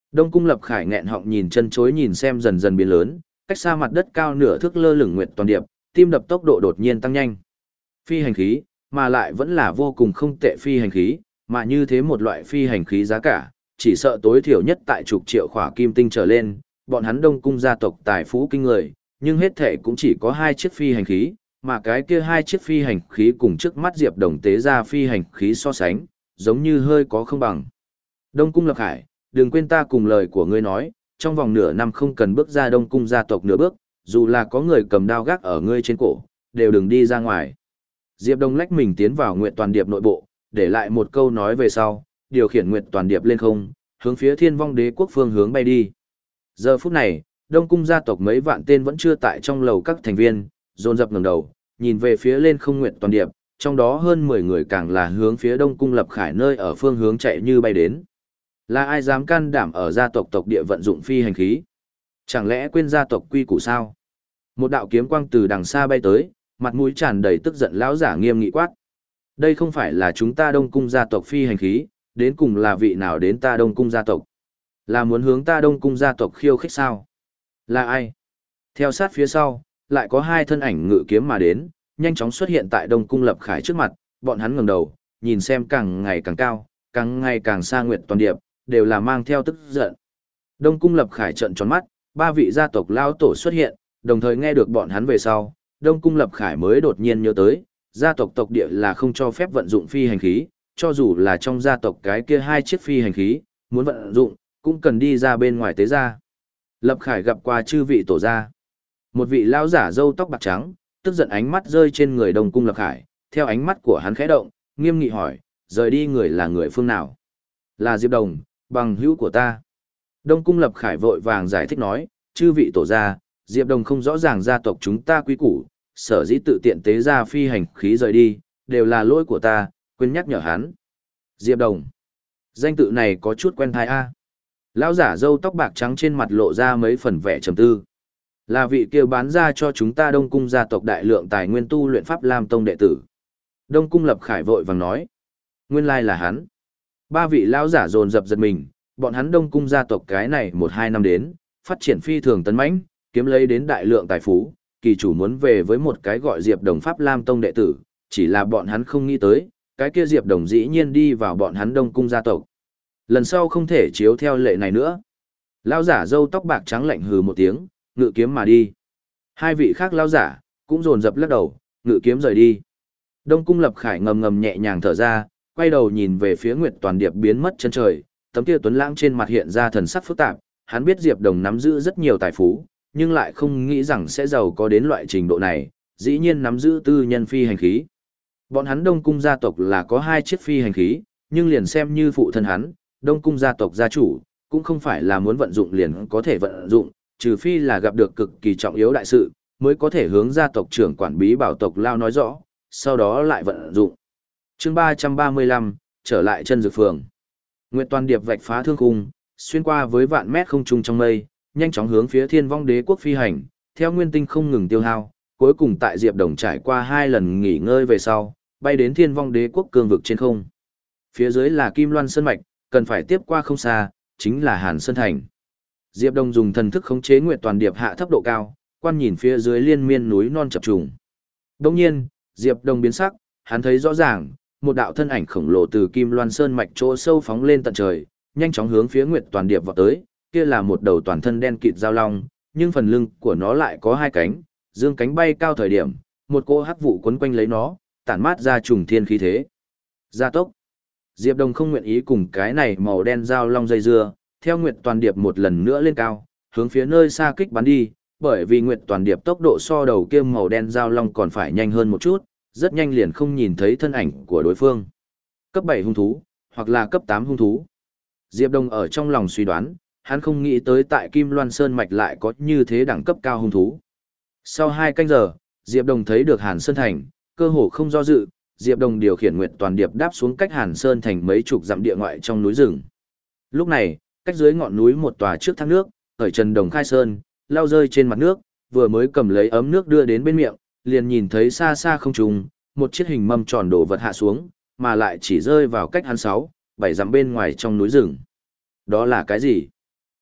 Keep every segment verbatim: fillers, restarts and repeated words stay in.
Đông Cung Lập Khải nghẹn họng nhìn chân chối nhìn xem dần dần biến lớn, cách xa mặt đất cao nửa thước lơ lửng nguyệt toàn điệp, tim đập tốc độ đột nhiên tăng nhanh. Phi hành khí, mà lại vẫn là vô cùng không tệ phi hành khí, mà như thế một loại phi hành khí giá cả, chỉ sợ tối thiểu nhất tại chục triệu khỏa kim tinh trở lên, bọn hắn Đông Cung gia tộc tài phú kinh người, nhưng hết thể cũng chỉ có hai chiếc phi hành khí, mà cái kia hai chiếc phi hành khí cùng trước mắt Diệp Đồng tế ra phi hành khí so sánh, giống như hơi có không bằng. Đông Cung Lập Khải, đừng quên ta cùng lời của ngươi nói, trong vòng nửa năm không cần bước ra Đông Cung gia tộc nửa bước, dù là có người cầm đao gác ở ngươi trên cổ, đều đừng đi ra ngoài. Diệp Đông lách mình tiến vào Nguyệt Toàn Điệp nội bộ, để lại một câu nói về sau, điều khiển Nguyệt Toàn Điệp lên không, hướng phía Thiên Vong Đế quốc phương hướng bay đi. Giờ phút này, Đông Cung gia tộc mấy vạn tên vẫn chưa tại trong lầu các thành viên, dồn dập ngẩng đầu, nhìn về phía lên không Nguyệt Toàn Điệp, trong đó hơn mười người càng là hướng phía Đông Cung Lập Khải nơi ở phương hướng chạy như bay đến. Là ai dám can đảm ở gia tộc tộc địa vận dụng phi hành khí? Chẳng lẽ quên gia tộc quy củ sao? Một đạo kiếm quang từ đằng xa bay tới, mặt mũi tràn đầy tức giận lão giả nghiêm nghị quát. Đây không phải là chúng ta Đông Cung gia tộc phi hành khí, đến cùng là vị nào đến ta Đông Cung gia tộc? Là muốn hướng ta Đông Cung gia tộc khiêu khích sao? Là ai? Theo sát phía sau, lại có hai thân ảnh ngự kiếm mà đến, nhanh chóng xuất hiện tại Đông Cung Lập Khải trước mặt, bọn hắn ngẩng đầu, nhìn xem càng ngày càng cao, càng ngày càng xa Nguyệt Toàn Điệp, đều là mang theo tức giận. Đông Cung Lập Khải trợn tròn mắt, ba vị gia tộc lao tổ xuất hiện, đồng thời nghe được bọn hắn về sau, Đông Cung Lập Khải mới đột nhiên nhớ tới, gia tộc tộc địa là không cho phép vận dụng phi hành khí, cho dù là trong gia tộc cái kia hai chiếc phi hành khí, muốn vận dụng, cũng cần đi ra bên ngoài tế gia. Lập Khải gặp qua chư vị tổ gia. Một vị lão giả râu tóc bạc trắng, tức giận ánh mắt rơi trên người Đông Cung Lập Khải, theo ánh mắt của hắn khẽ động, nghiêm nghị hỏi, rời đi người là người phương nào? Là Diệp Đồng, bằng hữu của ta. Đông Cung Lập Khải vội vàng giải thích nói, chư vị tổ gia, Diệp Đồng không rõ ràng gia tộc chúng ta quý củ, sở dĩ tự tiện tế ra phi hành khí rời đi, đều là lỗi của ta, quên nhắc nhở hắn. Diệp Đồng. Danh tự này có chút quen thai a. Lão giả râu tóc bạc trắng trên mặt lộ ra mấy phần vẻ trầm tư. Là vị kia bán ra cho chúng ta Đông Cung gia tộc đại lượng tài nguyên tu luyện pháp Lam Tông đệ tử. Đông Cung Lập Khải vội vàng nói. Nguyên lai là hắn. Ba vị lão giả dồn dập giật mình, bọn hắn Đông Cung gia tộc cái này một hai năm đến, phát triển phi thường tấn mãnh, kiếm lấy đến đại lượng tài phú, kỳ chủ muốn về với một cái gọi Diệp Đồng pháp Lam Tông đệ tử, chỉ là bọn hắn không nghĩ tới, cái kia Diệp Đồng dĩ nhiên đi vào bọn hắn Đông Cung gia tộc. Lần sau không thể chiếu theo lệ này nữa. Lão giả râu tóc bạc trắng lạnh hừ một tiếng, ngự kiếm mà đi. Hai vị khác lão giả cũng dồn dập lắc đầu, ngự kiếm rời đi. Đông Cung Lập Khải ngầm ngầm nhẹ nhàng thở ra, quay đầu nhìn về phía Nguyệt Toàn Điệp biến mất chân trời, tấm kia tuấn lãng trên mặt hiện ra thần sắc phức tạp, hắn biết Diệp Đồng nắm giữ rất nhiều tài phú, nhưng lại không nghĩ rằng sẽ giàu có đến loại trình độ này, dĩ nhiên nắm giữ tư nhân phi hành khí. Bọn hắn Đông Cung gia tộc là có hai chiếc phi hành khí, nhưng liền xem như phụ thân hắn, Đông Cung gia tộc gia chủ, cũng không phải là muốn vận dụng liền có thể vận dụng, trừ phi là gặp được cực kỳ trọng yếu đại sự, mới có thể hướng gia tộc trưởng quản bí bảo tộc lao nói rõ, sau đó lại vận dụng. Chương ba trăm ba mươi lăm, trở lại chân dược phường. Nguyệt Toàn Điệp vạch phá thương khung, xuyên qua với vạn mét không trung trong mây, nhanh chóng hướng phía Thiên Vong Đế quốc phi hành, theo nguyên tinh không ngừng tiêu hao, cuối cùng tại Diệp Đồng trải qua hai lần nghỉ ngơi về sau, bay đến Thiên Vong Đế quốc cương vực trên không. Phía dưới là Kim Loan Sơn mạch, cần phải tiếp qua không xa, chính là Hàn Sơn thành. Diệp Đồng dùng thần thức khống chế Nguyệt Toàn Điệp hạ thấp độ cao, quan nhìn phía dưới liên miên núi non chập trùng. Đương nhiên, Diệp Đồng biến sắc, hắn thấy rõ ràng, một đạo thân ảnh khổng lồ từ Kim Loan Sơn mạch chỗ sâu phóng lên tận trời, nhanh chóng hướng phía Nguyệt Toàn Điệp vọt tới, kia là một đầu toàn thân đen kịt giao long, nhưng phần lưng của nó lại có hai cánh, dương cánh bay cao thời điểm, một cỗ hắc vụ quấn quanh lấy nó, tản mát ra trùng thiên khí thế. Gia tốc. Diệp Đồng không nguyện ý cùng cái này màu đen giao long dây dưa, theo Nguyệt Toàn Điệp một lần nữa lên cao, hướng phía nơi xa kích bắn đi, bởi vì Nguyệt Toàn Điệp tốc độ so đầu kia màu đen giao long còn phải nhanh hơn một chút, rất nhanh liền không nhìn thấy thân ảnh của đối phương. Cấp bảy hung thú, hoặc là cấp tám hung thú. Diệp Đồng ở trong lòng suy đoán, hắn không nghĩ tới tại Kim Loan Sơn mạch lại có như thế đẳng cấp cao hung thú. Sau hai canh giờ, Diệp Đồng thấy được Hàn Sơn thành, cơ hồ không do dự, Diệp Đồng điều khiển Nguyệt Toàn Điệp đáp xuống cách Hàn Sơn thành mấy chục dặm địa ngoại trong núi rừng. Lúc này, cách dưới ngọn núi một tòa trước thác nước, ở Trần Đồng khai sơn, lao rơi trên mặt nước, vừa mới cầm lấy ấm nước đưa đến bên miệng, liền nhìn thấy xa xa không trung, một chiếc hình mâm tròn đổ vật hạ xuống, mà lại chỉ rơi vào cách hắn sáu, bảy dặm bên ngoài trong núi rừng. Đó là cái gì?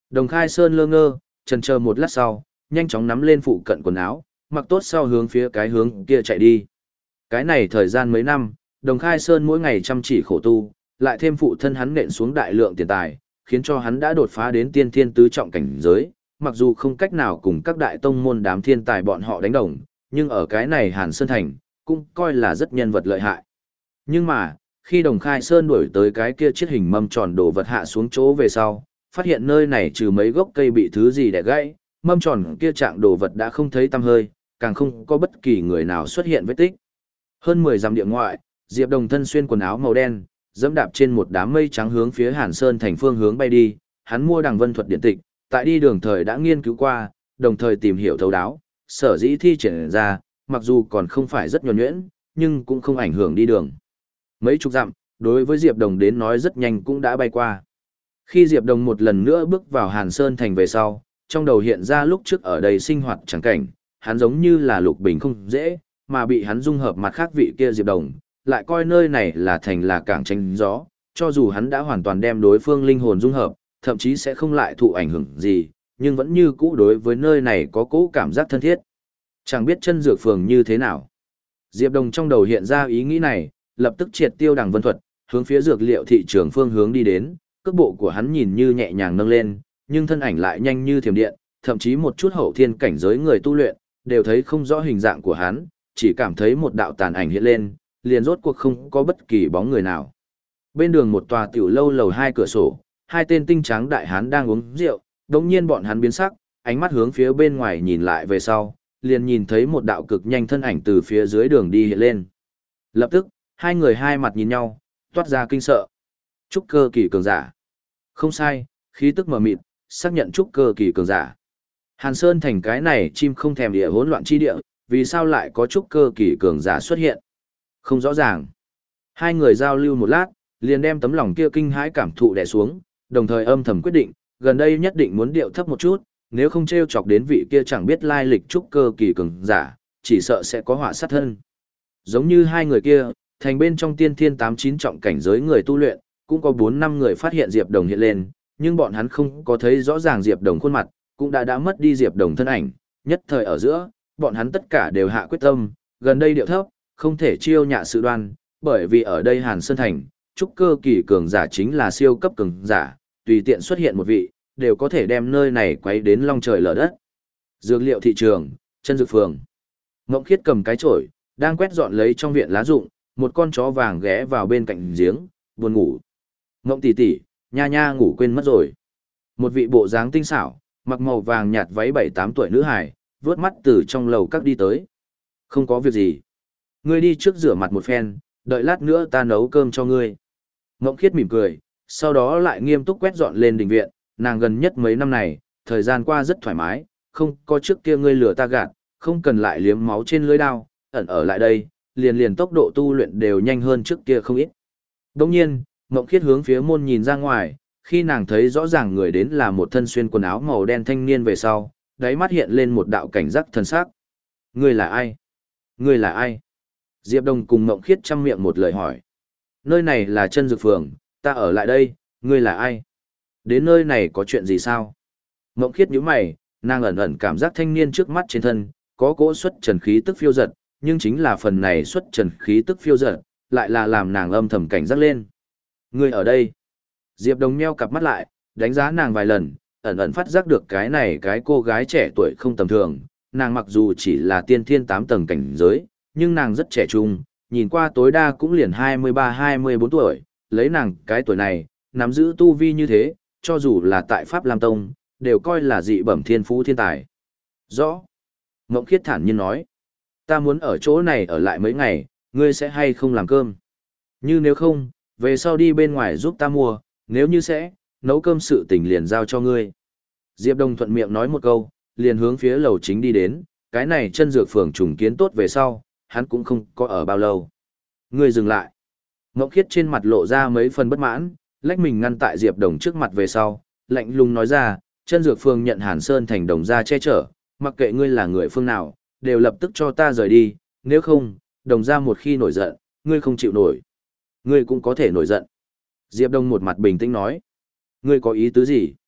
Đồng Khai Sơn lơ ngơ, chần chờ một lát sau, nhanh chóng nắm lên phụ cận quần áo, mặc tốt sau hướng phía cái hướng kia chạy đi. Cái này thời gian mấy năm, Đồng Khai Sơn mỗi ngày chăm chỉ khổ tu, lại thêm phụ thân hắn nện xuống đại lượng tiền tài, khiến cho hắn đã đột phá đến tiên thiên tứ trọng cảnh giới, mặc dù không cách nào cùng các đại tông môn đám thiên tài bọn họ đánh đồng, nhưng ở cái này Hàn Sơn Thành, cũng coi là rất nhân vật lợi hại. Nhưng mà, khi Đồng Khai Sơn đuổi tới cái kia chiếc hình mâm tròn đồ vật hạ xuống chỗ về sau, phát hiện nơi này trừ mấy gốc cây bị thứ gì đè gãy, mâm tròn kia trạng đồ vật đã không thấy tăm hơi, càng không có bất kỳ người nào xuất hiện vết tích. Hơn mười dặm địa ngoại, Diệp Đồng thân xuyên quần áo màu đen, dẫm đạp trên một đám mây trắng hướng phía Hàn Sơn Thành phương hướng bay đi, hắn mua Đằng Vân thuật điện tịch, tại đi đường thời đã nghiên cứu qua, đồng thời tìm hiểu thấu đáo, sở dĩ thi triển ra, mặc dù còn không phải rất nhuần nhuyễn, nhưng cũng không ảnh hưởng đi đường. Mấy chục dặm, đối với Diệp Đồng đến nói rất nhanh cũng đã bay qua. Khi Diệp Đồng một lần nữa bước vào Hàn Sơn Thành về sau, trong đầu hiện ra lúc trước ở đây sinh hoạt chẳng cảnh, hắn giống như là lục bình không dễ, mà bị hắn dung hợp mặt khác vị kia Diệp Đồng, lại coi nơi này là thành là cảng tranh gió, cho dù hắn đã hoàn toàn đem đối phương linh hồn dung hợp, thậm chí sẽ không lại thụ ảnh hưởng gì, nhưng vẫn như cũ đối với nơi này có cỗ cảm giác thân thiết. Chẳng biết chân dược phường như thế nào. Diệp Đồng trong đầu hiện ra ý nghĩ này, lập tức triệt tiêu Đằng Vân thuật, hướng phía dược liệu thị trường phương hướng đi đến, cước bộ của hắn nhìn như nhẹ nhàng nâng lên, nhưng thân ảnh lại nhanh như thiểm điện, thậm chí một chút hậu thiên cảnh giới người tu luyện, đều thấy không rõ hình dạng của hắn, chỉ cảm thấy một đạo tàn ảnh hiện lên, liền rốt cuộc không có bất kỳ bóng người nào. Bên đường một tòa tiểu lâu lầu hai cửa sổ, hai tên tinh tráng đại hán đang uống rượu, đống nhiên bọn hắn biến sắc, ánh mắt hướng phía bên ngoài nhìn lại về sau, liền nhìn thấy một đạo cực nhanh thân ảnh từ phía dưới đường đi hiện lên. Lập tức, hai người hai mặt nhìn nhau, toát ra kinh sợ. Trúc cơ kỳ cường giả. Không sai, khí tức mờ mịt, xác nhận trúc cơ kỳ cường giả. Hàn Sơn Thành cái này chim không thèm địa hỗn loạn chi địa, vì sao lại có trúc cơ kỳ cường giả xuất hiện? Không rõ ràng. Hai người giao lưu một lát, liền đem tấm lòng kia kinh hãi cảm thụ đè xuống, đồng thời âm thầm quyết định, gần đây nhất định muốn điệu thấp một chút, nếu không trêu chọc đến vị kia chẳng biết lai lịch trúc cơ kỳ cường giả, chỉ sợ sẽ có họa sát thân. Giống như hai người kia, thành bên trong tiên thiên tám chín trọng cảnh giới người tu luyện, cũng có bốn năm người phát hiện Diệp Đồng hiện lên, nhưng bọn hắn không có thấy rõ ràng Diệp Đồng khuôn mặt, cũng đã đã mất đi Diệp Đồng thân ảnh, nhất thời ở giữa, bọn hắn tất cả đều hạ quyết tâm, gần đây điệu thấp, không thể chiêu nhạ sự đoan, bởi vì ở đây Hàn Sơn Thành, trúc cơ kỳ cường giả chính là siêu cấp cường giả, tùy tiện xuất hiện một vị, đều có thể đem nơi này quấy đến long trời lở đất. Dược liệu thị trường, chân dược phường. Ngộng Khiết cầm cái chổi, đang quét dọn lấy trong viện lá rụng, một con chó vàng ghé vào bên cạnh giếng, buồn ngủ. Ngộng tỷ tỷ, nha nha ngủ quên mất rồi. Một vị bộ dáng tinh xảo, mặc màu vàng nhạt váy bảy tám tuổi nữ hài, vướt mắt từ trong lầu các đi tới. Không có việc gì. Ngươi đi trước rửa mặt một phen, đợi lát nữa ta nấu cơm cho ngươi. Ngộng Khiết mỉm cười, sau đó lại nghiêm túc quét dọn lên đình viện, nàng gần nhất mấy năm này, thời gian qua rất thoải mái, không có trước kia ngươi lừa ta gạt, không cần lại liếm máu trên lưỡi đao, ẩn ở lại đây, liền liền tốc độ tu luyện đều nhanh hơn trước kia không ít. Đồng nhiên, Ngộng Khiết hướng phía môn nhìn ra ngoài, khi nàng thấy rõ ràng người đến là một thân xuyên quần áo màu đen thanh niên về sau, đáy mắt hiện lên một đạo cảnh giác thần sắc. Ngươi là ai? Ngươi là ai? Diệp Đồng cùng Ngộng Khiết chăm miệng một lời hỏi. Nơi này là chân dược phường, ta ở lại đây, ngươi là ai? Đến nơi này có chuyện gì sao? Ngộng Khiết nhíu mày, nàng ẩn ẩn cảm giác thanh niên trước mắt trên thân, có cỗ xuất trần khí tức phiêu giật, nhưng chính là phần này xuất trần khí tức phiêu giật, lại là làm nàng âm thầm cảnh giác lên. Ngươi ở đây. Diệp Đồng nheo cặp mắt lại, đánh giá nàng vài lần, ẩn ẩn phát giác được cái này cái cô gái trẻ tuổi không tầm thường, nàng mặc dù chỉ là tiên thiên tám tầng cảnh giới, nhưng nàng rất trẻ trung, nhìn qua tối đa cũng liền hai mươi ba hai mươi bốn tuổi, lấy nàng cái tuổi này, nắm giữ tu vi như thế, cho dù là tại Pháp Lam Tông, đều coi là dị bẩm thiên phú thiên tài. Rõ. Ngộng Khiết thản nhiên nói, ta muốn ở chỗ này ở lại mấy ngày, ngươi sẽ hay không làm cơm? Như nếu không, về sau đi bên ngoài giúp ta mua, nếu như sẽ, nấu cơm sự tình liền giao cho ngươi. Diệp Đồng thuận miệng nói một câu, liền hướng phía lầu chính đi đến, cái này chân dược phường trùng kiến tốt về sau, hắn cũng không có ở bao lâu. Ngươi dừng lại. Ngộng Khiết trên mặt lộ ra mấy phần bất mãn, lách mình ngăn tại Diệp Đồng trước mặt về sau, lạnh lùng nói ra, chân dược phường nhận Hàn Sơn Thành đồng gia che chở, mặc kệ ngươi là người phương nào, đều lập tức cho ta rời đi, nếu không, đồng gia một khi nổi giận, ngươi không chịu nổi. Ngươi cũng có thể nổi giận. Diệp Đông một mặt bình tĩnh nói, ngươi có ý tứ gì?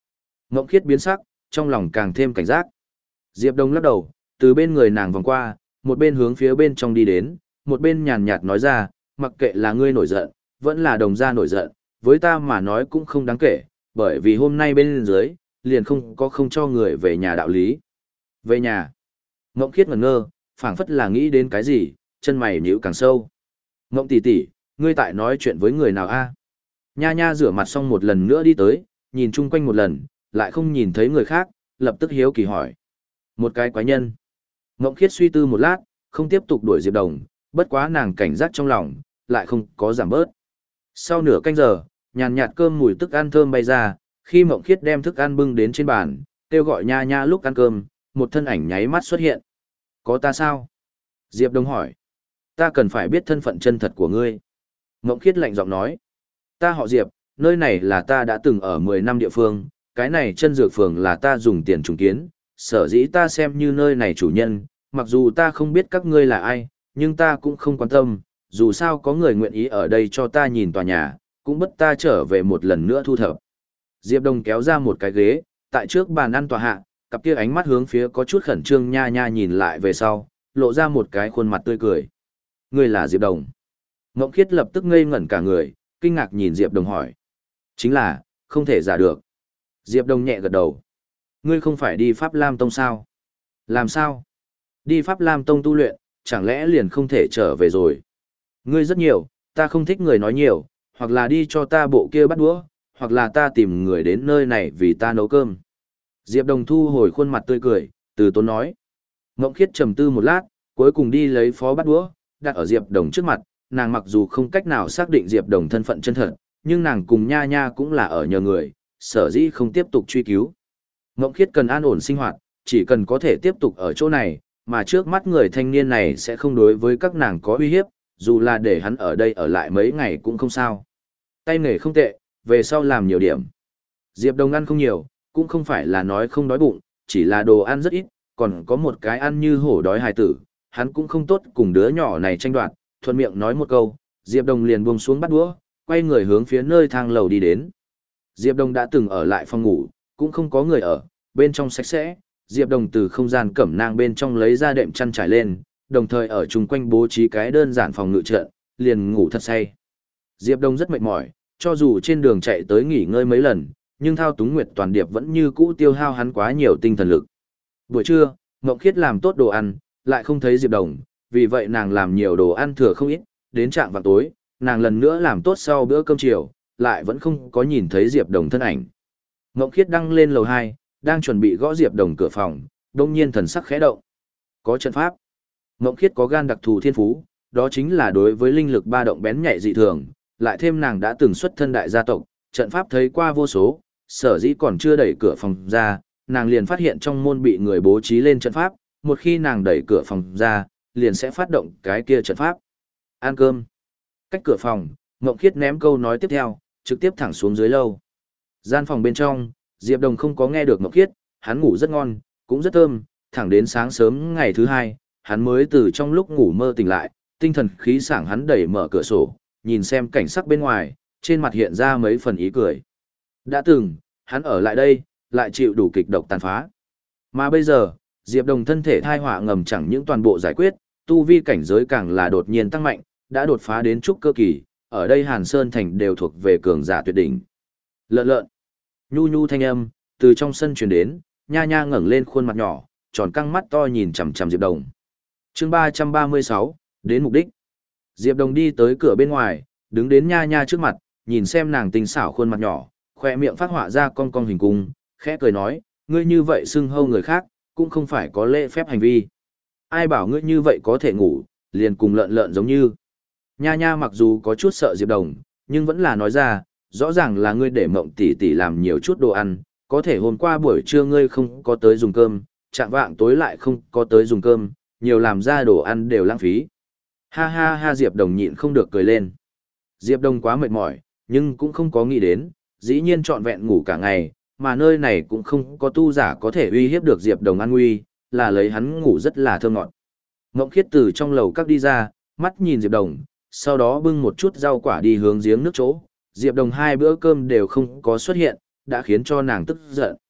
Ngộng Khiết biến sắc, trong lòng càng thêm cảnh giác. Diệp Đông lắc đầu, từ bên người nàng vòng qua, một bên hướng phía bên trong đi đến, một bên nhàn nhạt nói ra, mặc kệ là ngươi nổi giận, vẫn là đồng gia nổi giận, với ta mà nói cũng không đáng kể, bởi vì hôm nay bên dưới, liền không có không cho người về nhà đạo lý. Về nhà. Ngộng Khiết ngẩn ngơ, phảng phất là nghĩ đến cái gì, chân mày nhíu càng sâu. Ngộng tỷ tỷ, ngươi tại nói chuyện với người nào a? Nha nha rửa mặt xong một lần nữa đi tới, nhìn chung quanh một lần, lại không nhìn thấy người khác, lập tức hiếu kỳ hỏi. Một cái quái nhân. Ngộng Khiết suy tư một lát, không tiếp tục đuổi Diệp Đồng, bất quá nàng cảnh giác trong lòng, lại không có giảm bớt. Sau nửa canh giờ, nhàn nhạt cơm mùi thức ăn thơm bay ra, khi Ngộng Khiết đem thức ăn bưng đến trên bàn, kêu gọi nha nha lúc ăn cơm, một thân ảnh nháy mắt xuất hiện. Có ta sao? Diệp Đồng hỏi. Ta cần phải biết thân phận chân thật của ngươi. Ngộng Khiết lạnh giọng nói. Ta họ Diệp, nơi này là ta đã từng ở mười năm địa phương, cái này chân dược phường là ta dùng tiền trùng kiến, sở dĩ ta xem như nơi này chủ nhân, mặc dù ta không biết các ngươi là ai, nhưng ta cũng không quan tâm, dù sao có người nguyện ý ở đây cho ta nhìn tòa nhà, cũng bất ta trở về một lần nữa thu thập. Diệp Đông kéo ra một cái ghế, tại trước bàn ăn tòa hạ, cặp kia ánh mắt hướng phía có chút khẩn trương nha nha nhìn lại về sau, lộ ra một cái khuôn mặt tươi cười. Ngươi là Diệp Đồng. Ngộng Khiết lập tức ngây ngẩn cả người, kinh ngạc nhìn Diệp Đồng hỏi. Chính là, không thể giả được. Diệp Đồng nhẹ gật đầu. Ngươi không phải đi Pháp Lam Tông sao? Làm sao? Đi Pháp Lam Tông tu luyện, chẳng lẽ liền không thể trở về rồi? Ngươi rất nhiều, ta không thích người nói nhiều, hoặc là đi cho ta bộ kia bắt đũa, hoặc là ta tìm người đến nơi này vì ta nấu cơm. Diệp Đồng thu hồi khuôn mặt tươi cười, từ tốn nói. Ngộng Khiết trầm tư một lát, cuối cùng đi lấy phó bắt đũa, đặt ở Diệp Đồng trước mặt, nàng mặc dù không cách nào xác định Diệp Đồng thân phận chân thật, nhưng nàng cùng nha nha cũng là ở nhờ người, sở dĩ không tiếp tục truy cứu. Ngộng Khiết cần an ổn sinh hoạt, chỉ cần có thể tiếp tục ở chỗ này, mà trước mắt người thanh niên này sẽ không đối với các nàng có uy hiếp, dù là để hắn ở đây ở lại mấy ngày cũng không sao. Tay nghề không tệ, về sau làm nhiều điểm. Diệp Đồng ăn không nhiều, cũng không phải là nói không đói bụng, chỉ là đồ ăn rất ít, còn có một cái ăn như hổ đói hài tử, hắn cũng không tốt cùng đứa nhỏ này tranh đoạt, thuận miệng nói một câu, Diệp Đồng liền buông xuống bắt đũa, quay người hướng phía nơi thang lầu đi đến. Diệp Đồng đã từng ở lại phòng ngủ, cũng không có người ở, bên trong sạch sẽ, Diệp Đồng từ không gian cẩm nang bên trong lấy ra đệm chăn trải lên, đồng thời ở chung quanh bố trí cái đơn giản phòng ngự trận, liền ngủ thật say. Diệp Đồng rất mệt mỏi, cho dù trên đường chạy tới nghỉ ngơi mấy lần, nhưng thao túng Nguyệt Toàn Điệp vẫn như cũ tiêu hao hắn quá nhiều tinh thần lực. Buổi trưa, Ngộng Khiết làm tốt đồ ăn, lại không thấy Diệp Đồng, vì vậy nàng làm nhiều đồ ăn thừa không ít, đến trạng vào tối, nàng lần nữa làm tốt sau bữa cơm chiều, lại vẫn không có nhìn thấy Diệp Đồng thân ảnh. Ngộng Khiết đăng lên lầu hai, đang chuẩn bị gõ Diệp Đồng cửa phòng, đông nhiên thần sắc khẽ động. Có trận pháp. Ngộng Khiết có gan đặc thù thiên phú, đó chính là đối với linh lực ba động bén nhạy dị thường, lại thêm nàng đã từng xuất thân đại gia tộc, trận pháp thấy qua vô số, sở dĩ còn chưa đẩy cửa phòng ra, nàng liền phát hiện trong môn bị người bố trí lên trận pháp, một khi nàng đẩy cửa phòng ra, liền sẽ phát động cái kia trận pháp. Ăn cơm. Cách cửa phòng, Ngộng Khiết ném câu nói tiếp theo, trực tiếp thẳng xuống dưới lâu. Gian phòng bên trong, Diệp Đồng không có nghe được Ngộng Khiết, hắn ngủ rất ngon, cũng rất thơm, thẳng đến sáng sớm ngày thứ hai, hắn mới từ trong lúc ngủ mơ tỉnh lại, tinh thần khí sảng hắn đẩy mở cửa sổ, nhìn xem cảnh sắc bên ngoài, trên mặt hiện ra mấy phần ý cười. Đã từng, hắn ở lại đây, lại chịu đủ kịch độc tàn phá. Mà bây giờ, Diệp Đồng thân thể thai họa ngầm chẳng những toàn bộ giải quyết, tu vi cảnh giới càng là đột nhiên tăng mạnh, đã đột phá đến trúc cơ kỳ, ở đây Hàn Sơn Thành đều thuộc về cường giả tuyệt đỉnh. Lợn lợn. Nhu nhu thanh âm, từ trong sân truyền đến, nha nha ngẩng lên khuôn mặt nhỏ, tròn căng mắt to nhìn chằm chằm Diệp Đồng. Chương ba trăm ba mươi sáu, đến mục đích. Diệp Đồng đi tới cửa bên ngoài, đứng đến nha nha trước mặt, nhìn xem nàng tinh xảo khuôn mặt nhỏ, khoe miệng phát họa ra cong cong hình cung, khẽ cười nói, ngươi như vậy xưng hâu người khác, cũng không phải có lễ phép hành vi. Ai bảo ngươi như vậy có thể ngủ, liền cùng lợn lợn giống như. Nha nha mặc dù có chút sợ Diệp Đồng, nhưng vẫn là nói ra, rõ ràng là ngươi để Mộng tỷ tỷ làm nhiều chút đồ ăn, có thể hôm qua buổi trưa ngươi không có tới dùng cơm, chạng vạng tối lại không có tới dùng cơm, nhiều làm ra đồ ăn đều lãng phí. Ha ha ha Diệp Đồng nhịn không được cười lên. Diệp Đồng quá mệt mỏi, nhưng cũng không có nghĩ đến, dĩ nhiên trọn vẹn ngủ cả ngày, mà nơi này cũng không có tu giả có thể uy hiếp được Diệp Đồng an nguy, là lấy hắn ngủ rất là thơ ngọt. Ngộng Khiết từ trong lầu các đi ra, mắt nhìn Diệp Đồng, sau đó bưng một chút rau quả đi hướng giếng nước chỗ. Diệp Đồng hai bữa cơm đều không có xuất hiện, đã khiến cho nàng tức giận.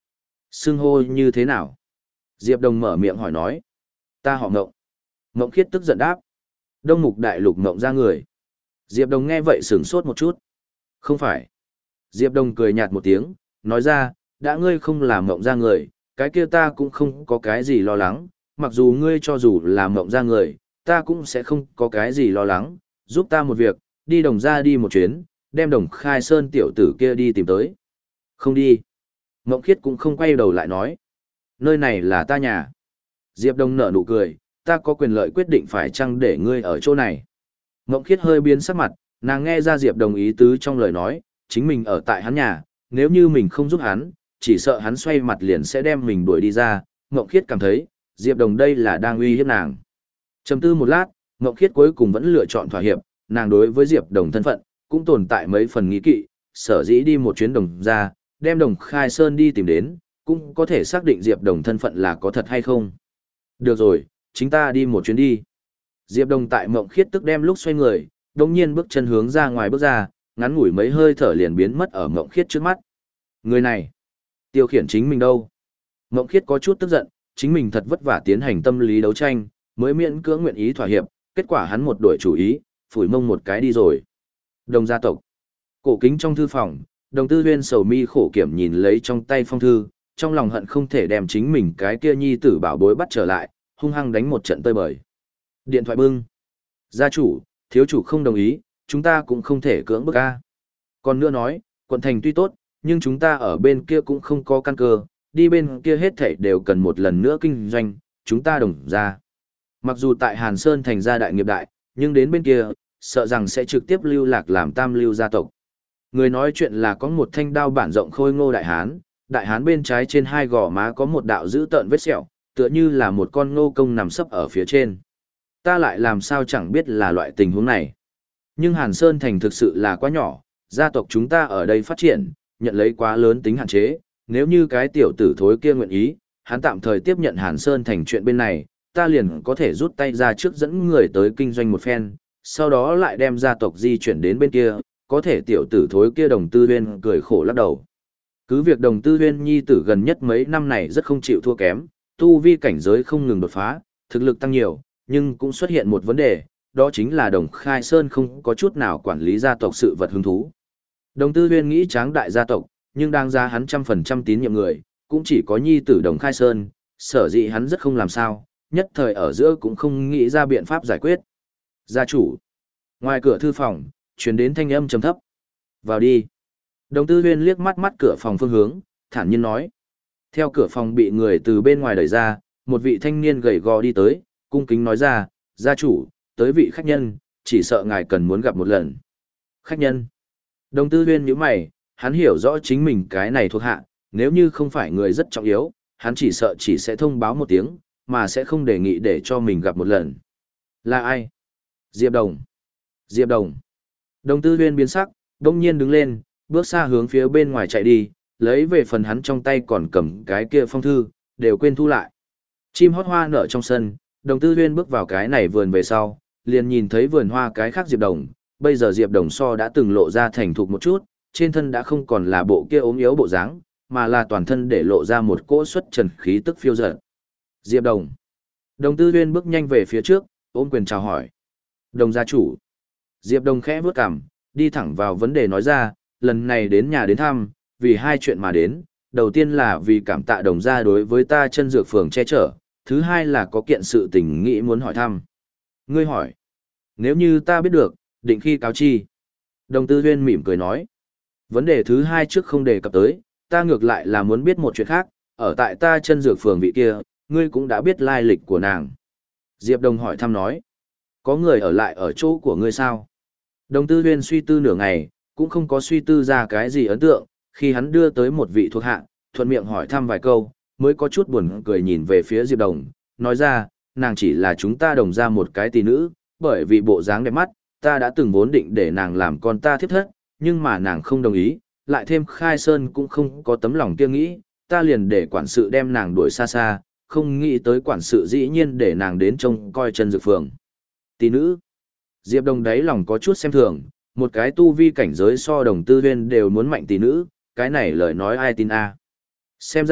Xưng hô như thế nào? Diệp Đồng mở miệng hỏi nói. Ta họ Ngộng. Ngộng Khiết tức giận đáp. Đông Mục Đại Lục Ngộng ra người. Diệp Đồng nghe vậy sửng sốt một chút. Không phải. Diệp Đồng cười nhạt một tiếng, nói ra, đã ngươi không làm Ngộng ra người, cái kia ta cũng không có cái gì lo lắng, mặc dù ngươi cho dù làm Ngộng ra người, ta cũng sẽ không có cái gì lo lắng, giúp ta một việc, đi Đồng ra đi một chuyến, đem Đồng Khai Sơn tiểu tử kia đi tìm tới. Không đi. Ngộng Khiết cũng không quay đầu lại nói. Nơi này là ta nhà. Diệp Đông nở nụ cười, ta có quyền lợi quyết định phải chăng để ngươi ở chỗ này. Ngộng Khiết hơi biến sắc mặt, nàng nghe ra Diệp Đông ý tứ trong lời nói, chính mình ở tại hắn nhà, nếu như mình không giúp hắn, chỉ sợ hắn xoay mặt liền sẽ đem mình đuổi đi ra. Ngộng Khiết cảm thấy, Diệp Đông đây là đang uy hiếp nàng. Trầm tư một lát, Ngộng Khiết cuối cùng vẫn lựa chọn thỏa hiệp, nàng đối với Diệp Đông thân phận, cũng tồn tại mấy phần nghi kỵ, sở dĩ đi một chuyến Đồng ra, đem Đồng Khai Sơn đi tìm đến, cũng có thể xác định Diệp Đồng thân phận là có thật hay không. Được rồi, chúng ta đi một chuyến đi. Diệp Đồng tại Mộng Khiết tức đem lúc xoay người, đồng nhiên bước chân hướng ra ngoài bước ra, ngắn ngủi mấy hơi thở liền biến mất ở Mộng Khiết trước mắt. Người này, tiêu khiển chính mình đâu? Mộng Khiết có chút tức giận, chính mình thật vất vả tiến hành tâm lý đấu tranh, mới miễn cưỡng nguyện ý thỏa hiệp, kết quả hắn một đổi chủ ý, phủi mông một cái đi rồi. Đồng gia tộc. Cổ kính trong thư phòng, Đồng Tư Huyên sầu mi khổ kiểm nhìn lấy trong tay phong thư, trong lòng hận không thể đem chính mình cái kia nhi tử bảo bối bắt trở lại, hung hăng đánh một trận tơi bời. Điện thoại bưng. Gia chủ, thiếu chủ không đồng ý, chúng ta cũng không thể cưỡng bức a. Còn nữa nói, quận thành tuy tốt, nhưng chúng ta ở bên kia cũng không có căn cơ, đi bên kia hết thảy đều cần một lần nữa kinh doanh, chúng ta đồng ra. Mặc dù tại Hàn Sơn thành gia đại nghiệp đại, nhưng đến bên kia, sợ rằng sẽ trực tiếp lưu lạc làm tam lưu gia tộc. Người nói chuyện là có một thanh đao bản rộng khôi ngô đại hán, đại hán bên trái trên hai gò má có một đạo dữ tợn vết sẹo, tựa như là một con ngô công nằm sấp ở phía trên. Ta lại làm sao chẳng biết là loại tình huống này. Nhưng Hàn Sơn thành thực sự là quá nhỏ, gia tộc chúng ta ở đây phát triển, nhận lấy quá lớn tính hạn chế, nếu như cái tiểu tử thối kia nguyện ý, hắn tạm thời tiếp nhận Hàn Sơn thành chuyện bên này, ta liền có thể rút tay ra trước dẫn người tới kinh doanh một phen, sau đó lại đem gia tộc di chuyển đến bên kia, có thể tiểu tử thối kia Đồng Tư Huyên cười khổ lắc đầu. Cứ việc Đồng Tư Huyên nhi tử gần nhất mấy năm này rất không chịu thua kém, tu vi cảnh giới không ngừng đột phá, thực lực tăng nhiều, nhưng cũng xuất hiện một vấn đề, đó chính là Đồng Khai Sơn không có chút nào quản lý gia tộc sự vật hứng thú. Đồng Tư Huyên nghĩ tráng đại gia tộc, nhưng đang ra hắn trăm phần trăm tín nhiệm người, cũng chỉ có nhi tử Đồng Khai Sơn, sở dĩ hắn rất không làm sao, nhất thời ở giữa cũng không nghĩ ra biện pháp giải quyết. Gia chủ. Ngoài cửa thư phòng, truyền đến thanh âm trầm thấp. Vào đi. Đồng Tư Huyên liếc mắt mắt cửa phòng phương hướng, thản nhiên nói. Theo cửa phòng bị người từ bên ngoài đẩy ra, một vị thanh niên gầy gò đi tới, cung kính nói ra, gia chủ, tới vị khách nhân, chỉ sợ ngài cần muốn gặp một lần. Khách nhân. Đồng Tư Huyên nhíu mày, hắn hiểu rõ chính mình cái này thuộc hạ, nếu như không phải người rất trọng yếu, hắn chỉ sợ chỉ sẽ thông báo một tiếng, mà sẽ không đề nghị để cho mình gặp một lần. Là ai? Diệp Đồng. Diệp Đồng. Đồng Tư Huyên biến sắc, đông nhiên đứng lên, bước xa hướng phía bên ngoài chạy đi, lấy về phần hắn trong tay còn cầm cái kia phong thư, đều quên thu lại. Chim hót hoa nở trong sân, Đồng Tư Huyên bước vào cái này vườn về sau, liền nhìn thấy vườn hoa cái khác Diệp Đồng, bây giờ Diệp Đồng so đã từng lộ ra thành thục một chút, trên thân đã không còn là bộ kia ốm yếu bộ dáng, mà là toàn thân để lộ ra một cỗ xuất trần khí tức phiêu dật. Diệp Đồng. Đồng Tư Huyên bước nhanh về phía trước, ôm quyền chào hỏi. Đồng gia chủ. Diệp Đồng khẽ bước cằm, đi thẳng vào vấn đề nói ra, lần này đến nhà đến thăm, vì hai chuyện mà đến, đầu tiên là vì cảm tạ Đồng gia đối với ta chân dược phường che chở, thứ hai là có kiện sự tình nghĩ muốn hỏi thăm. Ngươi hỏi, nếu như ta biết được, định khi cáo chi. Đồng Tư Huyên mỉm cười nói, vấn đề thứ hai trước không đề cập tới, ta ngược lại là muốn biết một chuyện khác, ở tại ta chân dược phường vị kia, ngươi cũng đã biết lai lịch của nàng. Diệp Đồng hỏi thăm nói, có người ở lại ở chỗ của ngươi sao? Đồng Tư Huyên suy tư nửa ngày, cũng không có suy tư ra cái gì ấn tượng, khi hắn đưa tới một vị thuộc hạ, thuận miệng hỏi thăm vài câu, mới có chút buồn cười nhìn về phía Diệp Đồng, nói ra, nàng chỉ là chúng ta Đồng ra một cái tỷ nữ, bởi vì bộ dáng đẹp mắt, ta đã từng vốn định để nàng làm con ta thiếp thất, nhưng mà nàng không đồng ý, lại thêm Khai Sơn cũng không có tấm lòng kia nghĩ, ta liền để quản sự đem nàng đuổi xa xa, không nghĩ tới quản sự dĩ nhiên để nàng đến trông coi chân dược phường. Tỷ nữ. Diệp Đồng đáy lòng có chút xem thường, một cái tu vi cảnh giới so Đồng Tư Huyên đều muốn mạnh tỷ nữ, cái này lời nói ai tin a? Xem ra,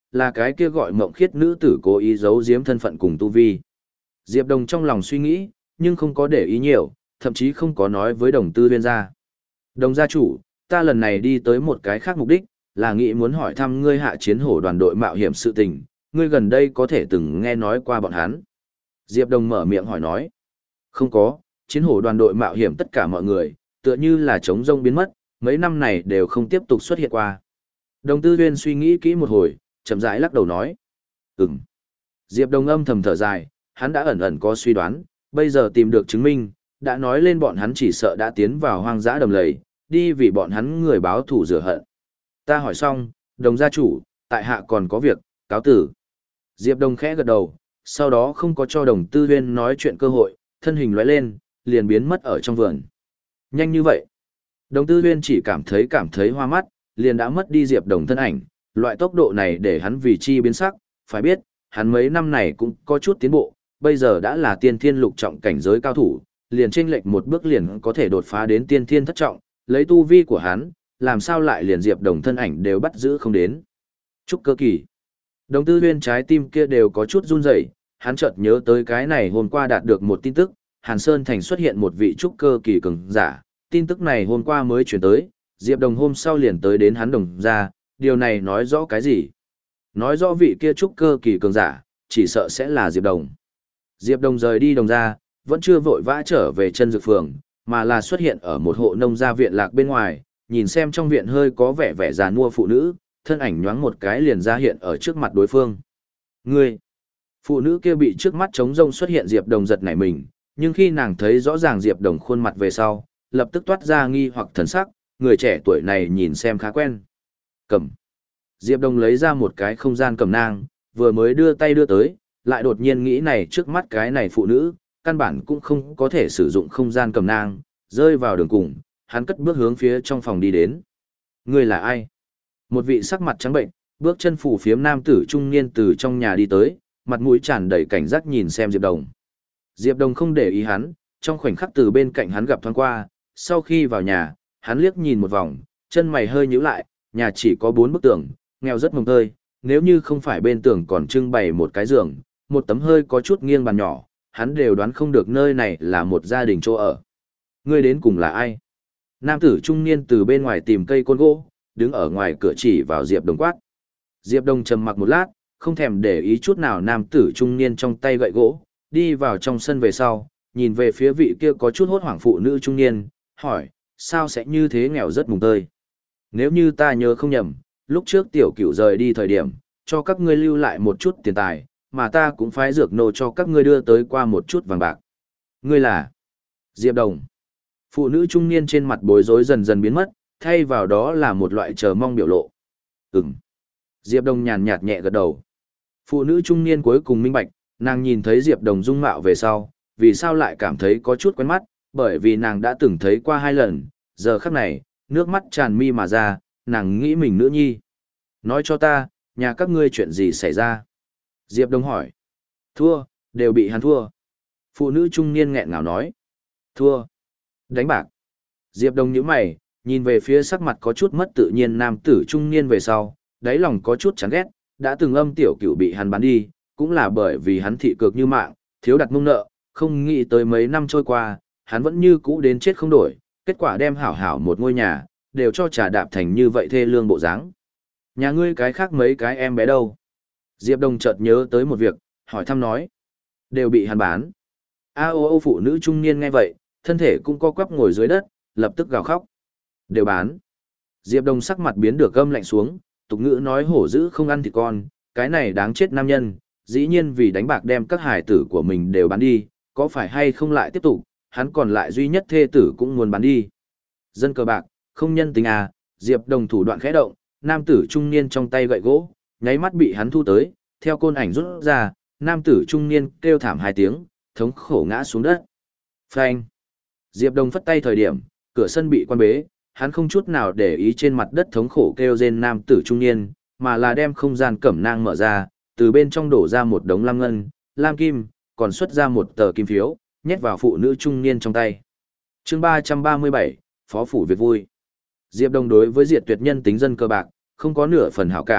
là cái kia gọi Mộng Khiết nữ tử cố ý giấu giếm thân phận cùng tu vi. Diệp Đồng trong lòng suy nghĩ, nhưng không có để ý nhiều, thậm chí không có nói với Đồng Tư Huyên ra. Đồng gia chủ, ta lần này đi tới một cái khác mục đích, là nghĩ muốn hỏi thăm ngươi Hạ Chiến Hổ đoàn đội mạo hiểm sự tình, ngươi gần đây có thể từng nghe nói qua bọn hắn. Diệp Đồng mở miệng hỏi nói. Không có, Chiến Hổ đoàn đội mạo hiểm tất cả mọi người, tựa như là trống rông biến mất, mấy năm này đều không tiếp tục xuất hiện qua. Đồng Tư Huyên suy nghĩ kỹ một hồi, chậm rãi lắc đầu nói. Ừm. Diệp Đồng âm thầm thở dài, hắn đã ẩn ẩn có suy đoán, bây giờ tìm được chứng minh, đã nói lên bọn hắn chỉ sợ đã tiến vào hoang dã đầm lầy, đi vì bọn hắn người báo thù rửa hận. Ta hỏi xong, Đồng gia chủ, tại hạ còn có việc, cáo tử. Diệp Đồng khẽ gật đầu, sau đó không có cho Đồng Tư Huyên nói chuyện cơ hội, thân hình lóe lên, liền biến mất ở trong vườn. Nhanh như vậy. Đồng Tư Huyên chỉ cảm thấy cảm thấy hoa mắt, liền đã mất đi Diệp Đồng thân ảnh, loại tốc độ này để hắn vì chi biến sắc, phải biết, hắn mấy năm này cũng có chút tiến bộ, bây giờ đã là tiên thiên lục trọng cảnh giới cao thủ, liền chênh lệch một bước liền có thể đột phá đến tiên thiên thất trọng, lấy tu vi của hắn, làm sao lại liền Diệp Đồng thân ảnh đều bắt giữ không đến. Trúc cơ kỳ. Đồng Tư Huyên trái tim kia đều có chút run rẩy, hắn chợt nhớ tới cái này hôm qua đạt được một tin tức, Hàn Sơn Thành xuất hiện một vị trúc cơ kỳ cường giả, tin tức này hôm qua mới chuyển tới, Diệp Đồng hôm sau liền tới đến hắn Đồng gia, điều này nói rõ cái gì? Nói rõ vị kia trúc cơ kỳ cường giả, chỉ sợ sẽ là Diệp Đồng. Diệp Đồng rời đi Đồng gia, vẫn chưa vội vã trở về chân dược phường, mà là xuất hiện ở một hộ nông gia viện lạc bên ngoài, nhìn xem trong viện hơi có vẻ vẻ già nua phụ nữ, thân ảnh nhoáng một cái liền ra hiện ở trước mặt đối phương. Ngươi! Phụ nữ kia bị trước mắt trống rông xuất hiện Diệp Đồng giật nảy mình, nhưng khi nàng thấy rõ ràng Diệp Đồng khuôn mặt về sau, lập tức toát ra nghi hoặc thần sắc, người trẻ tuổi này nhìn xem khá quen. Cầm. Diệp Đồng lấy ra một cái không gian cầm nang, vừa mới đưa tay đưa tới, lại đột nhiên nghĩ này trước mắt cái này phụ nữ, căn bản cũng không có thể sử dụng không gian cầm nang, rơi vào đường cùng, hắn cất bước hướng phía trong phòng đi đến. Người là ai? Một vị sắc mặt trắng bệnh, bước chân phủ phiếm nam tử trung niên từ trong nhà đi tới, mặt mũi tràn đầy cảnh giác nhìn xem Diệp Đồng. Diệp Đồng không để ý hắn, trong khoảnh khắc từ bên cạnh hắn gặp thoáng qua, sau khi vào nhà, hắn liếc nhìn một vòng, chân mày hơi nhíu lại, nhà chỉ có bốn bức tường, nghèo rất mồng tơi, nếu như không phải bên tường còn trưng bày một cái giường, một tấm hơi có chút nghiêng bàn nhỏ, hắn đều đoán không được nơi này là một gia đình chỗ ở. Ngươi đến cùng là ai? Nam tử trung niên từ bên ngoài tìm cây côn gỗ, đứng ở ngoài cửa chỉ vào Diệp Đồng quát. Diệp Đồng trầm mặc một lát, không thèm để ý chút nào nam tử trung niên trong tay gậy gỗ, đi vào trong sân về sau, nhìn về phía vị kia có chút hốt hoảng phụ nữ trung niên, hỏi, sao sẽ như thế nghèo rất mùng tơi? Nếu như ta nhớ không nhầm, lúc trước tiểu cửu rời đi thời điểm, cho các ngươi lưu lại một chút tiền tài, mà ta cũng phái dược nô cho các ngươi đưa tới qua một chút vàng bạc. Ngươi là Diệp Đồng. Phụ nữ trung niên trên mặt bối rối dần dần biến mất, thay vào đó là một loại chờ mong biểu lộ. Ừm. Diệp Đồng nhàn nhạt nhẹ gật đầu. Phụ nữ trung niên cuối cùng minh bạch, nàng nhìn thấy Diệp Đồng dung mạo về sau, vì sao lại cảm thấy có chút quen mắt, bởi vì nàng đã từng thấy qua hai lần, giờ khắc này, nước mắt tràn mi mà ra, nàng nghĩ mình nữ nhi. Nói cho ta, nhà các ngươi chuyện gì xảy ra? Diệp Đồng hỏi. Thua, đều bị hắn thua. Phụ nữ trung niên nghẹn ngào nói. Thua. Đánh bạc. Diệp Đồng nhíu mày, nhìn về phía sắc mặt có chút mất tự nhiên nam tử trung niên về sau, đáy lòng có chút chán ghét, đã từng âm tiểu cửu bị hắn bán đi, cũng là bởi vì hắn thị cực như mạng, thiếu đặt mông nợ, không nghĩ tới mấy năm trôi qua, hắn vẫn như cũ đến chết không đổi, kết quả đem hảo hảo một ngôi nhà, đều cho trà đạp thành như vậy thê lương bộ dáng. Nhà ngươi cái khác mấy cái em bé đâu? Diệp Đồng chợt nhớ tới một việc, hỏi thăm nói. Đều bị hắn bán. A ô ô phụ nữ trung niên nghe vậy, thân thể cũng co quắp ngồi dưới đất, lập tức gào khóc. Đều bán. Diệp Đồng sắc mặt biến được gâm lạnh xuống, tục ngữ nói hổ dữ không ăn thịt con, cái này đáng chết nam nhân, dĩ nhiên vì đánh bạc đem các hải tử của mình đều bán đi, có phải hay không lại tiếp tục, hắn còn lại duy nhất thê tử cũng muốn bán đi. Dân cờ bạc, không nhân tính à, Diệp Đồng thủ đoạn khẽ động, nam tử trung niên trong tay gậy gỗ, nháy mắt bị hắn thu tới, theo côn ảnh rút ra, nam tử trung niên kêu thảm hai tiếng, thống khổ ngã xuống đất. Phanh. Diệp Đồng phất tay thời điểm, cửa sân bị quan bế, hắn không chút nào để ý trên mặt đất thống khổ kêu rên nam tử trung niên, mà là đem không gian cẩm nang mở ra, từ bên trong đổ ra một đống lam ngân, lam kim, còn xuất ra một tờ kim phiếu, nhét vào phụ nữ trung niên trong tay. Chương ba trăm ba mươi bảy, Phó phủ việc vui. Diệp Đồng đối với Diệt Tuyệt nhân tính dân cơ bạc, không có nửa phần hảo cảm,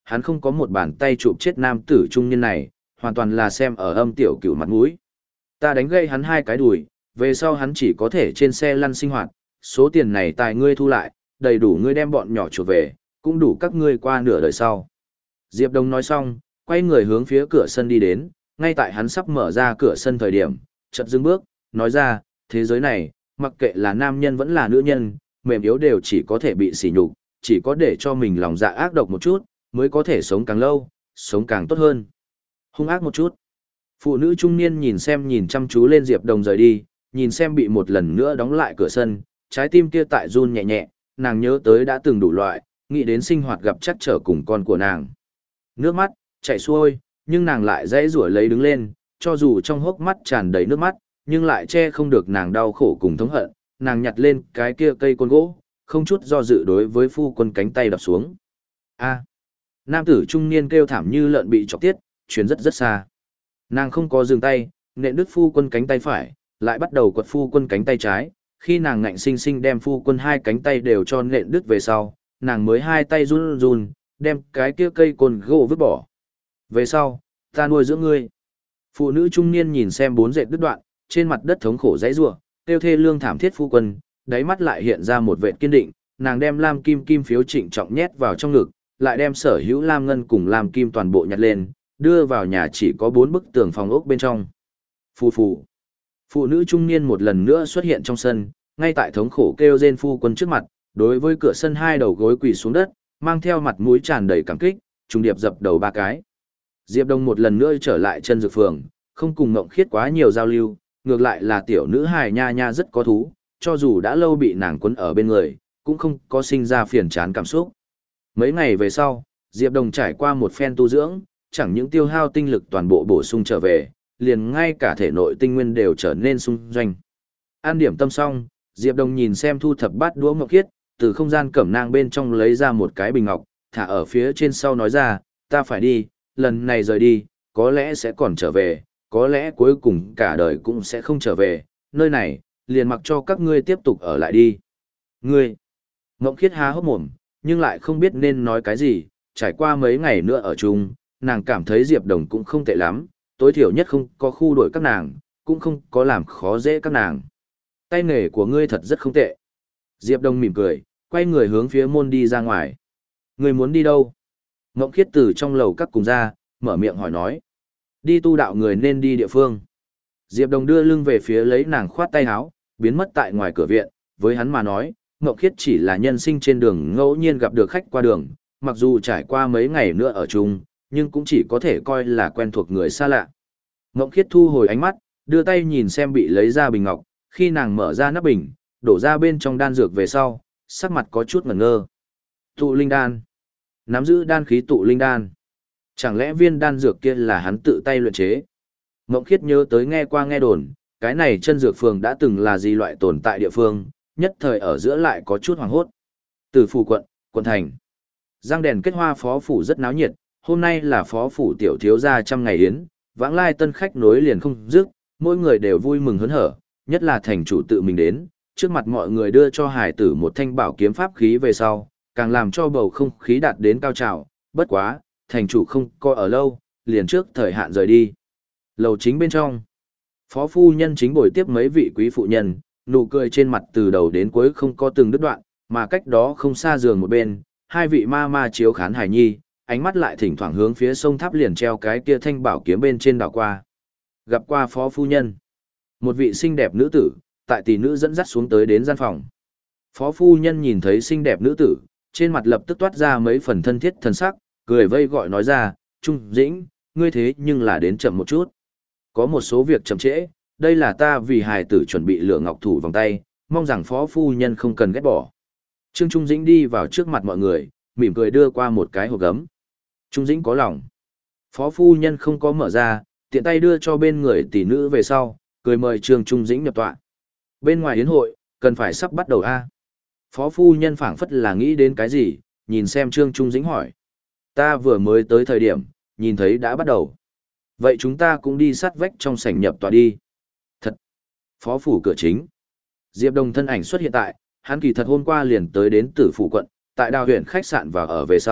hắn không có một bàn tay chụp chết nam tử trung niên này, hoàn toàn là xem ở âm tiểu cửu mặt mũi. Ta đánh gây hắn hai cái đùi, về sau hắn chỉ có thể trên xe lăn sinh hoạt, số tiền này tài ngươi thu lại, đầy đủ ngươi đem bọn nhỏ chuộc về, cũng đủ các ngươi qua nửa đời sau. Diệp Đông nói xong, quay người hướng phía cửa sân đi đến, ngay tại hắn sắp mở ra cửa sân thời điểm, chợt dừng bước, nói ra, thế giới này, mặc kệ là nam nhân vẫn là nữ nhân, mềm yếu đều chỉ có thể bị sỉ nhục, chỉ có để cho mình lòng dạ ác độc một chút, mới có thể sống càng lâu, sống càng tốt hơn. Hung ác một chút. Phụ nữ trung niên nhìn xem nhìn chăm chú lên Diệp Đồng rời đi, nhìn xem bị một lần nữa đóng lại cửa sân, trái tim kia tại run nhẹ nhẹ, nàng nhớ tới đã từng đủ loại, nghĩ đến sinh hoạt gặp chắc trở cùng con của nàng. Nước mắt chảy xuôi, nhưng nàng lại dãy rủa lấy đứng lên, cho dù trong hốc mắt tràn đầy nước mắt, nhưng lại che không được nàng đau khổ cùng thống hận, nàng nhặt lên cái kia cây côn gỗ, không chút do dự đối với phu quân cánh tay đập xuống. A. Nam tử trung niên kêu thảm như lợn bị chọc tiết, chuyến rất rất xa. Nàng không có dừng tay, nện đứt phu quân cánh tay phải, lại bắt đầu quật phu quân cánh tay trái, khi nàng ngạnh sinh sinh đem phu quân hai cánh tay đều cho nện đứt về sau, nàng mới hai tay run run, đem cái kia cây côn gỗ vứt bỏ. Về sau, ta nuôi dưỡng ngươi. Phụ nữ trung niên nhìn xem bốn dệt đứt đoạn, trên mặt đất thống khổ dãy rủa, tiêu thê lương thảm thiết phu quân, đáy mắt lại hiện ra một vẻ kiên định, nàng đem lam kim kim phiếu trịnh trọng nhét vào trong ngực, lại đem sở hữu lam ngân cùng lam kim toàn bộ nhặt lên, đưa vào nhà chỉ có bốn bức tường phòng ốc bên trong. Phù phù. Phụ nữ trung niên một lần nữa xuất hiện trong sân, ngay tại thống khổ kêu rên phu quân trước mặt, đối với cửa sân hai đầu gối quỳ xuống đất, mang theo mặt mũi tràn đầy cảm kích, trùng điệp dập đầu ba cái. Diệp Đông một lần nữa trở lại chân dược phường, không cùng Ngộng Khiết quá nhiều giao lưu, ngược lại là tiểu nữ hài nha nha rất có thú, cho dù đã lâu bị nàng quấn ở bên người, cũng không có sinh ra phiền chán cảm xúc. Mấy ngày về sau, Diệp Đông trải qua một phen tu dưỡng, chẳng những tiêu hao tinh lực toàn bộ bổ sung trở về, liền ngay cả thể nội tinh nguyên đều trở nên sung doanh. An điểm tâm xong, Diệp Đông nhìn xem thu thập bát đũa Ngộng Khiết, từ không gian cẩm nang bên trong lấy ra một cái bình ngọc, thả ở phía trên sau nói ra, ta phải đi, lần này rời đi, có lẽ sẽ còn trở về, có lẽ cuối cùng cả đời cũng sẽ không trở về, nơi này, liền mặc cho các ngươi tiếp tục ở lại đi. Ngươi, Ngộng Khiết há hốc mồm, nhưng lại không biết nên nói cái gì, trải qua mấy ngày nữa ở chung, nàng cảm thấy Diệp Đồng cũng không tệ lắm, tối thiểu nhất không có khu đổi các nàng, cũng không có làm khó dễ các nàng. Tay nghề của ngươi thật rất không tệ. Diệp Đồng mỉm cười, quay người hướng phía môn đi ra ngoài. Ngươi muốn đi đâu? Ngộng Khiết từ trong lầu các cùng ra, mở miệng hỏi nói. Đi tu đạo người nên đi địa phương. Diệp Đồng đưa lưng về phía lấy nàng khoát tay áo, biến mất tại ngoài cửa viện, với hắn mà nói, Ngộng Khiết chỉ là nhân sinh trên đường ngẫu nhiên gặp được khách qua đường, mặc dù trải qua mấy ngày nữa ở chung, nhưng cũng chỉ có thể coi là quen thuộc người xa lạ. Ngộng Khiết thu hồi ánh mắt, đưa tay nhìn xem bị lấy ra bình ngọc, khi nàng mở ra nắp bình, đổ ra bên trong đan dược về sau, sắc mặt có chút ngẩn ngơ. Tụ linh đan. Nắm giữ đan khí tụ linh đan. Chẳng lẽ viên đan dược kia là hắn tự tay luyện chế? Ngộng Khiết nhớ tới nghe qua nghe đồn, cái này chân dược phường đã từng là gì loại tồn tại địa phương, nhất thời ở giữa lại có chút hoàng hốt. Từ phủ quận, quận thành. Giang đèn kết hoa phó phủ rất náo nhiệt, hôm nay là phó phủ tiểu thiếu gia trăm ngày yến, vãng lai tân khách nối liền không dứt, mỗi người đều vui mừng hớn hở, nhất là thành chủ tự mình đến, trước mặt mọi người đưa cho hải tử một thanh bảo kiếm pháp khí về sau, càng làm cho bầu không khí đạt đến cao trào, bất quá, thành chủ không coi ở lâu, liền trước thời hạn rời đi. Lầu chính bên trong, phó phu nhân chính bồi tiếp mấy vị quý phụ nhân, nụ cười trên mặt từ đầu đến cuối không có từng đứt đoạn, mà cách đó không xa giường một bên, hai vị ma ma chiếu khán hải nhi, ánh mắt lại thỉnh thoảng hướng phía sông tháp liền treo cái kia thanh bảo kiếm bên trên đảo qua. Gặp qua phó phu nhân, một vị xinh đẹp nữ tử, tại tỷ nữ dẫn dắt xuống tới đến gian phòng. Phó phu nhân nhìn thấy xinh đẹp nữ tử, trên mặt lập tức toát ra mấy phần thân thiết thần sắc, cười vây gọi nói ra, Trung Dĩnh, ngươi thế nhưng là đến chậm một chút. Có một số việc chậm trễ, đây là ta vì hài tử chuẩn bị lửa ngọc thủ vòng tay, mong rằng phó phu nhân không cần ghét bỏ. Trương Trung Dĩnh đi vào trước mặt mọi người, mỉm cười đưa qua một cái hộp gấm. Trung Dĩnh có lòng. Phó phu nhân không có mở ra, tiện tay đưa cho bên người tỷ nữ về sau, cười mời Trương Trung Dĩnh nhập tọa. Bên ngoài yến hội, cần phải sắp bắt đầu a. Phó phu nhân phảng phất là nghĩ đến cái gì, nhìn xem Trương Trung Dĩnh hỏi. Ta vừa mới tới thời điểm, nhìn thấy đã bắt đầu. Vậy chúng ta cũng đi sát vách trong sảnh nhập tọa đi. Thật. Phó phủ cửa chính. Diệp Đồng thân ảnh xuất hiện tại, hắn kỳ thật hôm qua liền tới đến Tử phủ quận, tại Đào huyện khách sạn và ở về sau,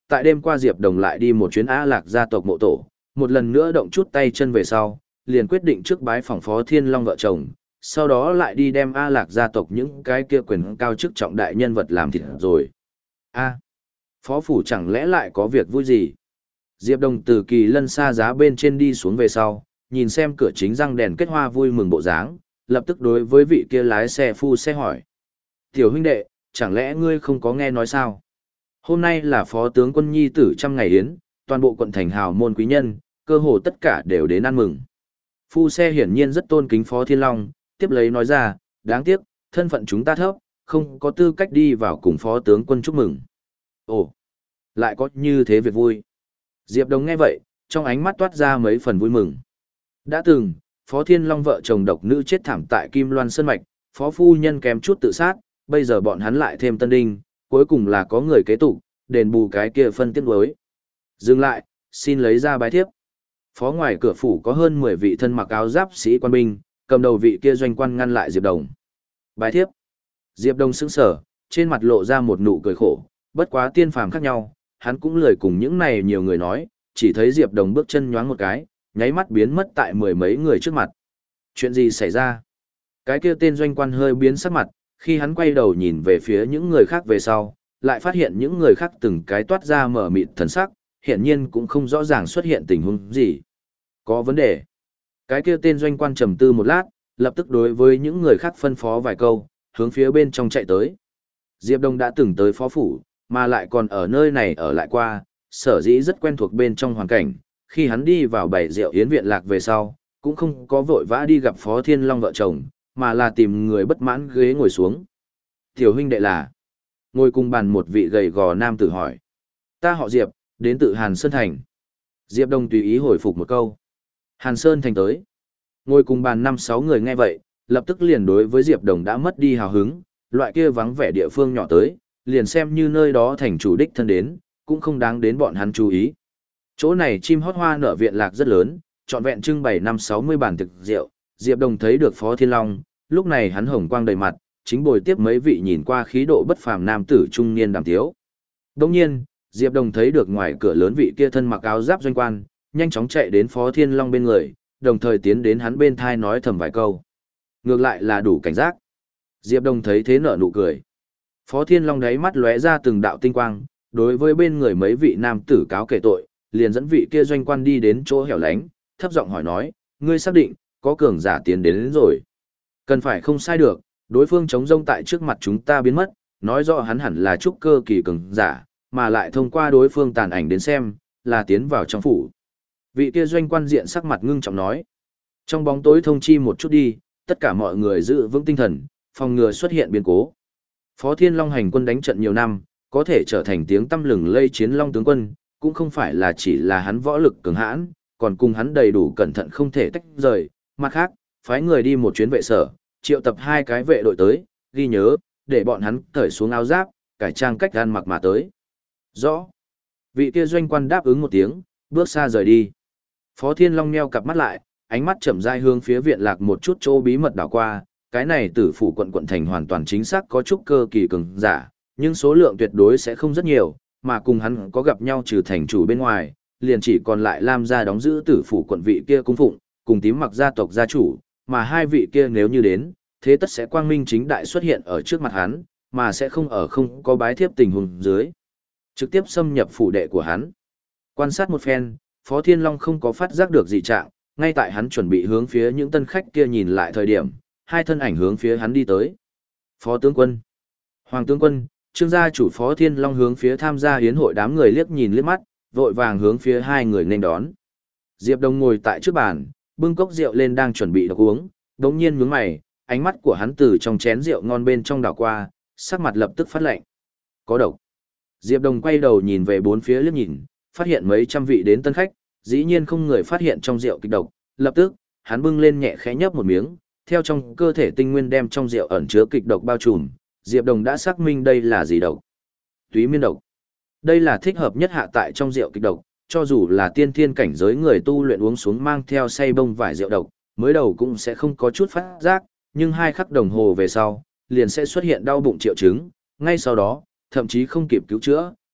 tại đêm qua Diệp Đồng lại đi một chuyến A Lạc gia tộc mộ tổ, một lần nữa động chút tay chân về sau, liền quyết định trước bái phỏng Phó Thiên Long vợ chồng, sau đó lại đi đem A Lạc gia tộc những cái kia quyền cao chức trọng đại nhân vật làm thịt rồi. A, Phó Phủ chẳng lẽ lại có việc vui gì? Diệp Đồng từ kỳ lân xa giá bên trên đi xuống về sau, nhìn xem cửa chính răng đèn kết hoa vui mừng bộ dáng, lập tức đối với vị kia lái xe phu xe hỏi. Tiểu huynh đệ, chẳng lẽ ngươi không có nghe nói sao? Hôm nay là Phó tướng quân nhi tử trăm ngày yến, toàn bộ quận thành hào môn quý nhân, cơ hồ tất cả đều đến ăn mừng. Phu xe hiển nhiên rất tôn kính Phó Thiên Long, tiếp lấy nói ra, đáng tiếc, thân phận chúng ta thấp, không có tư cách đi vào cùng Phó tướng quân chúc mừng. Ồ, lại có như thế việc vui. Diệp Đồng nghe vậy, trong ánh mắt toát ra mấy phần vui mừng. Đã từng, Phó Thiên Long vợ chồng độc nữ chết thảm tại Kim Loan Sơn Mạch, Phó Phu Nhân kém chút tự sát, bây giờ bọn hắn lại thêm tân đinh, cuối cùng là có người kế tục, đền bù cái kia phân tiếc nuối. Dừng lại, xin lấy ra bái thiếp. Phó ngoài cửa phủ có hơn mười vị thân mặc áo giáp sĩ quan binh, cầm đầu vị kia doanh quan ngăn lại Diệp Đồng. Bái thiếp. Diệp Đồng sững sờ, trên mặt lộ ra một nụ cười khổ, bất quá tiên phàm khác nhau, hắn cũng lười cùng những này nhiều người nói, chỉ thấy Diệp Đồng bước chân nhoáng một cái, nháy mắt biến mất tại mười mấy người trước mặt. Chuyện gì xảy ra? Cái kia tên doanh quan hơi biến sắc mặt, khi hắn quay đầu nhìn về phía những người khác về sau, lại phát hiện những người khác từng cái toát ra mở mịt thần sắc, hiện nhiên cũng không rõ ràng xuất hiện tình huống gì. Có vấn đề. Cái kia tên doanh quan trầm tư một lát, lập tức đối với những người khác phân phó vài câu, hướng phía bên trong chạy tới. Diệp Đông đã từng tới phó phủ, mà lại còn ở nơi này ở lại qua, sở dĩ rất quen thuộc bên trong hoàn cảnh, khi hắn đi vào bảy rượu yến viện lạc về sau, cũng không có vội vã đi gặp Phó Thiên Long vợ chồng, mà là tìm người bất mãn ghế ngồi xuống. Tiểu huynh đệ là, ngồi cùng bàn một vị gầy gò nam tử hỏi. Ta họ Diệp, đến từ Hàn Sơn Thành. Diệp Đông tùy ý hồi phục một câu. Hàn Sơn Thành tới. Ngồi cùng bàn năm sáu người nghe vậy, lập tức liền đối với Diệp Đồng đã mất đi hào hứng, loại kia vắng vẻ địa phương nhỏ tới, liền xem như nơi đó thành chủ đích thân đến, cũng không đáng đến bọn hắn chú ý. Chỗ này chim hót hoa nở viện lạc rất lớn, trọn vẹn trưng bày năm sáu mươi bàn thực rượu, Diệp Đồng thấy được Phó Thiên Long, lúc này hắn hồng quang đầy mặt, chính bồi tiếp mấy vị nhìn qua khí độ bất phàm nam tử trung niên đàm tiếu. Đồng nhiên, Diệp Đồng thấy được ngoài cửa lớn vị kia thân mặc áo giáp doanh quan, nhanh chóng chạy đến Phó Thiên Long bên người, đồng thời tiến đến hắn bên thai nói thầm vài câu. Ngược lại là đủ cảnh giác. Diệp Đồng thấy thế nở nụ cười. Phó Thiên Long đáy mắt lóe ra từng đạo tinh quang, đối với bên người mấy vị nam tử cáo kể tội, liền dẫn vị kia doanh quan đi đến chỗ hẻo lánh, thấp giọng hỏi nói, ngươi xác định, có cường giả tiến đến, đến rồi. Cần phải không sai được, đối phương chống rông tại trước mặt chúng ta biến mất, nói rõ hắn hẳn là trúc cơ kỳ cường giả, mà lại thông qua đối phương tàn ảnh đến xem, là tiến vào trong phủ. Vị kia doanh quan diện sắc mặt ngưng trọng nói, trong bóng tối thông chi một chút đi, tất cả mọi người giữ vững tinh thần, phòng ngừa xuất hiện biến cố. Phó Thiên Long hành quân đánh trận nhiều năm, có thể trở thành tiếng tăm lừng lây chiến long tướng quân, cũng không phải là chỉ là hắn võ lực cường hãn, còn cùng hắn đầy đủ cẩn thận không thể tách rời. Mặt khác, phái người đi một chuyến vệ sở, triệu tập hai cái vệ đội tới, ghi nhớ, để bọn hắn cởi xuống áo giáp, cải trang cách ăn mặc mà tới. Rõ. Vị kia doanh quan đáp ứng một tiếng, bước xa rời đi. Phó Thiên Long nheo cặp mắt lại, ánh mắt chậm rãi hướng phía viện lạc một chút chỗ bí mật đảo qua, cái này tử phủ quận quận thành hoàn toàn chính xác có chút cơ kỳ cường giả, nhưng số lượng tuyệt đối sẽ không rất nhiều, mà cùng hắn có gặp nhau trừ thành chủ bên ngoài, liền chỉ còn lại Lam gia đóng giữ tử phủ quận vị kia cung phụng, cùng tím mặc gia tộc gia chủ, mà hai vị kia nếu như đến, thế tất sẽ quang minh chính đại xuất hiện ở trước mặt hắn, mà sẽ không ở không có bái thiếp tình huống dưới. Trực tiếp xâm nhập phủ đệ của hắn. Quan sát một phen, Phó Thiên Long không có phát giác được dị trạng, ngay tại hắn chuẩn bị hướng phía những tân khách kia nhìn lại thời điểm, hai thân ảnh hướng phía hắn đi tới. Phó tướng quân, Hoàng tướng quân, Trương gia chủ Phó Thiên Long hướng phía tham gia hiến hội đám người liếc nhìn liếc mắt, vội vàng hướng phía hai người nên đón. Diệp Đông ngồi tại trước bàn, bưng cốc rượu lên đang chuẩn bị đọc uống, đống nhiên nhướng mày, ánh mắt của hắn từ trong chén rượu ngon bên trong đảo qua, sắc mặt lập tức phát lạnh. Có độc. Diệp Đông quay đầu nhìn về bốn phía liếc nhìn, phát hiện mấy trăm vị đến tân khách, dĩ nhiên không người phát hiện trong rượu kịch độc, lập tức, hắn bưng lên nhẹ khẽ nhấp một miếng, theo trong cơ thể tinh nguyên đem trong rượu ẩn chứa kịch độc bao trùm, Diệp Đồng đã xác minh đây là gì độc. Túy miên độc. Đây là thích hợp nhất hạ tại trong rượu kịch độc, cho dù là tiên thiên cảnh giới người tu luyện uống xuống mang theo say bông vải rượu độc, mới đầu cũng sẽ không có chút phát giác, nhưng hai khắc đồng hồ về sau, liền sẽ xuất hiện đau bụng triệu chứng, ngay sau đó, thậm chí không kịp cứu chữa,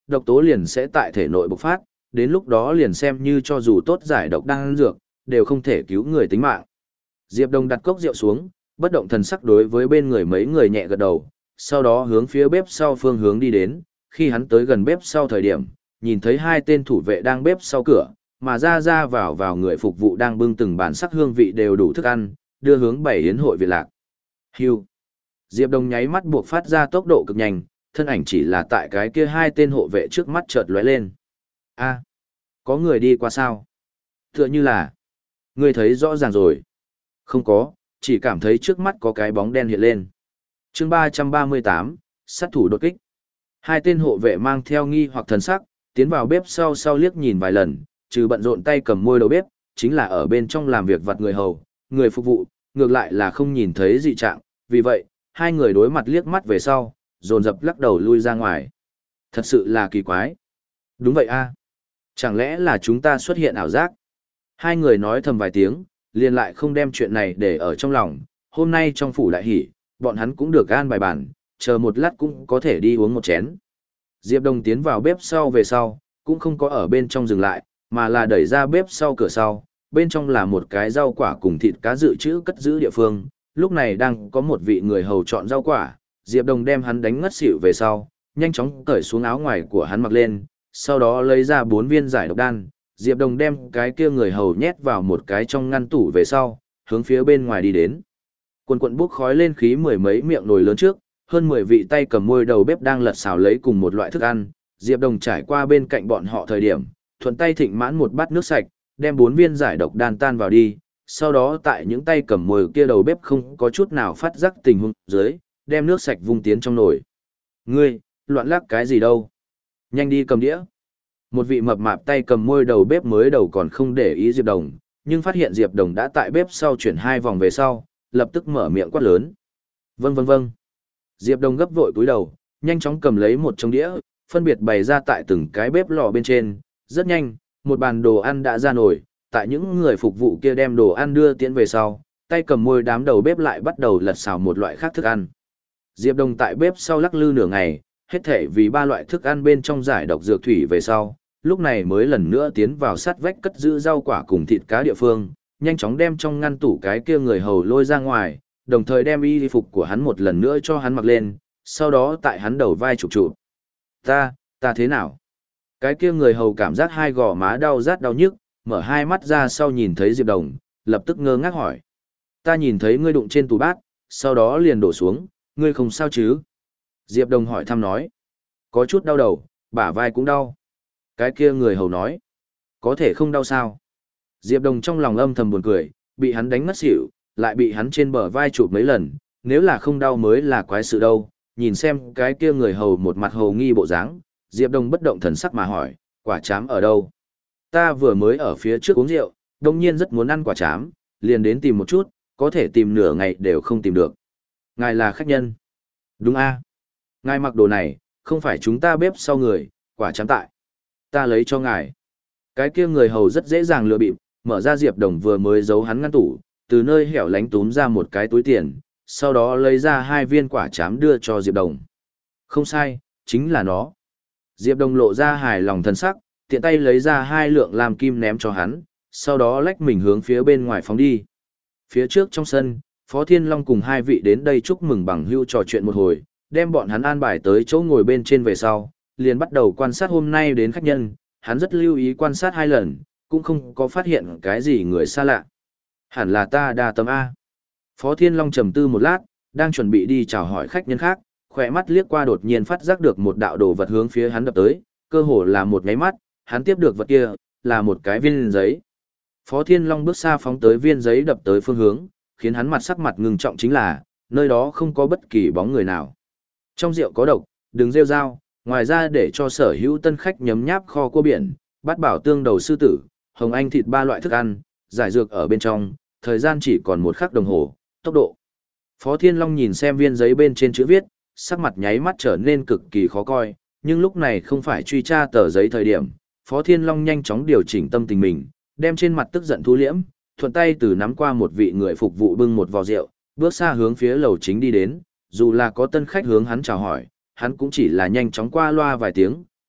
độc tố liền sẽ tại thể nội bộc phát, đến lúc đó liền xem như cho dù tốt giải độc đang dược, đều không thể cứu người tính mạng. Diệp Đồng đặt cốc rượu xuống, bất động thần sắc đối với bên người mấy người nhẹ gật đầu, sau đó hướng phía bếp sau phương hướng đi đến, khi hắn tới gần bếp sau thời điểm, nhìn thấy hai tên thủ vệ đang bếp sau cửa, mà ra ra vào vào người phục vụ đang bưng từng bàn sắc hương vị đều đủ thức ăn, đưa hướng bảy yến hội viện lạc. Hưu. Diệp Đồng nháy mắt buộc phát ra tốc độ cực nhanh, thân ảnh chỉ là tại cái kia hai tên hộ vệ trước mắt chợt lóe lên. A, có người đi qua sao? Tựa như là, ngươi thấy rõ ràng rồi. Không có, chỉ cảm thấy trước mắt có cái bóng đen hiện lên. Chương ba trăm ba mươi tám, sát thủ đột kích. Hai tên hộ vệ mang theo nghi hoặc thần sắc, tiến vào bếp sau sau liếc nhìn vài lần, trừ bận rộn tay cầm môi đầu bếp, chính là ở bên trong làm việc vặt người hầu, người phục vụ, ngược lại là không nhìn thấy dị trạng, vì vậy, hai người đối mặt liếc mắt về sau, dồn dập lắc đầu lui ra ngoài. Thật sự là kỳ quái. Đúng vậy a, chẳng lẽ là chúng ta xuất hiện ảo giác? Hai người nói thầm vài tiếng, liền lại không đem chuyện này để ở trong lòng, hôm nay trong phủ đại hỉ, bọn hắn cũng được an bài bản, chờ một lát cũng có thể đi uống một chén. Diệp Đồng tiến vào bếp sau về sau, cũng không có ở bên trong dừng lại, mà là đẩy ra bếp sau cửa sau, bên trong là một cái rau quả cùng thịt cá dự trữ cất giữ địa phương, lúc này đang có một vị người hầu chọn rau quả, Diệp Đồng đem hắn đánh ngất xỉu về sau, nhanh chóng cởi xuống áo ngoài của hắn mặc lên, sau đó lấy ra bốn viên giải độc đan, Diệp Đồng đem cái kia người hầu nhét vào một cái trong ngăn tủ về sau, hướng phía bên ngoài đi đến. Quần quần bốc khói lên khí mười mấy miệng nồi lớn trước, hơn mười vị tay cầm môi đầu bếp đang lật xào lấy cùng một loại thức ăn, Diệp Đồng trải qua bên cạnh bọn họ thời điểm, thuận tay thịnh mãn một bát nước sạch, đem bốn viên giải độc đan tan vào đi, sau đó tại những tay cầm môi kia đầu bếp không có chút nào phát giác tình huống dưới, đem nước sạch vung tiến trong nồi. Ngươi, loạn lắc cái gì đâu? Nhanh đi cầm đĩa. Một vị mập mạp tay cầm môi đầu bếp mới đầu còn không để ý Diệp Đồng, nhưng phát hiện Diệp Đồng đã tại bếp sau chuyển hai vòng về sau, lập tức mở miệng quát lớn. Vâng vâng vâng. Diệp Đồng gấp vội cúi đầu, nhanh chóng cầm lấy một trong đĩa, phân biệt bày ra tại từng cái bếp lò bên trên. Rất nhanh, một bàn đồ ăn đã ra nồi, tại những người phục vụ kia đem đồ ăn đưa tiễn về sau, tay cầm môi đám đầu bếp lại bắt đầu lật xào một loại khác thức ăn. Diệp Đồng tại bếp sau lắc lư nửa ngày, hết thể vì ba loại thức ăn bên trong giải độc dược thủy về sau, lúc này mới lần nữa tiến vào sát vách cất giữ rau quả cùng thịt cá địa phương, nhanh chóng đem trong ngăn tủ cái kia người hầu lôi ra ngoài, đồng thời đem y phục của hắn một lần nữa cho hắn mặc lên, sau đó tại hắn đầu vai chụp chụp. Ta, ta thế nào? Cái kia người hầu cảm giác hai gò má đau rát đau nhức, mở hai mắt ra sau nhìn thấy Diệp Đồng, lập tức ngơ ngác hỏi. Ta nhìn thấy ngươi đụng trên tủ bát, sau đó liền đổ xuống, ngươi không sao chứ? Diệp Đồng hỏi thăm nói. Có chút đau đầu, bả vai cũng đau. Cái kia người hầu nói. Có thể không đau sao? Diệp Đồng trong lòng âm thầm buồn cười, bị hắn đánh ngất xỉu, lại bị hắn trên bờ vai chụp mấy lần, nếu là không đau mới là quái sự đâu. Nhìn xem cái kia người hầu một mặt hầu nghi bộ dáng, Diệp Đồng bất động thần sắc mà hỏi, quả chám ở đâu? Ta vừa mới ở phía trước uống rượu, đồng nhiên rất muốn ăn quả chám, liền đến tìm một chút, có thể tìm nửa ngày đều không tìm được. Ngài là khách nhân. Đúng a, ngài mặc đồ này, không phải chúng ta bếp sau người, quả chám tại. Ta lấy cho ngài. Cái kia người hầu rất dễ dàng lừa bịp, mở ra Diệp Đồng vừa mới giấu hắn ngăn tủ, từ nơi hẻo lánh túm ra một cái túi tiền, sau đó lấy ra hai viên quả chám đưa cho Diệp Đồng. Không sai, chính là nó. Diệp Đồng lộ ra hài lòng thân sắc, tiện tay lấy ra hai lượng làm kim ném cho hắn, sau đó lách mình hướng phía bên ngoài phóng đi. Phía trước trong sân, Phó Thiên Long cùng hai vị đến đây chúc mừng bằng hữu trò chuyện một hồi, đem bọn hắn an bài tới chỗ ngồi bên trên về sau, liền bắt đầu quan sát hôm nay đến khách nhân, hắn rất lưu ý quan sát hai lần, cũng không có phát hiện cái gì người xa lạ. Hẳn là ta đa tâm A. Phó Thiên Long trầm tư một lát, đang chuẩn bị đi chào hỏi khách nhân khác, khỏe mắt liếc qua đột nhiên phát giác được một đạo đồ vật hướng phía hắn đập tới, cơ hồ là một nháy mắt, hắn tiếp được vật kia, là một cái viên giấy. Phó Thiên Long bước xa phóng tới viên giấy đập tới phương hướng, khiến hắn mặt sắc mặt ngưng trọng chính là, nơi đó không có bất kỳ bóng người nào. Trong rượu có độc, đừng rêu rao, ngoài ra để cho sở hữu tân khách nhấm nháp kho cua biển, bát bảo tương đầu sư tử, hồng anh thịt ba loại thức ăn, giải dược ở bên trong, thời gian chỉ còn một khắc đồng hồ, tốc độ. Phó Thiên Long nhìn xem viên giấy bên trên chữ viết, sắc mặt nháy mắt trở nên cực kỳ khó coi, nhưng lúc này không phải truy tra tờ giấy thời điểm, Phó Thiên Long nhanh chóng điều chỉnh tâm tình mình, đem trên mặt tức giận thu liễm, thuận tay từ nắm qua một vị người phục vụ bưng một vò rượu, bước xa hướng phía lầu chính đi đến, dù là có tân khách hướng hắn chào hỏi, hắn cũng chỉ là nhanh chóng qua loa vài tiếng,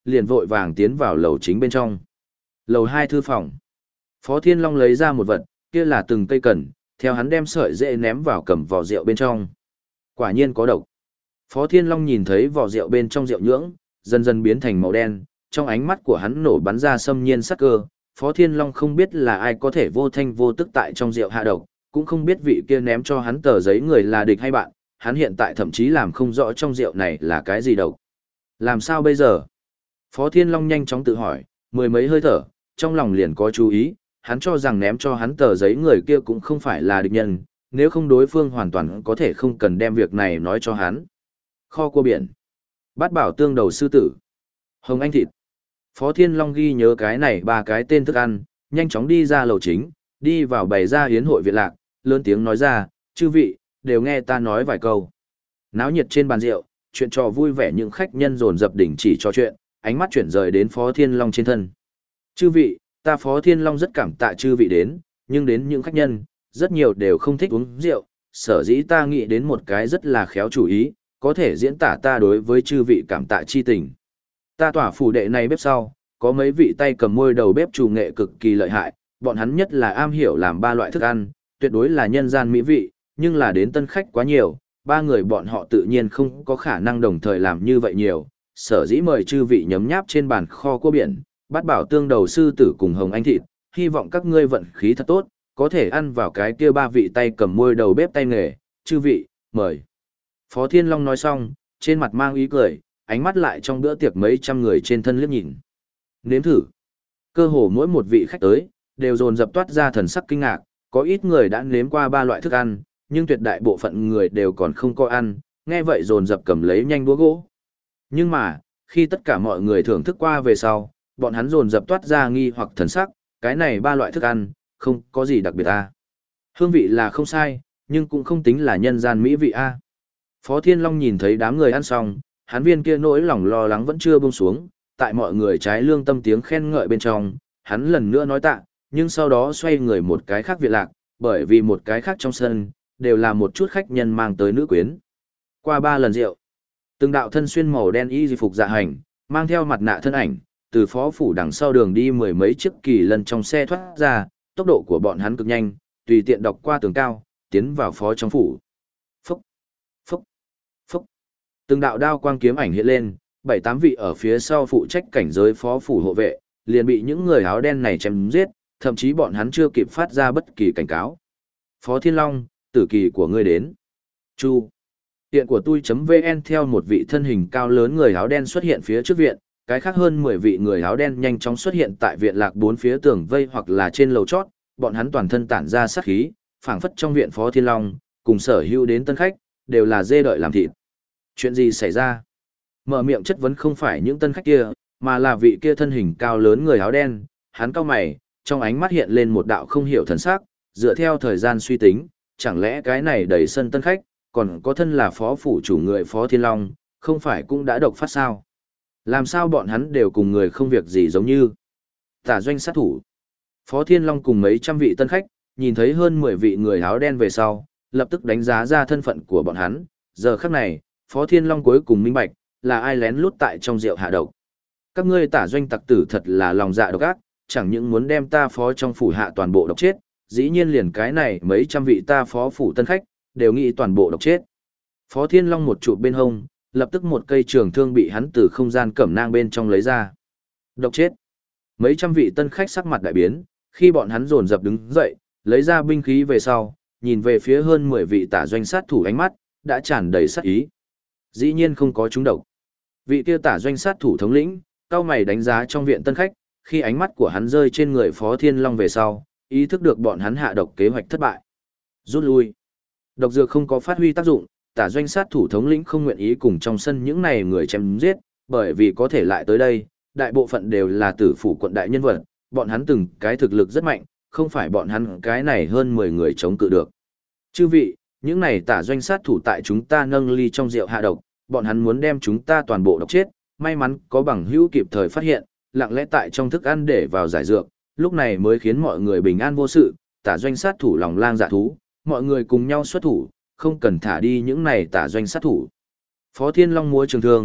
liền vội vàng tiến vào lầu chính bên trong. Lầu hai thư phòng. Phó Thiên Long lấy ra một vật, kia là từng cây cần, theo hắn đem sợi dễ ném vào cầm vò rượu bên trong. Quả nhiên có độc. Phó Thiên Long nhìn thấy vò rượu bên trong rượu nhưỡng, dần dần biến thành màu đen, trong ánh mắt của hắn nổ bắn ra xâm nhiên sắc cơ. Phó Thiên Long không biết là ai có thể vô thanh vô tức tại trong rượu hạ độc, cũng không biết vị kia ném cho hắn tờ giấy người là địch hay bạn, hắn hiện tại thậm chí làm không rõ trong rượu này là cái gì độc. Làm sao bây giờ? Phó Thiên Long nhanh chóng tự hỏi, mười mấy hơi thở, trong lòng liền có chú ý, hắn cho rằng ném cho hắn tờ giấy người kia cũng không phải là địch nhân, nếu không đối phương hoàn toàn có thể không cần đem việc này nói cho hắn. Kho cua biển, bát bảo tương đầu sư tử, hồng anh thịt. Phó Thiên Long ghi nhớ cái này ba cái tên thức ăn, nhanh chóng đi ra lầu chính, đi vào bày ra hiến hội viện lạc, lớn tiếng nói ra, chư vị, đều nghe ta nói vài câu. Náo nhiệt trên bàn rượu, chuyện trò vui vẻ những khách nhân dồn dập đỉnh chỉ trò chuyện, ánh mắt chuyển rời đến Phó Thiên Long trên thân. Chư vị, ta Phó Thiên Long rất cảm tạ chư vị đến, nhưng đến những khách nhân, rất nhiều đều không thích uống rượu, sở dĩ ta nghĩ đến một cái rất là khéo chủ ý, có thể diễn tả ta đối với chư vị cảm tạ chi tình. Ta tỏa phủ đệ này bếp sau, có mấy vị tay cầm môi đầu bếp chủ nghệ cực kỳ lợi hại, bọn hắn nhất là am hiểu làm ba loại thức ăn, tuyệt đối là nhân gian mỹ vị, nhưng là đến tân khách quá nhiều, ba người bọn họ tự nhiên không có khả năng đồng thời làm như vậy nhiều, sở dĩ mời chư vị nhấm nháp trên bàn kho cua biển, bát bảo tương đầu sư tử cùng hồng anh thịt, hy vọng các ngươi vận khí thật tốt, có thể ăn vào cái kia ba vị tay cầm môi đầu bếp tay nghề, chư vị, mời. Phó Thiên Long nói xong, trên mặt mang ý cười, ánh mắt lại trong bữa tiệc mấy trăm người trên thân liếc nhìn. Nếm thử. Cơ hồ mỗi một vị khách tới, đều dồn dập toát ra thần sắc kinh ngạc, có ít người đã nếm qua ba loại thức ăn, nhưng tuyệt đại bộ phận người đều còn không có ăn, nghe vậy dồn dập cầm lấy nhanh đũa gỗ. Nhưng mà, khi tất cả mọi người thưởng thức qua về sau, bọn hắn dồn dập toát ra nghi hoặc thần sắc, cái này ba loại thức ăn, không có gì đặc biệt a. Hương vị là không sai, nhưng cũng không tính là nhân gian mỹ vị a. Phó Thiên Long nhìn thấy đám người ăn xong, hắn viên kia nỗi lòng lo lắng vẫn chưa buông xuống, tại mọi người trái lương tâm tiếng khen ngợi bên trong, hắn lần nữa nói tạ, nhưng sau đó xoay người một cái khác viện lạc, bởi vì một cái khác trong sân, đều là một chút khách nhân mang tới nữ quyến. Qua ba lần rượu, từng đạo thân xuyên màu đen y di phục dạ hành, mang theo mặt nạ thân ảnh, từ phó phủ đằng sau đường đi mười mấy chiếc kỳ lần trong xe thoát ra, tốc độ của bọn hắn cực nhanh, tùy tiện đọc qua tường cao, tiến vào phó trong phủ. Phúc, phúc, phúc. Từng đạo đao quang kiếm ảnh hiện lên, bảy tám vị ở phía sau phụ trách cảnh giới phó phủ hộ vệ, liền bị những người áo đen này chém giết, thậm chí bọn hắn chưa kịp phát ra bất kỳ cảnh cáo. Phó Thiên Long, tử kỳ của ngươi đến. Chu. Tiện của tôi.vn theo một vị thân hình cao lớn người áo đen xuất hiện phía trước viện, cái khác hơn mười vị người áo đen nhanh chóng xuất hiện tại viện lạc bốn phía tường vây hoặc là trên lầu chót, bọn hắn toàn thân tản ra sát khí, phảng phất trong viện Phó Thiên Long, cùng sở hữu đến tân khách, đều là dê đợi làm thịt. Chuyện gì xảy ra? Mở miệng chất vấn không phải những tân khách kia, mà là vị kia thân hình cao lớn người áo đen, hắn cau mày, trong ánh mắt hiện lên một đạo không hiểu thần sắc, dựa theo thời gian suy tính, chẳng lẽ cái này đầy sân tân khách, còn có thân là phó phủ chủ người Phó Thiên Long, không phải cũng đã độc phát sao? Làm sao bọn hắn đều cùng người không việc gì giống như tả doanh sát thủ. Phó Thiên Long cùng mấy trăm vị tân khách, nhìn thấy hơn mười vị người áo đen về sau, lập tức đánh giá ra thân phận của bọn hắn, giờ khắc này, Phó Thiên Long cuối cùng minh bạch, là ai lén lút tại trong rượu hạ độc. Các ngươi tả doanh tặc tử thật là lòng dạ độc ác, chẳng những muốn đem ta phó trong phủ hạ toàn bộ độc chết, dĩ nhiên liền cái này mấy trăm vị ta phó phủ tân khách, đều nghĩ toàn bộ độc chết. Phó Thiên Long một trụ bên hông, lập tức một cây trường thương bị hắn từ không gian cẩm nang bên trong lấy ra. Độc chết. Mấy trăm vị tân khách sắc mặt đại biến, khi bọn hắn dồn dập đứng dậy, lấy ra binh khí về sau, nhìn về phía hơn mười vị tả doanh sát thủ ánh mắt, đã tràn đầy sát ý. Dĩ nhiên không có trúng độc. Vị kia tả doanh sát thủ thống lĩnh, cao mày đánh giá trong viện tân khách, khi ánh mắt của hắn rơi trên người Phó Thiên Long về sau, ý thức được bọn hắn hạ độc kế hoạch thất bại. Rút lui. Độc dược không có phát huy tác dụng, tả doanh sát thủ thống lĩnh không nguyện ý cùng trong sân những này người chém giết, bởi vì có thể lại tới đây, đại bộ phận đều là tử phủ quận đại nhân vật, bọn hắn từng cái thực lực rất mạnh, không phải bọn hắn cái này hơn mười người chống cự được. Chư vị, những này tả doanh sát thủ tại chúng ta nâng ly trong rượu hạ độc, bọn hắn muốn đem chúng ta toàn bộ độc chết, may mắn có bằng hữu kịp thời phát hiện, lặng lẽ tại trong thức ăn để vào giải dược, lúc này mới khiến mọi người bình an vô sự, tả doanh sát thủ lòng lang dạ thú, mọi người cùng nhau xuất thủ, không cần thả đi những này tả doanh sát thủ. Phó Thiên Long múa trường thương,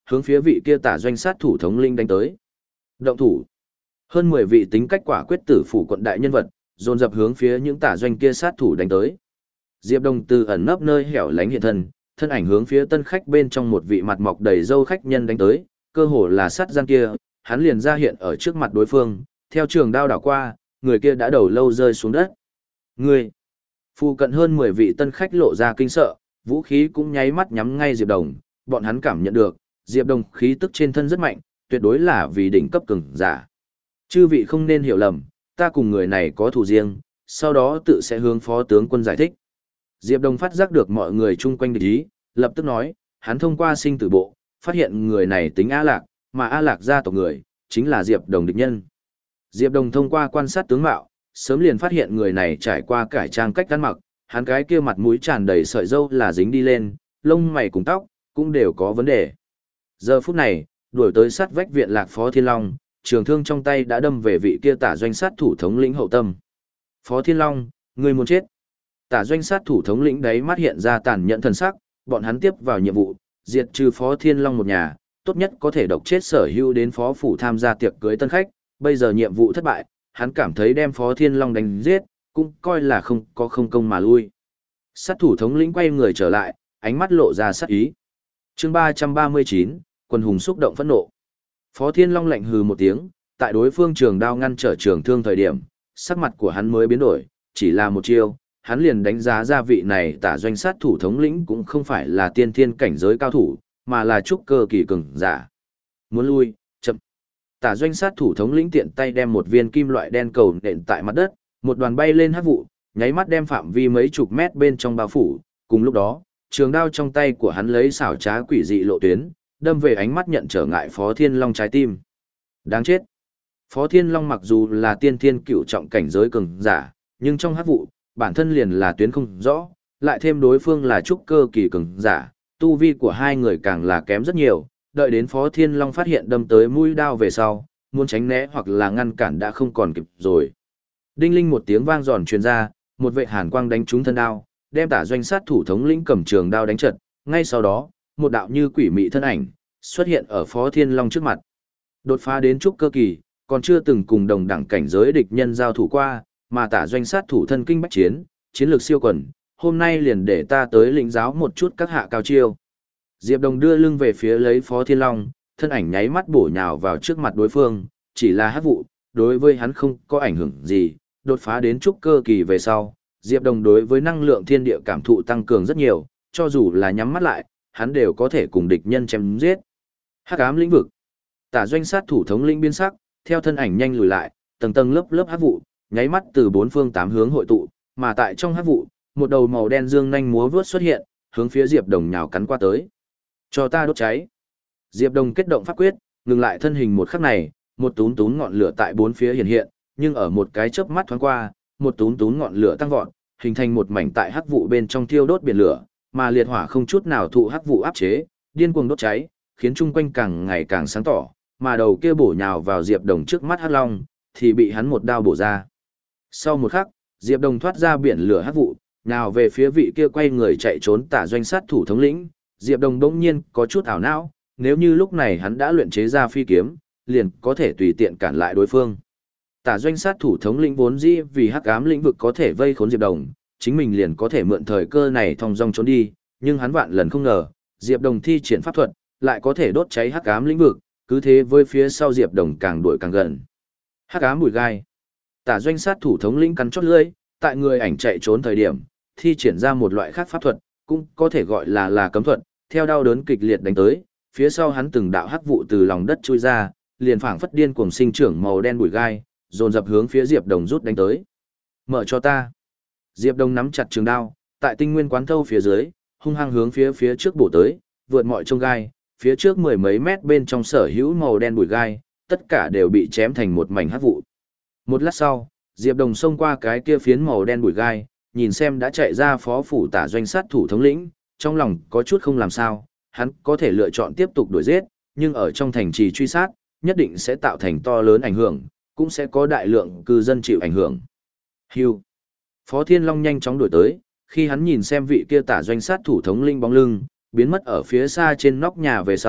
hướng phía vị kia tả doanh sát thủ thống linh đánh tới. Động thủ. Hơn mười vị tính cách quả quyết tử phủ quận đại nhân vật, dồn dập hướng phía những tả doanh kia sát thủ đánh tới. Diệp Đông từ ẩn nấp nơi hẻo lánh hiện thân, thân ảnh hướng phía tân khách bên trong một vị mặt mọc đầy râu khách nhân đánh tới, cơ hồ là sát gian kia, hắn liền ra hiện ở trước mặt đối phương, theo trường đao đảo qua, người kia đã đầu lâu rơi xuống đất. Người. Phụ cận hơn mười vị tân khách lộ ra kinh sợ, vũ khí cũng nháy mắt nhắm ngay Diệp Đồng, bọn hắn cảm nhận được, Diệp Đồng khí tức trên thân rất mạnh, tuyệt đối là vì đỉnh cấp cường giả. Chư vị không nên hiểu lầm, ta cùng người này có thù riêng, sau đó tự sẽ hướng phó tướng quân giải thích. Diệp Đồng phát giác được mọi người chung quanh địch ý, lập tức nói, hắn thông qua sinh tử bộ, phát hiện người này tính A Lạc, mà A Lạc gia tộc người, chính là Diệp Đồng địch nhân. Diệp Đồng thông qua quan sát tướng mạo, sớm liền phát hiện người này trải qua cải trang cách ăn mặc, hắn cái kia mặt mũi tràn đầy sợi râu là dính đi lên, lông mày cùng tóc, cũng đều có vấn đề. Giờ phút này, đuổi tới sát vách viện Lạc Phó Thiên Long, trường thương trong tay đã đâm về vị kia tả doanh sát thủ thống lĩnh hậu tâm. Phó Thiên Long, người muốn chết. Tả doanh sát thủ thống lĩnh đấy mắt hiện ra tàn nhẫn thần sắc, bọn hắn tiếp vào nhiệm vụ, diệt trừ Phó Thiên Long một nhà, tốt nhất có thể độc chết sở hữu đến phó phủ tham gia tiệc cưới tân khách, bây giờ nhiệm vụ thất bại, hắn cảm thấy đem Phó Thiên Long đánh giết, cũng coi là không có không công mà lui. Sát thủ thống lĩnh quay người trở lại, ánh mắt lộ ra sát ý. Chương ba trăm ba mươi chín, quần hùng xúc động phẫn nộ. Phó Thiên Long lạnh hừ một tiếng, tại đối phương trường đao ngăn trở trường thương thời điểm, sắc mặt của hắn mới biến đổi, chỉ là một chiêu, hắn liền đánh giá ra vị này tả doanh sát thủ thống lĩnh cũng không phải là tiên thiên cảnh giới cao thủ, mà là trúc cơ kỳ cường giả. Muốn lui, chậm. Tả doanh sát thủ thống lĩnh tiện tay đem một viên kim loại đen cầu nện tại mặt đất, một đoàn bay lên hắc vụ, nháy mắt đem phạm vi mấy chục mét bên trong bao phủ, cùng lúc đó, trường đao trong tay của hắn lấy xảo trá quỷ dị lộ tuyến, đâm về ánh mắt nhận trở ngại Phó Thiên Long trái tim. Đáng chết. Phó Thiên Long mặc dù là tiên thiên cửu trọng cảnh giới cường giả, nhưng trong hắc vụ, bản thân liền là tuyến không rõ, lại thêm đối phương là trúc cơ kỳ cường giả, tu vi của hai người càng là kém rất nhiều, đợi đến Phó Thiên Long phát hiện đâm tới mũi đao về sau, muốn tránh né hoặc là ngăn cản đã không còn kịp rồi. Đinh linh một tiếng vang giòn truyền ra, một vệ hàn quang đánh trúng thân đao, đem tả doanh sát thủ thống lĩnh cầm trường đao đánh trật, ngay sau đó, một đạo như quỷ mị thân ảnh xuất hiện ở Phó Thiên Long trước mặt. Đột phá đến trúc cơ kỳ, còn chưa từng cùng đồng đẳng cảnh giới địch nhân giao thủ qua, mà tả doanh sát thủ thân kinh bách chiến, chiến lược siêu quần, hôm nay liền để ta tới lĩnh giáo một chút các hạ cao chiêu. Diệp Đồng đưa lưng về phía lấy Phó Thiên Long, thân ảnh nháy mắt bổ nhào vào trước mặt đối phương, chỉ là hắc vụ, đối với hắn không có ảnh hưởng gì, đột phá đến trúc cơ kỳ về sau, Diệp Đồng đối với năng lượng thiên địa cảm thụ tăng cường rất nhiều, cho dù là nhắm mắt lại, hắn đều có thể cùng địch nhân chém giết. Hắc ám lĩnh vực. Tả doanh sát thủ thống lĩnh biến sắc, theo thân ảnh nhanh lùi lại, tầng tầng lớp lớp hắc vụ, nháy mắt từ bốn phương tám hướng hội tụ, mà tại trong hắc vụ, một đầu màu đen dương nhanh múa vướt xuất hiện, hướng phía Diệp Đồng nhào cắn qua tới. Cho ta đốt cháy. Diệp Đồng kết động pháp quyết, ngừng lại thân hình một khắc này, một tún tún ngọn lửa tại bốn phía hiện hiện, nhưng ở một cái chớp mắt thoáng qua, một tún tún ngọn lửa tăng vọt, hình thành một mảnh tại hắc vụ bên trong thiêu đốt biển lửa, mà liệt hỏa không chút nào thụ hắc vụ áp chế, điên cuồng đốt cháy, khiến chung quanh càng ngày càng sáng tỏ, mà đầu kia bổ nhào vào Diệp Đồng trước mắt hắc long, thì bị hắn một đao bổ ra. Sau một khắc, Diệp Đồng thoát ra biển lửa hắc vụ, nào về phía vị kia quay người chạy trốn tả doanh sát thủ thống lĩnh, Diệp Đồng bỗng nhiên có chút ảo não, nếu như lúc này hắn đã luyện chế ra phi kiếm, liền có thể tùy tiện cản lại đối phương. Tả doanh sát thủ thống lĩnh vốn dĩ vì hắc ám lĩnh vực có thể vây khốn Diệp Đồng, chính mình liền có thể mượn thời cơ này thong dong trốn đi, nhưng hắn vạn lần không ngờ, Diệp Đồng thi triển pháp thuật, lại có thể đốt cháy hắc ám lĩnh vực, cứ thế với phía sau Diệp Đồng càng đuổi càng gần. Hắc ám bùi gai. Tả doanh sát thủ thống lĩnh cắn chót lưỡi, tại người ảnh chạy trốn thời điểm, thi triển ra một loại khác pháp thuật, cũng có thể gọi là là cấm thuật, theo đau đớn kịch liệt đánh tới, phía sau hắn từng đạo hắc vụ từ lòng đất chui ra, liền phảng phất điên cuồng sinh trưởng màu đen bùi gai, dồn dập hướng phía Diệp Đồng rút đánh tới. Mở cho ta. Diệp Đồng nắm chặt trường đao, tại tinh nguyên quán thâu phía dưới, hung hăng hướng phía phía trước bổ tới, vượt mọi chông gai, phía trước mười mấy mét bên trong sở hữu màu đen bùi gai, tất cả đều bị chém thành một mảnh hắc vụ. Một lát sau, Diệp Đồng xông qua cái kia phiến màu đen bùi gai, nhìn xem đã chạy ra phó phủ tả doanh sát thủ thống lĩnh, trong lòng có chút không làm sao, hắn có thể lựa chọn tiếp tục đuổi giết, nhưng ở trong thành trì truy sát, nhất định sẽ tạo thành to lớn ảnh hưởng, cũng sẽ có đại lượng cư dân chịu ảnh hưởng. Hưu. Phó Thiên Long nhanh chóng đuổi tới, khi hắn nhìn xem vị kia tả doanh sát thủ thống linh bóng lưng, biến mất ở phía xa trên nóc nhà về sau,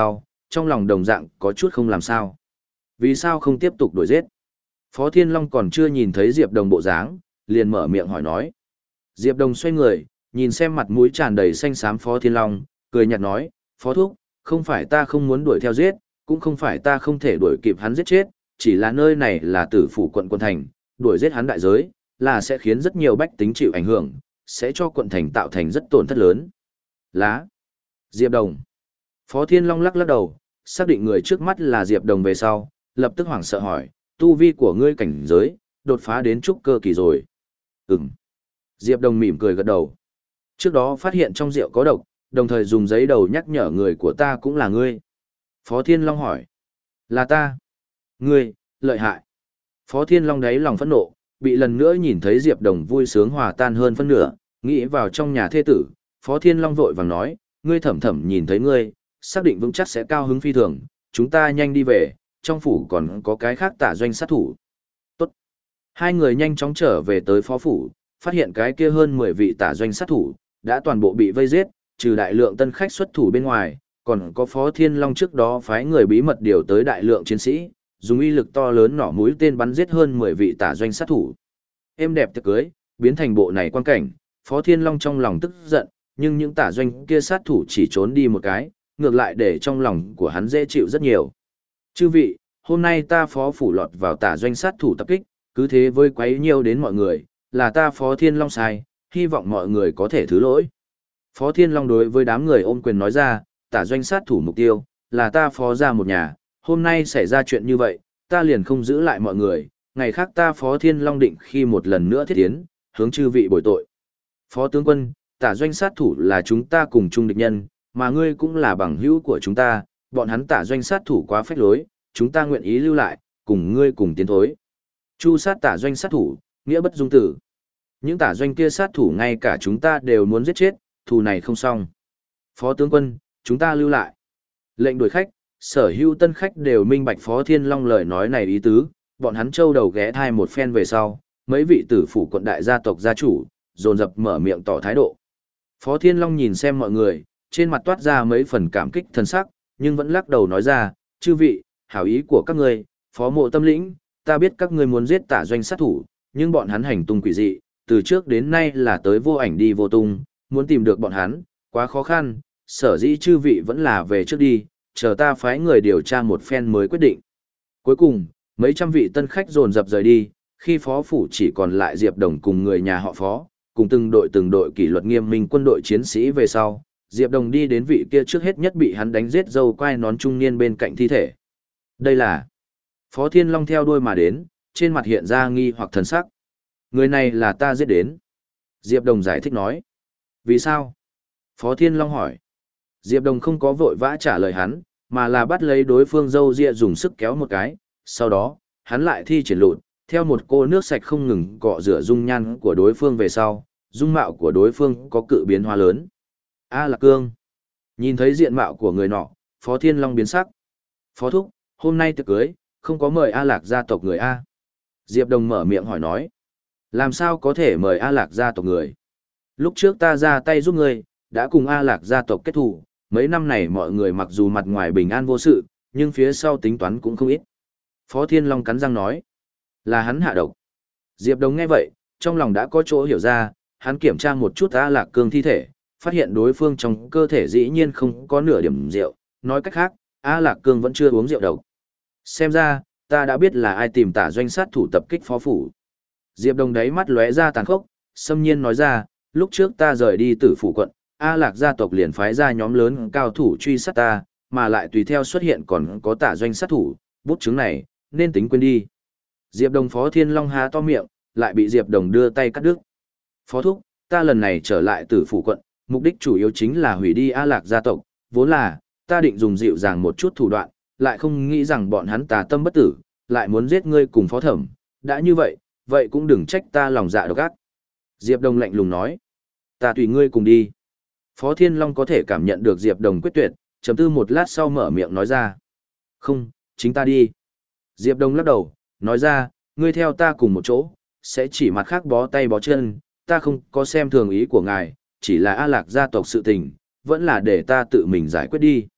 trong lòng đồng dạng có chút không làm sao. Vì sao không tiếp tục đuổi giết? Phó Thiên Long còn chưa nhìn thấy Diệp Đồng bộ dáng, liền mở miệng hỏi nói. Diệp Đồng xoay người, nhìn xem mặt mũi tràn đầy xanh xám Phó Thiên Long, cười nhạt nói, Phó Thúc, không phải ta không muốn đuổi theo giết, cũng không phải ta không thể đuổi kịp hắn giết chết, chỉ là nơi này là tử phủ quận quân thành, đuổi giết hắn đại giới, là sẽ khiến rất nhiều bách tính chịu ảnh hưởng, sẽ cho quận thành tạo thành rất tổn thất lớn. Lá. Diệp Đồng. Phó Thiên Long lắc lắc đầu, xác định người trước mắt là Diệp Đồng về sau, lập tức hoảng sợ hỏi, tu vi của ngươi cảnh giới, đột phá đến trúc cơ kỳ rồi. Ừm. Diệp Đồng mỉm cười gật đầu. Trước đó phát hiện trong rượu có độc, đồng thời dùng giấy đầu nhắc nhở người của ta cũng là ngươi. Phó Thiên Long hỏi. Là ta. Ngươi, lợi hại. Phó Thiên Long đáy lòng phẫn nộ, bị lần nữa nhìn thấy Diệp Đồng vui sướng hòa tan hơn phân nửa, nghĩ vào trong nhà thê tử. Phó Thiên Long vội vàng nói, ngươi thẩm thẩm nhìn thấy ngươi, xác định vững chắc sẽ cao hứng phi thường, chúng ta nhanh đi về, trong phủ còn có cái khác tả doanh sát thủ. Tốt. Hai người nhanh chóng trở về tới phó phủ, phát hiện cái kia hơn mười vị tả doanh sát thủ, đã toàn bộ bị vây giết, trừ đại lượng tân khách xuất thủ bên ngoài, còn có Phó Thiên Long trước đó phái người bí mật điều tới đại lượng chiến sĩ, dùng uy lực to lớn nỏ mũi tên bắn giết hơn mười vị tả doanh sát thủ. Êm đẹp tiệc cưới, biến thành bộ này quan cảnh, Phó Thiên Long trong lòng tức giận, nhưng những tả doanh kia sát thủ chỉ trốn đi một cái, ngược lại để trong lòng của hắn dễ chịu rất nhiều. Chư vị, hôm nay ta Phó phủ lọt vào tả doanh sát thủ tập kích, cứ thế với quấy nhiêu đến mọi người, là ta Phó Thiên Long sai, hy vọng mọi người có thể thứ lỗi. Phó Thiên Long đối với đám người ôm quyền nói ra, tả doanh sát thủ mục tiêu, là ta Phó ra một nhà, hôm nay xảy ra chuyện như vậy, ta liền không giữ lại mọi người, ngày khác ta Phó Thiên Long định khi một lần nữa thiết tiến, hướng chư vị bồi tội. Phó tướng quân, tả doanh sát thủ là chúng ta cùng chung địch nhân, mà ngươi cũng là bằng hữu của chúng ta, bọn hắn tả doanh sát thủ quá phách lối, chúng ta nguyện ý lưu lại, cùng ngươi cùng tiến thối. Chu sát tả doanh sát thủ, nghĩa bất dung tử. Những tả doanh kia sát thủ ngay cả chúng ta đều muốn giết chết, thù này không xong. Phó tướng quân, chúng ta lưu lại. Lệnh đuổi khách, sở hữu tân khách đều minh bạch Phó Thiên Long lời nói này ý tứ, bọn hắn châu đầu ghé thai một phen về sau, mấy vị tử phủ quận đại gia tộc gia chủ, dồn dập mở miệng tỏ thái độ. Phó Thiên Long nhìn xem mọi người, trên mặt toát ra mấy phần cảm kích thân sắc, nhưng vẫn lắc đầu nói ra, chư vị, hảo ý của các ngươi, Phó Mộ tâm lĩnh, ta biết các ngươi muốn giết tả doanh sát thủ, nhưng bọn hắn hành tung quỷ dị, từ trước đến nay là tới vô ảnh đi vô tung, muốn tìm được bọn hắn, quá khó khăn, sở dĩ chư vị vẫn là về trước đi, chờ ta phái người điều tra một phen mới quyết định. Cuối cùng, mấy trăm vị tân khách dồn dập rời đi, khi phó phủ chỉ còn lại Diệp Đồng cùng người nhà họ Phó, cùng từng đội từng đội kỷ luật nghiêm minh quân đội chiến sĩ về sau, Diệp Đồng đi đến vị kia trước hết nhất bị hắn đánh giết dâu quai nón trung niên bên cạnh thi thể. Đây là Phó Thiên Long theo đuôi mà đến, trên mặt hiện ra nghi hoặc thần sắc. Người này là ta giết đến. Diệp Đồng giải thích nói. Vì sao? Phó Thiên Long hỏi. Diệp Đồng không có vội vã trả lời hắn, mà là bắt lấy đối phương râu ria dùng sức kéo một cái. Sau đó, hắn lại thi triển lụt, theo một cô nước sạch không ngừng cọ rửa dung nhan của đối phương về sau, dung mạo của đối phương có cự biến hóa lớn. A Lạc Cương. Nhìn thấy diện mạo của người nọ, Phó Thiên Long biến sắc. Phó Thúc, hôm nay tiệc cưới, không có mời A Lạc gia tộc người A. Diệp Đồng mở miệng hỏi nói. Làm sao có thể mời A Lạc gia tộc người? Lúc trước ta ra tay giúp ngươi, đã cùng A Lạc gia tộc kết thù, mấy năm này mọi người mặc dù mặt ngoài bình an vô sự, nhưng phía sau tính toán cũng không ít. Phó Thiên Long cắn răng nói. Là hắn hạ độc. Diệp Đồng nghe vậy, trong lòng đã có chỗ hiểu ra, hắn kiểm tra một chút A Lạc Cương thi thể, phát hiện đối phương trong cơ thể dĩ nhiên không có nửa điểm rượu, nói cách khác, A Lạc Cương vẫn chưa uống rượu độc. Xem ra, ta đã biết là ai tìm tả doanh sát thủ tập kích phó phủ. Diệp Đồng đáy mắt lóe ra tàn khốc, xâm nhiên nói ra, lúc trước ta rời đi tử phủ quận, A Lạc gia tộc liền phái ra nhóm lớn cao thủ truy sát ta, mà lại tùy theo xuất hiện còn có tả doanh sát thủ, bút chứng này, nên tính quên đi. Diệp Đồng Phó Thiên Long há to miệng, lại bị Diệp Đồng đưa tay cắt đứt. Phó thúc, ta lần này trở lại tử phủ quận, mục đích chủ yếu chính là hủy đi A Lạc gia tộc, vốn là, ta định dùng dịu dàng một chút thủ đoạn, lại không nghĩ rằng bọn hắn tà tâm bất tử, lại muốn giết ngươi cùng phó thẩm, đã như vậy, vậy cũng đừng trách ta lòng dạ độc ác. Diệp Đồng lạnh lùng nói, ta tùy ngươi cùng đi. Phó Thiên Long có thể cảm nhận được Diệp Đồng quyết tuyệt, trầm tư một lát sau mở miệng nói ra. Không, chính ta đi. Diệp Đồng lắc đầu, nói ra, ngươi theo ta cùng một chỗ, sẽ chỉ mặt khác bó tay bó chân, ta không có xem thường ý của ngài, chỉ là A Lạc gia tộc sự tình, vẫn là để ta tự mình giải quyết đi.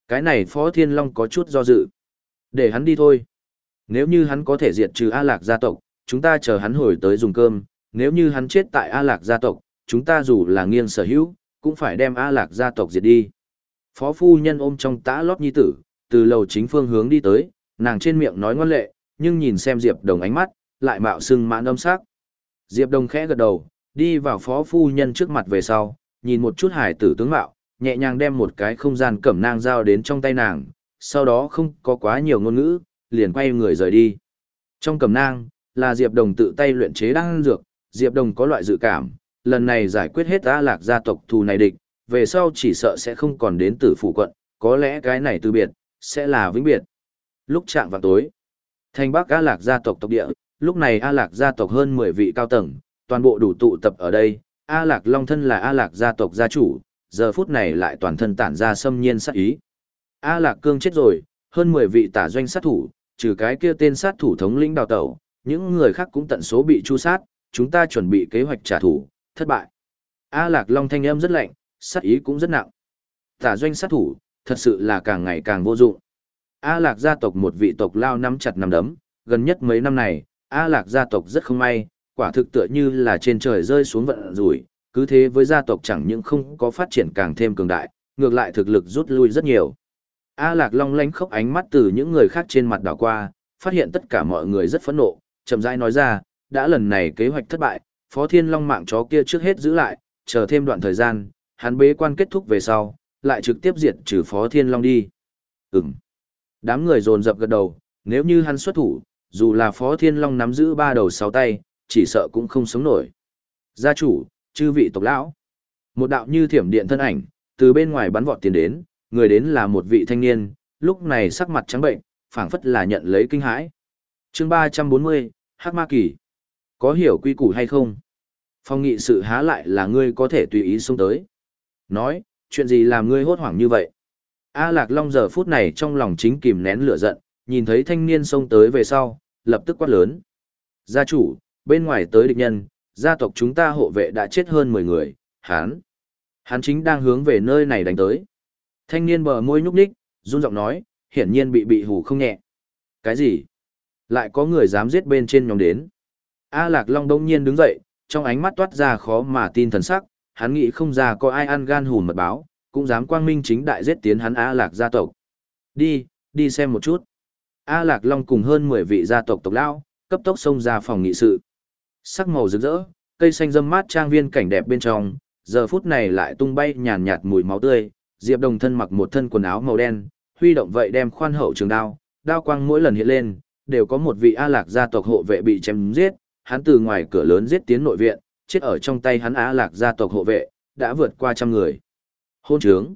Cái này Phó Thiên Long có chút do dự. Để hắn đi thôi. Nếu như hắn có thể diệt trừ A Lạc gia tộc, chúng ta chờ hắn hồi tới dùng cơm. Nếu như hắn chết tại A Lạc gia tộc, chúng ta dù là nghiêng sở hữu, cũng phải đem A Lạc gia tộc diệt đi. Phó phu nhân ôm trong tã lót nhi tử, từ lầu chính phương hướng đi tới, nàng trên miệng nói ngoan lệ, nhưng nhìn xem Diệp Đồng ánh mắt, lại mạo sưng mãn âm sắc. Diệp Đồng khẽ gật đầu, đi vào phó phu nhân trước mặt về sau, nhìn một chút hải tử tướng mạo, nhẹ nhàng đem một cái không gian cẩm nang giao đến trong tay nàng, sau đó không có quá nhiều ngôn ngữ, liền quay người rời đi. Trong cẩm nang, là Diệp Đồng tự tay luyện chế đan dược, Diệp Đồng có loại dự cảm, lần này giải quyết hết A Lạc gia tộc thù này địch, về sau chỉ sợ sẽ không còn đến Tử Phủ quận, có lẽ cái này từ biệt, sẽ là vĩnh biệt. Lúc chạng vào tối, thành Bắc A Lạc gia tộc tộc địa, lúc này A Lạc gia tộc hơn mười vị cao tầng, toàn bộ đủ tụ tập ở đây, A Lạc Long thân là A Lạc gia tộc gia chủ, giờ phút này lại toàn thân tản ra xâm nhiên sát ý. A Lạc Cương chết rồi, hơn mười vị tả doanh sát thủ, trừ cái kia tên sát thủ thống lĩnh đào tẩu, những người khác cũng tận số bị tru sát, chúng ta chuẩn bị kế hoạch trả thù, thất bại. A Lạc Long thanh âm rất lạnh, sát ý cũng rất nặng. Tả doanh sát thủ, thật sự là càng ngày càng vô dụng. A Lạc gia tộc một vị tộc lao nắm chặt nắm đấm, gần nhất mấy năm này, A Lạc gia tộc rất không may, quả thực tựa như là trên trời rơi xuống vận rủi, cứ thế với gia tộc chẳng những không có phát triển càng thêm cường đại, ngược lại thực lực rút lui rất nhiều. A Lạc Long lánh khóc ánh mắt từ những người khác trên mặt đảo qua, phát hiện tất cả mọi người rất phẫn nộ, chậm rãi nói ra, đã lần này kế hoạch thất bại, Phó Thiên Long mạng chó kia trước hết giữ lại, chờ thêm đoạn thời gian, hắn bế quan kết thúc về sau, lại trực tiếp diệt trừ Phó Thiên Long đi. Ừm. Đám người dồn dập gật đầu, nếu như hắn xuất thủ, dù là Phó Thiên Long nắm giữ ba đầu sáu tay, chỉ sợ cũng không sống nổi. Gia chủ, chư vị tộc lão. Một đạo như thiểm điện thân ảnh, từ bên ngoài bắn vọt tiến đến, người đến là một vị thanh niên, lúc này sắc mặt trắng bệnh, phảng phất là nhận lấy kinh hãi. Chương ba trăm bốn mươi, Hắc Ma Kỳ. Có hiểu quy củ hay không? Phong nghị sự há lại là ngươi có thể tùy ý xông tới. Nói, chuyện gì làm ngươi hốt hoảng như vậy? A Lạc Long giờ phút này trong lòng chính kìm nén lửa giận, nhìn thấy thanh niên xông tới về sau, lập tức quát lớn. Gia chủ, bên ngoài tới địch nhân, gia tộc chúng ta hộ vệ đã chết hơn mười người, hắn. Hắn chính đang hướng về nơi này đánh tới. Thanh niên bờ môi nhúc nhích, run giọng nói, hiển nhiên bị bị hù không nhẹ. Cái gì? Lại có người dám giết bên trên nhóm đến. A Lạc Long đông nhiên đứng dậy, trong ánh mắt toát ra khó mà tin thần sắc, hắn nghĩ không ra có ai ăn gan hùn mật báo, cũng dám quang minh chính đại giết tiến hắn A Lạc gia tộc. Đi, đi xem một chút. A Lạc Long cùng hơn mười vị gia tộc tộc lão, cấp tốc xông ra phòng nghị sự. Sắc màu rực rỡ, cây xanh râm mát trang viên cảnh đẹp bên trong, giờ phút này lại tung bay nhàn nhạt mùi máu tươi, Diệp Đồng thân mặc một thân quần áo màu đen, huy động vậy đem khoan hậu trường đao, đao quang mỗi lần hiện lên, đều có một vị A Lạc gia tộc hộ vệ bị chém giết, hắn từ ngoài cửa lớn giết tiến nội viện, chết ở trong tay hắn A Lạc gia tộc hộ vệ, đã vượt qua trăm người. Hôn trướng.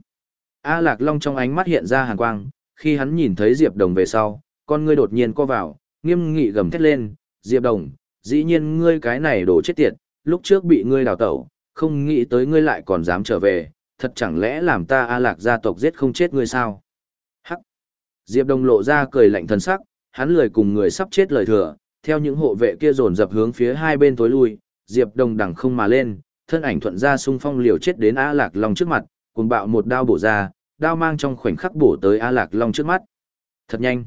A Lạc Long trong ánh mắt hiện ra hàn quang, khi hắn nhìn thấy Diệp Đồng về sau, con ngươi đột nhiên co vào, nghiêm nghị gầm thét lên, Diệp Đồng, dĩ nhiên ngươi cái này đổ chết tiệt, lúc trước bị ngươi đào tẩu, không nghĩ tới ngươi lại còn dám trở về, thật chẳng lẽ làm ta A Lạc gia tộc giết không chết ngươi sao? Hắc. Diệp Đồng lộ ra cười lạnh thần sắc, hắn lười cùng người sắp chết lời thừa, theo những hộ vệ kia dồn dập hướng phía hai bên tối lui, Diệp Đồng đằng không mà lên, thân ảnh thuận ra xung phong liều chết đến A Lạc Long trước mặt, cuồng bạo một đao bổ ra, đao mang trong khoảnh khắc bổ tới A Lạc Long trước mắt. Thật nhanh.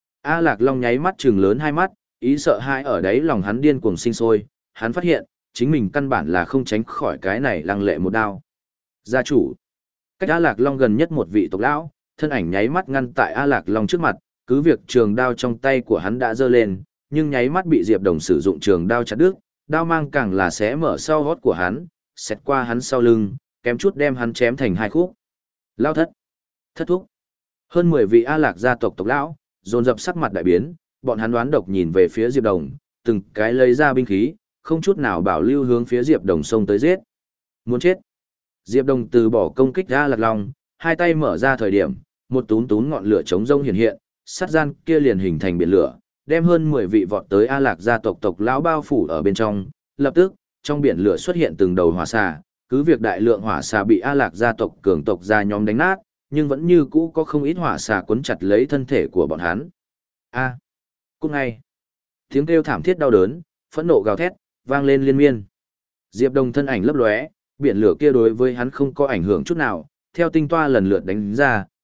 A Lạc Long nháy mắt trừng lớn hai mắt, ý sợ hãi ở đấy lòng hắn điên cuồng sinh sôi, hắn phát hiện, chính mình căn bản là không tránh khỏi cái này lăng lệ một đao. Gia chủ. Cách A Lạc Long gần nhất một vị tộc lão, thân ảnh nháy mắt ngăn tại A Lạc Long trước mặt, cứ việc trường đao trong tay của hắn đã giơ lên, nhưng nháy mắt bị Diệp Đồng sử dụng trường đao chặt đứt, đao mang càng là xé mở sau gót của hắn, xẹt qua hắn sau lưng, kém chút đem hắn chém thành hai khúc. Lao thất. Thất thúc. Hơn mười vị A Lạc gia tộc tộc lão, dồn dập sắc mặt đại biến, bọn hắn đoán độc nhìn về phía Diệp Đồng, từng cái lấy ra binh khí, không chút nào bảo lưu hướng phía Diệp Đồng xông tới giết. Muốn chết. Diệp Đồng từ bỏ công kích A Lạc Long, hai tay mở ra thời điểm, một túm túm ngọn lửa chống rông hiện hiện, sát gian kia liền hình thành biển lửa, đem hơn mười vị vọt tới A Lạc gia tộc tộc lão bao phủ ở bên trong, lập tức, trong biển lửa xuất hiện từng đầu hỏa xà, cứ việc đại lượng hỏa xà bị A Lạc gia tộc cường tộc gia nhóm đánh nát, nhưng vẫn như cũ có không ít hỏa xà quấn chặt lấy thân thể của bọn hắn. A. À, cút ngay. Tiếng kêu thảm thiết đau đớn, phẫn nộ gào thét, vang lên liên miên. Diệp Đồng thân ảnh lấp lóe, biển lửa kia đối với hắn không có ảnh hưởng chút nào, theo tinh toa lần lượt đánh ra,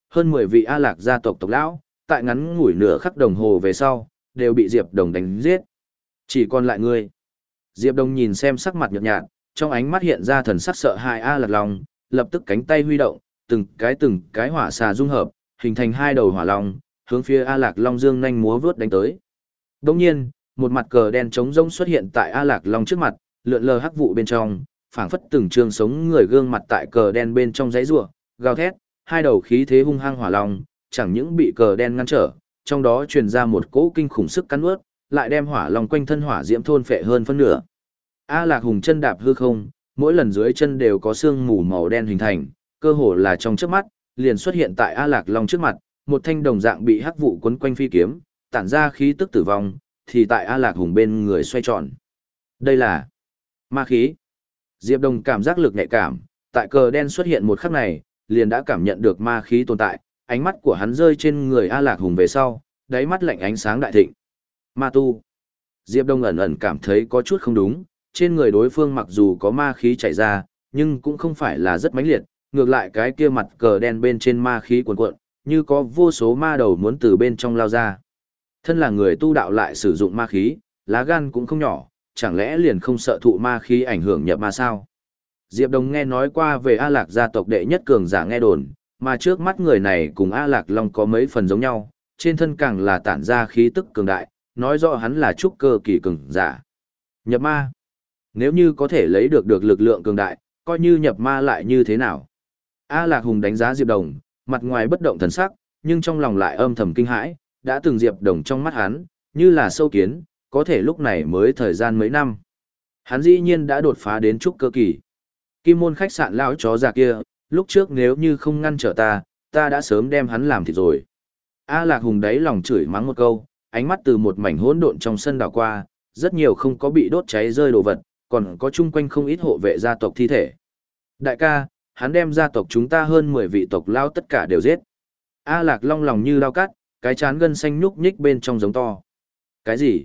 hơn mười vị A Lạc gia tộc tộc lão, tại ngắn ngủi nửa khắc đồng hồ về sau, đều bị Diệp Đồng đánh giết. Chỉ còn lại ngươi. Diệp Đồng nhìn xem sắc mặt nhợt nhạt, trong ánh mắt hiện ra thần sắc sợ hãi A Lạc Long, lập tức cánh tay huy động, từng cái từng cái hỏa xà dung hợp, hình thành hai đầu hỏa long, hướng phía A Lạc Long dương nhanh múa vớt đánh tới. Đồng nhiên, một mặt cờ đen trống rỗng xuất hiện tại A Lạc Long trước mặt, lượn lờ hắc vụ bên trong, phảng phất từng trường sống người gương mặt tại cờ đen bên trong giấy rủa, gào thét, hai đầu khí thế hung hăng hỏa long, chẳng những bị cờ đen ngăn trở, trong đó truyền ra một cỗ kinh khủng sức cắn nuốt, lại đem hỏa long quanh thân hỏa diễm thôn phệ hơn phân nửa. A Lạc Hùng chân đạp hư không, mỗi lần dưới chân đều có sương mù màu đen hình thành, cơ hồ là trong chớp mắt, liền xuất hiện tại A Lạc Long trước mặt, một thanh đồng dạng bị hắc vụ quấn quanh phi kiếm, tản ra khí tức tử vong, thì tại A Lạc Hùng bên người xoay tròn. Đây là ma khí. Diệp Đồng cảm giác lực nhạy cảm, tại cờ đen xuất hiện một khắc này, liền đã cảm nhận được ma khí tồn tại, ánh mắt của hắn rơi trên người A Lạc Hùng về sau, đáy mắt lạnh ánh sáng đại thịnh. Ma tu. Diệp Đông ẩn ẩn cảm thấy có chút không đúng, trên người đối phương mặc dù có ma khí chảy ra, nhưng cũng không phải là rất mãnh liệt, ngược lại cái kia mặt cờ đen bên trên ma khí cuồn cuộn, như có vô số ma đầu muốn từ bên trong lao ra. Thân là người tu đạo lại sử dụng ma khí, lá gan cũng không nhỏ, chẳng lẽ liền không sợ thụ ma khí ảnh hưởng nhập ma sao? Diệp Đồng nghe nói qua về A Lạc gia tộc đệ nhất cường giả nghe đồn, mà trước mắt người này cùng A Lạc Long có mấy phần giống nhau, trên thân càng là tản ra khí tức cường đại, nói rõ hắn là trúc cơ kỳ cường giả. Nhập ma. Nếu như có thể lấy được được lực lượng cường đại, coi như nhập ma lại như thế nào? A Lạc Hùng đánh giá Diệp Đồng, mặt ngoài bất động thần sắc, nhưng trong lòng lại âm thầm kinh hãi, đã từng Diệp Đồng trong mắt hắn, như là sâu kiến, có thể lúc này mới thời gian mấy năm. Hắn dĩ nhiên đã đột phá đến trúc cơ kỳ. Kim môn khách sạn lão chó già kia, lúc trước nếu như không ngăn trở ta, ta đã sớm đem hắn làm thịt rồi. A Lạc Hùng đáy lòng chửi mắng một câu, ánh mắt từ một mảnh hỗn độn trong sân đảo qua, rất nhiều không có bị đốt cháy rơi đồ vật, còn có chung quanh không ít hộ vệ gia tộc thi thể. Đại ca, hắn đem gia tộc chúng ta hơn mười vị tộc lao tất cả đều giết. A Lạc Long lòng như dao cắt, cái chán gân xanh nhúc nhích bên trong giống to. Cái gì?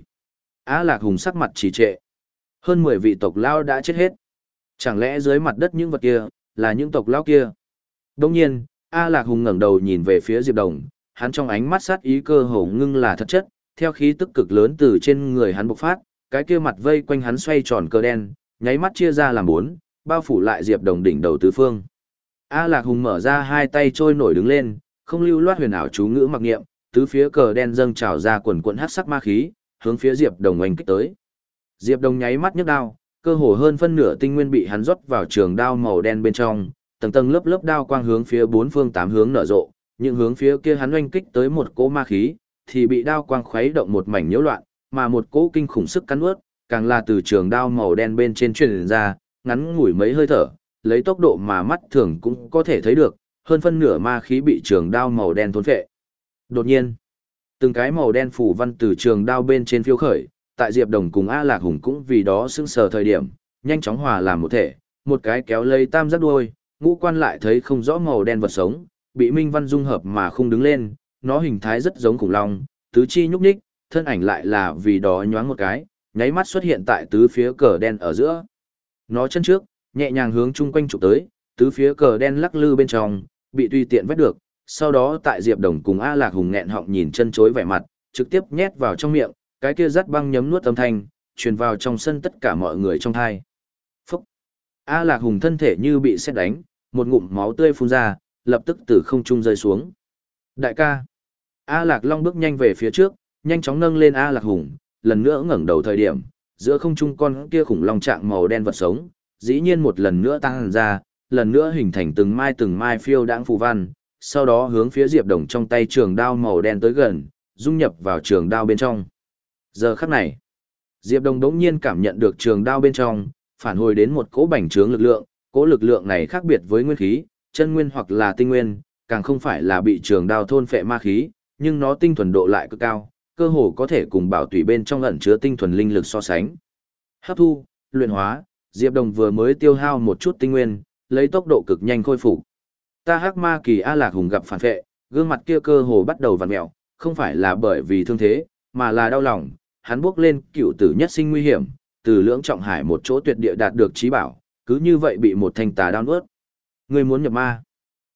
A Lạc Hùng sắc mặt trì trệ. Hơn mười vị tộc lao đã chết hết. Chẳng lẽ dưới mặt đất những vật kia, là những tộc lao kia? Đồng nhiên, A Lạc Hùng ngẩng đầu nhìn về phía Diệp Đồng, hắn trong ánh mắt sát ý cơ hồ ngưng là thật chất, theo khí tức cực lớn từ trên người hắn bộc phát, cái kia mặt vây quanh hắn xoay tròn cờ đen, nháy mắt chia ra làm bốn, bao phủ lại Diệp Đồng đỉnh đầu tứ phương. A Lạc Hùng mở ra hai tay trôi nổi đứng lên, không lưu loát huyền ảo chú ngữ mặc niệm, tứ phía cờ đen dâng trào ra quần quần hắc sắc ma khí, hướng phía Diệp Đồng oanh kích tới. Diệp Đồng nháy mắt nhấc đao, cơ hồ hơn phân nửa tinh nguyên bị hắn rót vào trường đao màu đen bên trong, tầng tầng lớp lớp đao quang hướng phía bốn phương tám hướng nở rộ, những hướng phía kia hắn oanh kích tới một cỗ ma khí, thì bị đao quang khuấy động một mảnh nhiễu loạn, mà một cỗ kinh khủng sức cắn nuốt, càng là từ trường đao màu đen bên trên truyền ra, ngắn ngủi mấy hơi thở, lấy tốc độ mà mắt thường cũng có thể thấy được, hơn phân nửa ma khí bị trường đao màu đen thôn phệ. Đột nhiên, từng cái màu đen phủ văn từ trường đao bên trên phiêu khởi, tại Diệp Đồng cùng A Lạc Hùng cũng vì đó sững sờ thời điểm, nhanh chóng hòa làm một thể, một cái kéo lấy tam giác đuôi, ngũ quan lại thấy không rõ màu đen vật sống, bị minh văn dung hợp mà không đứng lên, nó hình thái rất giống khủng long, tứ chi nhúc nhích, thân ảnh lại là vì đó nhoáng một cái, nháy mắt xuất hiện tại tứ phía cờ đen ở giữa. Nó chân trước, nhẹ nhàng hướng chung quanh chụp tới, tứ phía cờ đen lắc lư bên trong, bị tùy tiện vét được, sau đó tại Diệp Đồng cùng A Lạc Hùng nghẹn họng nhìn chân chối vẻ mặt, trực tiếp nhét vào trong miệng, cái kia rắt băng nhấm nuốt âm thanh, truyền vào trong sân tất cả mọi người trong thai. Phúc! A Lạc Hùng thân thể như bị sét đánh, một ngụm máu tươi phun ra, lập tức từ không trung rơi xuống. Đại ca! A Lạc Long bước nhanh về phía trước, nhanh chóng nâng lên A Lạc Hùng, lần nữa ngẩng đầu thời điểm, giữa không trung con kia khủng long trạng màu đen vật sống, dĩ nhiên một lần nữa tăng ra, lần nữa hình thành từng mai từng mai phiêu đãng phù văn, sau đó hướng phía Diệp Đồng trong tay trường đao màu đen tới gần, dung nhập vào trường đao bên trong. Giờ khắc này, Diệp Đồng đống nhiên cảm nhận được trường đao bên trong, phản hồi đến một cỗ bành trướng lực lượng, cỗ lực lượng này khác biệt với nguyên khí, chân nguyên hoặc là tinh nguyên, càng không phải là bị trường đao thôn phệ ma khí, nhưng nó tinh thuần độ lại cực cao, cơ hồ có thể cùng bảo tùy bên trong ẩn chứa tinh thuần linh lực so sánh. Hấp thu, luyện hóa, Diệp Đồng vừa mới tiêu hao một chút tinh nguyên, lấy tốc độ cực nhanh khôi phục. Ta Hắc Ma Kỳ A Lạc Hùng gặp phản vệ, gương mặt kia cơ hồ bắt đầu vặn mèo, không phải là bởi vì thương thế, mà là đau lòng, hắn bước lên cựu tử nhất sinh nguy hiểm, từ lưỡng trọng hải một chỗ tuyệt địa đạt được trí bảo, cứ như vậy bị một thanh tà đao nuốt. Ngươi muốn nhập ma?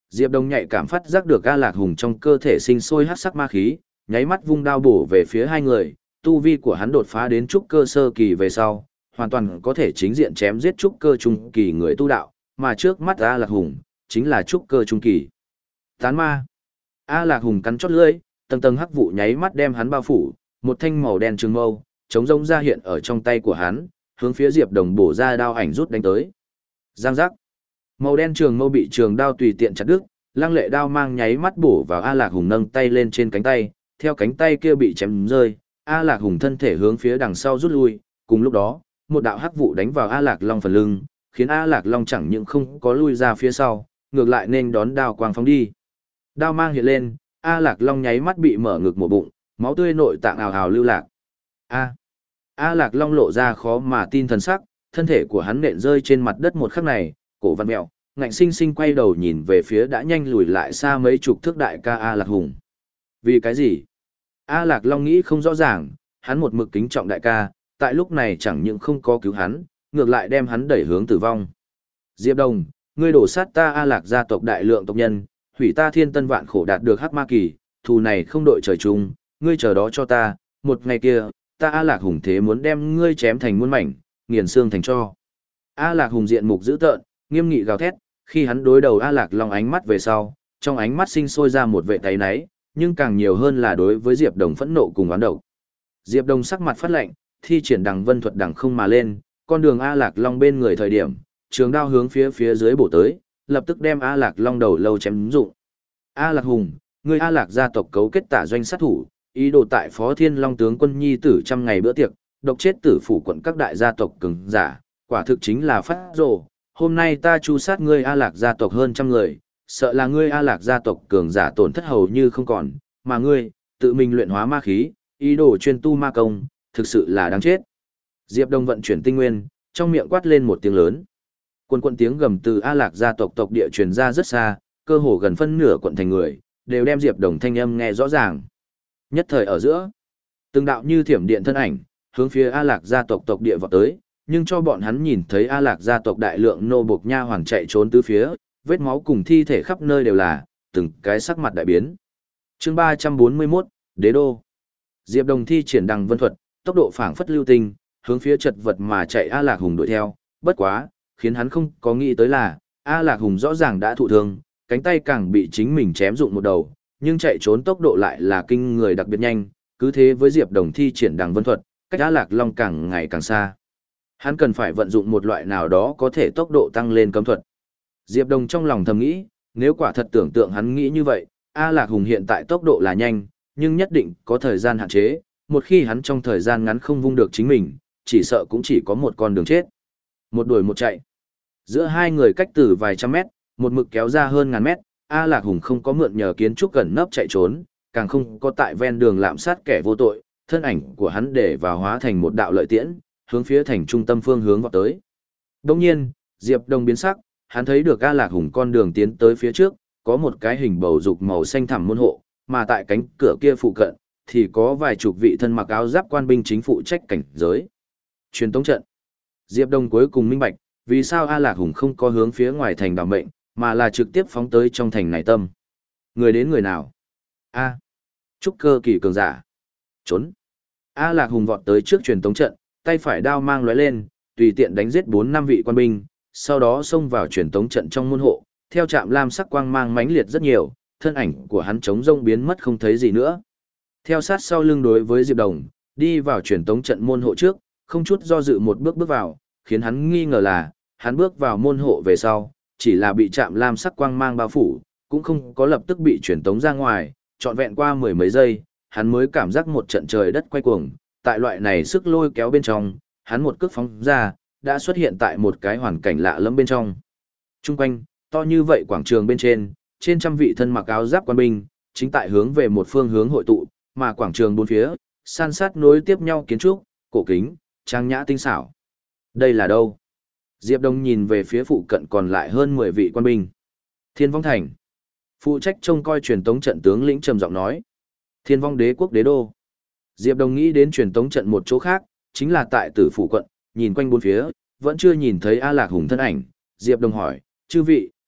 Diệp Đồng nhạy cảm phát giác được A Lạc Hùng trong cơ thể sinh sôi hắc sắc ma khí, nháy mắt vung đao bổ về phía hai người, tu vi của hắn đột phá đến trúc cơ sơ kỳ về sau, hoàn toàn có thể chính diện chém giết trúc cơ trung kỳ người tu đạo, mà trước mắt A Lạc Hùng chính là trúc cơ trung kỳ. Tán ma. A Lạc Hùng cắn chót lưỡi, tầng tầng hắc vụ nháy mắt đem hắn bao phủ, một thanh màu đen trường mâu, chống rông ra hiện ở trong tay của hắn, hướng phía Diệp Đồng bổ ra đao ảnh rút đánh tới. Giang giác. Màu đen trường mâu bị trường đao tùy tiện chặt đứt, lăng lệ đao mang nháy mắt bổ vào A Lạc Hùng nâng tay lên trên cánh tay, theo cánh tay kia bị chém rơi, A Lạc Hùng thân thể hướng phía đằng sau rút lui, cùng lúc đó, một đạo hắc vụ đánh vào A Lạc Long phần lưng, khiến A Lạc Long chẳng những không có lui ra phía sau, ngược lại nên đón đao quang phóng đi. Đao mang hiện lên, A Lạc Long nháy mắt bị mở ngực một bụng, máu tươi nội tạng ào ào lưu lạc. A. A Lạc Long lộ ra khó mà tin thần sắc, thân thể của hắn nện rơi trên mặt đất một khắc này, cổ văn mẹo, ngạnh sinh sinh quay đầu nhìn về phía đã nhanh lùi lại xa mấy chục thước đại ca A Lạc Hùng. Vì cái gì? A Lạc Long nghĩ không rõ ràng, hắn một mực kính trọng đại ca, tại lúc này chẳng những không có cứu hắn, ngược lại đem hắn đẩy hướng tử vong. Diệp Đồng, ngươi đổ sát ta A Lạc gia tộc đại lượng tộc nhân, hủy ta thiên tân vạn khổ đạt được hắc ma kỳ, thù này không đội trời chung, ngươi chờ đó cho ta, một ngày kia, ta A Lạc Hùng thế muốn đem ngươi chém thành muôn mảnh, nghiền xương thành tro. A Lạc Hùng diện mục dữ tợn, nghiêm nghị gào thét, khi hắn đối đầu A Lạc Long ánh mắt về sau, trong ánh mắt sinh sôi ra một vệ táy náy, nhưng càng nhiều hơn là đối với Diệp Đồng phẫn nộ cùng oán độc. Diệp Đồng sắc mặt phát lạnh, thi triển đằng vân thuật đằng không mà lên, con đường A Lạc Long bên người thời điểm, trường đao hướng phía phía dưới bổ tới, lập tức đem A Lạc Long đầu lâu chém rụng. A Lạc Hùng, người A Lạc gia tộc cấu kết tả doanh sát thủ, ý đồ tại Phó Thiên Long tướng quân nhi tử trăm ngày bữa tiệc, độc chết tử phủ quận các đại gia tộc cường giả, quả thực chính là phát rồ. Hôm nay ta chu sát ngươi A Lạc gia tộc hơn trăm người, sợ là ngươi A Lạc gia tộc cường giả tổn thất hầu như không còn, mà ngươi, tự mình luyện hóa ma khí, ý đồ chuyên tu ma công, thực sự là đáng chết. Diệp Đông vận chuyển tinh nguyên, trong miệng quát lên một tiếng lớn. Quần quần tiếng gầm từ A Lạc gia tộc tộc địa truyền ra rất xa, cơ hồ gần phân nửa quận thành người, đều đem Diệp Đồng thanh âm nghe rõ ràng. Nhất thời ở giữa, từng đạo như thiểm điện thân ảnh, hướng phía A Lạc gia tộc tộc địa vọt tới, nhưng cho bọn hắn nhìn thấy A Lạc gia tộc đại lượng nô buộc nha hoàn chạy trốn tứ phía, vết máu cùng thi thể khắp nơi đều là, từng cái sắc mặt đại biến. Chương ba trăm bốn mươi mốt, Đế đô. Diệp Đồng thi triển đằng vân thuật, tốc độ phảng phất lưu tinh, hướng phía chật vật mà chạy A Lạc Hùng đuổi theo, bất quá, khiến hắn không có nghĩ tới là, A Lạc Hùng rõ ràng đã thụ thương, cánh tay càng bị chính mình chém rụng một đầu, nhưng chạy trốn tốc độ lại là kinh người đặc biệt nhanh, cứ thế với Diệp Đồng thi triển đằng vân thuật, cách A Lạc Long càng ngày càng xa. Hắn cần phải vận dụng một loại nào đó có thể tốc độ tăng lên cấm thuật. Diệp Đồng trong lòng thầm nghĩ, nếu quả thật tưởng tượng hắn nghĩ như vậy, A Lạc Hùng hiện tại tốc độ là nhanh, nhưng nhất định có thời gian hạn chế, một khi hắn trong thời gian ngắn không vung được chính mình, chỉ sợ cũng chỉ có một con đường chết. Một đuổi một chạy. Giữa hai người cách từ vài trăm mét, một mực kéo ra hơn ngàn mét, A Lạc Hùng không có mượn nhờ kiến trúc gần nấp chạy trốn, càng không có tại ven đường lạm sát kẻ vô tội, thân ảnh của hắn để vào hóa thành một đạo lợi tiễn, hướng phía thành trung tâm phương hướng vọt tới. Đồng nhiên, Diệp Đông biến sắc, hắn thấy được A Lạc Hùng con đường tiến tới phía trước, có một cái hình bầu dục màu xanh thẳm môn hộ, mà tại cánh cửa kia phụ cận, thì có vài chục vị thân mặc áo giáp quan binh chính phụ trách cảnh giới. Truyền tống trận. Diệp Đông cuối cùng minh bạch, vì sao A Lạc Hùng không có hướng phía ngoài thành đảo mệnh, mà là trực tiếp phóng tới trong thành này tâm. Người đến người nào? A. Trúc cơ kỳ cường giả. Trốn. A Lạc Hùng vọt tới trước truyền tống trận, tay phải đao mang lóe lên, tùy tiện đánh giết bốn năm vị quan binh, sau đó xông vào truyền tống trận trong môn hộ, theo trạm lam sắc quang mang mãnh liệt rất nhiều, thân ảnh của hắn trống rông biến mất không thấy gì nữa. Theo sát sau lưng đối với Diệp Đồng, đi vào truyền tống trận môn hộ trước, không chút do dự một bước bước vào, khiến hắn nghi ngờ là, hắn bước vào môn hộ về sau, chỉ là bị trạm lam sắc quang mang bao phủ, cũng không có lập tức bị truyền tống ra ngoài, trọn vẹn qua mười mấy giây, hắn mới cảm giác một trận trời đất quay cuồng, tại loại này sức lôi kéo bên trong, hắn một cước phóng ra, đã xuất hiện tại một cái hoàn cảnh lạ lẫm bên trong. Trung quanh, to như vậy quảng trường bên trên, trên trăm vị thân mặc áo giáp quan binh, chính tại hướng về một phương hướng hội tụ, mà quảng trường bốn phía, san sát nối tiếp nhau kiến trúc, cổ kính, trang nhã tinh xảo. Đây là đâu? Diệp Đông nhìn về phía phụ cận còn lại hơn mười vị quan binh. Thiên Vong Thành. Phụ trách trông coi truyền tống trận tướng lĩnh trầm giọng nói. Thiên Vong Đế quốc đế đô. Diệp Đông nghĩ đến truyền tống trận một chỗ khác, chính là tại Tử phủ quận, nhìn quanh bốn phía, vẫn chưa nhìn thấy A Lạc Hùng thân ảnh. Diệp Đông hỏi, chư vị,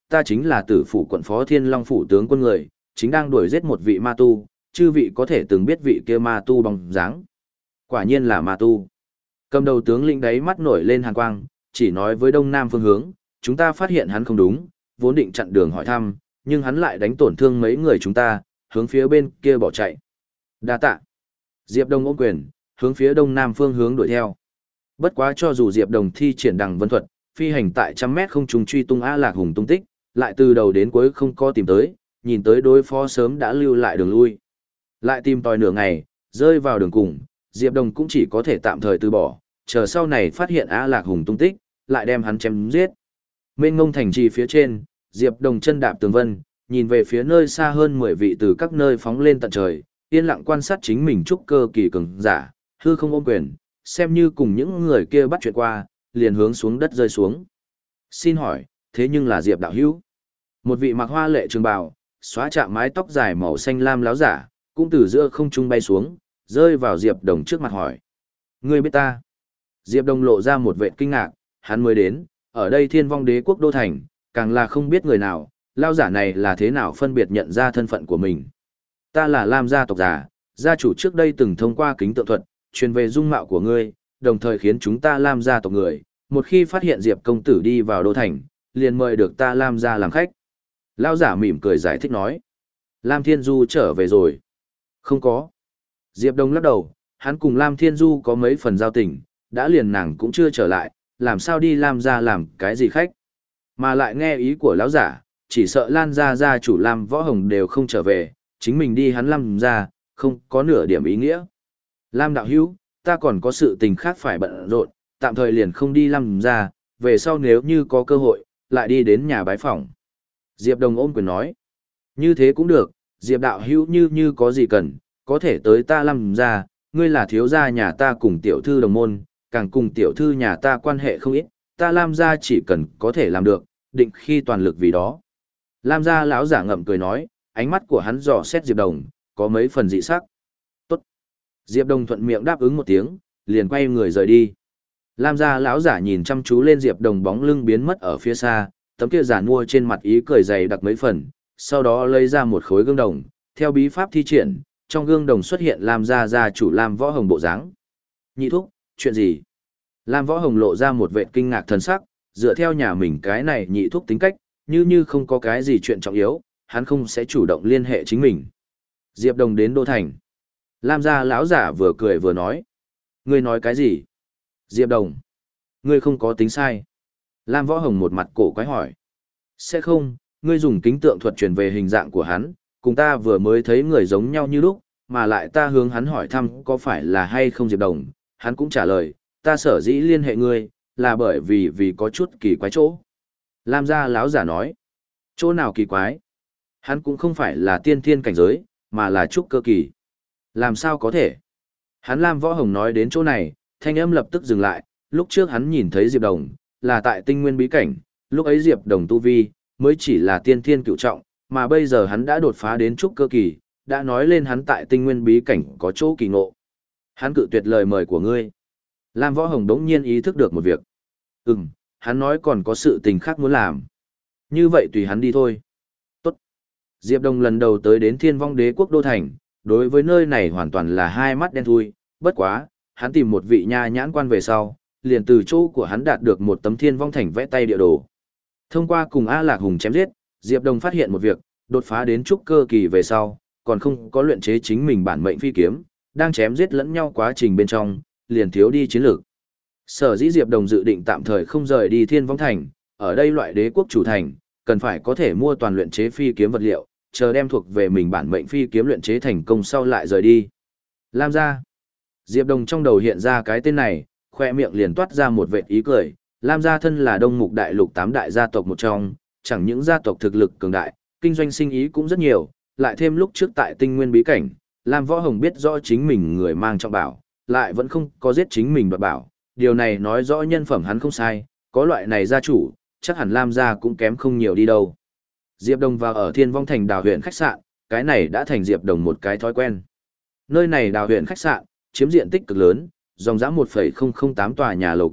ta chính là tử phủ quận phó Thiên Long phủ tướng quân người, chính đang đuổi giết một vị ma tu, chư vị có thể từng biết vị kia ma tu bóng dáng. Quả nhiên là ma tu. Cầm đầu tướng lĩnh đấy mắt nổi lên hàn quang, chỉ nói với đông nam phương hướng, chúng ta phát hiện hắn không đúng, vốn định chặn đường hỏi thăm, nhưng hắn lại đánh tổn thương mấy người chúng ta, hướng phía bên kia bỏ chạy. Đa tạ. Diệp Đồng ôm quyền, hướng phía đông nam phương hướng đuổi theo. Bất quá cho dù Diệp Đồng thi triển đằng vân thuật, phi hành tại trăm mét không trùng truy tung A Lạc Hùng tung tích, lại từ đầu đến cuối không có tìm tới, nhìn tới đối phó sớm đã lưu lại đường lui. Lại tìm tòi nửa ngày, rơi vào đường cùng, Diệp Đồng cũng chỉ có thể tạm thời từ bỏ, chờ sau này phát hiện A Lạc Hùng tung tích, lại đem hắn chém giết. Mênh ngông thành trì phía trên, Diệp Đồng chân đạp tường vân, nhìn về phía nơi xa hơn mười vị từ các nơi phóng lên tận trời, yên lặng quan sát chính mình trúc cơ kỳ cường giả, hư không ôm quyền, xem như cùng những người kia bắt chuyện qua, liền hướng xuống đất rơi xuống. Xin hỏi, thế nhưng là Diệp đạo hữu? Một vị mặc hoa lệ trường bào, xóa chạm mái tóc dài màu xanh lam láo giả, cũng từ giữa không trung bay xuống, rơi vào Diệp Đồng trước mặt hỏi. Ngươi biết ta? Diệp Đồng lộ ra một vẻ kinh ngạc, hắn mới đến, ở đây Thiên Vong Đế quốc đô thành, càng là không biết người nào, lao giả này là thế nào phân biệt nhận ra thân phận của mình. Ta là Lam gia tộc giả, gia chủ trước đây từng thông qua kính tượng thuật, truyền về dung mạo của ngươi, đồng thời khiến chúng ta Lam gia tộc người, một khi phát hiện Diệp công tử đi vào đô thành, liền mời được ta Lam gia làm khách. Lao giả mỉm cười giải thích nói. Lam Thiên Du trở về rồi. Không có. Diệp Đông lắc đầu, hắn cùng Lam Thiên Du có mấy phần giao tình, đã liền nàng cũng chưa trở lại, làm sao đi Lam gia làm cái gì khách. Mà lại nghe ý của lão giả, chỉ sợ Lan gia gia chủ Lam Võ Hồng đều không trở về, chính mình đi hắn Lam gia, không có nửa điểm ý nghĩa. Lam đạo hữu, ta còn có sự tình khác phải bận rộn, tạm thời liền không đi Lam gia, về sau nếu như có cơ hội, lại đi đến nhà bái phỏng. Diệp Đồng ôm quyền nói, như thế cũng được, Diệp đạo hữu như như có gì cần, có thể tới ta Lam gia, ngươi là thiếu gia nhà ta cùng tiểu thư đồng môn, càng cùng tiểu thư nhà ta quan hệ không ít, ta Lam gia chỉ cần có thể làm được, định khi toàn lực vì đó. Lam gia lão giả ngậm cười nói, ánh mắt của hắn dò xét Diệp Đồng, có mấy phần dị sắc. Tốt. Diệp Đồng thuận miệng đáp ứng một tiếng, liền quay người rời đi. Lam gia lão giả nhìn chăm chú lên Diệp Đồng bóng lưng biến mất ở phía xa, tấm kia giản mua trên mặt ý cười dày đặc mấy phần, sau đó lấy ra một khối gương đồng, theo bí pháp thi triển, trong gương đồng xuất hiện Lam gia gia chủ Lam Võ Hồng bộ dáng. Nhị thúc, chuyện gì? Lam Võ Hồng lộ ra một vẻ kinh ngạc thần sắc, dựa theo nhà mình cái này nhị thúc tính cách, như như không có cái gì chuyện trọng yếu, hắn không sẽ chủ động liên hệ chính mình. Diệp Đồng đến Đô Thành. Lam gia lão giả vừa cười vừa nói. Ngươi nói cái gì? Diệp Đồng. Ngươi không có tính sai. Lam Võ Hồng một mặt cổ quái hỏi. Sẽ không, ngươi dùng kính tượng thuật truyền về hình dạng của hắn, cùng ta vừa mới thấy người giống nhau như lúc, mà lại ta hướng hắn hỏi thăm có phải là hay không Diệp Đồng, hắn cũng trả lời, ta sở dĩ liên hệ ngươi, là bởi vì vì có chút kỳ quái chỗ. Lam gia lão giả nói, chỗ nào kỳ quái? Hắn cũng không phải là tiên thiên cảnh giới, mà là trúc cơ kỳ. Làm sao có thể? Hắn Lam Võ Hồng nói đến chỗ này, thanh âm lập tức dừng lại, lúc trước hắn nhìn thấy Diệp Đồng, là tại tinh nguyên bí cảnh, lúc ấy Diệp Đồng tu vi, mới chỉ là tiên thiên cựu trọng, mà bây giờ hắn đã đột phá đến trúc cơ kỳ, đã nói lên hắn tại tinh nguyên bí cảnh có chỗ kỳ ngộ. Hắn cự tuyệt lời mời của ngươi. Lam Võ Hồng đống nhiên ý thức được một việc. Ừm, hắn nói còn có sự tình khác muốn làm. Như vậy tùy hắn đi thôi. Tốt. Diệp Đồng lần đầu tới đến Thiên Vong Đế quốc đô thành, đối với nơi này hoàn toàn là hai mắt đen thui, bất quá, hắn tìm một vị nha nhãn quan về sau, liền từ chỗ của hắn đạt được một tấm Thiên Vong thành vẽ tay địa đồ. Thông qua cùng A Lạc Hùng chém giết, Diệp Đồng phát hiện một việc, đột phá đến trúc cơ kỳ về sau, còn không có luyện chế chính mình bản mệnh phi kiếm, đang chém giết lẫn nhau quá trình bên trong, liền thiếu đi chiến lược. Sở dĩ Diệp Đồng dự định tạm thời không rời đi Thiên Vong thành, ở đây loại đế quốc chủ thành, cần phải có thể mua toàn luyện chế phi kiếm vật liệu, chờ đem thuộc về mình bản mệnh phi kiếm luyện chế thành công sau lại rời đi. Lam gia. Diệp Đồng trong đầu hiện ra cái tên này, khoe miệng liền toát ra một vệt ý cười. Lam gia thân là Đông Mục Đại Lục tám đại gia tộc một trong, chẳng những gia tộc thực lực cường đại, kinh doanh sinh ý cũng rất nhiều, lại thêm lúc trước tại Tinh Nguyên bí cảnh, Lam Võ Hồng biết rõ chính mình người mang trọng bảo, lại vẫn không có giết chính mình đoạt bảo, điều này nói rõ nhân phẩm hắn không sai, có loại này gia chủ, chắc hẳn Lam gia cũng kém không nhiều đi đâu. Diệp Đồng vào ở Thiên Vong thành đào huyện khách sạn, cái này đã thành Diệp Đồng một cái thói quen. Nơi này đào huyện khách sạn, chiếm diện tích cực lớn, dòng dã một phẩy không không tám tòa nhà lầu các,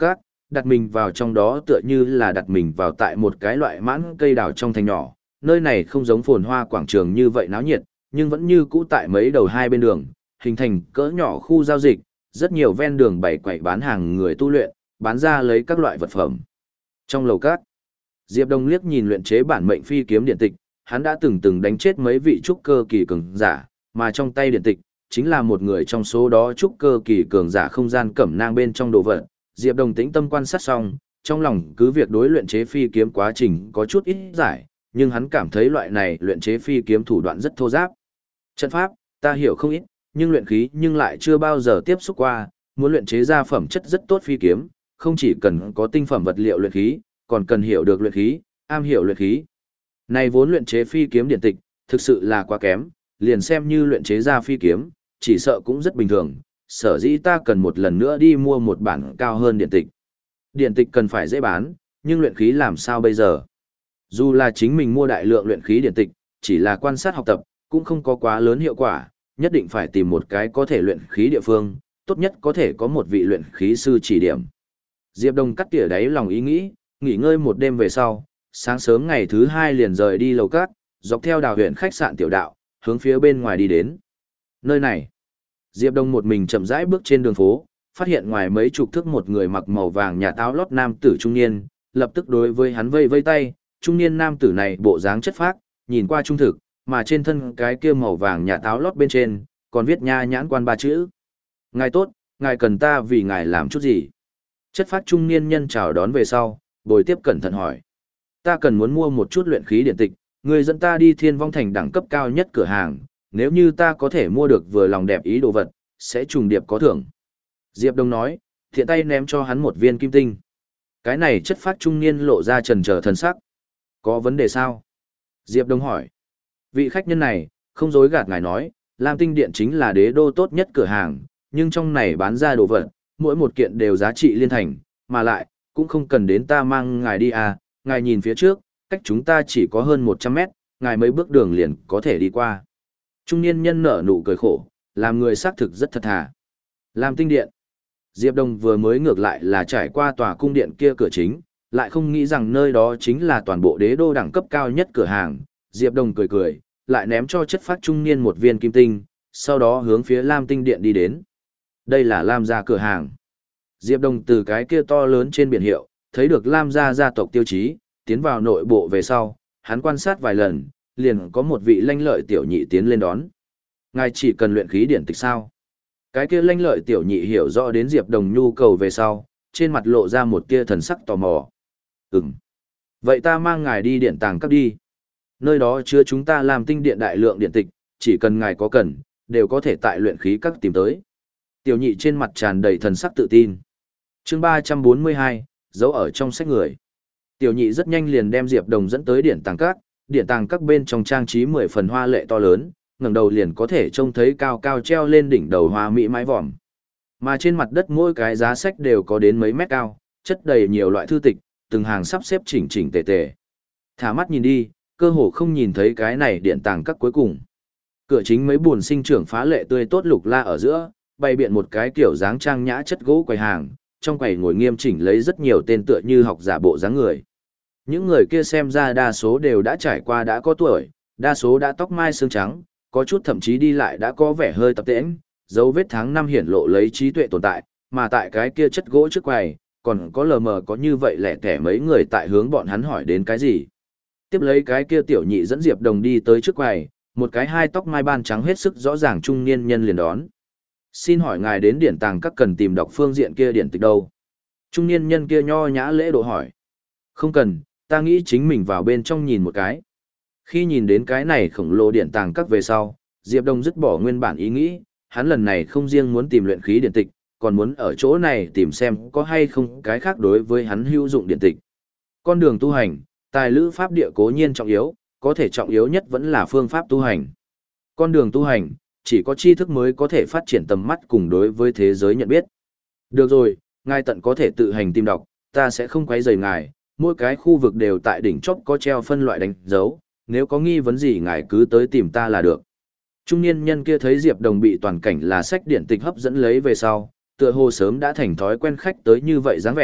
đặt mình vào trong đó tựa như là đặt mình vào tại một cái loại mãn cây đào trong thành nhỏ. Nơi này không giống phồn hoa quảng trường như vậy náo nhiệt, nhưng vẫn như cũ tại mấy đầu hai bên đường, hình thành cỡ nhỏ khu giao dịch, rất nhiều ven đường bày quầy bán hàng người tu luyện, bán ra lấy các loại vật phẩm. Trong lầu các, Diệp Đông liếc nhìn luyện chế bản mệnh phi kiếm điện tịch, hắn đã từng từng đánh chết mấy vị trúc cơ kỳ cường giả, mà trong tay điện tịch chính là một người trong số đó trúc cơ kỳ cường giả không gian cẩm nang bên trong đồ vật. Diệp Đông tĩnh tâm quan sát xong, trong lòng cứ việc đối luyện chế phi kiếm quá trình có chút ít giải, nhưng hắn cảm thấy loại này luyện chế phi kiếm thủ đoạn rất thô giáp. Trận pháp, ta hiểu không ít, nhưng luyện khí nhưng lại chưa bao giờ tiếp xúc qua, muốn luyện chế ra phẩm chất rất tốt phi kiếm, không chỉ cần có tinh phẩm vật liệu luyện khí, còn cần hiểu được luyện khí, am hiểu luyện khí. Này vốn luyện chế phi kiếm điện tịch, thực sự là quá kém, liền xem như luyện chế ra phi kiếm, chỉ sợ cũng rất bình thường, sở dĩ ta cần một lần nữa đi mua một bản cao hơn điện tịch. Điện tịch cần phải dễ bán, nhưng luyện khí làm sao bây giờ? Dù là chính mình mua đại lượng luyện khí điện tịch, chỉ là quan sát học tập, cũng không có quá lớn hiệu quả, nhất định phải tìm một cái có thể luyện khí địa phương, tốt nhất có thể có một vị luyện khí sư chỉ điểm. Diệp Đông cắt tỉa đáy lòng ý nghĩ, nghỉ ngơi một đêm về sau, sáng sớm ngày thứ hai liền rời đi lầu cát, dọc theo đào huyện khách sạn tiểu đạo, hướng phía bên ngoài đi đến. Nơi này, Diệp Đông một mình chậm rãi bước trên đường phố, phát hiện ngoài mấy chục thước một người mặc màu vàng nhà áo lót nam tử trung niên, lập tức đối với hắn vây vây tay, trung niên nam tử này bộ dáng chất phác, nhìn qua trung thực, mà trên thân cái kia màu vàng nhà áo lót bên trên, còn viết nha nhãn quan ba chữ. Ngài tốt, ngài cần ta vì ngài làm chút gì? Chất phác trung niên nhân chào đón về sau, bồi tiếp cẩn thận hỏi. Ta cần muốn mua một chút luyện khí điện tịch, người dẫn ta đi Thiên Vong Thành đẳng cấp cao nhất cửa hàng, nếu như ta có thể mua được vừa lòng đẹp ý đồ vật, sẽ trùng điệp có thưởng. Diệp Đông nói, thiện tay ném cho hắn một viên kim tinh. Cái này chất phác trung niên lộ ra trần trở thần sắc. Có vấn đề sao? Diệp Đông hỏi. Vị khách nhân này, không dối gạt ngài nói, Lam Tinh Điện chính là đế đô tốt nhất cửa hàng, nhưng trong này bán ra đồ vật, mỗi một kiện đều giá trị liên thành, mà lại, cũng không cần đến ta mang ngài đi à, ngài nhìn phía trước, cách chúng ta chỉ có hơn một trăm mét, ngài mấy bước đường liền có thể đi qua. Trung niên nhân nở nụ cười khổ, làm người xác thực rất thật thà. Lam Tinh Điện. Diệp Đông vừa mới ngược lại là trải qua tòa cung điện kia cửa chính, lại không nghĩ rằng nơi đó chính là toàn bộ đế đô đẳng cấp cao nhất cửa hàng. Diệp Đông cười cười, lại ném cho chất phác trung niên một viên kim tinh, sau đó hướng phía Lam Tinh Điện đi đến. Đây là Lam gia cửa hàng. Diệp Đông từ cái kia to lớn trên biển hiệu, thấy được Lam gia gia tộc tiêu chí, tiến vào nội bộ về sau, hắn quan sát vài lần, liền có một vị lanh lợi tiểu nhị tiến lên đón. Ngài chỉ cần luyện khí điển tịch sao? Cái kia lanh lợi tiểu nhị hiểu rõ đến Diệp Đông nhu cầu về sau, trên mặt lộ ra một tia thần sắc tò mò. Ừm. Vậy ta mang ngài đi điện tàng cấp đi. Nơi đó chứa chúng ta làm tinh điện đại lượng điện tịch, chỉ cần ngài có cần, đều có thể tại luyện khí các tìm tới. Tiểu nhị trên mặt tràn đầy thần sắc tự tin. Chương ba trăm bốn mươi hai, giấu ở trong sách người. Tiểu nhị rất nhanh liền đem Diệp Đông dẫn tới điện tàng các, điện tàng các bên trong trang trí mười phần hoa lệ to lớn, ngẩng đầu liền có thể trông thấy cao cao treo lên đỉnh đầu hoa mỹ mái vòm. Mà trên mặt đất mỗi cái giá sách đều có đến mấy mét cao, chất đầy nhiều loại thư tịch, từng hàng sắp xếp chỉnh chỉnh tề tề. Thả mắt nhìn đi, cơ hồ không nhìn thấy cái này điện tàng các cuối cùng. Cửa chính mấy buồn sinh trưởng phá lệ tươi tốt lục la ở giữa, bày biện một cái kiểu dáng trang nhã chất gỗ quầy hàng, trong quầy ngồi nghiêm chỉnh lấy rất nhiều tên tựa như học giả bộ dáng người. Những người kia xem ra đa số đều đã trải qua đã có tuổi, đa số đã tóc mai xương trắng, có chút thậm chí đi lại đã có vẻ hơi tập tễnh, dấu vết tháng năm hiển lộ lấy trí tuệ tồn tại, mà tại cái kia chất gỗ trước quầy, còn có lờ mờ có như vậy lẻ tẻ mấy người tại hướng bọn hắn hỏi đến cái gì. Tiếp lấy cái kia tiểu nhị dẫn Diệp Đông đi tới trước quầy, một cái hai tóc mai ban trắng hết sức rõ ràng trung niên nhân liền đón. Xin hỏi ngài đến điển tàng các cần tìm đọc phương diện kia điển tịch đâu? Trung niên nhân kia nho nhã lễ độ hỏi. Không cần, ta nghĩ chính mình vào bên trong nhìn một cái. Khi nhìn đến cái này khổng lồ điển tàng các về sau, Diệp Đông dứt bỏ nguyên bản ý nghĩ, hắn lần này không riêng muốn tìm luyện khí điển tịch, còn muốn ở chỗ này tìm xem có hay không cái khác đối với hắn hữu dụng điển tịch. Con đường tu hành, tài lữ pháp địa cố nhiên trọng yếu, có thể trọng yếu nhất vẫn là phương pháp tu hành. Con đường tu hành, chỉ có tri thức mới có thể phát triển tầm mắt cùng đối với thế giới nhận biết. Được rồi, ngài tận có thể tự hành tìm đọc, ta sẽ không quấy rầy ngài, mỗi cái khu vực đều tại đỉnh chóp có treo phân loại đánh dấu, nếu có nghi vấn gì ngài cứ tới tìm ta là được. Trung niên nhân kia thấy Diệp Đông bị toàn cảnh là sách điển tịch hấp dẫn lấy về sau, tựa hồ sớm đã thành thói quen khách tới như vậy dáng vẻ,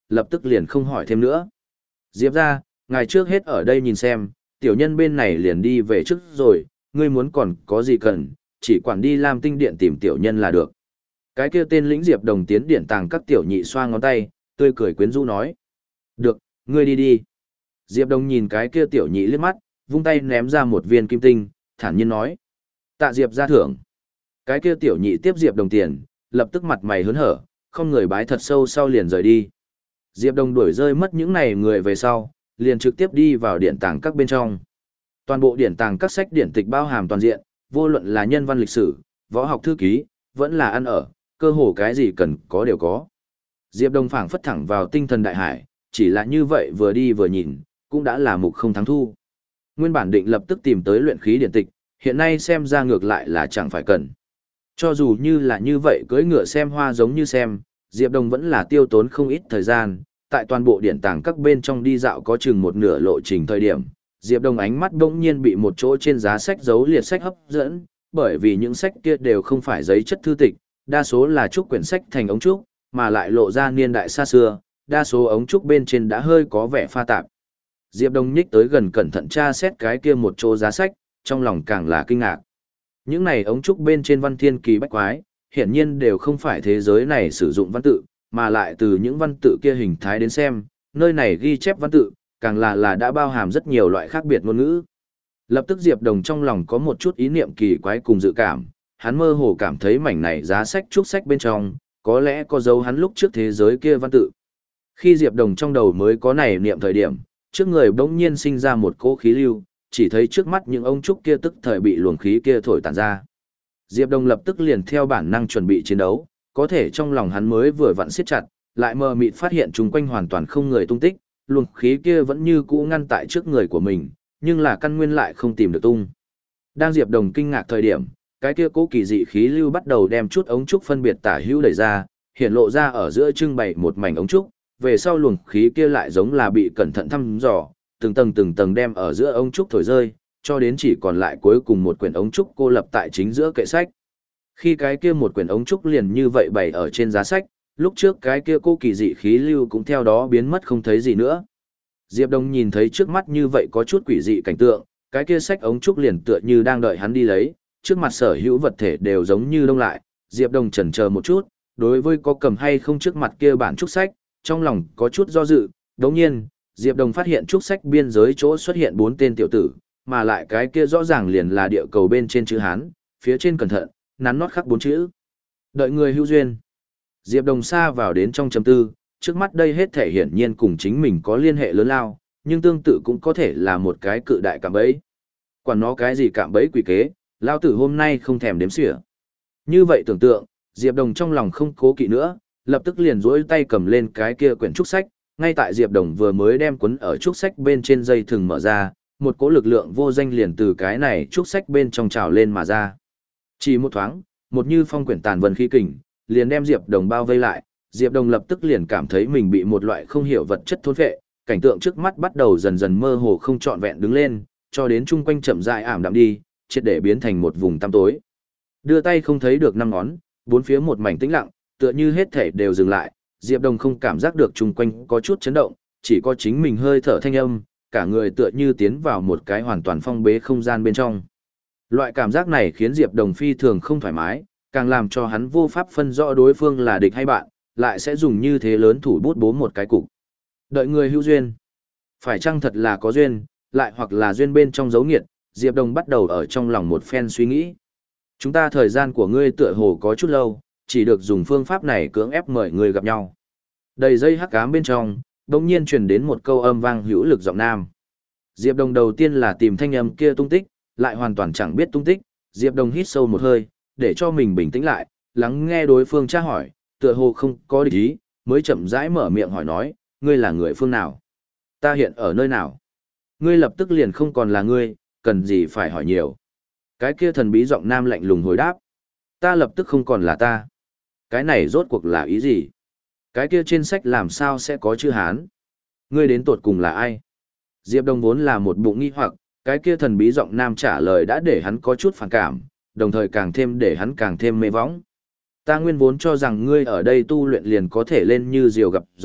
lập tức liền không hỏi thêm nữa. Diệp ra, ngài trước hết ở đây nhìn xem, tiểu nhân bên này liền đi về trước rồi, ngươi muốn còn có gì cần, chỉ quản đi Lam Tinh Điện tìm tiểu nhân là được. Cái kia tên lĩnh Diệp Đồng tiến điện tàng các tiểu nhị xoa ngón tay, tươi cười quyến rũ nói. Được, ngươi đi đi. Diệp Đồng nhìn cái kia tiểu nhị liếc mắt, vung tay ném ra một viên kim tinh, thản nhiên nói. Tạ Diệp ra thưởng. Cái kia tiểu nhị tiếp Diệp Đồng tiền, lập tức mặt mày hớn hở, không người bái thật sâu sau liền rời đi. Diệp Đồng đuổi rơi mất những này người về sau, liền trực tiếp đi vào điện tàng các bên trong. Toàn bộ điện tàng các sách điển tịch bao hàm toàn diện, vô luận là nhân văn lịch sử, võ học thư ký, vẫn là ăn ở, cơ hồ cái gì cần có đều có. Diệp Đồng phảng phất thẳng vào tinh thần đại hải, chỉ là như vậy vừa đi vừa nhìn, cũng đã là mục không thắng thu. Nguyên bản định lập tức tìm tới luyện khí điển tịch, hiện nay xem ra ngược lại là chẳng phải cần. Cho dù như là như vậy cưỡi ngựa xem hoa giống như xem, Diệp Đồng vẫn là tiêu tốn không ít thời gian, tại toàn bộ điện tàng các bên trong đi dạo có chừng một nửa lộ trình thời điểm. Diệp Đồng ánh mắt bỗng nhiên bị một chỗ trên giá sách giấu liệt sách hấp dẫn, bởi vì những sách kia đều không phải giấy chất thư tịch, đa số là trúc quyển sách thành ống trúc, mà lại lộ ra niên đại xa xưa, đa số ống trúc bên trên đã hơi có vẻ pha tạp. Diệp Đông nhích tới gần cẩn thận tra xét cái kia một chỗ giá sách, trong lòng càng là kinh ngạc. Những này ống trúc bên trên văn thiên kỳ bách quái, hiển nhiên đều không phải thế giới này sử dụng văn tự, mà lại từ những văn tự kia hình thái đến xem, nơi này ghi chép văn tự, càng là là đã bao hàm rất nhiều loại khác biệt ngôn ngữ. Lập tức Diệp Đồng trong lòng có một chút ý niệm kỳ quái cùng dự cảm, hắn mơ hồ cảm thấy mảnh này giá sách trúc sách bên trong, có lẽ có dấu hắn lúc trước thế giới kia văn tự. Khi Diệp Đồng trong đầu mới có này niệm thời điểm, trước người bỗng nhiên sinh ra một cỗ khí lưu, chỉ thấy trước mắt những ông trúc kia tức thời bị luồng khí kia thổi tản ra. Diệp Đồng lập tức liền theo bản năng chuẩn bị chiến đấu, có thể trong lòng hắn mới vừa vặn siết chặt, lại mờ mịt phát hiện chung quanh hoàn toàn không người tung tích, luồng khí kia vẫn như cũ ngăn tại trước người của mình, nhưng là căn nguyên lại không tìm được tung. Đang Diệp Đồng kinh ngạc thời điểm, cái kia cố kỳ dị khí lưu bắt đầu đem chút ống trúc phân biệt tả hữu đẩy ra, hiện lộ ra ở giữa trưng bày một mảnh ống trúc, về sau luồng khí kia lại giống là bị cẩn thận thăm dò, từng tầng từng tầng đem ở giữa ống trúc thổi rơi, cho đến chỉ còn lại cuối cùng một quyển ống trúc cô lập tại chính giữa kệ sách. Khi cái kia một quyển ống trúc liền như vậy bày ở trên giá sách, lúc trước cái kia cô kỳ dị khí lưu cũng theo đó biến mất không thấy gì nữa. Diệp Đông nhìn thấy trước mắt như vậy có chút quỷ dị cảnh tượng, cái kia sách ống trúc liền tựa như đang đợi hắn đi lấy, trước mặt sở hữu vật thể đều giống như đông lại, Diệp Đông chần chờ một chút, đối với có cầm hay không trước mặt kia bản trúc sách, trong lòng có chút do dự, đồng nhiên, Diệp Đông phát hiện trúc sách biên giới chỗ xuất hiện bốn tên tiểu tử, mà lại cái kia rõ ràng liền là địa cầu bên trên chữ Hán, phía trên cẩn thận, nắn nót khắc bốn chữ. Đợi người hữu duyên. Diệp Đồng xa vào đến trong chấm tư, trước mắt đây hết thể hiển nhiên cùng chính mình có liên hệ lớn lao, nhưng tương tự cũng có thể là một cái cự đại cạm bẫy. Quản nó cái gì cạm bẫy quỷ kế, lao tử hôm nay không thèm đếm xỉa. Như vậy tưởng tượng, Diệp Đồng trong lòng không cố kỵ nữa, lập tức liền duỗi tay cầm lên cái kia quyển trúc sách, ngay tại Diệp Đồng vừa mới đem cuốn ở trúc sách bên trên dây thừng mở ra, một cỗ lực lượng vô danh liền từ cái này trúc sách bên trong trào lên mà ra. Chỉ một thoáng, một như phong quyển tàn vân khí kình, liền đem Diệp Đồng bao vây lại, Diệp Đồng lập tức liền cảm thấy mình bị một loại không hiểu vật chất thôn phệ, cảnh tượng trước mắt bắt đầu dần dần mơ hồ không trọn vẹn đứng lên, cho đến chung quanh chậm rãi ảm đạm đi, triệt để biến thành một vùng tăm tối. Đưa tay không thấy được năm ngón, bốn phía một mảnh tĩnh lặng, tựa như hết thể đều dừng lại, Diệp Đồng không cảm giác được chung quanh có chút chấn động, chỉ có chính mình hơi thở thanh âm, cả người tựa như tiến vào một cái hoàn toàn phong bế không gian bên trong. Loại cảm giác này khiến Diệp Đồng phi thường không thoải mái, càng làm cho hắn vô pháp phân rõ đối phương là địch hay bạn, lại sẽ dùng như thế lớn thủ bút bố một cái cục. Đợi người hữu duyên. Phải chăng thật là có duyên, lại hoặc là duyên bên trong dấu nghiệt, Diệp Đồng bắt đầu ở trong lòng một phen suy nghĩ. Chúng ta thời gian của ngươi tựa hồ có chút lâu, chỉ được dùng phương pháp này cưỡng ép mời người gặp nhau. Đầy dây hắc ám bên trong, đột nhiên truyền đến một câu âm vang hữu lực giọng nam. Diệp Đồng đầu tiên là tìm thanh âm kia tung tích, lại hoàn toàn chẳng biết tung tích, Diệp Đồng hít sâu một hơi, để cho mình bình tĩnh lại, lắng nghe đối phương tra hỏi, tựa hồ không có địch ý, mới chậm rãi mở miệng hỏi nói, ngươi là người phương nào? Ta hiện ở nơi nào? Ngươi lập tức liền không còn là ngươi, cần gì phải hỏi nhiều. Cái kia thần bí giọng nam lạnh lùng hồi đáp. Ta lập tức không còn là ta. Cái này rốt cuộc là ý gì? Cái kia trên sách làm sao sẽ có chữ Hán? Ngươi đến tột cùng là ai? Diệp Đồng vốn là một bụng nghi hoặc, cái kia thần bí giọng nam trả lời đã để hắn có chút phản cảm, đồng thời càng thêm để hắn càng thêm mê võng. Ta nguyên vốn cho rằng ngươi ở đây tu luyện liền có thể lên như diều gặp gió,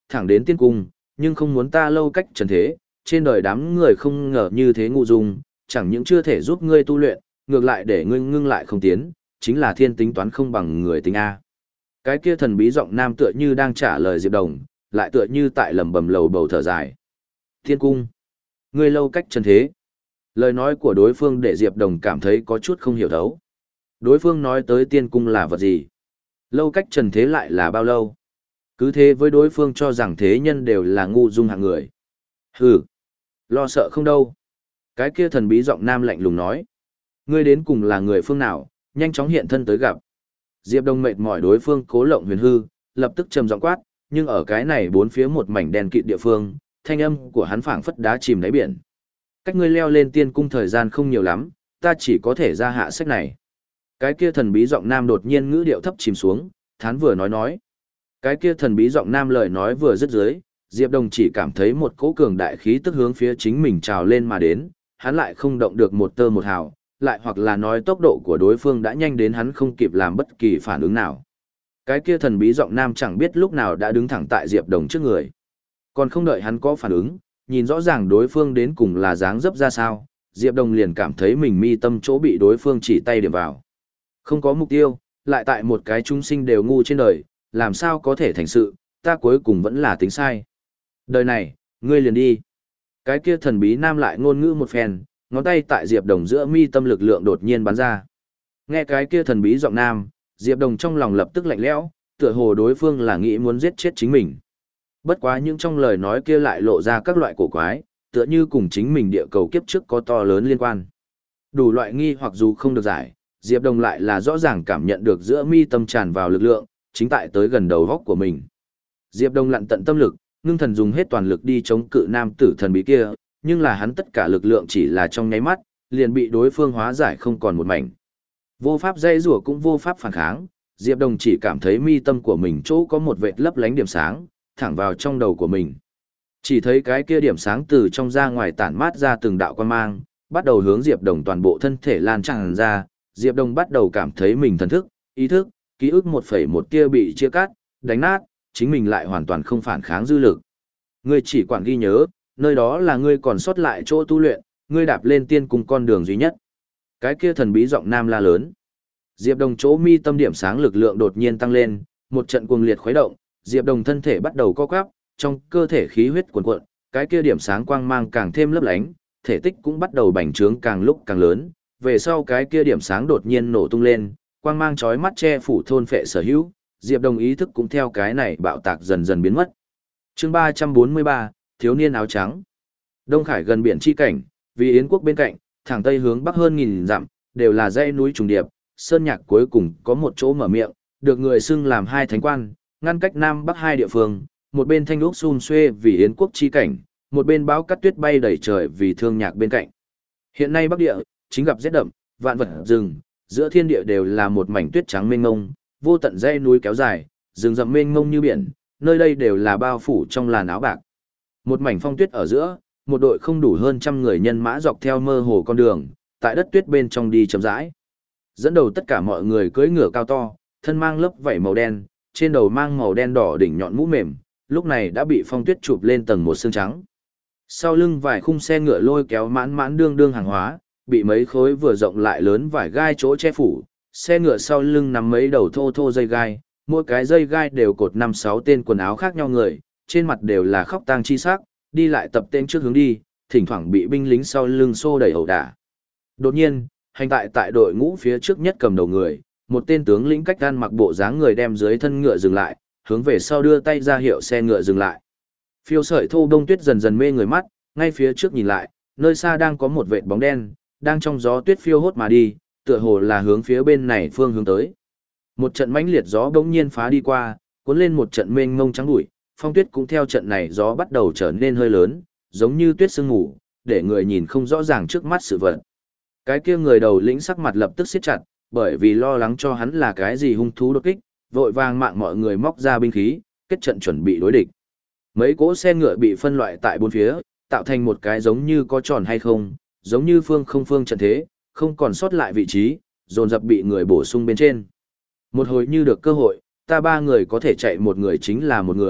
thẳng đến tiên cung, nhưng không muốn ta lâu cách trần thế, trên đời đám người không ngờ như thế ngu dung, chẳng những chưa thể giúp ngươi tu luyện, ngược lại để ngươi ngưng lại không tiến, chính là thiên tính toán không bằng người tính A. Cái kia thần bí giọng nam tựa như đang trả lời Diệp Đồng, lại tựa như tại lầm bầm lầu bầu thở dài. Thiên cung, ngươi lâu cách trần thế. Lời nói của đối phương để Diệp Đồng cảm thấy có chút không hiểu thấu. Đối phương nói tới tiên cung là vật gì? Lâu cách trần thế lại là bao lâu? Cứ thế với đối phương cho rằng thế nhân đều là ngu dung hạng người. Hừ, lo sợ không đâu. Cái kia thần bí giọng nam lạnh lùng nói. Ngươi đến cùng là người phương nào, nhanh chóng hiện thân tới gặp. Diệp Đông mệt mỏi đối phương cố lộng huyền hư, lập tức trầm giọng quát, nhưng ở cái này bốn phía một mảnh đen kịt địa phương, thanh âm của hắn phảng phất đá chìm đáy biển. Cách ngươi leo lên tiên cung thời gian không nhiều lắm, ta chỉ có thể ra hạ sách này. Cái kia thần bí giọng nam đột nhiên ngữ điệu thấp chìm xuống, thán vừa nói nói. Cái kia thần bí giọng nam lời nói vừa dứt dưới, Diệp Đông chỉ cảm thấy một cỗ cường đại khí tức hướng phía chính mình trào lên mà đến, hắn lại không động được một tơ một hào, lại hoặc là nói tốc độ của đối phương đã nhanh đến hắn không kịp làm bất kỳ phản ứng nào. Cái kia thần bí giọng nam chẳng biết lúc nào đã đứng thẳng tại Diệp Đồng trước người. Còn không đợi hắn có phản ứng, nhìn rõ ràng đối phương đến cùng là dáng dấp ra sao, Diệp Đồng liền cảm thấy mình mi tâm chỗ bị đối phương chỉ tay điểm vào. Không có mục tiêu, lại tại một cái chúng sinh đều ngu trên đời, làm sao có thể thành sự, ta cuối cùng vẫn là tính sai. Đời này, ngươi liền đi. Cái kia thần bí nam lại ngôn ngữ một phen, ngón tay tại Diệp Đồng giữa mi tâm lực lượng đột nhiên bắn ra. Nghe cái kia thần bí giọng nam, Diệp Đồng trong lòng lập tức lạnh lẽo, tựa hồ đối phương là nghĩ muốn giết chết chính mình. Bất quá những trong lời nói kia lại lộ ra các loại cổ quái, tựa như cùng chính mình địa cầu kiếp trước có to lớn liên quan. Đủ loại nghi hoặc dù không được giải, Diệp Đồng lại là rõ ràng cảm nhận được giữa mi tâm tràn vào lực lượng, chính tại tới gần đầu góc của mình. Diệp Đồng lặn tận tâm lực, ngưng thần dùng hết toàn lực đi chống cự nam tử thần bí kia, nhưng là hắn tất cả lực lượng chỉ là trong nháy mắt, liền bị đối phương hóa giải không còn một mảnh. Vô pháp dây rủa cũng vô pháp phản kháng, Diệp Đồng chỉ cảm thấy mi tâm của mình chỗ có một vệt lấp lánh điểm sáng, thẳng vào trong đầu của mình. Chỉ thấy cái kia điểm sáng từ trong ra ngoài tản mát ra từng đạo quang mang, bắt đầu hướng Diệp Đồng toàn bộ thân thể lan tràn ra, Diệp Đồng bắt đầu cảm thấy mình thần thức, ý thức, ký ức một phẩy một tia bị chia cắt, đánh nát, chính mình lại hoàn toàn không phản kháng dư lực. Ngươi chỉ quản ghi nhớ, nơi đó là ngươi còn sót lại chỗ tu luyện, ngươi đạp lên tiên cung con đường duy nhất. Cái kia thần bí giọng nam la lớn. Diệp Đồng chỗ mi tâm điểm sáng lực lượng đột nhiên tăng lên, một trận cuồng liệt khuấy động, Diệp Đồng thân thể bắt đầu co quắp, trong cơ thể khí huyết cuồn cuộn, cái kia điểm sáng quang mang càng thêm lấp lánh, thể tích cũng bắt đầu bành trướng càng lúc càng lớn, về sau cái kia điểm sáng đột nhiên nổ tung lên, quang mang chói mắt che phủ thôn phệ sở hữu, Diệp Đồng ý thức cũng theo cái này bạo tạc dần dần biến mất. Chương ba trăm bốn mươi ba, thiếu niên áo trắng. Đông Khải gần biển chi cảnh, vì Yến quốc bên cạnh, thẳng tây hướng bắc hơn nghìn dặm, đều là dãy núi trùng điệp, sơn nhạc cuối cùng có một chỗ mở miệng, được người xưng làm hai thánh quan, ngăn cách nam bắc hai địa phương, một bên thanh úc xun xuê vì Yến quốc chi cảnh, một bên bão cát tuyết bay đầy trời vì thương nhạc bên cạnh. Hiện nay bắc địa chính gặp rét đậm, vạn vật rừng, giữa thiên địa đều là một mảnh tuyết trắng mênh mông, vô tận dãy núi kéo dài, rừng rậm mênh mông như biển, nơi đây đều là bao phủ trong làn áo bạc. Một mảnh phong tuyết ở giữa, một đội không đủ hơn trăm người nhân mã dọc theo mơ hồ con đường, tại đất tuyết bên trong đi chậm rãi. Dẫn đầu tất cả mọi người cưỡi ngựa cao to, thân mang lớp vảy màu đen, trên đầu mang màu đen đỏ đỉnh nhọn mũ mềm, lúc này đã bị phong tuyết chụp lên tầng một xương trắng. Sau lưng vài khung xe ngựa lôi kéo mãn mãn đương đương hàng hóa, bị mấy khối vừa rộng lại lớn vải gai chỗ che phủ, xe ngựa sau lưng nắm mấy đầu thô thô dây gai, mỗi cái dây gai đều cột năm sáu tên quần áo khác nhau người, trên mặt đều là khóc tang chi sắc, đi lại tập tên trước hướng đi, thỉnh thoảng bị binh lính sau lưng xô đẩy ẩu đả. Đột nhiên, hành tại tại đội ngũ phía trước nhất cầm đầu người, một tên tướng lĩnh cách gan mặc bộ dáng người đem dưới thân ngựa dừng lại, hướng về sau đưa tay ra hiệu xe ngựa dừng lại. Phiêu sợi thô bông tuyết dần dần mê người mắt, ngay phía trước nhìn lại, nơi xa đang có một vệt bóng đen, đang trong gió tuyết phiêu hốt mà đi, tựa hồ là hướng phía bên này phương hướng tới. Một trận mãnh liệt gió bỗng nhiên phá đi qua, cuốn lên một trận mênh mông trắng bụi, phong tuyết cũng theo trận này gió bắt đầu trở nên hơi lớn, giống như tuyết sương mù, để người nhìn không rõ ràng trước mắt sự vật. Cái kia người đầu lĩnh sắc mặt lập tức siết chặt, bởi vì lo lắng cho hắn là cái gì hung thú đột kích, vội vàng mạng mọi người móc ra binh khí, kết trận chuẩn bị đối địch. Mấy cỗ xe ngựa bị phân loại tại bốn phía, tạo thành một cái giống như có tròn hay không, giống như phương không phương trận thế, không còn sót lại vị trí, dồn dập bị người bổ sung bên trên. Một hồi như được cơ hội, ta ba người có thể chạy một người chính là một người,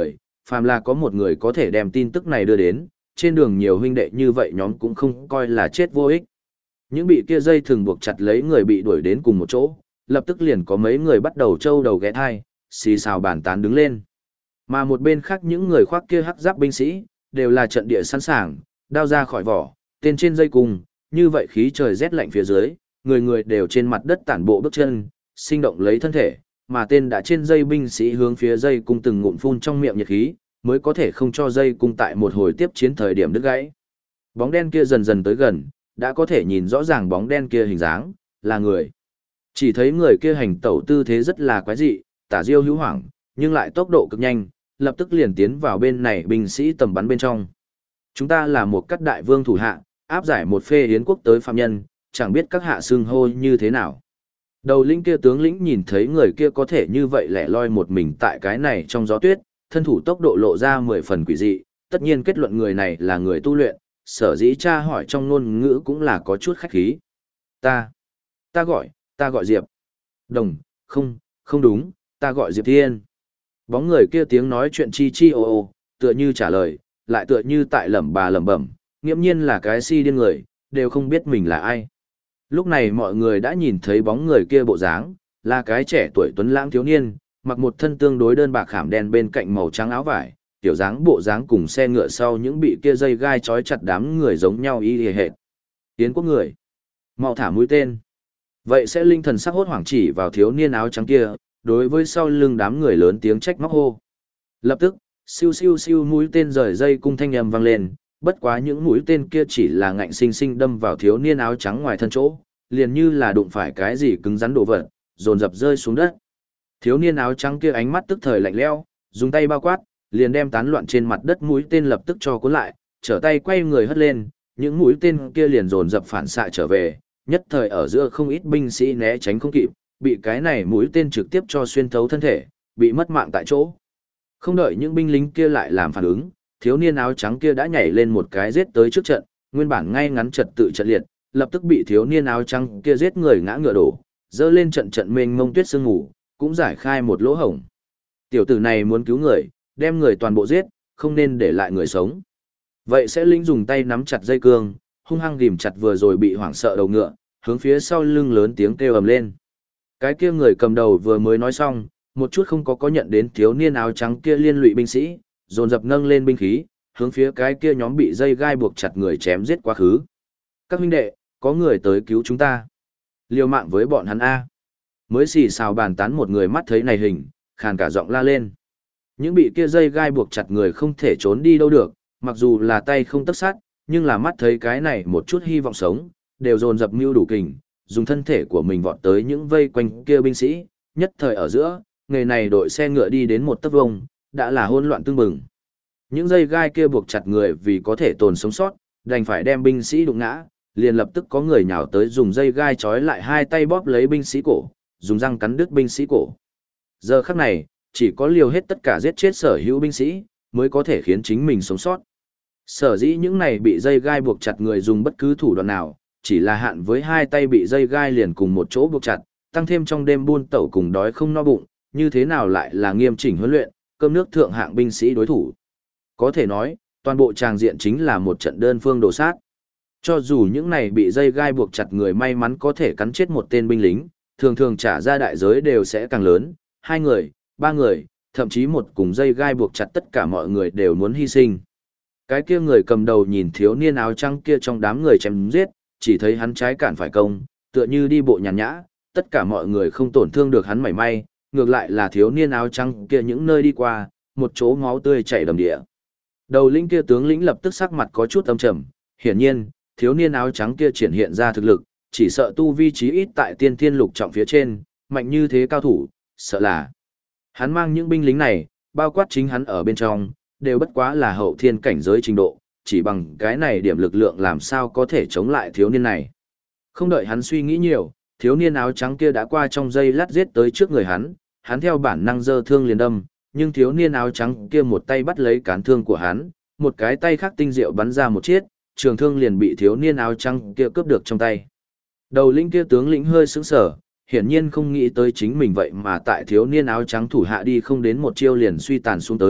phàm là có một người có thể đem tin tức này đưa đến, trên đường nhiều huynh đệ như vậy nhóm cũng không coi là chết vô ích. Những bị kia dây thường buộc chặt lấy người bị đuổi đến cùng một chỗ, lập tức liền có mấy người bắt đầu trâu đầu ghé thai, xì xào bàn tán đứng lên. Mà một bên khác những người khoác kia hắc giáp binh sĩ, đều là trận địa sẵn sàng, đao ra khỏi vỏ, tên trên dây cùng, như vậy khí trời rét lạnh phía dưới, người người đều trên mặt đất tản bộ bước chân, sinh động lấy thân thể, mà tên đã trên dây binh sĩ hướng phía dây cung từng ngụm phun trong miệng nhiệt khí, mới có thể không cho dây cung tại một hồi tiếp chiến thời điểm đứt gãy. Bóng đen kia dần dần tới gần, đã có thể nhìn rõ ràng bóng đen kia hình dáng, là người. Chỉ thấy người kia hành tẩu tư thế rất là quái dị, tả diêu hữu hoảng, nhưng lại tốc độ cực nhanh, lập tức liền tiến vào bên này binh sĩ tầm bắn bên trong. Chúng ta là một các đại vương thủ hạ, áp giải một phê yến quốc tới phạm nhân, chẳng biết các hạ xưng hô như thế nào. Đầu lĩnh kia tướng lĩnh nhìn thấy người kia có thể như vậy lẻ loi một mình tại cái này trong gió tuyết, thân thủ tốc độ lộ ra mười phần quỷ dị, tất nhiên kết luận người này là người tu luyện, sở dĩ tra hỏi trong ngôn ngữ cũng là có chút khách khí. Ta, ta gọi, ta gọi Diệp. Đồng, không, không đúng, ta gọi Diệp Thiên. Bóng người kia tiếng nói chuyện chi chi ô ô, tựa như trả lời, lại tựa như tại lẩm bà lẩm bẩm, nghiễm nhiên là cái si điên người, đều không biết mình là ai. Lúc này mọi người đã nhìn thấy bóng người kia bộ dáng, là cái trẻ tuổi tuấn lãng thiếu niên, mặc một thân tương đối đơn bạc khảm đen bên cạnh màu trắng áo vải, tiểu dáng bộ dáng cùng xe ngựa sau những bị kia dây gai trói chặt đám người giống nhau y hề hệt. Tiến quốc người, mau thả mũi tên. Vậy sẽ linh thần sắc hốt hoảng chỉ vào thiếu niên áo trắng kia, đối với sau lưng đám người lớn tiếng trách móc hô. Lập tức, siêu siêu siêu mũi tên rời dây cung thanh âm vang lên, bất quá những mũi tên kia chỉ là ngạnh sinh sinh đâm vào thiếu niên áo trắng ngoài thân chỗ, liền như là đụng phải cái gì cứng rắn đổ vật, dồn dập rơi xuống đất. Thiếu niên áo trắng kia ánh mắt tức thời lạnh lẽo, dùng tay bao quát, liền đem tán loạn trên mặt đất mũi tên lập tức cho cuốn lại, trở tay quay người hất lên, những mũi tên kia liền dồn dập phản xạ trở về, nhất thời ở giữa không ít binh sĩ né tránh không kịp, bị cái này mũi tên trực tiếp cho xuyên thấu thân thể, bị mất mạng tại chỗ. Không đợi những binh lính kia lại làm phản ứng, thiếu niên áo trắng kia đã nhảy lên một cái giết tới trước trận, nguyên bản ngay ngắn trật tự trận liệt, lập tức bị thiếu niên áo trắng kia giết người ngã ngựa đổ, dơ lên trận trận mênh mông tuyết sương ngủ, cũng giải khai một lỗ hổng. Tiểu tử này muốn cứu người, đem người toàn bộ giết, không nên để lại người sống. Vậy sẽ linh dùng tay nắm chặt dây cương, hung hăng ghim chặt vừa rồi bị hoảng sợ đầu ngựa, hướng phía sau lưng lớn tiếng kêu ầm lên. Cái kia người cầm đầu vừa mới nói xong, một chút không có có nhận đến thiếu niên áo trắng kia liên lụy binh sĩ, dồn dập nâng lên binh khí, hướng phía cái kia nhóm bị dây gai buộc chặt người chém giết quá khứ. Các huynh đệ, có người tới cứu chúng ta. Liều mạng với bọn hắn A. Mới xì xào bàn tán một người mắt thấy này hình, khàn cả giọng la lên. Những bị kia dây gai buộc chặt người không thể trốn đi đâu được, mặc dù là tay không tấc sát, nhưng là mắt thấy cái này một chút hy vọng sống, đều dồn dập mưu đủ kình, dùng thân thể của mình vọt tới những vây quanh kia binh sĩ, nhất thời ở giữa, người này đội xe ngựa đi đến một tấc vông, đã là hỗn loạn tương bừng. Những dây gai kia buộc chặt người vì có thể tồn sống sót, đành phải đem binh sĩ đụng ngã, liền lập tức có người nhào tới dùng dây gai trói lại hai tay bóp lấy binh sĩ cổ, dùng răng cắn đứt binh sĩ cổ. Giờ khắc này, chỉ có liều hết tất cả giết chết sở hữu binh sĩ, mới có thể khiến chính mình sống sót. Sở dĩ những này bị dây gai buộc chặt người dùng bất cứ thủ đoạn nào, chỉ là hạn với hai tay bị dây gai liền cùng một chỗ buộc chặt, tăng thêm trong đêm buôn tẩu cùng đói không no bụng, như thế nào lại là nghiêm chỉnh huấn luyện, cơm nước thượng hạng binh sĩ đối thủ. Có thể nói, toàn bộ tràng diện chính là một trận đơn phương đổ sát. Cho dù những này bị dây gai buộc chặt người may mắn có thể cắn chết một tên binh lính, thường thường trả ra đại giới đều sẽ càng lớn, hai người, ba người, thậm chí một cùng dây gai buộc chặt tất cả mọi người đều muốn hy sinh. Cái kia người cầm đầu nhìn thiếu niên áo trắng kia trong đám người chém giết, chỉ thấy hắn trái cản phải công, tựa như đi bộ nhàn nhã, tất cả mọi người không tổn thương được hắn mảy may, ngược lại là thiếu niên áo trắng kia những nơi đi qua, một chỗ máu tươi chảy đầm địa. Đầu lĩnh kia tướng lĩnh lập tức sắc mặt có chút âm trầm, hiển nhiên, thiếu niên áo trắng kia triển hiện ra thực lực, chỉ sợ tu vi trí ít tại tiên thiên lục trọng phía trên, mạnh như thế cao thủ, sợ là hắn mang những binh lính này, bao quát chính hắn ở bên trong, đều bất quá là hậu thiên cảnh giới trình độ, chỉ bằng cái này điểm lực lượng làm sao có thể chống lại thiếu niên này. Không đợi hắn suy nghĩ nhiều, thiếu niên áo trắng kia đã qua trong giây lát giết tới trước người hắn, hắn theo bản năng giơ thương liền đâm, nhưng thiếu niên áo trắng kia một tay bắt lấy cán thương của hắn, một cái tay khác tinh diệu bắn ra một chiếc, trường thương liền bị thiếu niên áo trắng kia cướp được trong tay. Đầu lĩnh kia tướng lĩnh hơi sững sờ, hiển nhiên không nghĩ tới chính mình vậy mà tại thiếu niên áo trắng thủ hạ đi không đến một chiêu liền suy tàn xuống tới,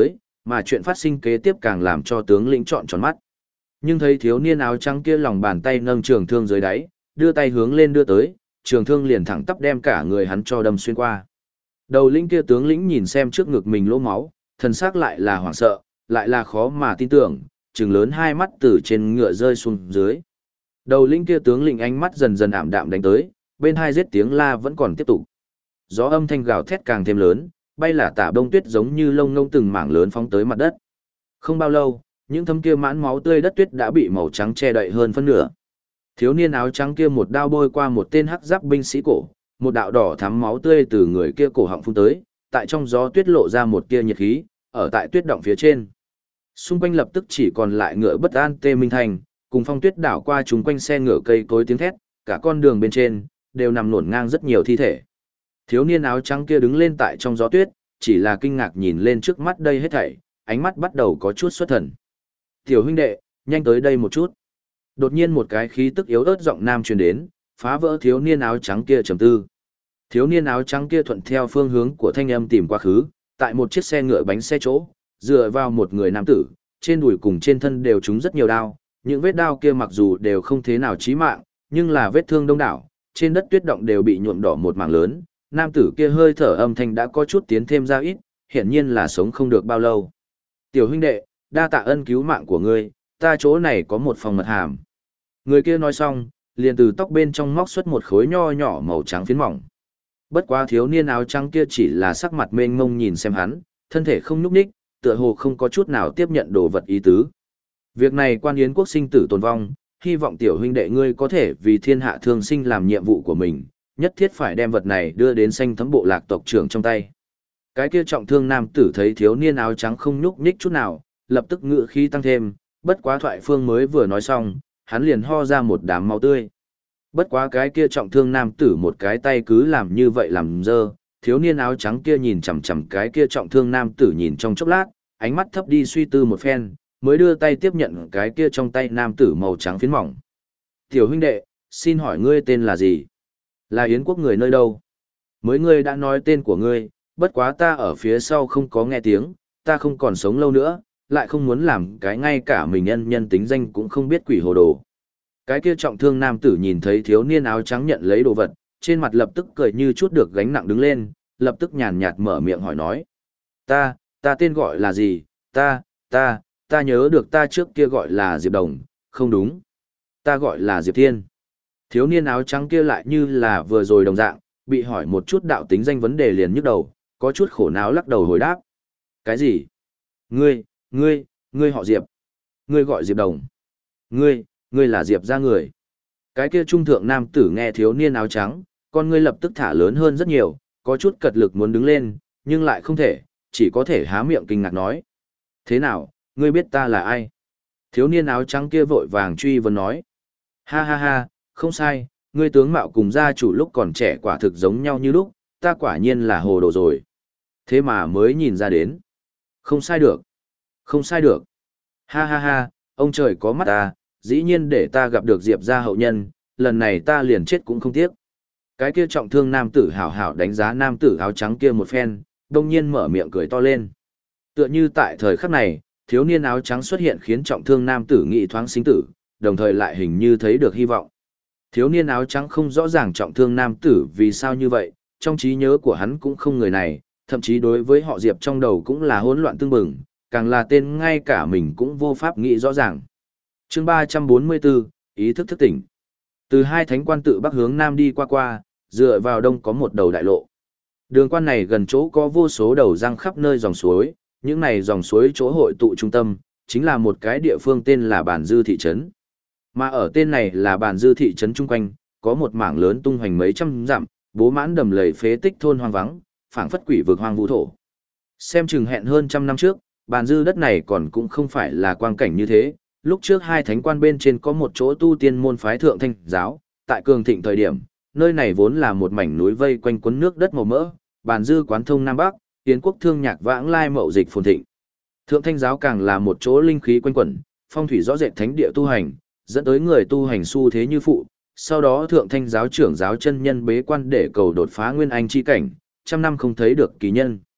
mà chuyện phát sinh kế tiếp càng làm cho tướng lĩnh trọn tròn mắt. Nhưng thấy thiếu niên áo trắng kia lòng bàn tay nâng trường thương dưới đáy, đưa tay hướng lên đưa tới, trường thương liền thẳng tắp đem cả người hắn cho đâm xuyên qua. Đầu lĩnh kia tướng lĩnh nhìn xem trước ngực mình lỗ máu, thần sắc lại là hoảng sợ, lại là khó mà tin tưởng, trừng lớn hai mắt từ trên ngựa rơi xuống dưới. Đầu lĩnh kia tướng lĩnh ánh mắt dần dần ảm đạm đánh tới, bên hai giết tiếng la vẫn còn tiếp tục. Gió âm thanh gào thét càng thêm lớn, bay là tả bông tuyết giống như lông ngông từng mảng lớn phóng tới mặt đất. Không bao lâu, những thấm kia mãn máu tươi đất tuyết đã bị màu trắng che đậy hơn phân nửa. Thiếu niên áo trắng kia một đao bôi qua một tên hắc giáp binh sĩ cổ, một đạo đỏ thắm máu tươi từ người kia cổ họng phun tới, tại trong gió tuyết lộ ra một tia nhiệt khí, ở tại tuyết động phía trên. Xung quanh lập tức chỉ còn lại ngựa bất an tê minh thành, cùng phong tuyết đảo qua chúng quanh xe ngựa cây cối tiếng thét, cả con đường bên trên đều nằm nổn ngang rất nhiều thi thể. Thiếu niên áo trắng kia đứng lên tại trong gió tuyết, chỉ là kinh ngạc nhìn lên trước mắt đây hết thảy, ánh mắt bắt đầu có chút xuất thần. "Tiểu huynh đệ, nhanh tới đây một chút." Đột nhiên một cái khí tức yếu ớt giọng nam truyền đến, phá vỡ thiếu niên áo trắng kia trầm tư. Thiếu niên áo trắng kia thuận theo phương hướng của thanh âm tìm quá khứ, tại một chiếc xe ngựa bánh xe chỗ, dựa vào một người nam tử, trên đùi cùng trên thân đều trúng rất nhiều đao, những vết đao kia mặc dù đều không thế nào chí mạng, nhưng là vết thương đông đảo, trên đất tuyết động đều bị nhuộm đỏ một mảng lớn, nam tử kia hơi thở âm thanh đã có chút tiến thêm ra ít, hiển nhiên là sống không được bao lâu. "Tiểu huynh đệ, đa tạ ân cứu mạng của ngươi, ta chỗ này có một phòng mật hàm." Người kia nói xong, liền từ tóc bên trong móc xuất một khối nho nhỏ màu trắng phiến mỏng. Bất quá thiếu niên áo trắng kia chỉ là sắc mặt mênh mông nhìn xem hắn, thân thể không nhúc nhích, tựa hồ không có chút nào tiếp nhận đồ vật ý tứ. "Việc này quan yến quốc sinh tử tồn vong, hy vọng tiểu huynh đệ ngươi có thể vì thiên hạ thương sinh làm nhiệm vụ của mình, nhất thiết phải đem vật này đưa đến xanh thấm bộ lạc tộc trưởng trong tay." Cái kia trọng thương nam tử thấy thiếu niên áo trắng không nhúc nhích chút nào, lập tức ngựa khí tăng thêm, bất quá thoại phương mới vừa nói xong, hắn liền ho ra một đám máu tươi. Bất quá cái kia trọng thương nam tử một cái tay cứ làm như vậy làm dơ, thiếu niên áo trắng kia nhìn chằm chằm cái kia trọng thương nam tử nhìn trong chốc lát, ánh mắt thấp đi suy tư một phen, mới đưa tay tiếp nhận cái kia trong tay nam tử màu trắng phiến mỏng. "Tiểu huynh đệ, xin hỏi ngươi tên là gì? Là Yến quốc người nơi đâu?" "Mới ngươi đã nói tên của ngươi, bất quá ta ở phía sau không có nghe tiếng, ta không còn sống lâu nữa, lại không muốn làm cái ngay cả mình nhân nhân tính danh cũng không biết quỷ hồ đồ." Cái kia trọng thương nam tử nhìn thấy thiếu niên áo trắng nhận lấy đồ vật, trên mặt lập tức cười như chút được gánh nặng đứng lên, lập tức nhàn nhạt mở miệng hỏi nói. Ta, ta tên gọi là gì? Ta, ta, ta nhớ được ta trước kia gọi là Diệp Đồng, không đúng. Ta gọi là Diệp Thiên. Thiếu niên áo trắng kia lại như là vừa rồi đồng dạng, bị hỏi một chút đạo tính danh vấn đề liền nhức đầu, có chút khổ não lắc đầu hồi đáp. Cái gì? Ngươi, ngươi, ngươi họ Diệp. Ngươi gọi Diệp Đồng. Ngươi, ngươi là Diệp gia người. Cái kia trung thượng nam tử nghe thiếu niên áo trắng, con ngươi lập tức thả lớn hơn rất nhiều, có chút cật lực muốn đứng lên, nhưng lại không thể, chỉ có thể há miệng kinh ngạc nói. Thế nào, ngươi biết ta là ai? Thiếu niên áo trắng kia vội vàng truy vấn nói. Ha ha ha, không sai, ngươi tướng mạo cùng gia chủ lúc còn trẻ quả thực giống nhau như lúc, ta quả nhiên là hồ đồ rồi. Thế mà mới nhìn ra đến. Không sai được. Không sai được. Ha ha ha, ông trời có mắt ta, dĩ nhiên để ta gặp được Diệp gia hậu nhân, lần này ta liền chết cũng không tiếc. Cái kia trọng thương nam tử hảo hảo đánh giá nam tử áo trắng kia một phen, đông nhiên mở miệng cười to lên. Tựa như tại thời khắc này, thiếu niên áo trắng xuất hiện khiến trọng thương nam tử nghĩ thoáng sinh tử, đồng thời lại hình như thấy được hy vọng. Thiếu niên áo trắng không rõ ràng trọng thương nam tử vì sao như vậy, trong trí nhớ của hắn cũng không người này, thậm chí đối với họ Diệp trong đầu cũng là hỗn loạn tương bừng, càng là tên ngay cả mình cũng vô pháp nghĩ rõ ràng. Chương ba trăm bốn mươi bốn, ý thức thức tỉnh. Từ hai thánh quan tự bắc hướng nam đi qua qua, dựa vào đông có một đầu đại lộ. Đường quan này gần chỗ có vô số đầu răng khắp nơi dòng suối, những này dòng suối chỗ hội tụ trung tâm, chính là một cái địa phương tên là Bản Dư thị trấn. Mà ở tên này là Bản Dư thị trấn chung quanh, có một mảng lớn tung hoành mấy trăm dặm, bố mãn đầm lầy phế tích thôn hoang vắng, phảng phất quỷ vực hoang vũ thổ. Xem chừng hẹn hơn trăm năm trước, Bản Dư đất này còn cũng không phải là quang cảnh như thế. Lúc trước hai thánh quan bên trên có một chỗ tu tiên môn phái thượng thanh giáo, tại cường thịnh thời điểm, nơi này vốn là một mảnh núi vây quanh quấn nước đất màu mỡ, Bản Dư quán thông Nam Bắc, Yến quốc thương nhạc vãng lai mậu dịch phồn thịnh. Thượng thanh giáo càng là một chỗ linh khí quanh quẩn, phong thủy rõ rệt thánh địa tu hành, dẫn tới người tu hành xu thế như phụ. Sau đó thượng thanh giáo trưởng giáo chân nhân bế quan để cầu đột phá nguyên anh chi cảnh, trăm năm không thấy được kỳ nhân.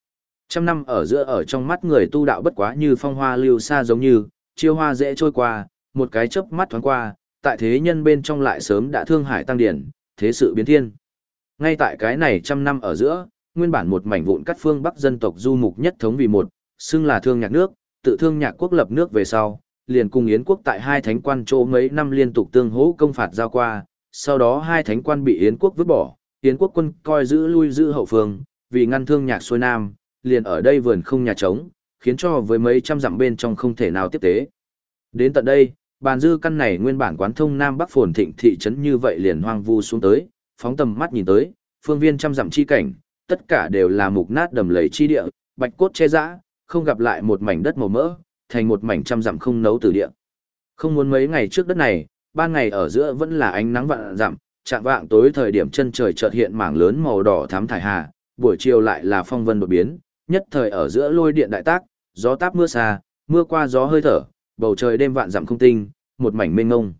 Trăm năm ở giữa ở trong mắt người tu đạo bất quá như phong hoa lưu xa giống như, chiêu hoa dễ trôi qua, một cái chớp mắt thoáng qua, tại thế nhân bên trong lại sớm đã thương hải tăng điển, thế sự biến thiên. Ngay tại cái này trăm năm ở giữa, nguyên bản một mảnh vụn cắt phương Bắc dân tộc du mục nhất thống vì một, xưng là thương nhạc nước, tự thương nhạc quốc lập nước về sau, liền cùng Yến quốc tại hai thánh quan chỗ mấy năm liên tục tương hỗ công phạt giao qua, sau đó hai thánh quan bị Yến quốc vứt bỏ, Yến quốc quân coi giữ lui giữ hậu phương, vì ngăn thương nhạc xuôi nam, liền ở đây vườn không nhà trống, khiến cho với mấy trăm dặm bên trong không thể nào tiếp tế. Đến tận đây, bàn dư căn này nguyên bản quán thông nam bắc phồn thịnh thị trấn như vậy liền hoang vu xuống tới, phóng tầm mắt nhìn tới, phương viên trăm dặm chi cảnh, tất cả đều là mục nát đầm lầy chi địa, bạch cốt che dã, không gặp lại một mảnh đất màu mỡ, thành một mảnh trăm dặm không nấu từ địa. Không muốn mấy ngày trước đất này, ban ngày ở giữa vẫn là ánh nắng vạn dặm, chạng vạng tối thời điểm chân trời chợt hiện mảng lớn màu đỏ thắm thải hà, buổi chiều lại là phong vân đột biến, nhất thời ở giữa lôi điện đại tác, gió táp mưa xa, mưa qua gió hơi thở, bầu trời đêm vạn dặm không tinh, một mảnh mênh mông.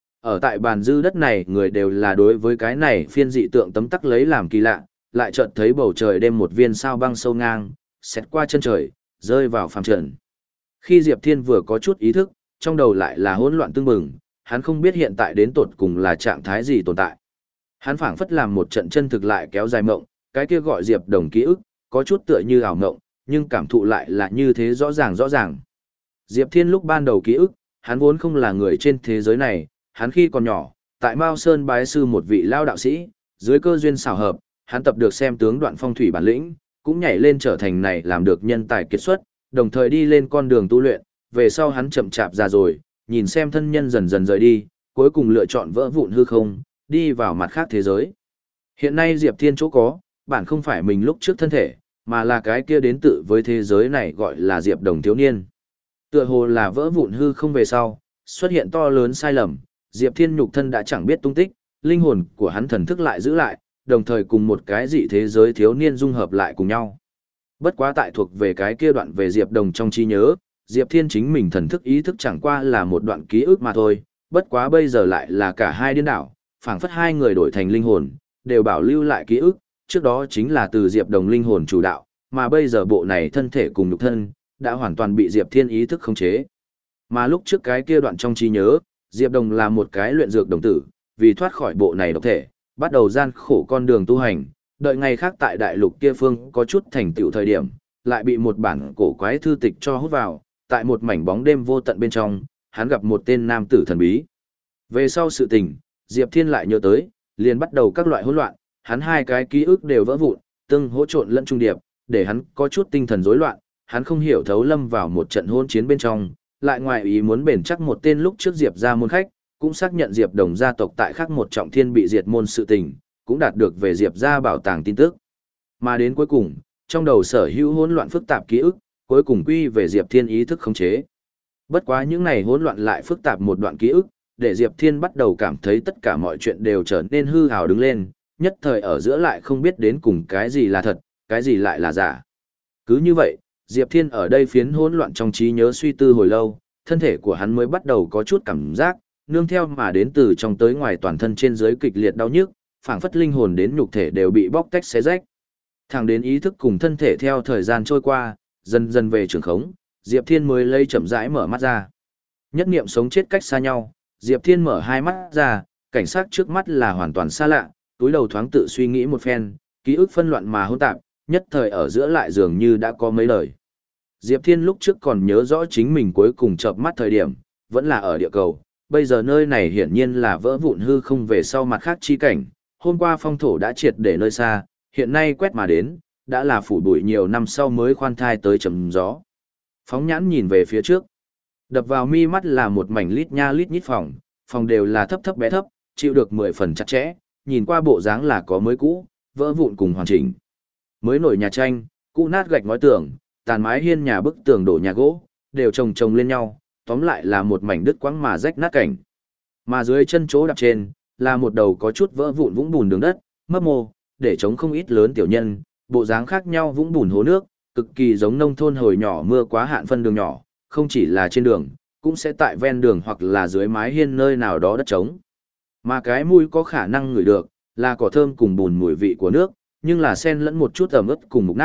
Ở tại bàn dư đất này, người đều là đối với cái này phiên dị tượng tấm tắc lấy làm kỳ lạ, lại chợt thấy bầu trời đêm một viên sao băng sâu ngang, xét qua chân trời, rơi vào phàm trần. Khi Diệp Thiên vừa có chút ý thức, trong đầu lại là hỗn loạn tương bừng, hắn không biết hiện tại đến tột cùng là trạng thái gì tồn tại. Hắn phảng phất làm một trận chân thực lại kéo dài mộng, cái kia gọi Diệp Đồng ký ức, có chút tựa như ảo mộng, nhưng cảm thụ lại là như thế rõ ràng rõ ràng. Diệp Thiên lúc ban đầu ký ức, hắn vốn không là người trên thế giới này, hắn khi còn nhỏ, tại Mao Sơn bái sư một vị lao đạo sĩ, dưới cơ duyên xảo hợp, hắn tập được xem tướng đoạn phong thủy bản lĩnh, cũng nhảy lên trở thành này làm được nhân tài kiệt xuất, đồng thời đi lên con đường tu luyện, về sau hắn chậm chạp ra rồi, nhìn xem thân nhân dần dần rời đi, cuối cùng lựa chọn vỡ vụn hư không, đi vào mặt khác thế giới. Hiện nay Diệp Thiên chỗ có, bản không phải mình lúc trước thân thể, mà là cái kia đến tự với thế giới này gọi là Diệp Đồng thiếu niên. Tựa hồ là vỡ vụn hư không về sau, xuất hiện to lớn sai lầm, Diệp Thiên nhục thân đã chẳng biết tung tích, linh hồn của hắn thần thức lại giữ lại, đồng thời cùng một cái dị thế giới thiếu niên dung hợp lại cùng nhau. Bất quá tại thuộc về cái kia đoạn về Diệp Đồng trong trí nhớ, Diệp Thiên chính mình thần thức ý thức chẳng qua là một đoạn ký ức mà thôi, bất quá bây giờ lại là cả hai điên đảo, phảng phất hai người đổi thành linh hồn, đều bảo lưu lại ký ức, trước đó chính là từ Diệp Đồng linh hồn chủ đạo, mà bây giờ bộ này thân thể cùng nhục thân, đã hoàn toàn bị Diệp Thiên ý thức khống chế. Mà lúc trước cái kia đoạn trong trí nhớ, Diệp Đồng là một cái luyện dược đồng tử, vì thoát khỏi bộ này độc thể, bắt đầu gian khổ con đường tu hành, đợi ngày khác tại đại lục kia phương có chút thành tựu thời điểm, lại bị một bản cổ quái thư tịch cho hút vào, tại một mảnh bóng đêm vô tận bên trong, hắn gặp một tên nam tử thần bí. Về sau sự tình, Diệp Thiên lại nhớ tới, liền bắt đầu các loại hỗn loạn, hắn hai cái ký ức đều vỡ vụn, tương hỗ trộn lẫn trung điệp, để hắn có chút tinh thần rối loạn, hắn không hiểu thấu lâm vào một trận hôn chiến bên trong, lại ngoài ý muốn bền chắc một tên lúc trước Diệp gia môn khách, cũng xác nhận Diệp Đồng gia tộc tại khác một trọng thiên bị diệt môn sự tình, cũng đạt được về Diệp gia bảo tàng tin tức. Mà đến cuối cùng, trong đầu sở hữu hỗn loạn phức tạp ký ức, cuối cùng quy về Diệp Thiên ý thức khống chế. Bất quá những này hỗn loạn lại phức tạp một đoạn ký ức, để Diệp Thiên bắt đầu cảm thấy tất cả mọi chuyện đều trở nên hư ảo đứng lên, nhất thời ở giữa lại không biết đến cùng cái gì là thật, cái gì lại là giả. Cứ như vậy, Diệp Thiên ở đây phiến hỗn loạn trong trí nhớ suy tư hồi lâu, thân thể của hắn mới bắt đầu có chút cảm giác, nương theo mà đến từ trong tới ngoài toàn thân trên dưới kịch liệt đau nhức, phảng phất linh hồn đến nhục thể đều bị bóc tách xé rách. Thẳng đến ý thức cùng thân thể theo thời gian trôi qua, dần dần về trường khống, Diệp Thiên mới lây chậm rãi mở mắt ra. Nhất niệm sống chết cách xa nhau, Diệp Thiên mở hai mắt ra, cảnh sát trước mắt là hoàn toàn xa lạ, túi đầu thoáng tự suy nghĩ một phen, ký ức phân loạn mà hỗn tạp, nhất thời ở giữa lại dường như đã có mấy lời. Diệp Thiên lúc trước còn nhớ rõ chính mình cuối cùng chợp mắt thời điểm, vẫn là ở địa cầu, bây giờ nơi này hiển nhiên là vỡ vụn hư không về sau mặt khác chi cảnh, hôm qua phong thổ đã triệt để nơi xa, hiện nay quét mà đến, đã là phủ bụi nhiều năm sau mới khoan thai tới chấm gió. Phóng nhãn nhìn về phía trước, đập vào mi mắt là một mảnh lít nha lít nhít phòng, phòng đều là thấp thấp bé thấp, chịu được mười phần chặt chẽ, nhìn qua bộ dáng là có mới cũ, vỡ vụn cùng hoàn chỉnh. Mới nổi nhà tranh, cũ nát gạch ngói tường, tàn mái hiên nhà bức tường đổ nhà gỗ, đều chồng chồng lên nhau, tóm lại là một mảnh đứt quãng mà rách nát cảnh. Mà dưới chân chỗ đạp trên, là một đầu có chút vỡ vụn vũng bùn đường đất, mấp mô, để chống không ít lớn tiểu nhân, bộ dáng khác nhau vũng bùn hố nước, cực kỳ giống nông thôn hồi nhỏ mưa quá hạn phân đường nhỏ, không chỉ là trên đường, cũng sẽ tại ven đường hoặc là dưới mái hiên nơi nào đó đất trống. Mà cái mùi có khả năng ngửi được, là cỏ thơm cùng bùn mùi vị của nước, nhưng là xen lẫn một chút ẩm ướt cùng mục nát,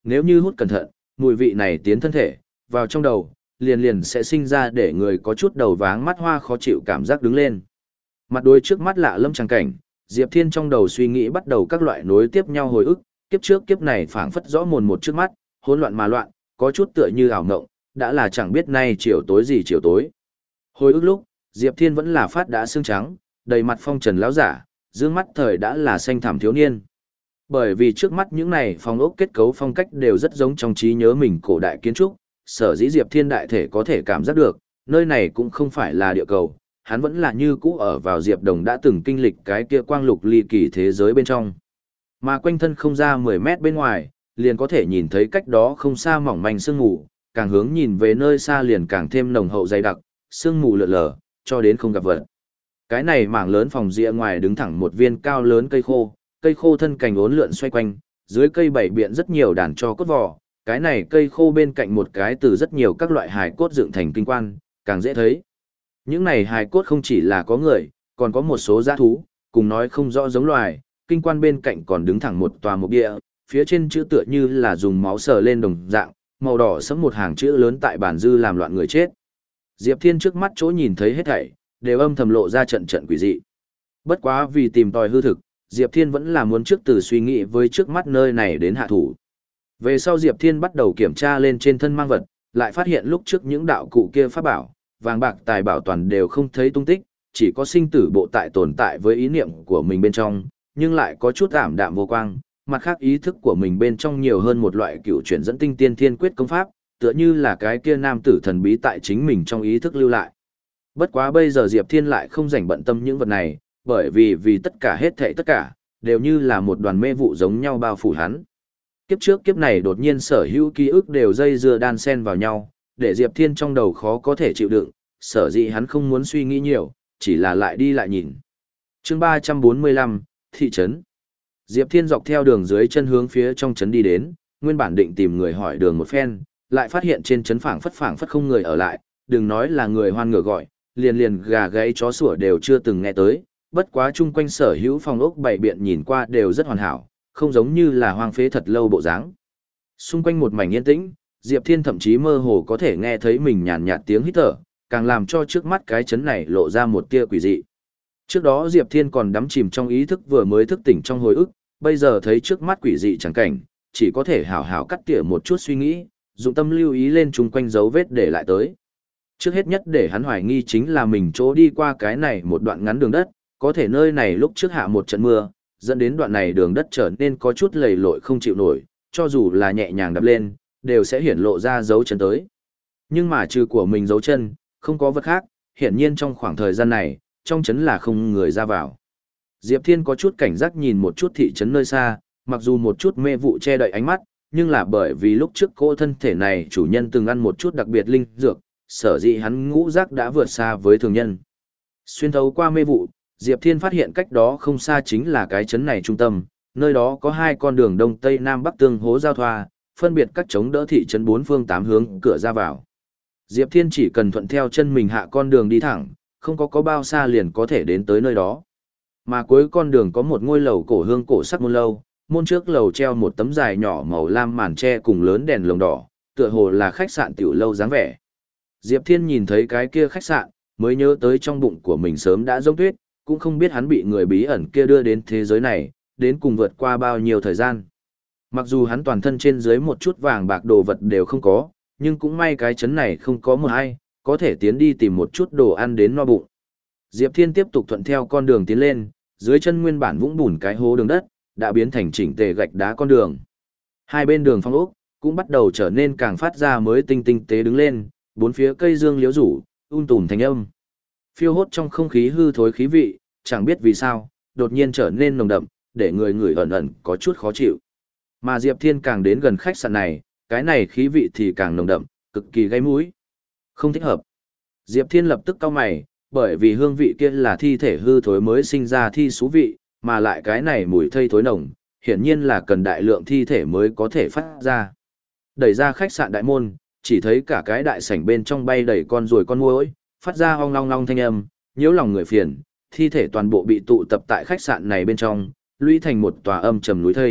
nếu như hút cẩn thận, mùi vị này tiến thân thể, vào trong đầu, liền liền sẽ sinh ra để người có chút đầu váng mắt hoa khó chịu cảm giác đứng lên. Mặt đối trước mắt lạ lâm trắng cảnh, Diệp Thiên trong đầu suy nghĩ bắt đầu các loại nối tiếp nhau hồi ức, kiếp trước kiếp này phảng phất rõ mồn một trước mắt, hỗn loạn mà loạn, có chút tựa như ảo ngộng, đã là chẳng biết nay chiều tối gì chiều tối. Hồi ức lúc, Diệp Thiên vẫn là phát đã xương trắng, đầy mặt phong trần lão giả, dương mắt thời đã là xanh thảm thiếu niên. Bởi vì trước mắt những này phong ốc kết cấu phong cách đều rất giống trong trí nhớ mình cổ đại kiến trúc, sở dĩ Diệp Thiên đại thể có thể cảm giác được, nơi này cũng không phải là địa cầu, hắn vẫn là như cũ ở vào Diệp Đồng đã từng kinh lịch cái kia quang lục ly kỳ thế giới bên trong. Mà quanh thân không ra mười mét bên ngoài, liền có thể nhìn thấy cách đó không xa mỏng manh sương mù, càng hướng nhìn về nơi xa liền càng thêm nồng hậu dày đặc, sương mù lượn lờ, cho đến không gặp vật. Cái này mảng lớn phòng rìa ngoài đứng thẳng một viên cao lớn cây khô, cây khô thân cành uốn lượn xoay quanh, dưới cây bảy biện rất nhiều đàn cho cốt vỏ, cái này cây khô bên cạnh một cái từ rất nhiều các loại hài cốt dựng thành kinh quan, càng dễ thấy. Những này hài cốt không chỉ là có người, còn có một số dã thú, cùng nói không rõ giống loài, kinh quan bên cạnh còn đứng thẳng một tòa mộ địa, phía trên chữ tựa như là dùng máu sờ lên đồng dạng, màu đỏ sẫm một hàng chữ lớn tại bản dư làm loạn người chết. Diệp Thiên trước mắt chỗ nhìn thấy hết thảy, đều âm thầm lộ ra trận trận quỷ dị. Bất quá vì tìm tòi hư thực, Diệp Thiên vẫn là muốn trước từ suy nghĩ với trước mắt nơi này đến hạ thủ. Về sau Diệp Thiên bắt đầu kiểm tra lên trên thân mang vật, lại phát hiện lúc trước những đạo cụ kia pháp bảo, vàng bạc tài bảo toàn đều không thấy tung tích, chỉ có sinh tử bộ tại tồn tại với ý niệm của mình bên trong, nhưng lại có chút ảm đạm vô quang, mặt khác ý thức của mình bên trong nhiều hơn một loại cựu chuyển dẫn tinh tiên thiên quyết công pháp, tựa như là cái kia nam tử thần bí tại chính mình trong ý thức lưu lại. Bất quá bây giờ Diệp Thiên lại không rảnh bận tâm những vật này, bởi vì vì tất cả hết thảy tất cả, đều như là một đoàn mê vụ giống nhau bao phủ hắn. Kiếp trước kiếp này đột nhiên sở hữu ký ức đều dây dưa đan xen vào nhau, để Diệp Thiên trong đầu khó có thể chịu đựng, sở dĩ hắn không muốn suy nghĩ nhiều, chỉ là lại đi lại nhìn. Chương ba trăm bốn mươi lăm, thị trấn. Diệp Thiên dọc theo đường dưới chân hướng phía trong trấn đi đến, nguyên bản định tìm người hỏi đường một phen, lại phát hiện trên trấn phảng phất phảng phất không người ở lại, đừng nói là người hoan ngựa gọi, liền liền gà gáy chó sủa đều chưa từng nghe tới, bất quá chung quanh sở hữu phòng ốc bảy biện nhìn qua đều rất hoàn hảo, không giống như là hoang phế thật lâu bộ dáng. Xung quanh một mảnh yên tĩnh, Diệp Thiên thậm chí mơ hồ có thể nghe thấy mình nhàn nhạt tiếng hít thở, càng làm cho trước mắt cái chấn này lộ ra một tia quỷ dị. Trước đó Diệp Thiên còn đắm chìm trong ý thức vừa mới thức tỉnh trong hồi ức, bây giờ thấy trước mắt quỷ dị chẳng cảnh, chỉ có thể hảo hảo cắt tỉa một chút suy nghĩ, dụng tâm lưu ý lên chung quanh dấu vết để lại tới. Trước hết nhất để hắn hoài nghi chính là mình chỗ đi qua cái này một đoạn ngắn đường đất, có thể nơi này lúc trước hạ một trận mưa, dẫn đến đoạn này đường đất trở nên có chút lầy lội không chịu nổi, cho dù là nhẹ nhàng đạp lên, đều sẽ hiển lộ ra dấu chân tới. Nhưng mà trừ của mình dấu chân, không có vật khác, hiển nhiên trong khoảng thời gian này, trong trấn là không người ra vào. Diệp Thiên có chút cảnh giác nhìn một chút thị trấn nơi xa, mặc dù một chút mê vụ che đậy ánh mắt, nhưng là bởi vì lúc trước cô thân thể này chủ nhân từng ăn một chút đặc biệt linh dược, sở dĩ hắn ngũ giác đã vượt xa với thường nhân. Xuyên thấu qua mê vụ, Diệp Thiên phát hiện cách đó không xa chính là cái trấn này trung tâm, nơi đó có hai con đường đông tây nam bắc tương hố giao thoa, phân biệt các chống đỡ thị trấn bốn phương tám hướng cửa ra vào. Diệp Thiên chỉ cần thuận theo chân mình hạ con đường đi thẳng, không có có bao xa liền có thể đến tới nơi đó. Mà cuối con đường có một ngôi lầu cổ hương cổ sắc môn lâu, môn trước lầu treo một tấm dài nhỏ màu lam màn tre cùng lớn đèn lồng đỏ, tựa hồ là khách sạn tiểu lâu dáng vẻ. Diệp Thiên nhìn thấy cái kia khách sạn, mới nhớ tới trong bụng của mình sớm đã rỗng tuyết, cũng không biết hắn bị người bí ẩn kia đưa đến thế giới này, đến cùng vượt qua bao nhiêu thời gian. Mặc dù hắn toàn thân trên dưới một chút vàng bạc đồ vật đều không có, nhưng cũng may cái chấn này không có một ai, có thể tiến đi tìm một chút đồ ăn đến no bụng. Diệp Thiên tiếp tục thuận theo con đường tiến lên, dưới chân nguyên bản vũng bùn cái hố đường đất, đã biến thành chỉnh tề gạch đá con đường. Hai bên đường phong ốc, cũng bắt đầu trở nên càng phát ra mới tinh tinh tế đứng lên, bốn phía cây dương liễu rủ, um tùm thành âm. Phiêu hốt trong không khí hư thối khí vị, chẳng biết vì sao, đột nhiên trở nên nồng đậm, để người người ẩn ẩn có chút khó chịu. Mà Diệp Thiên càng đến gần khách sạn này, cái này khí vị thì càng nồng đậm, cực kỳ gây mũi. Không thích hợp. Diệp Thiên lập tức cau mày, bởi vì hương vị kia là thi thể hư thối mới sinh ra thi xú vị, mà lại cái này mùi thây thối nồng, hiển nhiên là cần đại lượng thi thể mới có thể phát ra. Đẩy ra khách sạn đại môn, chỉ thấy cả cái đại sảnh bên trong bay đầy con ruồi con muỗi, phát ra ong long long thanh âm, nhiễu lòng người phiền, thi thể toàn bộ bị tụ tập tại khách sạn này bên trong, lũy thành một tòa âm trầm núi thây,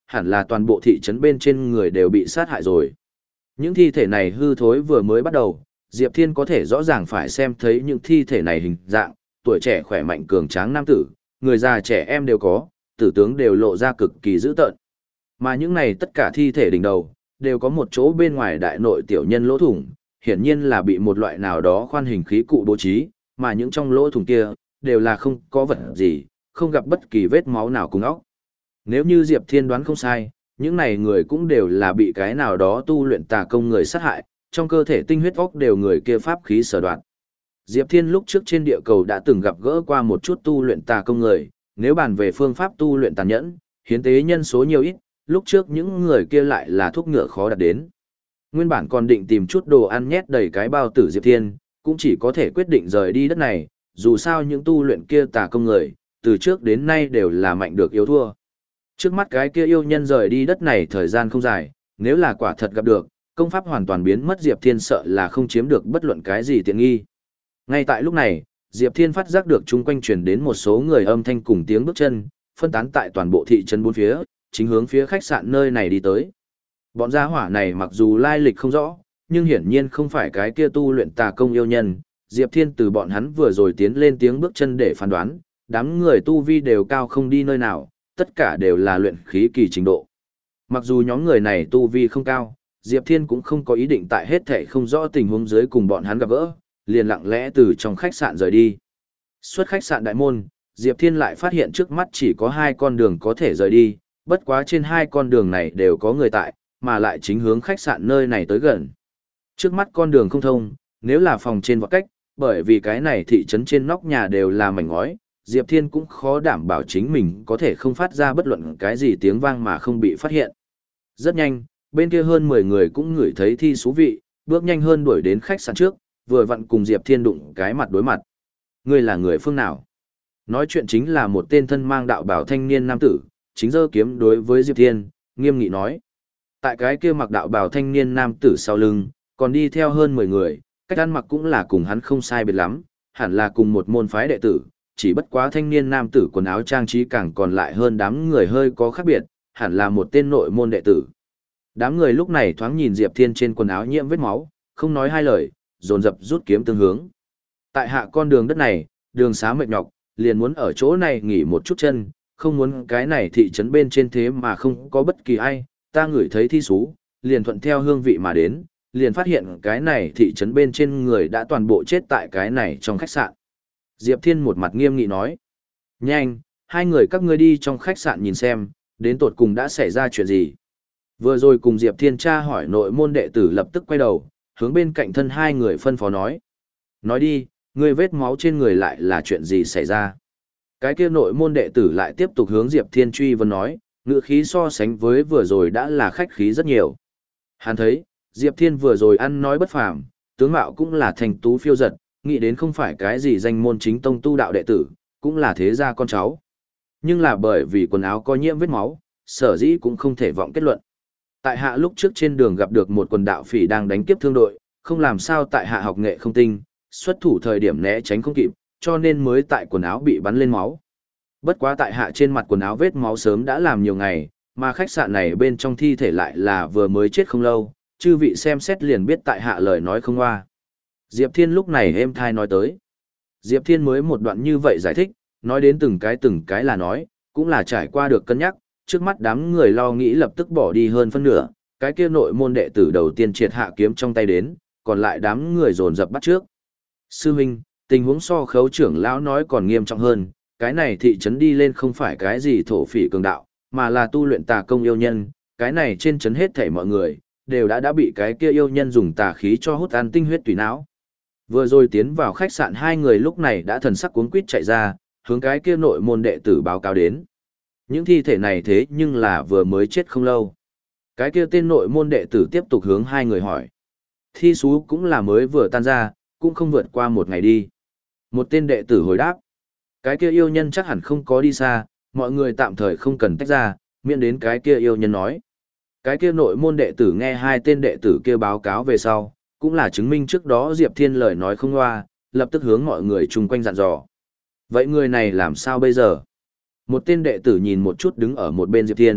hẳn là toàn bộ thị trấn bên trên người đều bị sát hại rồi. Những thi thể này hư thối vừa mới bắt đầu, Diệp Thiên có thể rõ ràng phải xem thấy những thi thể này hình dạng, tuổi trẻ khỏe mạnh cường tráng nam tử, người già trẻ em đều có, tử tướng đều lộ ra cực kỳ dữ tợn. Mà những này tất cả thi thể đỉnh đầu, đều có một chỗ bên ngoài đại nội tiểu nhân lỗ thủng, hiển nhiên là bị một loại nào đó khoan hình khí cụ bố trí, mà những trong lỗ thủng kia, đều là không có vật gì, không gặp bất kỳ vết máu nào cùng óc. Nếu như Diệp Thiên đoán không sai, những này người cũng đều là bị cái nào đó tu luyện tà công người sát hại, trong cơ thể tinh huyết óc đều người kia pháp khí sở đoạt. Diệp Thiên lúc trước trên địa cầu đã từng gặp gỡ qua một chút tu luyện tà công người, nếu bàn về phương pháp tu luyện tàn nhẫn, hiến tế nhân số nhiều ít, lúc trước những người kia lại là thuốc ngựa khó đạt đến. Nguyên bản còn định tìm chút đồ ăn nhét đầy cái bao tử Diệp Thiên, cũng chỉ có thể quyết định rời đi đất này, dù sao những tu luyện kia tà công người, từ trước đến nay đều là mạnh được yếu thua. Trước mắt cái kia yêu nhân rời đi đất này thời gian không dài, nếu là quả thật gặp được, công pháp hoàn toàn biến mất Diệp Thiên sợ là không chiếm được bất luận cái gì tiện nghi. Ngay tại lúc này, Diệp Thiên phát giác được chung quanh truyền đến một số người âm thanh cùng tiếng bước chân, phân tán tại toàn bộ thị trấn bốn phía, chính hướng phía khách sạn nơi này đi tới. Bọn gia hỏa này mặc dù lai lịch không rõ, nhưng hiển nhiên không phải cái kia tu luyện tà công yêu nhân. Diệp Thiên từ bọn hắn vừa rồi tiến lên tiếng bước chân để phán đoán, đám người tu vi đều cao không đi nơi nào, tất cả đều là luyện khí kỳ trình độ. Mặc dù nhóm người này tu vi không cao, Diệp Thiên cũng không có ý định tại hết thảy không rõ tình huống dưới cùng bọn hắn gặp gỡ, liền lặng lẽ từ trong khách sạn rời đi. Xuất khách sạn đại môn, Diệp Thiên lại phát hiện trước mắt chỉ có hai con đường có thể rời đi, bất quá trên hai con đường này đều có người tại, mà lại chính hướng khách sạn nơi này tới gần. Trước mắt con đường không thông, nếu là phòng trên vọt cách, bởi vì cái này thị trấn trên nóc nhà đều là mảnh ngói, Diệp Thiên cũng khó đảm bảo chính mình có thể không phát ra bất luận cái gì tiếng vang mà không bị phát hiện. Rất nhanh, bên kia hơn mười người cũng ngửi thấy thi xú vị, bước nhanh hơn đuổi đến khách sạn trước, vừa vặn cùng Diệp Thiên đụng cái mặt đối mặt. Ngươi là người phương nào? Nói chuyện chính là một tên thân mang đạo bào thanh niên nam tử, chính giơ kiếm đối với Diệp Thiên, nghiêm nghị nói. Tại cái kia mặc đạo bào thanh niên nam tử sau lưng, còn đi theo hơn mười người, cách ăn mặc cũng là cùng hắn không sai biệt lắm, hẳn là cùng một môn phái đệ tử, chỉ bất quá thanh niên nam tử quần áo trang trí càng còn lại hơn đám người hơi có khác biệt, hẳn là một tên nội môn đệ tử. Đám người lúc này thoáng nhìn Diệp Thiên trên quần áo nhiễm vết máu, không nói hai lời, dồn dập rút kiếm tương hướng. Tại hạ con đường đất này, đường xá mệt nhọc, liền muốn ở chỗ này nghỉ một chút chân, không muốn cái này thị trấn bên trên thế mà không có bất kỳ ai, ta ngửi thấy thi xú, liền thuận theo hương vị mà đến, liền phát hiện cái này thị trấn bên trên người đã toàn bộ chết tại cái này trong khách sạn. Diệp Thiên một mặt nghiêm nghị nói, nhanh, hai người các ngươi đi trong khách sạn nhìn xem, đến tột cùng đã xảy ra chuyện gì. Vừa rồi cùng Diệp Thiên tra hỏi nội môn đệ tử lập tức quay đầu, hướng bên cạnh thân hai người phân phó nói. Nói đi, ngươi vết máu trên người lại là chuyện gì xảy ra? Cái kia nội môn đệ tử lại tiếp tục hướng Diệp Thiên truy vấn nói, ngữ khí so sánh với vừa rồi đã là khách khí rất nhiều. Hắn thấy, Diệp Thiên vừa rồi ăn nói bất phàm, tướng mạo cũng là thành tú phiêu giật, nghĩ đến không phải cái gì danh môn chính tông tu đạo đệ tử, cũng là thế gia con cháu. Nhưng là bởi vì quần áo có nhiễm vết máu, sở dĩ cũng không thể vọng kết luận. Tại hạ lúc trước trên đường gặp được một quần đạo phỉ đang đánh kiếp thương đội, không làm sao tại hạ học nghệ không tinh, xuất thủ thời điểm né tránh không kịp, cho nên mới tại quần áo bị bắn lên máu. Bất quá tại hạ trên mặt quần áo vết máu sớm đã làm nhiều ngày, mà khách sạn này bên trong thi thể lại là vừa mới chết không lâu, chư vị xem xét liền biết tại hạ lời nói không hoa. Diệp Thiên lúc này êm thai nói tới. Diệp Thiên mới một đoạn như vậy giải thích, nói đến từng cái từng cái là nói, cũng là trải qua được cân nhắc, trước mắt đám người lo nghĩ lập tức bỏ đi hơn phân nửa, cái kia nội môn đệ tử đầu tiên triệt hạ kiếm trong tay đến, còn lại đám người dồn dập bắt trước. Sư huynh, tình huống so khấu trưởng lão nói còn nghiêm trọng hơn, cái này thị trấn đi lên không phải cái gì thổ phỉ cường đạo, mà là tu luyện tà công yêu nhân, cái này trên trấn hết thảy mọi người, đều đã đã bị cái kia yêu nhân dùng tà khí cho hút ăn tinh huyết tùy não. Vừa rồi tiến vào khách sạn hai người lúc này đã thần sắc cuống quýt chạy ra, hướng cái kia nội môn đệ tử báo cáo đến. Những thi thể này thế nhưng là vừa mới chết không lâu. Cái kia tên nội môn đệ tử tiếp tục hướng hai người hỏi. Thi xú cũng là mới vừa tan ra, cũng không vượt qua một ngày đi. Một tên đệ tử hồi đáp. Cái kia yêu nhân chắc hẳn không có đi xa, mọi người tạm thời không cần tách ra, miễn đến cái kia yêu nhân nói. Cái kia nội môn đệ tử nghe hai tên đệ tử kia báo cáo về sau, cũng là chứng minh trước đó Diệp Thiên lời nói không loa, lập tức hướng mọi người chung quanh dặn dò. Vậy người này làm sao bây giờ? Một tên đệ tử nhìn một chút đứng ở một bên Diệp Thiên,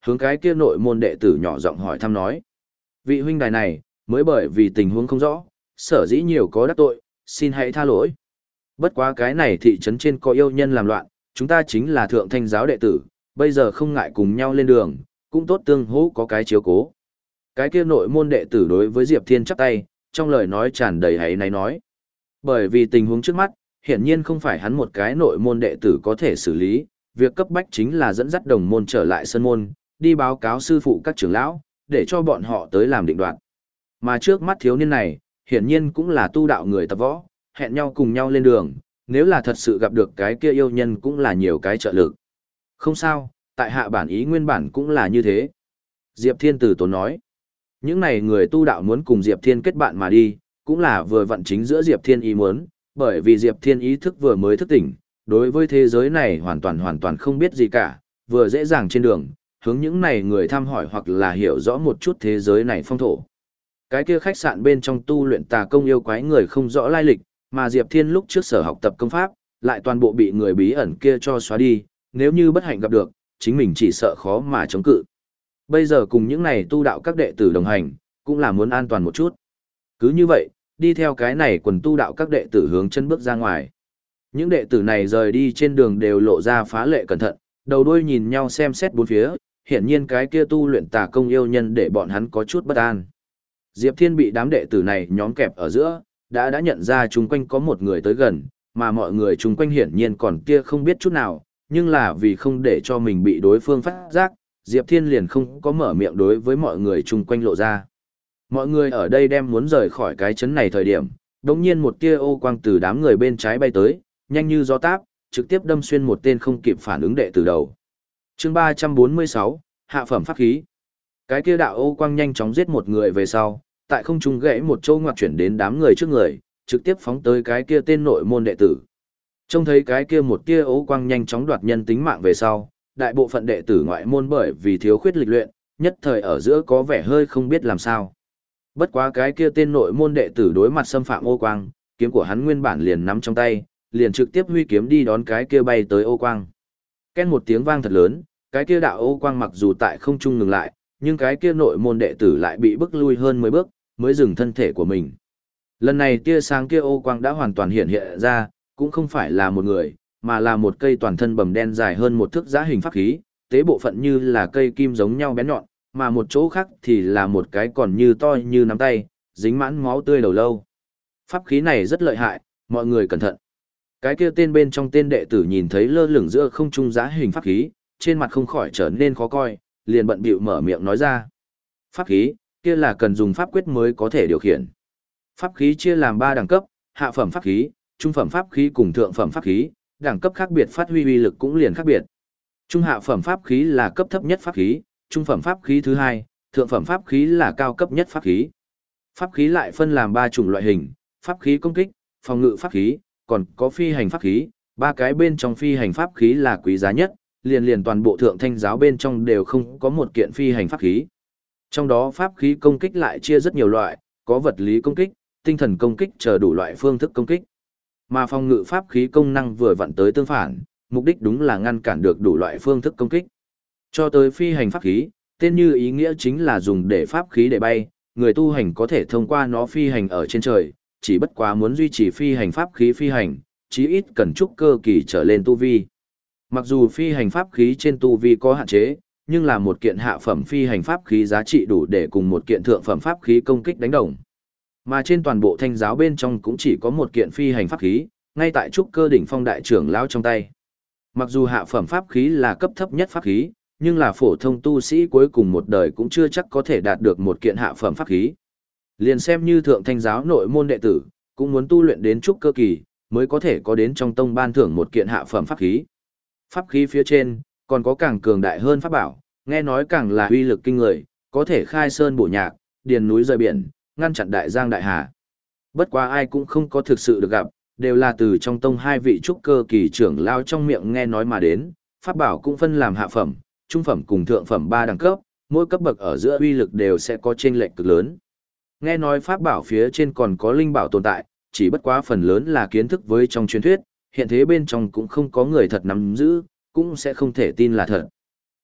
hướng cái kia nội môn đệ tử nhỏ giọng hỏi thăm nói. Vị huynh đài này, mới bởi vì tình huống không rõ, sở dĩ nhiều có đắc tội, xin hãy tha lỗi. Bất quá cái này thị trấn trên có yêu nhân làm loạn, chúng ta chính là thượng thanh giáo đệ tử, bây giờ không ngại cùng nhau lên đường, cũng tốt tương hỗ có cái chiếu cố. Cái kia nội môn đệ tử đối với Diệp Thiên chắp tay, trong lời nói tràn đầy hãy náy nói. Bởi vì tình huống trước mắt, hiển nhiên không phải hắn một cái nội môn đệ tử có thể xử lý, việc cấp bách chính là dẫn dắt đồng môn trở lại sân môn, đi báo cáo sư phụ các trưởng lão, để cho bọn họ tới làm định đoạt. Mà trước mắt thiếu niên này, hiển nhiên cũng là tu đạo người tập võ, hẹn nhau cùng nhau lên đường, nếu là thật sự gặp được cái kia yêu nhân cũng là nhiều cái trợ lực. Không sao, tại hạ bản ý nguyên bản cũng là như thế. Diệp Thiên từ tốn nói, những này người tu đạo muốn cùng Diệp Thiên kết bạn mà đi, cũng là vừa vặn chính giữa Diệp Thiên ý muốn, bởi vì Diệp Thiên ý thức vừa mới thức tỉnh, đối với thế giới này hoàn toàn hoàn toàn không biết gì cả, vừa dễ dàng trên đường, hướng những này người thăm hỏi hoặc là hiểu rõ một chút thế giới này phong thổ. Cái kia khách sạn bên trong tu luyện tà công yêu quái người không rõ lai lịch, mà Diệp Thiên lúc trước sở học tập công pháp, lại toàn bộ bị người bí ẩn kia cho xóa đi, nếu như bất hạnh gặp được, chính mình chỉ sợ khó mà chống cự. Bây giờ cùng những này tu đạo các đệ tử đồng hành, cũng là muốn an toàn một chút. Cứ như vậy, đi theo cái này quần tu đạo các đệ tử hướng chân bước ra ngoài. Những đệ tử này rời đi trên đường đều lộ ra phá lệ cẩn thận, đầu đuôi nhìn nhau xem xét bốn phía, hiển nhiên cái kia tu luyện tà công yêu nhân để bọn hắn có chút bất an. Diệp Thiên bị đám đệ tử này nhóm kẹp ở giữa, đã đã nhận ra chung quanh có một người tới gần, mà mọi người chung quanh hiển nhiên còn kia không biết chút nào, nhưng là vì không để cho mình bị đối phương phát giác, Diệp Thiên liền không có mở miệng đối với mọi người chung quanh lộ ra. Mọi người ở đây đem muốn rời khỏi cái chấn này thời điểm, đột nhiên một tia ô quang từ đám người bên trái bay tới, nhanh như gió táp, trực tiếp đâm xuyên một tên không kịp phản ứng đệ tử đầu. Chương ba trăm bốn mươi sáu, hạ phẩm pháp khí. Cái kia đạo ô quang nhanh chóng giết một người về sau, tại không trung gãy một châu ngoặt chuyển đến đám người trước người, trực tiếp phóng tới cái kia tên nội môn đệ tử. Trông thấy cái kia một tia ô quang nhanh chóng đoạt nhân tính mạng về sau, đại bộ phận đệ tử ngoại môn bởi vì thiếu khuyết lịch luyện, nhất thời ở giữa có vẻ hơi không biết làm sao. Bất quá cái kia tên nội môn đệ tử đối mặt xâm phạm ô quang, kiếm của hắn nguyên bản liền nắm trong tay, liền trực tiếp huy kiếm đi đón cái kia bay tới ô quang. Két một tiếng vang thật lớn, cái kia đạo ô quang mặc dù tại không trung ngừng lại, nhưng cái kia nội môn đệ tử lại bị bức lui hơn mười bước, mới dừng thân thể của mình. Lần này tia sáng kia ô quang đã hoàn toàn hiện hiện ra, cũng không phải là một người, mà là một cây toàn thân bầm đen dài hơn một thước giá hình pháp khí, tế bộ phận như là cây kim giống nhau bén nhọn, mà một chỗ khác thì là một cái còn như to như nắm tay, dính mãn máu tươi đầu lâu. Pháp khí này rất lợi hại, mọi người cẩn thận. Cái kia tên bên trong tên đệ tử nhìn thấy lơ lửng giữa không trung giá hình pháp khí, trên mặt không khỏi trở nên khó coi, liền bận bịu mở miệng nói ra. Pháp khí, kia là cần dùng pháp quyết mới có thể điều khiển. Pháp khí chia làm ba đẳng cấp, hạ phẩm pháp khí, trung phẩm pháp khí cùng thượng phẩm pháp khí, đẳng cấp khác biệt phát huy uy lực cũng liền khác biệt. Trung hạ phẩm pháp khí là cấp thấp nhất pháp khí, trung phẩm pháp khí thứ hai, thượng phẩm pháp khí là cao cấp nhất pháp khí. Pháp khí lại phân làm ba chủng loại hình, pháp khí công kích, phòng ngự pháp khí, còn có phi hành pháp khí, ba cái bên trong phi hành pháp khí là quý giá nhất, liền liền toàn bộ thượng thanh giáo bên trong đều không có một kiện phi hành pháp khí. Trong đó pháp khí công kích lại chia rất nhiều loại, có vật lý công kích, tinh thần công kích chờ đủ loại phương thức công kích. Mà phòng ngự pháp khí công năng vừa vặn tới tương phản, mục đích đúng là ngăn cản được đủ loại phương thức công kích. Cho tới phi hành pháp khí, tên như ý nghĩa chính là dùng để pháp khí để bay, người tu hành có thể thông qua nó phi hành ở trên trời, chỉ bất quá muốn duy trì phi hành pháp khí phi hành, chí ít cần trúc cơ kỳ trở lên tu vi. Mặc dù phi hành pháp khí trên tu vi có hạn chế, nhưng là một kiện hạ phẩm phi hành pháp khí giá trị đủ để cùng một kiện thượng phẩm pháp khí công kích đánh đồng. Mà trên toàn bộ thanh giáo bên trong cũng chỉ có một kiện phi hành pháp khí, ngay tại trúc cơ đỉnh phong đại trưởng lão trong tay. Mặc dù hạ phẩm pháp khí là cấp thấp nhất pháp khí, nhưng là phổ thông tu sĩ cuối cùng một đời cũng chưa chắc có thể đạt được một kiện hạ phẩm pháp khí. Liền xem như thượng thanh giáo nội môn đệ tử, cũng muốn tu luyện đến trúc cơ kỳ, mới có thể có đến trong tông ban thưởng một kiện hạ phẩm pháp khí. Pháp khí phía trên, còn có càng cường đại hơn pháp bảo, nghe nói càng là uy lực kinh người, có thể khai sơn bổ nhạc, điền núi rời biển, ngăn chặn đại giang đại hà. Bất quá ai cũng không có thực sự được gặp, đều là từ trong tông hai vị trúc cơ kỳ trưởng lao trong miệng nghe nói mà đến, pháp bảo cũng phân làm hạ phẩm, trung phẩm cùng thượng phẩm ba đẳng cấp, mỗi cấp bậc ở giữa uy lực đều sẽ có chênh lệch cực lớn. Nghe nói pháp bảo phía trên còn có linh bảo tồn tại, chỉ bất quá phần lớn là kiến thức với trong truyền thuyết, hiện thế bên trong cũng không có người thật nắm giữ, cũng sẽ không thể tin là thật.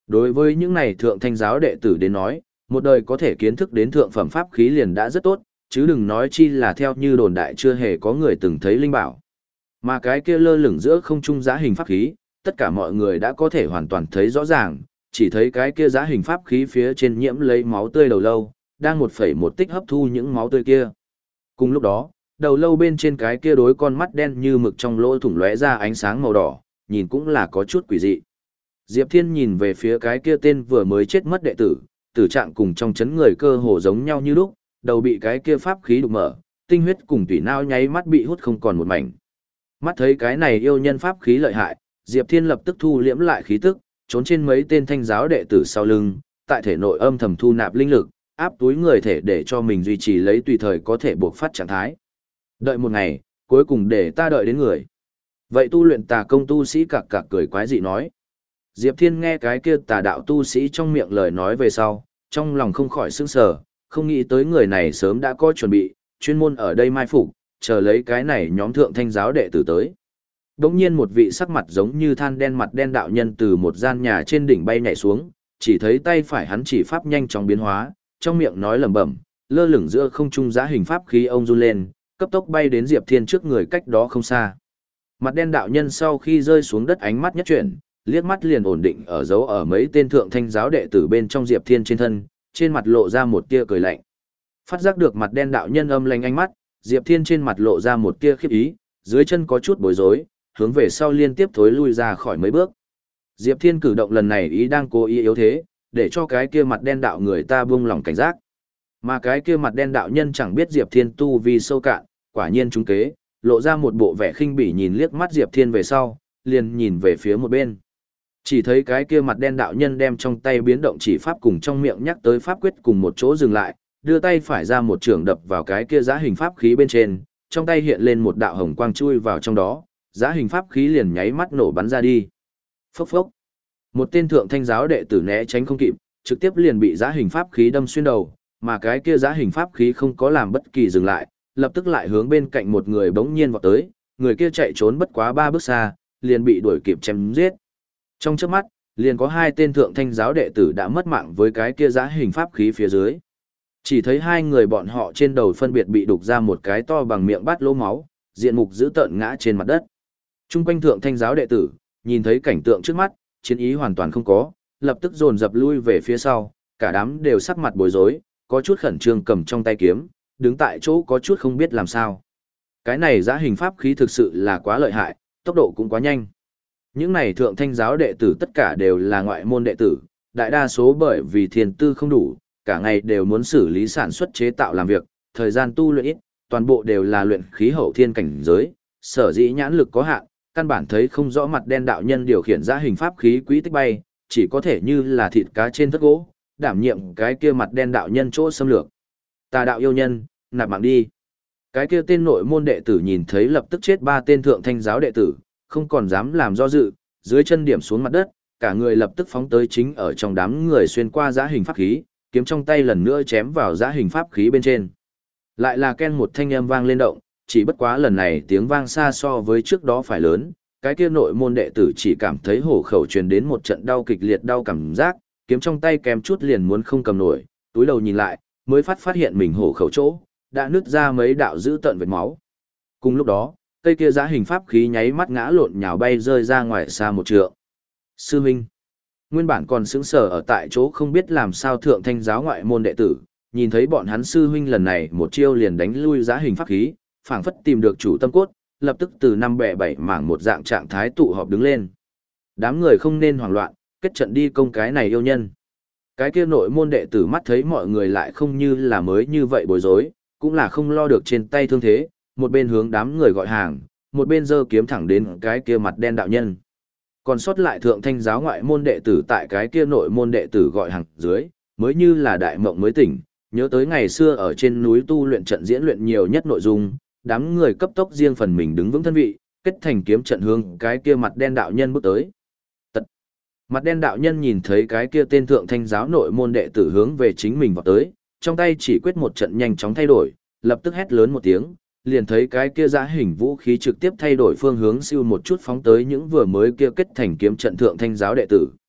Đối với những này thượng thanh giáo đệ tử đến nói, một đời có thể kiến thức đến thượng phẩm pháp khí liền đã rất tốt, chứ đừng nói chi là theo như đồn đại chưa hề có người từng thấy linh bảo. Mà cái kia lơ lửng giữa không trung giá hình pháp khí, tất cả mọi người đã có thể hoàn toàn thấy rõ ràng, chỉ thấy cái kia giá hình pháp khí phía trên nhiễm lấy máu tươi đầu lâu, đang một phẩy một tích hấp thu những máu tươi kia. Cùng lúc đó, đầu lâu bên trên cái kia đối con mắt đen như mực trong lỗ thủng lóe ra ánh sáng màu đỏ, nhìn cũng là có chút quỷ dị. Diệp Thiên nhìn về phía cái kia tên vừa mới chết mất đệ tử, tử trạng cùng trong chấn người cơ hồ giống nhau như lúc, đầu bị cái kia pháp khí đục mở, tinh huyết cùng tủy não nháy mắt bị hút không còn một mảnh. Mắt thấy cái này yêu nhân pháp khí lợi hại, Diệp Thiên lập tức thu liễm lại khí tức, trốn trên mấy tên thanh giáo đệ tử sau lưng, tại thể nội âm thầm thu nạp linh lực, áp túi người thể để cho mình duy trì lấy tùy thời có thể buộc phát trạng thái. Đợi một ngày, cuối cùng để ta đợi đến người. Vậy tu luyện tà công tu sĩ cặc cặc cười quái dị nói. Diệp Thiên nghe cái kia tà đạo tu sĩ trong miệng lời nói về sau, trong lòng không khỏi sững sờ, không nghĩ tới người này sớm đã có chuẩn bị, chuyên môn ở đây mai phục, chờ lấy cái này nhóm thượng thanh giáo đệ tử tới. Đống nhiên một vị sắc mặt giống như than đen mặt đen đạo nhân từ một gian nhà trên đỉnh bay nhảy xuống, chỉ thấy tay phải hắn chỉ pháp nhanh chóng biến hóa, trong miệng nói lẩm bẩm, lơ lửng giữa không trung giá hình pháp khí ông run lên, cấp tốc bay đến Diệp Thiên trước người cách đó không xa. Mặt đen đạo nhân sau khi rơi xuống đất ánh mắt nhất chuyển, liếc mắt liền ổn định ở dấu ở mấy tên thượng thanh giáo đệ tử bên trong Diệp Thiên trên thân, trên mặt lộ ra một tia cười lạnh. Phát giác được mặt đen đạo nhân âm lanh ánh mắt, Diệp Thiên trên mặt lộ ra một tia khiếp ý, dưới chân có chút bối rối, hướng về sau liên tiếp thối lui ra khỏi mấy bước. Diệp Thiên cử động lần này ý đang cố ý yếu thế, để cho cái kia mặt đen đạo người ta buông lòng cảnh giác. Mà cái kia mặt đen đạo nhân chẳng biết Diệp Thiên tu vi sâu cạn, quả nhiên trúng kế, lộ ra một bộ vẻ khinh bỉ nhìn liếc mắt Diệp Thiên về sau, liền nhìn về phía một bên. Chỉ thấy cái kia mặt đen đạo nhân đem trong tay biến động chỉ pháp cùng trong miệng nhắc tới pháp quyết cùng một chỗ dừng lại, đưa tay phải ra một trường đập vào cái kia giá hình pháp khí bên trên, trong tay hiện lên một đạo hồng quang chui vào trong đó, giá hình pháp khí liền nháy mắt nổ bắn ra đi. Phốc phốc. Một tên thượng thanh giáo đệ tử né tránh không kịp, trực tiếp liền bị giá hình pháp khí đâm xuyên đầu, mà cái kia giá hình pháp khí không có làm bất kỳ dừng lại, lập tức lại hướng bên cạnh một người bỗng nhiên vọt tới, người kia chạy trốn bất quá ba bước xa, liền bị đuổi kịp chém giết. Trong chớp mắt, liền có hai tên thượng thanh giáo đệ tử đã mất mạng với cái kia giá hình pháp khí phía dưới. Chỉ thấy hai người bọn họ trên đầu phân biệt bị đục ra một cái to bằng miệng bát lỗ máu, diện mục dữ tợn ngã trên mặt đất. Trung quanh thượng thanh giáo đệ tử, nhìn thấy cảnh tượng trước mắt, chiến ý hoàn toàn không có, lập tức dồn dập lui về phía sau, cả đám đều sắc mặt bối rối, có chút khẩn trương cầm trong tay kiếm, đứng tại chỗ có chút không biết làm sao. Cái này giá hình pháp khí thực sự là quá lợi hại, tốc độ cũng quá nhanh. Những này thượng thanh giáo đệ tử tất cả đều là ngoại môn đệ tử, đại đa số bởi vì thiền tư không đủ, cả ngày đều muốn xử lý sản xuất chế tạo làm việc, thời gian tu luyện ít, toàn bộ đều là luyện khí hậu thiên cảnh giới, sở dĩ nhãn lực có hạn, căn bản thấy không rõ mặt đen đạo nhân điều khiển giá hình pháp khí quý tích bay, chỉ có thể như là thịt cá trên thất gỗ, đảm nhiệm cái kia mặt đen đạo nhân chỗ xâm lược. Tà đạo yêu nhân, nạp mạng đi. Cái kia tên nội môn đệ tử nhìn thấy lập tức chết ba tên thượng thanh giáo đệ tử, không còn dám làm do dự, dưới chân điểm xuống mặt đất, cả người lập tức phóng tới chính ở trong đám người xuyên qua giá hình pháp khí, kiếm trong tay lần nữa chém vào giá hình pháp khí bên trên. Lại là ken một thanh âm vang lên động, chỉ bất quá lần này tiếng vang xa so với trước đó phải lớn, cái kia nội môn đệ tử chỉ cảm thấy hổ khẩu truyền đến một trận đau kịch liệt đau cảm giác, kiếm trong tay kèm chút liền muốn không cầm nổi, túi đầu nhìn lại, mới phát phát hiện mình hổ khẩu chỗ, đã nứt ra mấy đạo dữ tận vệt máu. Cùng lúc đó, cây kia giá hình pháp khí nháy mắt ngã lộn nhào bay rơi ra ngoài xa một trượng. Sư Minh, nguyên bản còn sững sờ ở tại chỗ không biết làm sao thượng thanh giáo ngoại môn đệ tử, nhìn thấy bọn hắn sư huynh lần này một chiêu liền đánh lui giá hình pháp khí, phảng phất tìm được chủ tâm cốt, lập tức từ năm bẻ bảy mảng một dạng trạng thái tụ họp đứng lên. Đám người không nên hoảng loạn, kết trận đi công cái này yêu nhân. Cái kia nội môn đệ tử mắt thấy mọi người lại không như là mới như vậy bối rối, cũng là không lo được trên tay thương thế, một bên hướng đám người gọi hàng, một bên giơ kiếm thẳng đến cái kia mặt đen đạo nhân. Còn sót lại thượng thanh giáo ngoại môn đệ tử tại cái kia nội môn đệ tử gọi hàng dưới, mới như là đại mộng mới tỉnh, nhớ tới ngày xưa ở trên núi tu luyện trận diễn luyện nhiều nhất nội dung, đám người cấp tốc riêng phần mình đứng vững thân vị, kết thành kiếm trận hướng cái kia mặt đen đạo nhân bước tới. Tật. Mặt đen đạo nhân nhìn thấy cái kia tên thượng thanh giáo nội môn đệ tử hướng về chính mình vào tới, trong tay chỉ quyết một trận nhanh chóng thay đổi, lập tức hét lớn một tiếng, liền thấy cái kia giá hình vũ khí trực tiếp thay đổi phương hướng siêu một chút phóng tới những vừa mới kia kết thành kiếm trận thượng thanh giáo đệ tử.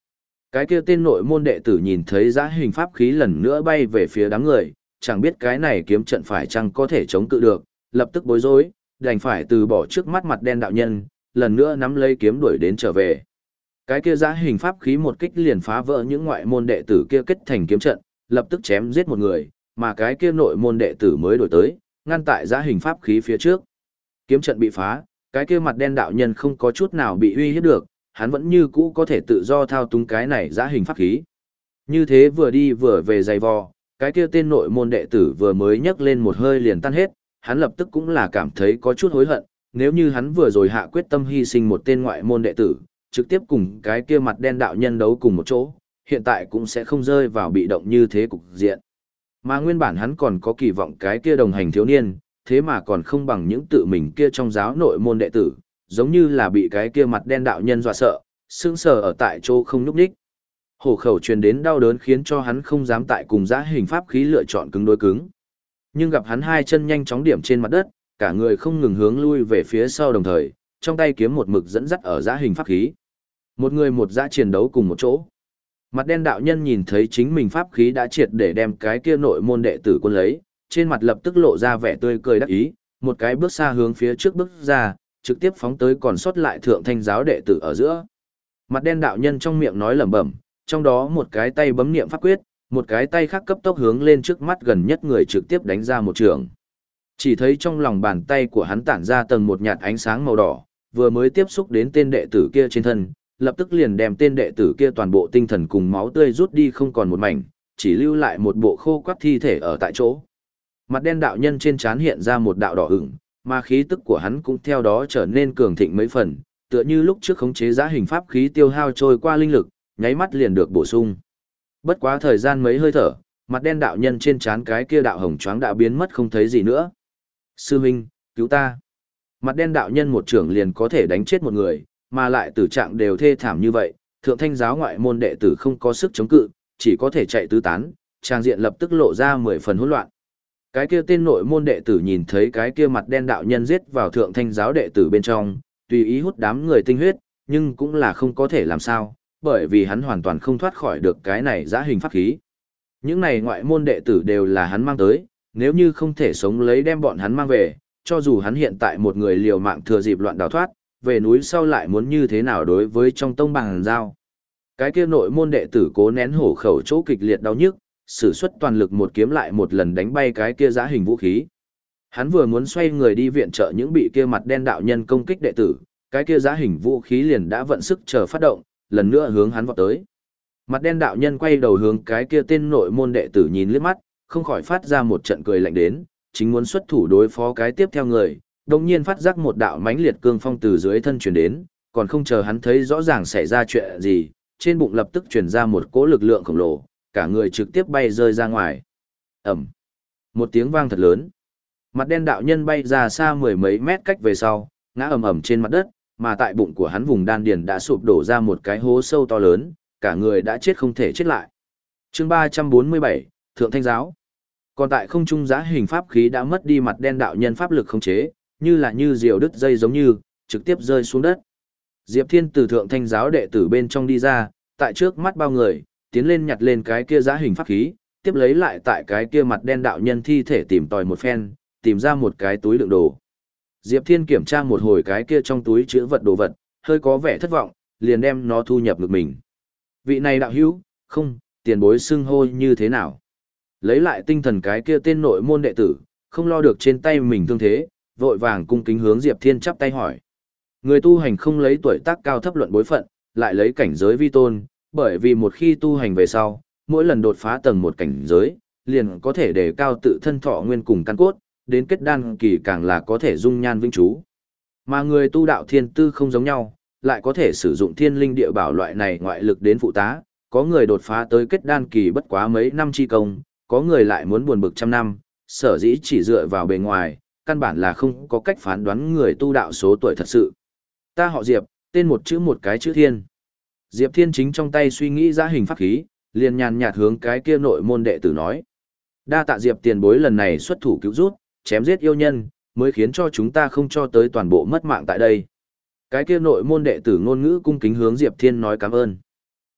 Cái kia tên nội môn đệ tử nhìn thấy giã hình pháp khí lần nữa bay về phía đám người, chẳng biết cái này kiếm trận phải chăng có thể chống cự được, lập tức bối rối, đành phải từ bỏ trước mắt mặt đen đạo nhân, lần nữa nắm lấy kiếm đuổi đến trở về. Cái kia giã hình pháp khí một kích liền phá vỡ những ngoại môn đệ tử kia kết thành kiếm trận, lập tức chém giết một người, mà cái kia nội môn đệ tử mới đổi tới, ngăn tại giã hình pháp khí phía trước. Kiếm trận bị phá, cái kia mặt đen đạo nhân không có chút nào bị uy hiếp được, hắn vẫn như cũ có thể tự do thao túng cái này giã hình pháp khí. Như thế vừa đi vừa về giày vò, cái kia tên nội môn đệ tử vừa mới nhấc lên một hơi liền tan hết, hắn lập tức cũng là cảm thấy có chút hối hận, nếu như hắn vừa rồi hạ quyết tâm hy sinh một tên ngoại môn đệ tử, trực tiếp cùng cái kia mặt đen đạo nhân đấu cùng một chỗ, hiện tại cũng sẽ không rơi vào bị động như thế cục diện. Mà nguyên bản hắn còn có kỳ vọng cái kia đồng hành thiếu niên, thế mà còn không bằng những tự mình kia trong giáo nội môn đệ tử, giống như là bị cái kia mặt đen đạo nhân dọa sợ, sững sờ ở tại chỗ không nhúc nhích. Hổ khẩu truyền đến đau đớn khiến cho hắn không dám tại cùng giã hình pháp khí lựa chọn cứng đối cứng. Nhưng gặp hắn hai chân nhanh chóng điểm trên mặt đất, cả người không ngừng hướng lui về phía sau đồng thời, trong tay kiếm một mực dẫn dắt ở giã hình pháp khí. Một người một giã chiến đấu cùng một chỗ. Mặt đen đạo nhân nhìn thấy chính mình pháp khí đã triệt để đem cái kia nội môn đệ tử quân lấy, trên mặt lập tức lộ ra vẻ tươi cười đắc ý, một cái bước xa hướng phía trước bước ra, trực tiếp phóng tới còn sót lại thượng thanh giáo đệ tử ở giữa. Mặt đen đạo nhân trong miệng nói lẩm bẩm, trong đó một cái tay bấm niệm pháp quyết, một cái tay khác cấp tốc hướng lên trước mắt gần nhất người trực tiếp đánh ra một trường. Chỉ thấy trong lòng bàn tay của hắn tản ra tầng một nhạt ánh sáng màu đỏ, vừa mới tiếp xúc đến tên đệ tử kia trên thân, lập tức liền đem tên đệ tử kia toàn bộ tinh thần cùng máu tươi rút đi không còn một mảnh, chỉ lưu lại một bộ khô quắt thi thể ở tại chỗ. Mặt đen đạo nhân trên trán hiện ra một đạo đỏ ửng, mà khí tức của hắn cũng theo đó trở nên cường thịnh mấy phần, tựa như lúc trước khống chế giã hình pháp khí tiêu hao trôi qua linh lực, nháy mắt liền được bổ sung. Bất quá thời gian mấy hơi thở, mặt đen đạo nhân trên trán cái kia đạo hồng choáng đã biến mất không thấy gì nữa. Sư huynh, cứu ta. Mặt đen đạo nhân một trưởng liền có thể đánh chết một người, mà lại tử trạng đều thê thảm như vậy, thượng thanh giáo ngoại môn đệ tử không có sức chống cự, chỉ có thể chạy tứ tán, trang diện lập tức lộ ra mười phần hỗn loạn. Cái kia tên nội môn đệ tử nhìn thấy cái kia mặt đen đạo nhân giết vào thượng thanh giáo đệ tử bên trong, tùy ý hút đám người tinh huyết, nhưng cũng là không có thể làm sao, bởi vì hắn hoàn toàn không thoát khỏi được cái này giã hình pháp khí. Những này ngoại môn đệ tử đều là hắn mang tới, nếu như không thể sống lấy đem bọn hắn mang về, cho dù hắn hiện tại một người liều mạng thừa dịp loạn đào thoát, về núi sau lại muốn như thế nào đối với trong tông bằng giao. Cái kia nội môn đệ tử cố nén hổ khẩu chỗ kịch liệt đau nhức, sử xuất toàn lực một kiếm lại một lần đánh bay cái kia giã hình vũ khí. Hắn vừa muốn xoay người đi viện trợ những bị kia mặt đen đạo nhân công kích đệ tử, cái kia giã hình vũ khí liền đã vận sức chờ phát động, lần nữa hướng hắn vọt tới. Mặt đen đạo nhân quay đầu hướng cái kia tên nội môn đệ tử nhìn liếc mắt, không khỏi phát ra một trận cười lạnh đến, chính muốn xuất thủ đối phó cái tiếp theo người, đồng nhiên phát giác một đạo mãnh liệt cương phong từ dưới thân truyền đến, còn không chờ hắn thấy rõ ràng xảy ra chuyện gì, trên bụng lập tức truyền ra một cỗ lực lượng khổng lồ, cả người trực tiếp bay rơi ra ngoài. Ẩm. Một tiếng vang thật lớn. Mặt đen đạo nhân bay ra xa mười mấy mét cách về sau, ngã ầm ầm trên mặt đất, mà tại bụng của hắn vùng đan điền đã sụp đổ ra một cái hố sâu to lớn, cả người đã chết không thể chết lại. Chương ba trăm bốn mươi bảy, Thượng Thanh Giáo. Còn tại không trung giã hình pháp khí đã mất đi mặt đen đạo nhân pháp lực khống chế, như là như diều đứt dây giống như, trực tiếp rơi xuống đất. Diệp Thiên từ Thượng Thanh Giáo đệ tử bên trong đi ra, tại trước mắt bao người, tiến lên nhặt lên cái kia giã hình pháp khí, tiếp lấy lại tại cái kia mặt đen đạo nhân thi thể tìm tòi một phen, tìm ra một cái túi đựng đồ. Diệp Thiên kiểm tra một hồi cái kia trong túi chứa vật đồ vật, hơi có vẻ thất vọng, liền đem nó thu nhập ngực mình. Vị này đạo hữu, không, tiền bối xưng hô như thế nào? Lấy lại tinh thần cái kia tên nội môn đệ tử, không lo được trên tay mình thương thế, vội vàng cung kính hướng Diệp Thiên chắp tay hỏi. Người tu hành không lấy tuổi tác cao thấp luận bối phận, lại lấy cảnh giới vi tôn, bởi vì một khi tu hành về sau, mỗi lần đột phá tầng một cảnh giới, liền có thể đề cao tự thân thọ nguyên cùng căn cốt, đến kết đan kỳ càng là có thể dung nhan vĩnh trú. Mà người tu đạo thiên tư không giống nhau, lại có thể sử dụng thiên linh địa bảo loại này ngoại lực đến phụ tá, có người đột phá tới kết đan kỳ bất quá mấy năm chi công, có người lại muốn buồn bực trăm năm, sở dĩ chỉ dựa vào bề ngoài, căn bản là không có cách phán đoán người tu đạo số tuổi thật sự. Ta họ Diệp, tên một chữ một cái chữ Thiên. Diệp Thiên chính trong tay suy nghĩ ra hình pháp khí, liền nhàn nhạt hướng cái kia nội môn đệ tử nói. Đa tạ Diệp tiền bối lần này xuất thủ cứu rút, chém giết yêu nhân, mới khiến cho chúng ta không cho tới toàn bộ mất mạng tại đây. Cái kia nội môn đệ tử ngôn ngữ cung kính hướng Diệp Thiên nói cảm ơn.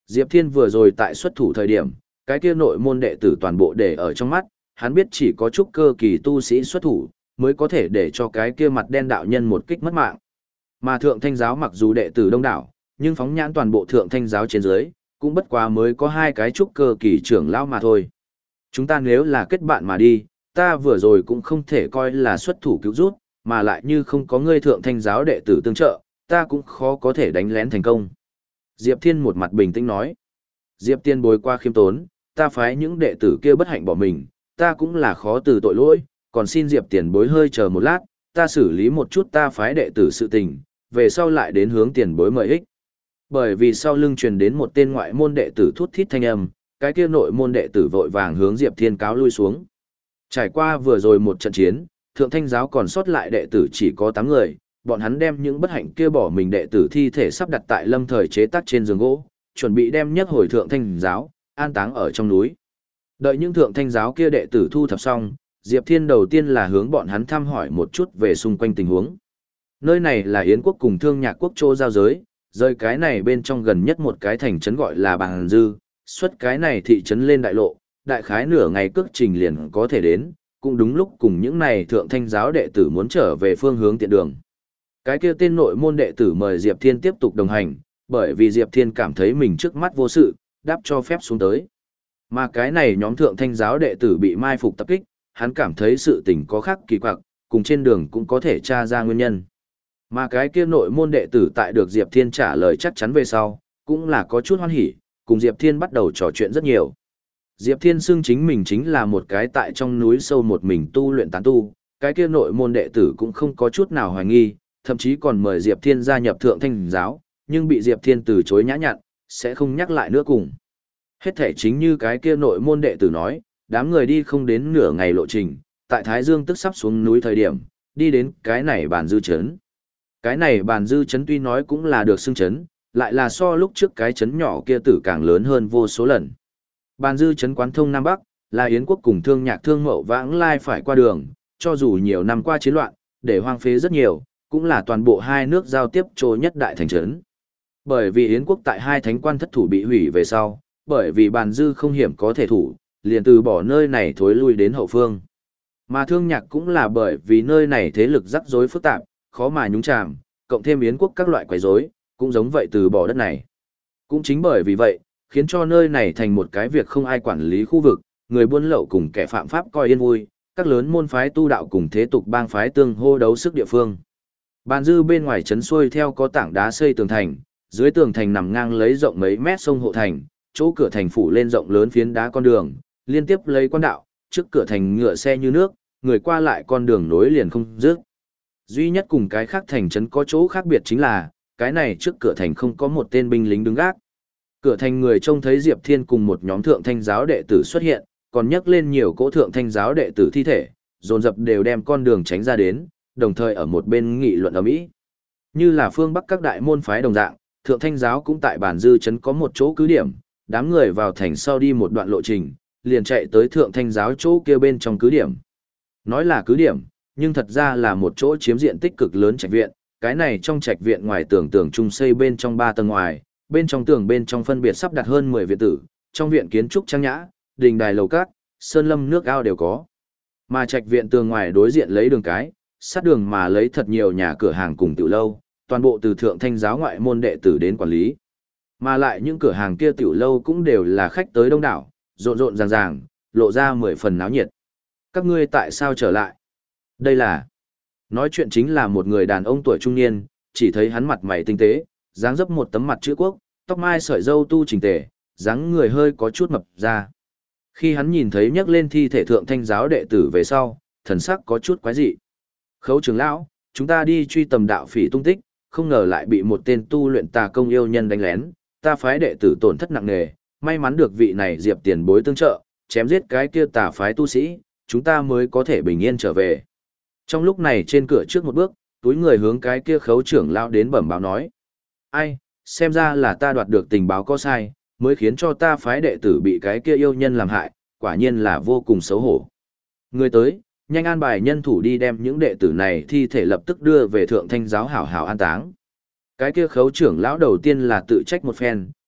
Diệp Thiên vừa rồi tại xuất thủ thời điểm, cái kia nội môn đệ tử toàn bộ để ở trong mắt, hắn biết chỉ có trúc cơ kỳ tu sĩ xuất thủ, mới có thể để cho cái kia mặt đen đạo nhân một kích mất mạng. Mà thượng thanh giáo mặc dù đệ tử đông đảo, nhưng phóng nhãn toàn bộ thượng thanh giáo trên dưới, cũng bất quá mới có hai cái trúc cơ kỳ trưởng lão mà thôi. Chúng ta nếu là kết bạn mà đi, ta vừa rồi cũng không thể coi là xuất thủ cứu rút, mà lại như không có ngươi thượng thanh giáo đệ tử tương trợ, ta cũng khó có thể đánh lén thành công. Diệp Thiên một mặt bình tĩnh nói. Diệp Tiên bối qua khiêm tốn, ta phái những đệ tử kia bất hạnh bỏ mình, ta cũng là khó từ tội lỗi, còn xin Diệp tiền bối hơi chờ một lát, ta xử lý một chút ta phái đệ tử sự tình, về sau lại đến hướng tiền bối mời ích. Bởi vì sau lưng truyền đến một tên ngoại môn đệ tử thút thít thanh âm, cái kia nội môn đệ tử vội vàng hướng Diệp Thiên cáo lui xuống. Trải qua vừa rồi một trận chiến, thượng thanh giáo còn sót lại đệ tử chỉ có tám người, bọn hắn đem những bất hạnh kia bỏ mình đệ tử thi thể sắp đặt tại lâm thời chế tác trên giường gỗ, chuẩn bị đem nhất hồi thượng thanh giáo, an táng ở trong núi. Đợi những thượng thanh giáo kia đệ tử thu thập xong, Diệp Thiên đầu tiên là hướng bọn hắn thăm hỏi một chút về xung quanh tình huống. Nơi này là Yến quốc cùng Thương Nhạc quốc chỗ giao giới, rời cái này bên trong gần nhất một cái thành trấn gọi là Bàng Dư, xuất cái này thị trấn lên đại lộ, đại khái nửa ngày cước trình liền có thể đến, cũng đúng lúc cùng những này thượng thanh giáo đệ tử muốn trở về phương hướng tiện đường. Cái kia tên nội môn đệ tử mời Diệp Thiên tiếp tục đồng hành, bởi vì Diệp Thiên cảm thấy mình trước mắt vô sự, đáp cho phép xuống tới. Mà cái này nhóm thượng thanh giáo đệ tử bị mai phục tập kích, hắn cảm thấy sự tình có khác kỳ quặc, cùng trên đường cũng có thể tra ra nguyên nhân. Mà cái kia nội môn đệ tử tại được Diệp Thiên trả lời chắc chắn về sau, cũng là có chút hoan hỉ, cùng Diệp Thiên bắt đầu trò chuyện rất nhiều. Diệp Thiên xưng chính mình chính là một cái tại trong núi sâu một mình tu luyện tán tu, cái kia nội môn đệ tử cũng không có chút nào hoài nghi, thậm chí còn mời Diệp Thiên gia nhập thượng thanh giáo, nhưng bị Diệp Thiên từ chối nhã nhặn, sẽ không nhắc lại nữa cùng. Hết thể chính như cái kia nội môn đệ tử nói, đám người đi không đến nửa ngày lộ trình, tại Thái Dương tức sắp xuống núi thời điểm, đi đến cái này bàn dư chấn. Cái này bàn dư chấn tuy nói cũng là được xưng chấn, lại là so lúc trước cái chấn nhỏ kia tử càng lớn hơn vô số lần. Bàn dư chấn quán thông Nam Bắc, là Yến quốc cùng Thương Nhạc thương mậu vãng lai phải qua đường, cho dù nhiều năm qua chiến loạn, để hoang phế rất nhiều, cũng là toàn bộ hai nước giao tiếp trô nhất đại thành trấn. Bởi vì Yến quốc tại hai thánh quan thất thủ bị hủy về sau, bởi vì bàn dư không hiểm có thể thủ, liền từ bỏ nơi này thối lui đến hậu phương. Mà Thương Nhạc cũng là bởi vì nơi này thế lực rắc rối phức tạp, khó mà nhúng chàm, cộng thêm Yến quốc các loại quấy rối, cũng giống vậy từ bỏ đất này. Cũng chính bởi vì vậy, khiến cho nơi này thành một cái việc không ai quản lý khu vực, người buôn lậu cùng kẻ phạm pháp coi yên vui, các lớn môn phái tu đạo cùng thế tục bang phái tương hô đấu sức địa phương. Bàn dư bên ngoài trấn xuôi theo có tảng đá xây tường thành, dưới tường thành nằm ngang lấy rộng mấy mét sông hộ thành, chỗ cửa thành phủ lên rộng lớn phiến đá con đường, liên tiếp lấy quan đạo, trước cửa thành ngựa xe như nước, người qua lại con đường nối liền không dứt. Duy nhất cùng cái khác thành trấn có chỗ khác biệt chính là, cái này trước cửa thành không có một tên binh lính đứng gác. Cửa thành người trông thấy Diệp Thiên cùng một nhóm thượng thanh giáo đệ tử xuất hiện, còn nhấc lên nhiều cỗ thượng thanh giáo đệ tử thi thể, dồn dập đều đem con đường tránh ra đến, đồng thời ở một bên nghị luận ầm ĩ. Như là phương Bắc các đại môn phái đồng dạng, thượng thanh giáo cũng tại bản dư trấn có một chỗ cứ điểm, đám người vào thành sau đi một đoạn lộ trình, liền chạy tới thượng thanh giáo chỗ kia bên trong cứ điểm. Nói là cứ điểm, nhưng thật ra là một chỗ chiếm diện tích cực lớn trạch viện, cái này trong trạch viện ngoài tường tường trung xây bên trong ba tầng ngoài, bên trong tường bên trong phân biệt sắp đặt hơn mười viện tử, trong viện kiến trúc trang nhã, đình đài lầu cát, sơn lâm nước ao đều có. Mà trạch viện tường ngoài đối diện lấy đường cái, sát đường mà lấy thật nhiều nhà cửa hàng cùng tiểu lâu, toàn bộ từ thượng thanh giáo ngoại môn đệ tử đến quản lý. Mà lại những cửa hàng kia tiểu lâu cũng đều là khách tới đông đảo, rộn rộn ràng ràng, lộ ra mười phần náo nhiệt. Các ngươi tại sao trở lại? Đây là... Nói chuyện chính là một người đàn ông tuổi trung niên, chỉ thấy hắn mặt mày tinh tế, dáng dấp một tấm mặt chữ quốc, tóc mai sợi râu tu chỉnh tề, dáng người hơi có chút mập ra. Khi hắn nhìn thấy nhấc lên thi thể thượng thanh giáo đệ tử về sau, thần sắc có chút quái dị. Khấu trưởng lão, chúng ta đi truy tầm đạo phỉ tung tích, không ngờ lại bị một tên tu luyện tà công yêu nhân đánh lén, ta phái đệ tử tổn thất nặng nề, may mắn được vị này Diệp tiền bối tương trợ, chém giết cái kia tà phái tu sĩ, chúng ta mới có thể bình yên trở về. Trong lúc này trên cửa trước một bước, túi người hướng cái kia khấu trưởng lão đến bẩm báo nói. Ai, xem ra là ta đoạt được tình báo có sai, mới khiến cho ta phái đệ tử bị cái kia yêu nhân làm hại, quả nhiên là vô cùng xấu hổ. Người tới, nhanh an bài nhân thủ đi đem những đệ tử này thi thể lập tức đưa về thượng thanh giáo hảo hảo an táng. Cái kia khấu trưởng lão đầu tiên là tự trách một phen,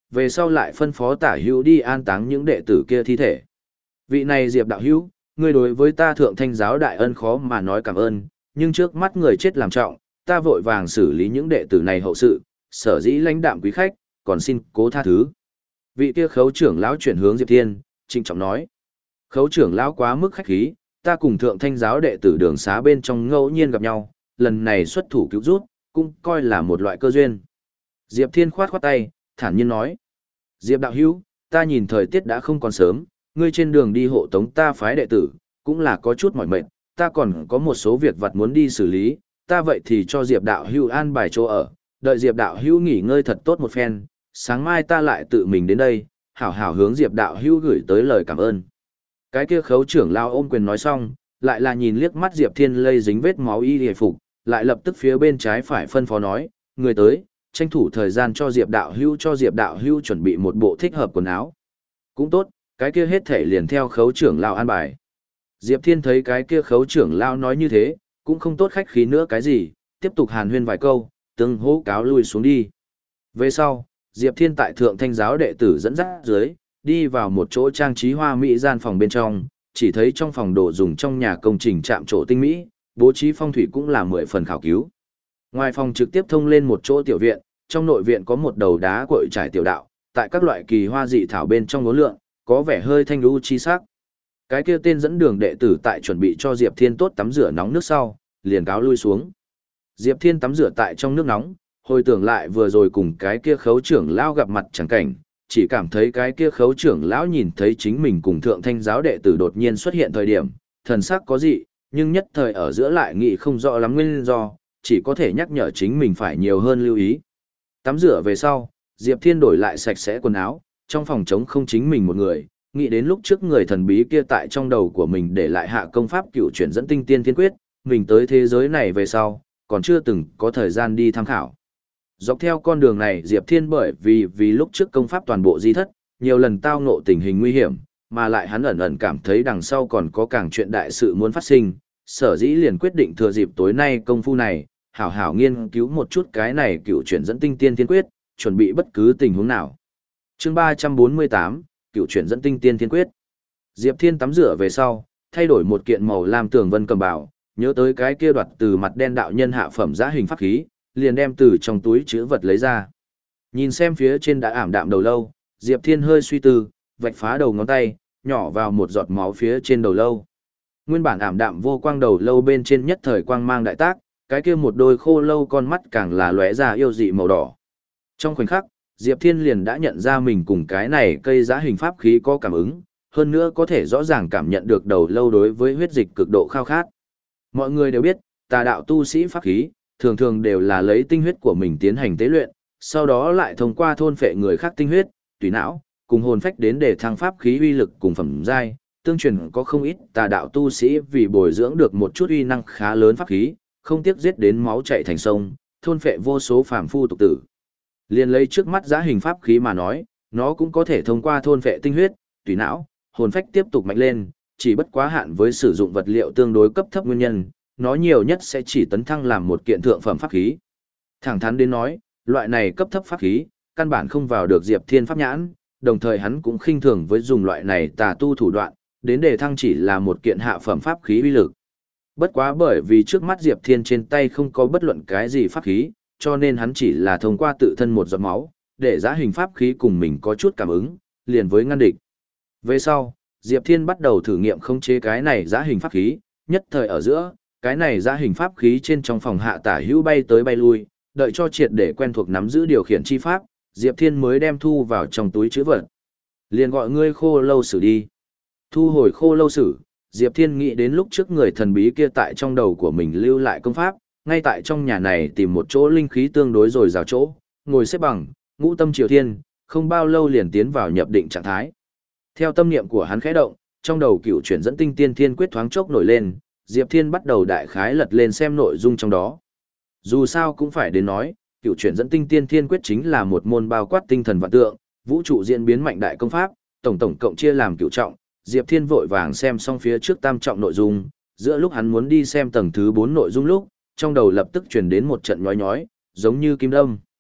về sau lại phân phó Tả Hữu đi an táng những đệ tử kia thi thể. Vị này Diệp đạo hữu, ngươi đối với ta Thượng Thanh giáo đại ân khó mà nói cảm ơn, nhưng trước mắt người chết làm trọng, ta vội vàng xử lý những đệ tử này hậu sự, sở dĩ lãnh đạm quý khách, còn xin cố tha thứ. Vị kia khấu trưởng lão chuyển hướng Diệp Thiên, trịnh trọng nói. Khấu trưởng lão quá mức khách khí, ta cùng Thượng Thanh giáo đệ tử đường xá bên trong ngẫu nhiên gặp nhau, lần này xuất thủ cứu rút, cũng coi là một loại cơ duyên. Diệp Thiên khoát khoát tay, thản nhiên nói. Diệp đạo hữu, ta nhìn thời tiết đã không còn sớm, ngươi trên đường đi hộ tống ta phái đệ tử, cũng là có chút mỏi mệt, ta còn có một số việc vặt muốn đi xử lý, ta vậy thì cho Diệp đạo hữu an bài chỗ ở, đợi Diệp đạo hữu nghỉ ngơi thật tốt một phen, sáng mai ta lại tự mình đến đây, hảo hảo hướng Diệp đạo hữu gửi tới lời cảm ơn. Cái kia khấu trưởng lao ôm quyền nói xong, lại là nhìn liếc mắt Diệp Thiên lây dính vết máu y hề phục, lại lập tức phía bên trái phải phân phó nói, người tới, tranh thủ thời gian cho Diệp đạo hữu cho Diệp đạo hữu chuẩn bị một bộ thích hợp quần áo. Cũng tốt, cái kia hết thể liền theo khấu trưởng lao an bài. Diệp Thiên thấy cái kia khấu trưởng lao nói như thế, cũng không tốt khách khí nữa cái gì, tiếp tục hàn huyên vài câu, tương hô cáo lui xuống đi. Về sau, Diệp Thiên tại Thượng Thanh giáo đệ tử dẫn dắt dưới, đi vào một chỗ trang trí hoa mỹ gian phòng bên trong, chỉ thấy trong phòng đồ dùng trong nhà công trình chạm trổ tinh mỹ, bố trí phong thủy cũng là mười phần khảo cứu. Ngoài phòng trực tiếp thông lên một chỗ tiểu viện, trong nội viện có một đầu đá cội trải tiểu đạo, tại các loại kỳ hoa dị thảo bên trong ngốn lượng, có vẻ hơi thanh lưu chi sắc. Cái kia tên dẫn đường đệ tử tại chuẩn bị cho Diệp Thiên tốt tắm rửa nóng nước sau, liền cáo lui xuống. Diệp Thiên tắm rửa tại trong nước nóng, hồi tưởng lại vừa rồi cùng cái kia khấu trưởng lão gặp mặt chẳng cảnh, chỉ cảm thấy cái kia khấu trưởng lão nhìn thấy chính mình cùng Thượng Thanh giáo đệ tử đột nhiên xuất hiện thời điểm, thần sắc có dị, nhưng nhất thời ở giữa lại nghĩ không rõ lắm nguyên do, chỉ có thể nhắc nhở chính mình phải nhiều hơn lưu ý. Tắm rửa về sau, Diệp Thiên đổi lại sạch sẽ quần áo, trong phòng trống không chính mình một người, nghĩ đến lúc trước người thần bí kia tại trong đầu của mình để lại hạ công pháp cựu chuyển dẫn tinh tiên thiên quyết, mình tới thế giới này về sau, còn chưa từng có thời gian đi tham khảo. Dọc theo con đường này Diệp Thiên bởi vì vì lúc trước công pháp toàn bộ di thất, nhiều lần tao ngộ tình hình nguy hiểm, mà lại hắn ẩn ẩn cảm thấy đằng sau còn có càng chuyện đại sự muốn phát sinh, sở dĩ liền quyết định thừa dịp tối nay công phu này, hảo hảo nghiên cứu một chút cái này cựu chuyển dẫn tinh tiên thiên quyết, chuẩn bị bất cứ tình huống nào. Chương ba trăm bốn mươi tám, cựu chuyển dẫn tinh tiên thiên quyết. Diệp Thiên tắm rửa về sau, thay đổi một kiện màu lam tường vân cầm bảo, nhớ tới cái kia đoạt từ mặt đen đạo nhân hạ phẩm giá hình pháp khí, liền đem từ trong túi chứa vật lấy ra. Nhìn xem phía trên đã ảm đạm đầu lâu, Diệp Thiên hơi suy tư, vạch phá đầu ngón tay, nhỏ vào một giọt máu phía trên đầu lâu. Nguyên bản ảm đạm vô quang đầu lâu bên trên nhất thời quang mang đại tác, cái kia một đôi khô lâu con mắt càng là lóe ra yêu dị màu đỏ. Trong khoảnh khắc, Diệp Thiên liền đã nhận ra mình cùng cái này cây giá hình pháp khí có cảm ứng, hơn nữa có thể rõ ràng cảm nhận được đầu lâu đối với huyết dịch cực độ khao khát. Mọi người đều biết, tà đạo tu sĩ pháp khí, thường thường đều là lấy tinh huyết của mình tiến hành tế luyện, sau đó lại thông qua thôn phệ người khác tinh huyết, tùy não, cùng hồn phách đến để thăng pháp khí uy lực cùng phẩm giai, tương truyền có không ít tà đạo tu sĩ vì bồi dưỡng được một chút uy năng khá lớn pháp khí, không tiếc giết đến máu chảy thành sông, thôn phệ vô số phàm phu tục tử. Liên lấy trước mắt giá hình pháp khí mà nói, nó cũng có thể thông qua thôn phệ tinh huyết, tùy não, hồn phách tiếp tục mạnh lên, chỉ bất quá hạn với sử dụng vật liệu tương đối cấp thấp nguyên nhân, nó nhiều nhất sẽ chỉ tấn thăng làm một kiện thượng phẩm pháp khí. Thẳng thắn đến nói, loại này cấp thấp pháp khí, căn bản không vào được Diệp Thiên pháp nhãn, đồng thời hắn cũng khinh thường với dùng loại này tà tu thủ đoạn, đến để thăng chỉ là một kiện hạ phẩm pháp khí uy lực. Bất quá bởi vì trước mắt Diệp Thiên trên tay không có bất luận cái gì pháp khí, cho nên hắn chỉ là thông qua tự thân một giọt máu, để giá hình pháp khí cùng mình có chút cảm ứng, liền với ngăn địch. Về sau, Diệp Thiên bắt đầu thử nghiệm khống chế cái này giá hình pháp khí, nhất thời ở giữa, cái này giá hình pháp khí trên trong phòng hạ tả hữu bay tới bay lui, đợi cho triệt để quen thuộc nắm giữ điều khiển chi pháp, Diệp Thiên mới đem thu vào trong túi trữ vật. Liền gọi ngươi khô lâu sử đi. Thu hồi khô lâu sử, Diệp Thiên nghĩ đến lúc trước người thần bí kia tại trong đầu của mình lưu lại công pháp, ngay tại trong nhà này tìm một chỗ linh khí tương đối rồi rào chỗ, ngồi xếp bằng, ngũ tâm triều thiên, không bao lâu liền tiến vào nhập định trạng thái. Theo tâm niệm của hắn khẽ động, trong đầu cựu chuyển dẫn tinh tiên thiên quyết thoáng chốc nổi lên, Diệp Thiên bắt đầu đại khái lật lên xem nội dung trong đó. Dù sao cũng phải đến nói, cựu chuyển dẫn tinh tiên thiên quyết chính là một môn bao quát tinh thần vạn tượng, vũ trụ diễn biến mạnh đại công pháp, tổng tổng cộng chia làm cựu trọng, Diệp Thiên vội vàng xem xong phía trước tam trọng nội dung, giữa lúc hắn muốn đi xem tầng thứ bốn nội dung lúc, trong đầu lập tức truyền đến một trận nhói nhói, giống như kim đâm.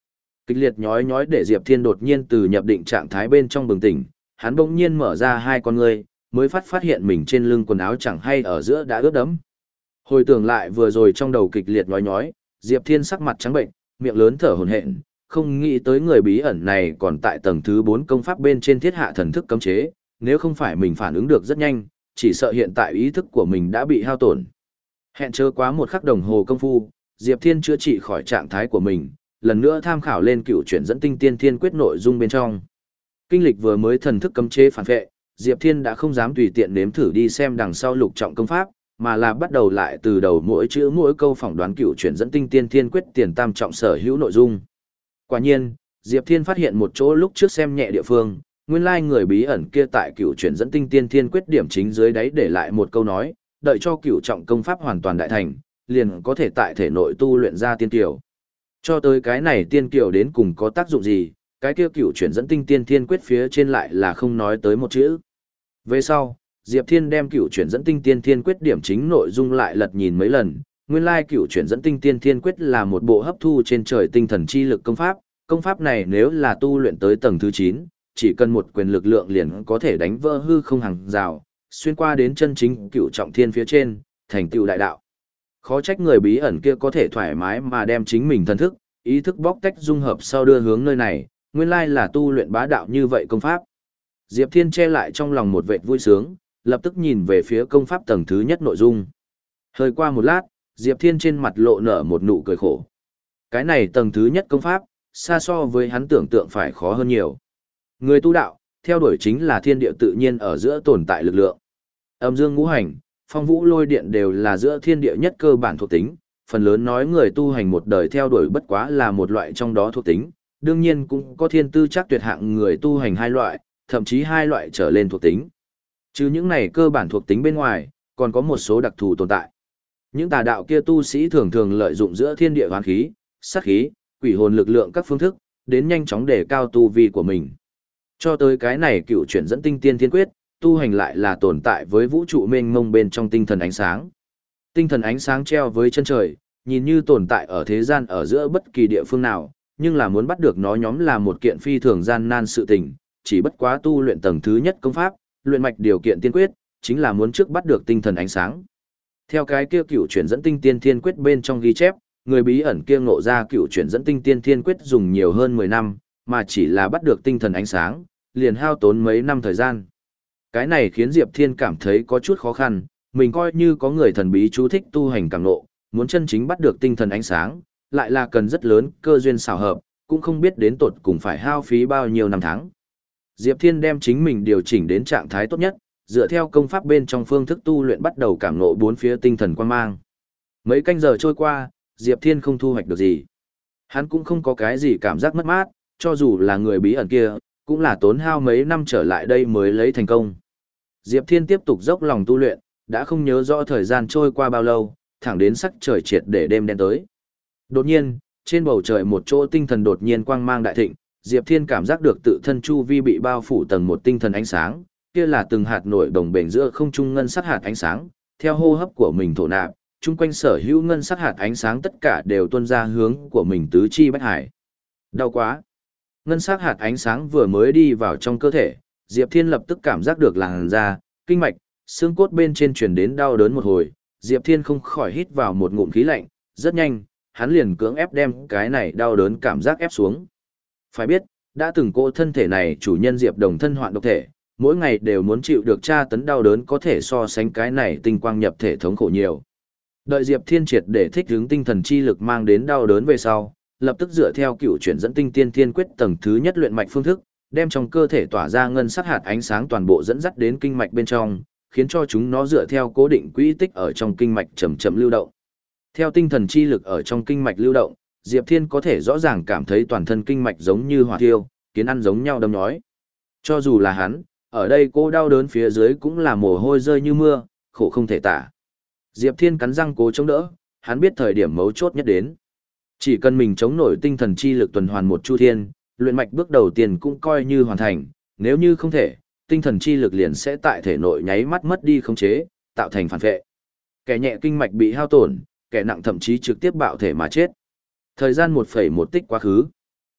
Kịch liệt nhói nhói để Diệp Thiên đột nhiên từ nhập định trạng thái bên trong bừng tỉnh, hắn bỗng nhiên mở ra hai con ngươi, mới phát phát hiện mình trên lưng quần áo chẳng hay ở giữa đã ướt đẫm. Hồi tưởng lại vừa rồi trong đầu kịch liệt nhói nhói, Diệp Thiên sắc mặt trắng bệnh, miệng lớn thở hổn hển, không nghĩ tới người bí ẩn này còn tại tầng thứ bốn công pháp bên trên thiết hạ thần thức cấm chế, nếu không phải mình phản ứng được rất nhanh, chỉ sợ hiện tại ý thức của mình đã bị hao tổn. Hẹn chớ quá một khắc đồng hồ công phu, Diệp Thiên chữa trị khỏi trạng thái của mình, lần nữa tham khảo lên cựu chuyển dẫn tinh tiên thiên quyết nội dung bên trong. Kinh lịch vừa mới thần thức cấm chế phản vệ, Diệp Thiên đã không dám tùy tiện nếm thử đi xem đằng sau lục trọng công pháp, mà là bắt đầu lại từ đầu mỗi chữ mỗi câu phỏng đoán cựu chuyển dẫn tinh tiên thiên quyết tiền tam trọng sở hữu nội dung. Quả nhiên, Diệp Thiên phát hiện một chỗ lúc trước xem nhẹ địa phương, nguyên lai người bí ẩn kia tại cựu chuyển dẫn tinh tiên thiên quyết điểm chính dưới đáy để lại một câu nói, đợi cho cựu trọng công pháp hoàn toàn đại thành, liền có thể tại thể nội tu luyện ra tiên kiều. Cho tới cái này tiên kiều đến cùng có tác dụng gì, cái kia cựu chuyển dẫn tinh tiên thiên quyết phía trên lại là không nói tới một chữ. Về sau, Diệp Thiên đem cựu chuyển dẫn tinh tiên thiên quyết điểm chính nội dung lại lật nhìn mấy lần, nguyên lai cựu chuyển dẫn tinh tiên thiên quyết là một bộ hấp thu trên trời tinh thần chi lực công pháp, công pháp này nếu là tu luyện tới tầng thứ chín, chỉ cần một quyền lực lượng liền có thể đánh vỡ hư không hàng rào, xuyên qua đến chân chính cựu trọng thiên phía trên, thành tựu đại đạo. Khó trách người bí ẩn kia có thể thoải mái mà đem chính mình thần thức, ý thức bóc tách dung hợp sau đưa hướng nơi này, nguyên lai là tu luyện bá đạo như vậy công pháp. Diệp Thiên che lại trong lòng một vệt vui sướng, lập tức nhìn về phía công pháp tầng thứ nhất nội dung. Hơi qua một lát, Diệp Thiên trên mặt lộ nở một nụ cười khổ. Cái này tầng thứ nhất công pháp, xa so với hắn tưởng tượng phải khó hơn nhiều. Người tu đạo, theo đuổi chính là thiên địa tự nhiên ở giữa tồn tại lực lượng. Âm dương ngũ hành, phong vũ lôi điện đều là giữa thiên địa nhất cơ bản thuộc tính, phần lớn nói người tu hành một đời theo đuổi bất quá là một loại trong đó thuộc tính, đương nhiên cũng có thiên tư chắc tuyệt hạng người tu hành hai loại, thậm chí hai loại trở lên thuộc tính. Chứ những này cơ bản thuộc tính bên ngoài, còn có một số đặc thù tồn tại. Những tà đạo kia tu sĩ thường thường lợi dụng giữa thiên địa hoán khí, sát khí, quỷ hồn lực lượng các phương thức, đến nhanh chóng đề cao tu vi của mình. Cho tới cái này cựu chuyển dẫn tinh tiên thiên quyết, tu hành lại là tồn tại với vũ trụ mênh mông bên trong tinh thần ánh sáng. Tinh thần ánh sáng treo với chân trời, nhìn như tồn tại ở thế gian ở giữa bất kỳ địa phương nào, nhưng là muốn bắt được nó nhóm là một kiện phi thường gian nan sự tình, chỉ bất quá tu luyện tầng thứ nhất công pháp, luyện mạch điều kiện tiên quyết, chính là muốn trước bắt được tinh thần ánh sáng. Theo cái kia cựu chuyển dẫn tinh tiên thiên quyết bên trong ghi chép, người bí ẩn kia ngộ ra cựu chuyển dẫn tinh tiên thiên quyết dùng nhiều hơn mười năm, mà chỉ là bắt được tinh thần ánh sáng, liền hao tốn mấy năm thời gian. Cái này khiến Diệp Thiên cảm thấy có chút khó khăn, mình coi như có người thần bí chú thích tu hành càng nộ, muốn chân chính bắt được tinh thần ánh sáng, lại là cần rất lớn cơ duyên xảo hợp, cũng không biết đến tột cùng phải hao phí bao nhiêu năm tháng. Diệp Thiên đem chính mình điều chỉnh đến trạng thái tốt nhất, dựa theo công pháp bên trong phương thức tu luyện bắt đầu cảm ngộ bốn phía tinh thần quan mang. Mấy canh giờ trôi qua, Diệp Thiên không thu hoạch được gì. Hắn cũng không có cái gì cảm giác mất mát, cho dù là người bí ẩn kia, cũng là tốn hao mấy năm trở lại đây mới lấy thành công. Diệp Thiên tiếp tục dốc lòng tu luyện, đã không nhớ rõ thời gian trôi qua bao lâu, thẳng đến sắc trời triệt để đêm đen tới. Đột nhiên, trên bầu trời một chỗ tinh thần đột nhiên quang mang đại thịnh, Diệp Thiên cảm giác được tự thân chu vi bị bao phủ tầng một tinh thần ánh sáng, kia là từng hạt nổi đồng bền giữa không trung ngân sắc hạt ánh sáng, theo hô hấp của mình thổ nạp, chung quanh sở hữu ngân sắc hạt ánh sáng tất cả đều tuôn ra hướng của mình tứ chi bách hải. Đau quá. Ngân sắc hạt ánh sáng vừa mới đi vào trong cơ thể, Diệp Thiên lập tức cảm giác được làn da, kinh mạch, xương cốt bên trên truyền đến đau đớn một hồi, Diệp Thiên không khỏi hít vào một ngụm khí lạnh, rất nhanh, hắn liền cưỡng ép đem cái này đau đớn cảm giác ép xuống. Phải biết, đã từng cô thân thể này chủ nhân Diệp Đồng thân hoạn độc thể, mỗi ngày đều muốn chịu được tra tấn đau đớn có thể so sánh cái này tinh quang nhập thể thống khổ nhiều. Đợi Diệp Thiên triệt để thích ứng tinh thần chi lực mang đến đau đớn về sau, lập tức dựa theo cựu chuyển dẫn tinh tiên thiên quyết tầng thứ nhất luyện mạch phương thức, đem trong cơ thể tỏa ra ngân sắc hạt ánh sáng toàn bộ dẫn dắt đến kinh mạch bên trong, khiến cho chúng nó dựa theo cố định quỹ tích ở trong kinh mạch chậm chậm lưu động. Theo tinh thần chi lực ở trong kinh mạch lưu động, Diệp Thiên có thể rõ ràng cảm thấy toàn thân kinh mạch giống như hỏa thiêu, kiến ăn giống nhau đâm nhói. Cho dù là hắn, ở đây cô đau đớn phía dưới cũng là mồ hôi rơi như mưa, khổ không thể tả. Diệp Thiên cắn răng cố chống đỡ, hắn biết thời điểm mấu chốt nhất đến. Chỉ cần mình chống nổi tinh thần chi lực tuần hoàn một chu thiên, luyện mạch bước đầu tiên cũng coi như hoàn thành, nếu như không thể, tinh thần chi lực liền sẽ tại thể nội nháy mắt mất đi khống chế, tạo thành phản vệ. Kẻ nhẹ kinh mạch bị hao tổn, kẻ nặng thậm chí trực tiếp bạo thể mà chết. Thời gian một phẩy một tích quá khứ.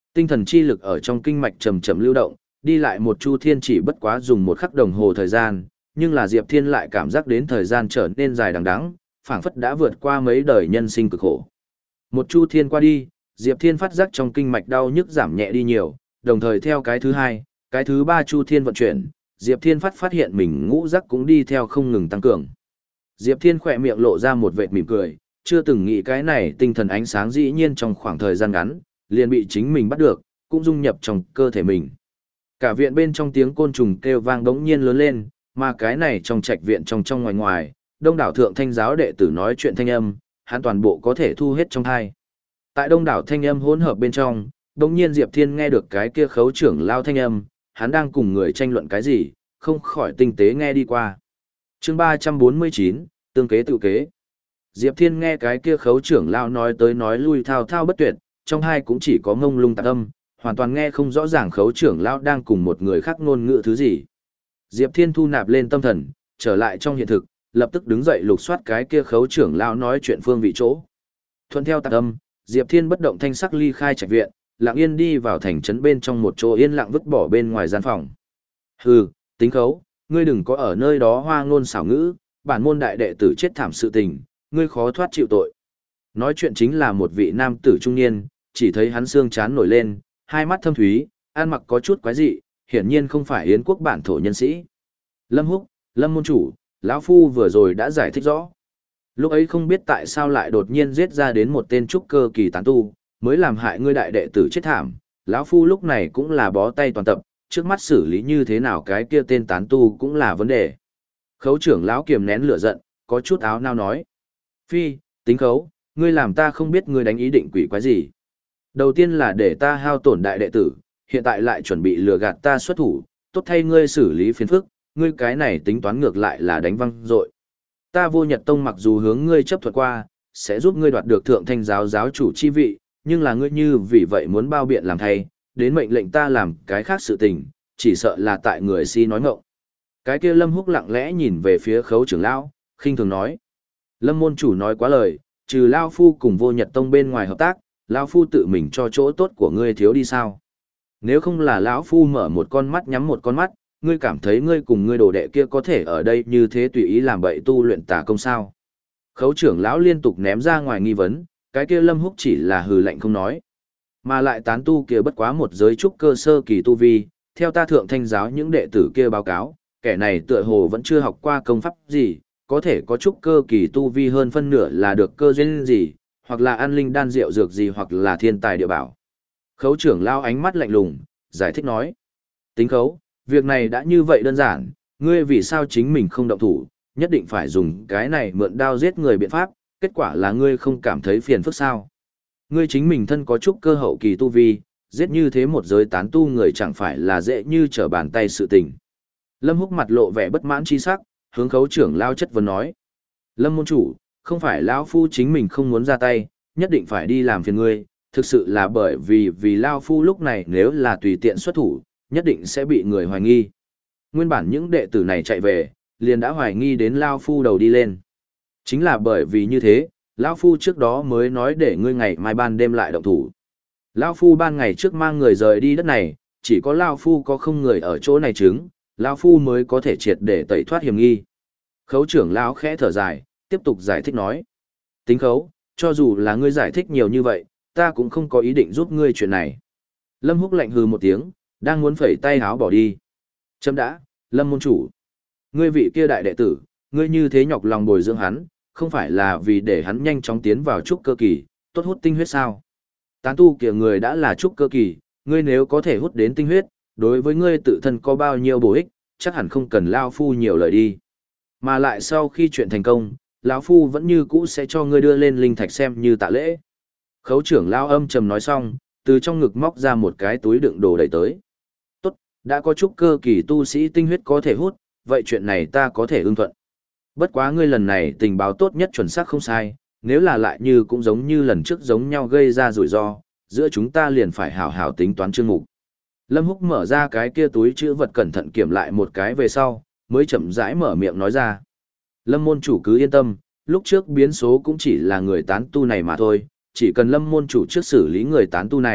Tinh thần chi lực ở trong kinh mạch chậm chậm lưu động, đi lại một chu thiên chỉ bất quá dùng một khắc đồng hồ thời gian, nhưng là Diệp Thiên lại cảm giác đến thời gian trở nên dài đằng đẵng, phảng phất đã vượt qua mấy đời nhân sinh cực khổ. Một chu thiên qua đi, Diệp Thiên phát giác trong kinh mạch đau nhức giảm nhẹ đi nhiều, đồng thời theo cái thứ hai, cái thứ ba chu thiên vận chuyển, Diệp Thiên phát phát hiện mình ngũ giác cũng đi theo không ngừng tăng cường. Diệp Thiên khỏe miệng lộ ra một vệt mỉm cười, chưa từng nghĩ cái này tinh thần ánh sáng dĩ nhiên trong khoảng thời gian ngắn, liền bị chính mình bắt được, cũng dung nhập trong cơ thể mình. Cả viện bên trong tiếng côn trùng kêu vang đống nhiên lớn lên, mà cái này trong trạch viện trong trong ngoài ngoài, đông đảo thượng thanh giáo đệ tử nói chuyện thanh âm, hắn toàn bộ có thể thu hết trong tai. Tại đông đảo thanh âm hỗn hợp bên trong, đống nhiên Diệp Thiên nghe được cái kia khấu trưởng lao thanh âm, hắn đang cùng người tranh luận cái gì, không khỏi tinh tế nghe đi qua. Chương ba trăm bốn mươi chín, tương kế tự kế. Diệp Thiên nghe cái kia khấu trưởng lao nói tới nói lui thao thao bất tuyệt, trong hai cũng chỉ có ngông lung tạp âm, hoàn toàn nghe không rõ ràng khấu trưởng lao đang cùng một người khác ngôn ngữ thứ gì. Diệp Thiên thu nạp lên tâm thần, trở lại trong hiện thực, lập tức đứng dậy lục soát cái kia khấu trưởng lao nói chuyện phương vị chỗ. Thuận theo tạp âm, Diệp Thiên bất động thanh sắc ly khai trạch viện, lặng yên đi vào thành trấn bên trong một chỗ yên lặng vứt bỏ bên ngoài gian phòng. Hừ, tính khấu, ngươi đừng có ở nơi đó hoa ngôn xảo ngữ, bản môn đại đệ tử chết thảm sự tình, ngươi khó thoát chịu tội. Nói chuyện chính là một vị nam tử trung niên, chỉ thấy hắn xương trán nổi lên, hai mắt thâm thúy, ăn mặc có chút quái dị, hiển nhiên không phải Yến quốc bản thổ nhân sĩ. Lâm Húc, Lâm môn chủ, lão phu vừa rồi đã giải thích rõ. Lúc ấy không biết tại sao lại đột nhiên giết ra đến một tên trúc cơ kỳ tán tu, mới làm hại ngươi đại đệ tử chết thảm. Lão phu lúc này cũng là bó tay toàn tập, trước mắt xử lý như thế nào cái kia tên tán tu cũng là vấn đề. Khấu trưởng lão kiềm nén lửa giận, có chút áo nao nói: "Phi, tính khấu, ngươi làm ta không biết ngươi đánh ý định quỷ quái gì. Đầu tiên là để ta hao tổn đại đệ tử, hiện tại lại chuẩn bị lừa gạt ta xuất thủ, tốt thay ngươi xử lý phiền phức, ngươi cái này tính toán ngược lại là đánh văng dội. Ta Vô Nhật Tông mặc dù hướng ngươi chấp thuận qua, sẽ giúp ngươi đoạt được thượng thanh giáo giáo chủ chi vị, nhưng là ngươi như vì vậy muốn bao biện làm thay, đến mệnh lệnh ta làm cái khác sự tình, chỉ sợ là tại người si nói ngọng." Cái kia Lâm Húc lặng lẽ nhìn về phía khấu trưởng lão, khinh thường nói: "Lâm môn chủ nói quá lời, trừ Lao Phu cùng Vô Nhật Tông bên ngoài hợp tác, Lao Phu tự mình cho chỗ tốt của ngươi thiếu đi sao? Nếu không là lão Phu mở một con mắt nhắm một con mắt, ngươi cảm thấy ngươi cùng ngươi đồ đệ kia có thể ở đây như thế tùy ý làm bậy tu luyện tà công sao?" Khấu trưởng lão liên tục ném ra ngoài nghi vấn, cái kia Lâm Húc chỉ là hừ lạnh không nói. Mà lại tán tu kia bất quá một giới trúc cơ sơ kỳ tu vi, theo ta thượng thanh giáo những đệ tử kia báo cáo, kẻ này tựa hồ vẫn chưa học qua công pháp gì, có thể có trúc cơ kỳ tu vi hơn phân nửa là được cơ duyên gì, hoặc là ăn linh đan rượu dược gì hoặc là thiên tài địa bảo. Khấu trưởng lao ánh mắt lạnh lùng, giải thích nói: "Tính khấu, việc này đã như vậy đơn giản, ngươi vì sao chính mình không động thủ, nhất định phải dùng cái này mượn đao giết người biện pháp, kết quả là ngươi không cảm thấy phiền phức sao? Ngươi chính mình thân có trúc cơ hậu kỳ tu vi, giết như thế một giới tán tu người chẳng phải là dễ như trở bàn tay sự tình." Lâm Húc mặt lộ vẻ bất mãn chi sắc, hướng khấu trưởng lao chất vấn nói: "Lâm môn chủ, không phải lão phu chính mình không muốn ra tay, nhất định phải đi làm phiền ngươi, thực sự là bởi vì vì lão phu lúc này nếu là tùy tiện xuất thủ, nhất định sẽ bị người hoài nghi. Nguyên bản những đệ tử này chạy về, liền đã hoài nghi đến lão phu đầu đi lên. Chính là bởi vì như thế, lão phu trước đó mới nói để ngươi ngày mai ban đêm lại động thủ. Lão phu ban ngày trước mang người rời đi đất này, chỉ có lão phu có không người ở chỗ này chứng, lão phu mới có thể triệt để tẩy thoát hiểm nghi." Khấu trưởng lão khẽ thở dài, tiếp tục giải thích nói: "Tính khấu, cho dù là ngươi giải thích nhiều như vậy, ta cũng không có ý định giúp ngươi chuyện này." Lâm Húc lạnh hừ một tiếng, đang muốn phẩy tay háo bỏ đi. "Chấm đã, Lâm môn chủ. Ngươi vị kia đại đệ tử, ngươi như thế nhọc lòng bồi dưỡng hắn, không phải là vì để hắn nhanh chóng tiến vào trúc cơ kỳ, tốt hút tinh huyết sao? Tán tu kia người đã là trúc cơ kỳ, ngươi nếu có thể hút đến tinh huyết, đối với ngươi tự thân có bao nhiêu bổ ích, chắc hẳn không cần lao phu nhiều lời đi. Mà lại sau khi chuyện thành công, lão phu vẫn như cũ sẽ cho ngươi đưa lên linh thạch xem như tạ lễ." Khấu trưởng lao âm trầm nói xong, từ trong ngực móc ra một cái túi đựng đồ đẩy tới. "Tốt, đã có trúc cơ kỳ tu sĩ tinh huyết có thể hút, vậy chuyện này ta có thể ưng thuận. Bất quá ngươi lần này tình báo tốt nhất chuẩn xác không sai, nếu là lại như cũng giống như lần trước giống nhau gây ra rủi ro, giữa chúng ta liền phải hảo hảo tính toán chương mục." Lâm Húc mở ra cái kia túi chữ vật cẩn thận kiểm lại một cái về sau, mới chậm rãi mở miệng nói ra: "Lâm môn chủ cứ yên tâm, lúc trước biến số cũng chỉ là người tán tu này mà thôi, chỉ cần Lâm môn chủ trước xử lý người tán tu này,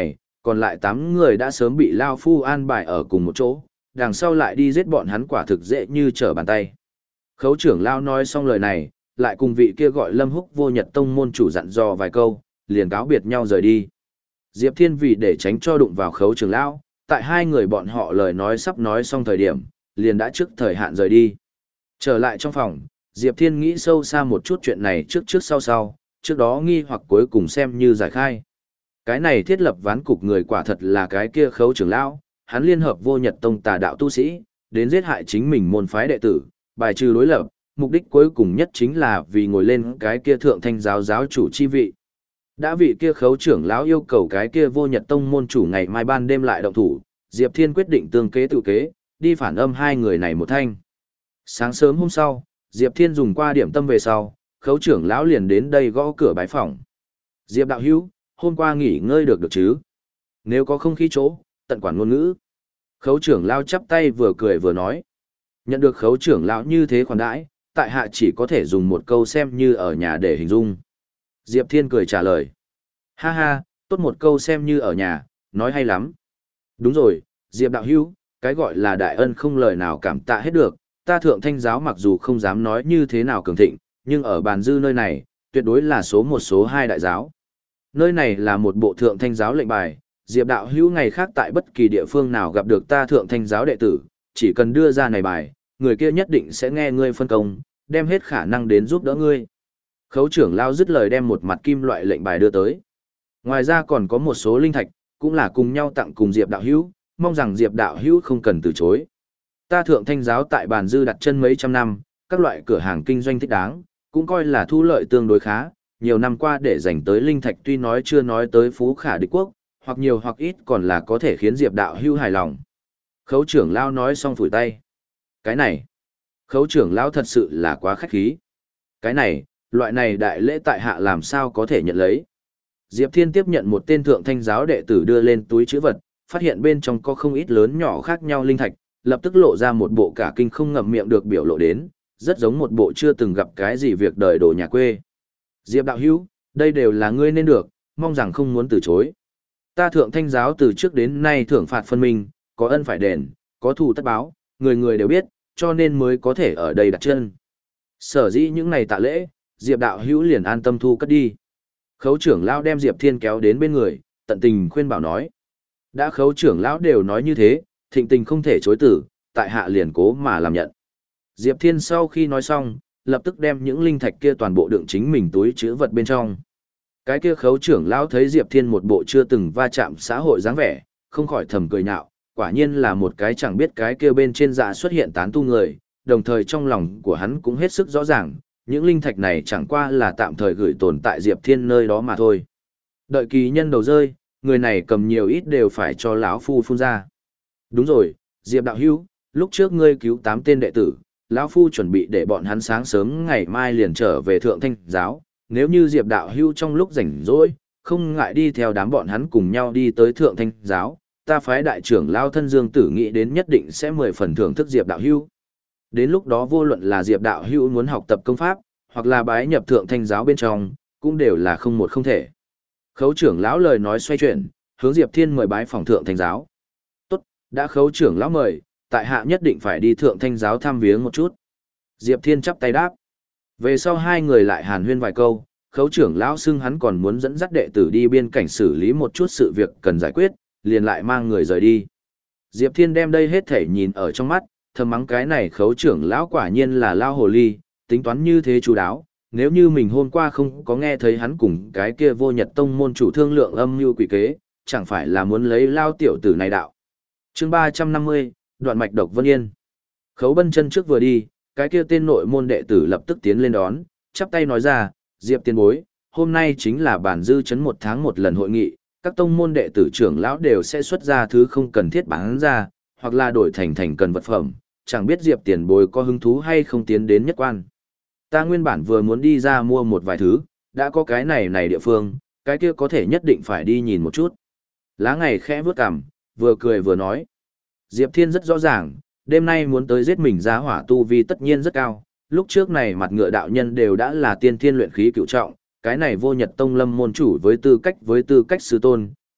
còn lại tám người đã sớm bị Lao Phu an bài ở cùng một chỗ, đằng sau lại đi giết bọn hắn quả thực dễ như trở bàn tay. Khấu trưởng Lao nói xong lời này, lại cùng vị kia gọi Lâm Húc Vô Nhật Tông môn chủ dặn dò vài câu, liền cáo biệt nhau rời đi. Diệp Thiên vì để tránh cho đụng vào khấu trưởng Lão, tại hai người bọn họ lời nói sắp nói xong thời điểm, liền đã trước thời hạn rời đi. Trở lại trong phòng, Diệp Thiên nghĩ sâu xa một chút chuyện này trước trước sau sau, trước đó nghi hoặc cuối cùng xem như giải khai. Cái này thiết lập ván cục người quả thật là cái kia khấu trưởng lão, hắn liên hợp Vô Nhật Tông tà đạo tu sĩ, đến giết hại chính mình môn phái đệ tử, bài trừ đối lập, mục đích cuối cùng nhất chính là vì ngồi lên cái kia thượng thanh giáo giáo chủ chi vị. Đã vị kia khấu trưởng lão yêu cầu cái kia Vô Nhật Tông môn chủ ngày mai ban đêm lại động thủ, Diệp Thiên quyết định tương kế tự kế, đi phản âm hai người này một thanh. Sáng sớm hôm sau, Diệp Thiên dùng qua điểm tâm về sau, khấu trưởng lão liền đến đây gõ cửa bái phòng. Diệp đạo hữu, hôm qua nghỉ ngơi được được chứ? Nếu có không khí chỗ, tận quản ngôn ngữ. Khấu trưởng lão chắp tay vừa cười vừa nói. Nhận được khấu trưởng lão như thế khoản đãi, tại hạ chỉ có thể dùng một câu xem như ở nhà để hình dung. Diệp Thiên cười trả lời. Ha ha, tốt một câu xem như ở nhà, nói hay lắm. Đúng rồi, Diệp đạo hữu, cái gọi là đại ân không lời nào cảm tạ hết được, ta thượng thanh giáo mặc dù không dám nói như thế nào cường thịnh, nhưng ở bàn dư nơi này, tuyệt đối là số một số hai đại giáo. Nơi này là một bộ thượng thanh giáo lệnh bài, Diệp đạo hữu ngày khác tại bất kỳ địa phương nào gặp được ta thượng thanh giáo đệ tử, chỉ cần đưa ra này bài, người kia nhất định sẽ nghe ngươi phân công, đem hết khả năng đến giúp đỡ ngươi. Khấu trưởng lao dứt lời đem một mặt kim loại lệnh bài đưa tới. Ngoài ra còn có một số linh thạch, cũng là cùng nhau tặng cùng Diệp đạo hữu, mong rằng Diệp đạo hữu không cần từ chối. Ta thượng thanh giáo tại bàn dư đặt chân mấy trăm năm, các loại cửa hàng kinh doanh thích đáng, cũng coi là thu lợi tương đối khá, nhiều năm qua để dành tới linh thạch tuy nói chưa nói tới phú khả địch quốc, hoặc nhiều hoặc ít còn là có thể khiến Diệp đạo hữu hài lòng. Khấu trưởng lao nói xong phủi tay. Cái này, khấu trưởng lao thật sự là quá khách khí. Cái này, loại này đại lễ tại hạ làm sao có thể nhận lấy. Diệp Thiên tiếp nhận một tên thượng thanh giáo đệ tử đưa lên túi chữ vật, phát hiện bên trong có không ít lớn nhỏ khác nhau linh thạch, lập tức lộ ra một bộ cả kinh không ngậm miệng được biểu lộ đến, rất giống một bộ chưa từng gặp cái gì việc đời đồ nhà quê. Diệp đạo hữu, đây đều là ngươi nên được, mong rằng không muốn từ chối. Ta thượng thanh giáo từ trước đến nay thưởng phạt phân minh, có ân phải đền, có thù tất báo, người người đều biết, cho nên mới có thể ở đây đặt chân. Sở dĩ những này tạ lễ, Diệp đạo hữu liền an tâm thu cất đi. Khấu trưởng lão đem Diệp Thiên kéo đến bên người, tận tình khuyên bảo nói. Đã khấu trưởng lão đều nói như thế, thịnh tình không thể chối tử, tại hạ liền cố mà làm nhận. Diệp Thiên sau khi nói xong, lập tức đem những linh thạch kia toàn bộ đựng chính mình túi chứa vật bên trong. Cái kia khấu trưởng lão thấy Diệp Thiên một bộ chưa từng va chạm xã hội dáng vẻ, không khỏi thầm cười nhạo, quả nhiên là một cái chẳng biết cái kia bên trên dạ xuất hiện tán tu người, đồng thời trong lòng của hắn cũng hết sức rõ ràng, những linh thạch này chẳng qua là tạm thời gửi tồn tại Diệp Thiên nơi đó mà thôi. Đợi kỳ nhân đầu rơi, người này cầm nhiều ít đều phải cho lão phu phun ra. Đúng rồi, Diệp đạo hữu, lúc trước ngươi cứu tám tên đệ tử, lão phu chuẩn bị để bọn hắn sáng sớm ngày mai liền trở về thượng thanh giáo, nếu như Diệp đạo hữu trong lúc rảnh rỗi, không ngại đi theo đám bọn hắn cùng nhau đi tới thượng thanh giáo, ta phái đại trưởng lão thân Dương Tử nghĩ đến nhất định sẽ mười phần thưởng thức Diệp đạo hữu. Đến lúc đó vô luận là Diệp đạo hữu muốn học tập công pháp, hoặc là bái nhập thượng thanh giáo bên trong, cũng đều là không một không thể. Khấu trưởng lão lời nói xoay chuyển, hướng Diệp Thiên mời bái phòng thượng thanh giáo. Tốt, đã khấu trưởng lão mời, tại hạ nhất định phải đi thượng thanh giáo thăm viếng một chút. Diệp Thiên chắp tay đáp. Về sau hai người lại hàn huyên vài câu, khấu trưởng lão xưng hắn còn muốn dẫn dắt đệ tử đi biên cảnh xử lý một chút sự việc cần giải quyết, liền lại mang người rời đi. Diệp Thiên đem đây hết thể nhìn ở trong mắt, thầm mắng cái này khấu trưởng lão quả nhiên là lao hồ ly, tính toán như thế chú đáo, nếu như mình hôm qua không có nghe thấy hắn cùng cái kia Vô Nhật Tông môn chủ thương lượng âm mưu quỷ kế, chẳng phải là muốn lấy lao tiểu tử này đạo. Chương ba trăm năm mươi, Đoạn mạch độc Vân Yên. Khấu Bân chân trước vừa đi, cái kia tên nội môn đệ tử lập tức tiến lên đón, chắp tay nói ra, Diệp tiền bối, hôm nay chính là bản dư chấn một tháng một lần hội nghị, các tông môn đệ tử trưởng lão đều sẽ xuất ra thứ không cần thiết bán ra, hoặc là đổi thành thành cần vật phẩm, chẳng biết Diệp tiền bối có hứng thú hay không tiến đến nhất quan. Ta nguyên bản vừa muốn đi ra mua một vài thứ, đã có cái này này địa phương, cái kia có thể nhất định phải đi nhìn một chút. Lá ngày khẽ vướt cằm, vừa cười vừa nói. Diệp Thiên rất rõ ràng, đêm nay muốn tới giết mình giá hỏa tu vi tất nhiên rất cao, lúc trước này mặt ngựa đạo nhân đều đã là tiên thiên luyện khí cựu trọng, cái này Vô Nhật Tông lâm môn chủ với tư cách với tư cách sư tôn,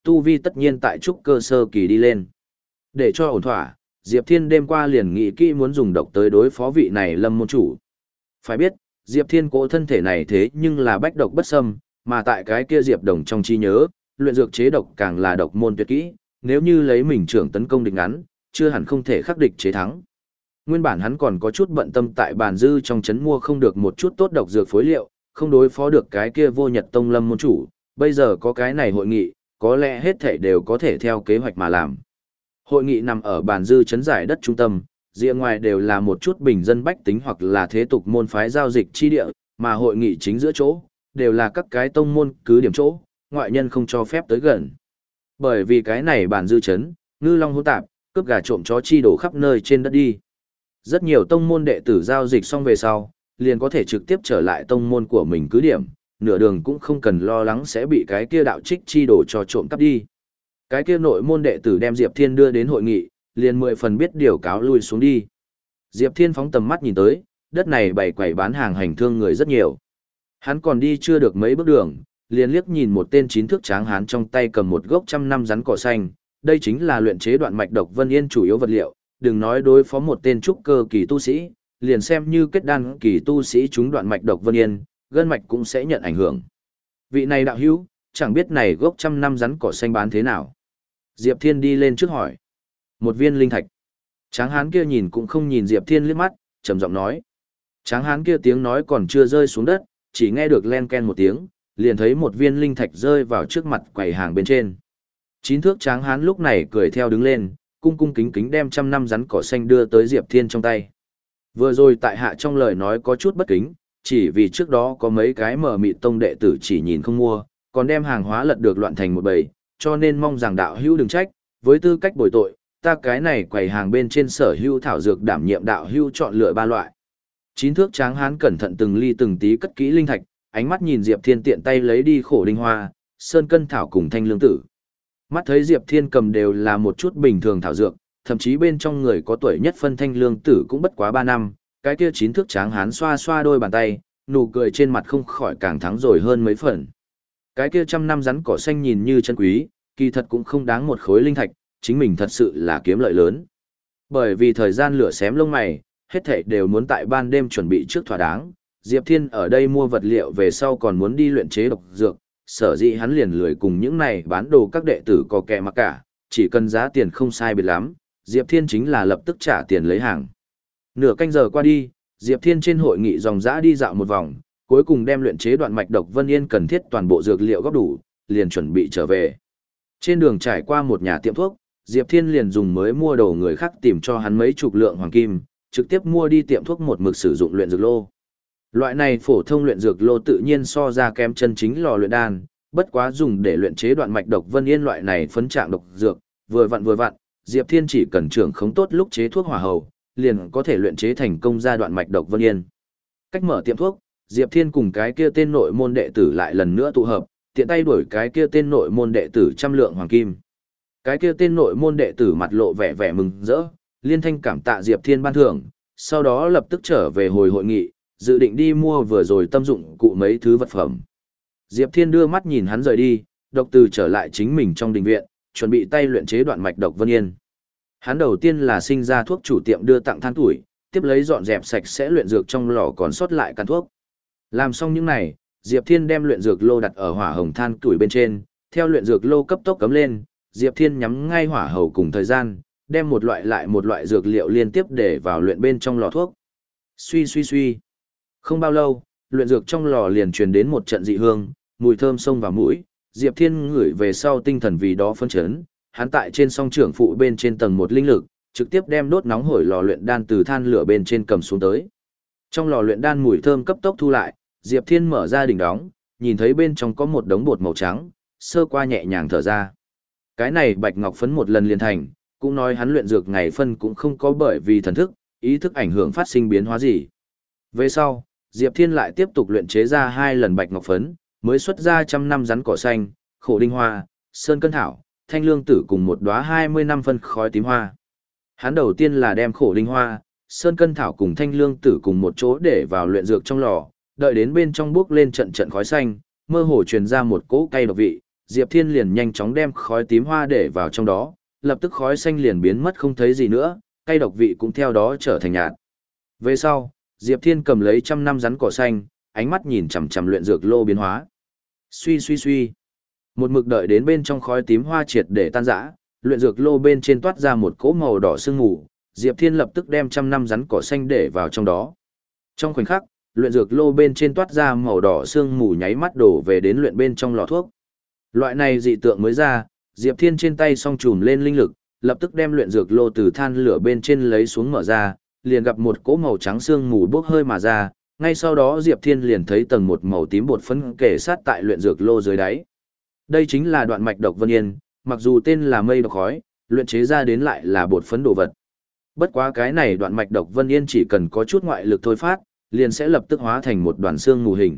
tu vi tất nhiên tại trúc cơ sơ kỳ đi lên. Để cho ổn thỏa, Diệp Thiên đêm qua liền nghĩ kỹ muốn dùng độc tới đối phó vị này Lâm môn chủ. Phải biết, Diệp Thiên cỗ thân thể này thế nhưng là bách độc bất xâm, mà tại cái kia Diệp Đồng trong trí nhớ, luyện dược chế độc càng là độc môn tuyệt kỹ, nếu như lấy mình trưởng tấn công địch ngắn, chưa hẳn không thể khắc địch chế thắng. Nguyên bản hắn còn có chút bận tâm tại bàn dư trong trấn mua không được một chút tốt độc dược phối liệu, không đối phó được cái kia Vô Nhật Tông Lâm môn chủ, bây giờ có cái này hội nghị, có lẽ hết thảy đều có thể theo kế hoạch mà làm. Hội nghị nằm ở bàn dư trấn giải đất trung tâm, rìa ngoài đều là một chút bình dân bách tính hoặc là thế tục môn phái giao dịch chi địa, mà hội nghị chính giữa chỗ, đều là các cái tông môn cứ điểm chỗ, ngoại nhân không cho phép tới gần. Bởi vì cái này bàn dư trấn, ngư long hỗn tạp, cướp gà trộm chó chi đổ khắp nơi trên đất đi. Rất nhiều tông môn đệ tử giao dịch xong về sau, liền có thể trực tiếp trở lại tông môn của mình cứ điểm, nửa đường cũng không cần lo lắng sẽ bị cái kia đạo trích chi đổ cho trộm cắp đi. Cái kia nội môn đệ tử đem Diệp Thiên đưa đến hội nghị, liền mười phần biết điều cáo lui xuống đi. Diệp Thiên phóng tầm mắt nhìn tới, đất này bày quầy bán hàng hành thương người rất nhiều. Hắn còn đi chưa được mấy bước đường, liền liếc nhìn một tên chín thước tráng hán trong tay cầm một gốc trăm năm rắn cỏ xanh, đây chính là luyện chế đoạn mạch độc Vân Yên chủ yếu vật liệu, đừng nói đối phó một tên trúc cơ kỳ tu sĩ, liền xem như kết đan kỳ tu sĩ chúng đoạn mạch độc Vân Yên, gân mạch cũng sẽ nhận ảnh hưởng. Vị này đạo hữu, chẳng biết này gốc trăm năm rắn cỏ xanh bán thế nào. Diệp Thiên đi lên trước hỏi. Một viên linh thạch. Tráng hán kia nhìn cũng không nhìn Diệp Thiên liếc mắt, trầm giọng nói. Tráng hán kia tiếng nói còn chưa rơi xuống đất, chỉ nghe được len ken một tiếng, liền thấy một viên linh thạch rơi vào trước mặt quầy hàng bên trên. Chín thước tráng hán lúc này cười theo đứng lên, cung cung kính kính đem trăm năm rắn cỏ xanh đưa tới Diệp Thiên trong tay. Vừa rồi tại hạ trong lời nói có chút bất kính, chỉ vì trước đó có mấy cái mở mịt tông đệ tử chỉ nhìn không mua, còn đem hàng hóa lật được loạn thành một bầy, cho nên mong rằng đạo hữu đừng trách, với tư cách bồi tội, ta cái này quầy hàng bên trên sở hữu thảo dược đảm nhiệm đạo hữu chọn lựa ba loại. Chín thước tráng hán cẩn thận từng ly từng tí cất kỹ linh thạch, ánh mắt nhìn Diệp Thiên tiện tay lấy đi khổ đinh hoa, sơn cân thảo cùng thanh lương tử. Mắt thấy Diệp Thiên cầm đều là một chút bình thường thảo dược, thậm chí bên trong người có tuổi nhất phân thanh lương tử cũng bất quá ba năm, cái kia chín thước tráng hán xoa xoa đôi bàn tay, nụ cười trên mặt không khỏi càng thắng rồi hơn mấy phần. Cái kia trăm năm rắn cỏ xanh nhìn như chân quý, kỳ thật cũng không đáng một khối linh thạch, chính mình thật sự là kiếm lợi lớn. Bởi vì thời gian lửa xém lông mày, hết thảy đều muốn tại ban đêm chuẩn bị trước thỏa đáng, Diệp Thiên ở đây mua vật liệu về sau còn muốn đi luyện chế độc dược, sở dĩ hắn liền lười cùng những này bán đồ các đệ tử có kẻ mặc cả, chỉ cần giá tiền không sai biệt lắm, Diệp Thiên chính là lập tức trả tiền lấy hàng. Nửa canh giờ qua đi, Diệp Thiên trên hội nghị dòng dã đi dạo một vòng, cuối cùng đem luyện chế đoạn mạch độc Vân Yên cần thiết toàn bộ dược liệu góp đủ, liền chuẩn bị trở về. Trên đường trải qua một nhà tiệm thuốc, Diệp Thiên liền dùng mới mua đồ người khác tìm cho hắn mấy chục lượng hoàng kim, trực tiếp mua đi tiệm thuốc một mực sử dụng luyện dược lô. Loại này phổ thông luyện dược lô tự nhiên so ra kém chân chính lò luyện đan, bất quá dùng để luyện chế đoạn mạch độc Vân Yên loại này phấn trạng độc dược, vừa vặn vừa vặn, Diệp Thiên chỉ cần trưởng khống tốt lúc chế thuốc hỏa hầu, liền có thể luyện chế thành công ra đoạn mạch độc Vân Yên. Cách mở tiệm thuốc, Diệp Thiên cùng cái kia tên nội môn đệ tử lại lần nữa tụ hợp, tiện tay đuổi cái kia tên nội môn đệ tử trăm lượng hoàng kim. Cái kia tên nội môn đệ tử mặt lộ vẻ vẻ mừng rỡ, liên thanh cảm tạ Diệp Thiên ban thưởng, sau đó lập tức trở về hồi hội nghị, dự định đi mua vừa rồi tâm dụng cụ mấy thứ vật phẩm. Diệp Thiên đưa mắt nhìn hắn rời đi, độc từ trở lại chính mình trong đình viện, chuẩn bị tay luyện chế đoạn mạch độc Vân Yên. Hắn đầu tiên là sinh ra thuốc chủ tiệm đưa tặng than tuổi, tiếp lấy dọn dẹp sạch sẽ luyện dược trong lò còn sót lại căn thuốc. Làm xong những này, Diệp Thiên đem luyện dược lô đặt ở hỏa hồng than tuổi bên trên, theo luyện dược lô cấp tốc cắm lên, Diệp Thiên nhắm ngay hỏa hầu cùng thời gian, đem một loại lại một loại dược liệu liên tiếp để vào luyện bên trong lò thuốc. Suy suy suy. Không bao lâu, luyện dược trong lò liền truyền đến một trận dị hương, mùi thơm xông vào mũi, Diệp Thiên ngửi về sau tinh thần vì đó phấn chấn, hắn tại trên song trưởng phụ bên trên tầng một linh lực, trực tiếp đem đốt nóng hổi lò luyện đan từ than lửa bên trên cầm xuống tới. Trong lò luyện đan mùi thơm cấp tốc thu lại, Diệp Thiên mở ra đỉnh đóng, nhìn thấy bên trong có một đống bột màu trắng, sơ qua nhẹ nhàng thở ra. Cái này bạch ngọc phấn một lần liền thành, cũng nói hắn luyện dược ngày phân cũng không có bởi vì thần thức, ý thức ảnh hưởng phát sinh biến hóa gì. Về sau, Diệp Thiên lại tiếp tục luyện chế ra hai lần bạch ngọc phấn, mới xuất ra trăm năm rắn cỏ xanh, khổ đinh hoa, sơn cân thảo, thanh lương tử cùng một đóa hai mươi năm phân khói tím hoa. Hắn đầu tiên là đem khổ đinh hoa, sơn cân thảo cùng thanh lương tử cùng một chỗ để vào luyện dược trong lò, đợi đến bên trong bước lên trận trận khói xanh, mơ hồ truyền ra một cỗ cay độc vị, Diệp Thiên liền nhanh chóng đem khói tím hoa để vào trong đó, lập tức khói xanh liền biến mất không thấy gì nữa, cay độc vị cũng theo đó trở thành nhạt. Về sau, Diệp Thiên cầm lấy trăm năm rắn cỏ xanh, ánh mắt nhìn chằm chằm luyện dược lô biến hóa. Suy suy suy. Một mực đợi đến bên trong khói tím hoa triệt để tan rã, luyện dược lô bên trên toát ra một cỗ màu đỏ sương mù, Diệp Thiên lập tức đem trăm năm rắn cỏ xanh để vào trong đó. Trong khoảnh khắc, luyện dược lô bên trên toát ra màu đỏ sương mù nháy mắt đổ về đến luyện bên trong lò thuốc. Loại này dị tượng mới ra, Diệp Thiên trên tay song chùm lên linh lực, lập tức đem luyện dược lô từ than lửa bên trên lấy xuống mở ra, liền gặp một cỗ màu trắng sương mù bốc hơi mà ra, ngay sau đó Diệp Thiên liền thấy tầng một màu tím bột phấn kề sát tại luyện dược lô dưới đáy. Đây chính là đoạn mạch độc vân yên, mặc dù tên là mây độc khói, luyện chế ra đến lại là bột phấn đồ vật. Bất quá cái này đoạn mạch độc vân yên chỉ cần có chút ngoại lực thôi phát, liền sẽ lập tức hóa thành một đoàn xương mù hình.